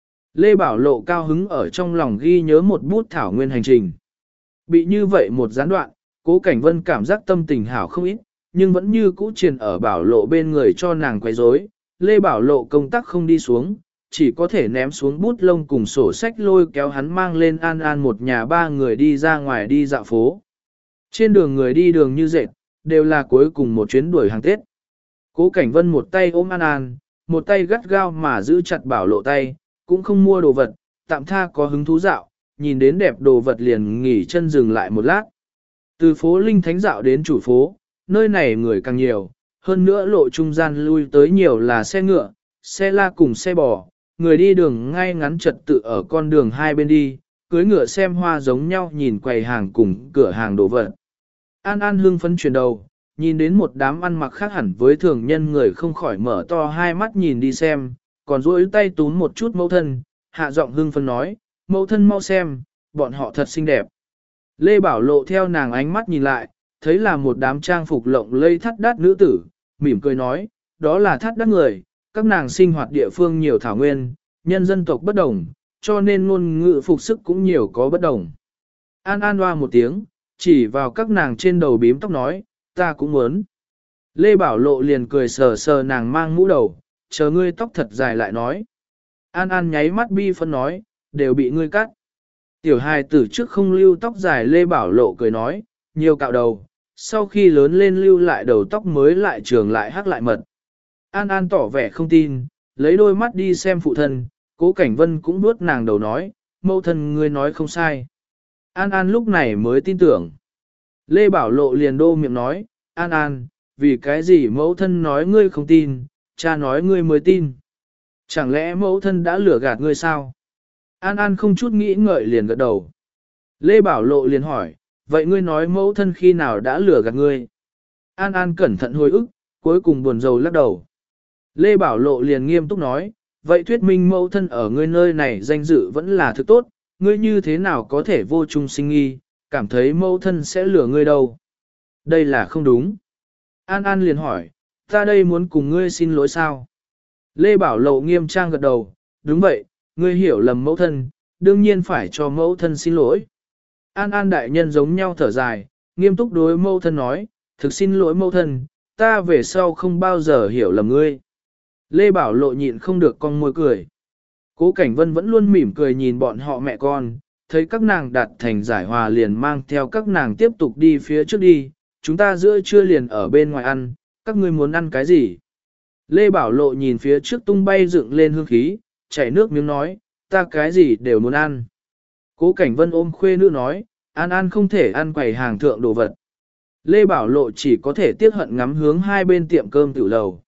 Lê Bảo Lộ cao hứng ở trong lòng ghi nhớ một bút thảo nguyên hành trình. Bị như vậy một gián đoạn, Cố Cảnh Vân cảm giác tâm tình hảo không ít, nhưng vẫn như cũ triền ở Bảo Lộ bên người cho nàng quấy rối. Lê Bảo Lộ công tác không đi xuống, chỉ có thể ném xuống bút lông cùng sổ sách lôi kéo hắn mang lên An An một nhà ba người đi ra ngoài đi dạo phố. Trên đường người đi đường như dệt, đều là cuối cùng một chuyến đuổi hàng Tết. Cố Cảnh Vân một tay ôm An An, một tay gắt gao mà giữ chặt Bảo Lộ tay, cũng không mua đồ vật, tạm tha có hứng thú dạo, nhìn đến đẹp đồ vật liền nghỉ chân dừng lại một lát. Từ phố Linh Thánh dạo đến chủ phố, nơi này người càng nhiều, hơn nữa lộ trung gian lui tới nhiều là xe ngựa, xe la cùng xe bò, người đi đường ngay ngắn trật tự ở con đường hai bên đi, cưới ngựa xem hoa giống nhau nhìn quầy hàng cùng cửa hàng đồ vật. An An hương phấn chuyển đầu, nhìn đến một đám ăn mặc khác hẳn với thường nhân người không khỏi mở to hai mắt nhìn đi xem, còn duỗi tay túm một chút mẫu thân, hạ giọng hương phấn nói, mẫu thân mau xem, bọn họ thật xinh đẹp. Lê Bảo Lộ theo nàng ánh mắt nhìn lại, thấy là một đám trang phục lộng lây thắt đắt nữ tử, mỉm cười nói, đó là thắt đắt người, các nàng sinh hoạt địa phương nhiều thảo nguyên, nhân dân tộc bất đồng, cho nên ngôn ngữ phục sức cũng nhiều có bất đồng. An An hoa một tiếng, chỉ vào các nàng trên đầu bím tóc nói, ta cũng muốn. Lê Bảo Lộ liền cười sờ sờ nàng mang mũ đầu, chờ ngươi tóc thật dài lại nói. An An nháy mắt bi phân nói, đều bị ngươi cắt. Tiểu hài tử trước không lưu tóc dài Lê Bảo Lộ cười nói, nhiều cạo đầu, sau khi lớn lên lưu lại đầu tóc mới lại trường lại hắc lại mật. An An tỏ vẻ không tin, lấy đôi mắt đi xem phụ thân, Cố Cảnh Vân cũng nuốt nàng đầu nói, mẫu thân ngươi nói không sai. An An lúc này mới tin tưởng. Lê Bảo Lộ liền đô miệng nói, An An, vì cái gì mẫu thân nói ngươi không tin, cha nói ngươi mới tin. Chẳng lẽ mẫu thân đã lừa gạt ngươi sao? An An không chút nghĩ ngợi liền gật đầu. Lê Bảo Lộ liền hỏi, vậy ngươi nói mẫu thân khi nào đã lừa gạt ngươi? An An cẩn thận hồi ức, cuối cùng buồn rầu lắc đầu. Lê Bảo Lộ liền nghiêm túc nói, vậy thuyết minh mẫu thân ở ngươi nơi này danh dự vẫn là thứ tốt, ngươi như thế nào có thể vô trung sinh nghi, cảm thấy mẫu thân sẽ lừa ngươi đâu? Đây là không đúng. An An liền hỏi, ta đây muốn cùng ngươi xin lỗi sao? Lê Bảo Lộ nghiêm trang gật đầu, đúng vậy, ngươi hiểu lầm mẫu thân, đương nhiên phải cho mẫu thân xin lỗi. An An đại nhân giống nhau thở dài, nghiêm túc đối mẫu thân nói, thực xin lỗi mẫu thân, ta về sau không bao giờ hiểu lầm ngươi. Lê Bảo Lộ nhịn không được cong môi cười. Cố Cảnh Vân vẫn luôn mỉm cười nhìn bọn họ mẹ con, thấy các nàng đạt thành giải hòa liền mang theo các nàng tiếp tục đi phía trước đi, chúng ta giữa trưa liền ở bên ngoài ăn, các ngươi muốn ăn cái gì? Lê Bảo Lộ nhìn phía trước tung bay dựng lên hương khí, chảy nước miếng nói, ta cái gì đều muốn ăn. Cố Cảnh Vân ôm khuê nữ nói, An An không thể ăn quầy hàng thượng đồ vật. Lê Bảo Lộ chỉ có thể tiếc hận ngắm hướng hai bên tiệm cơm tiểu lầu.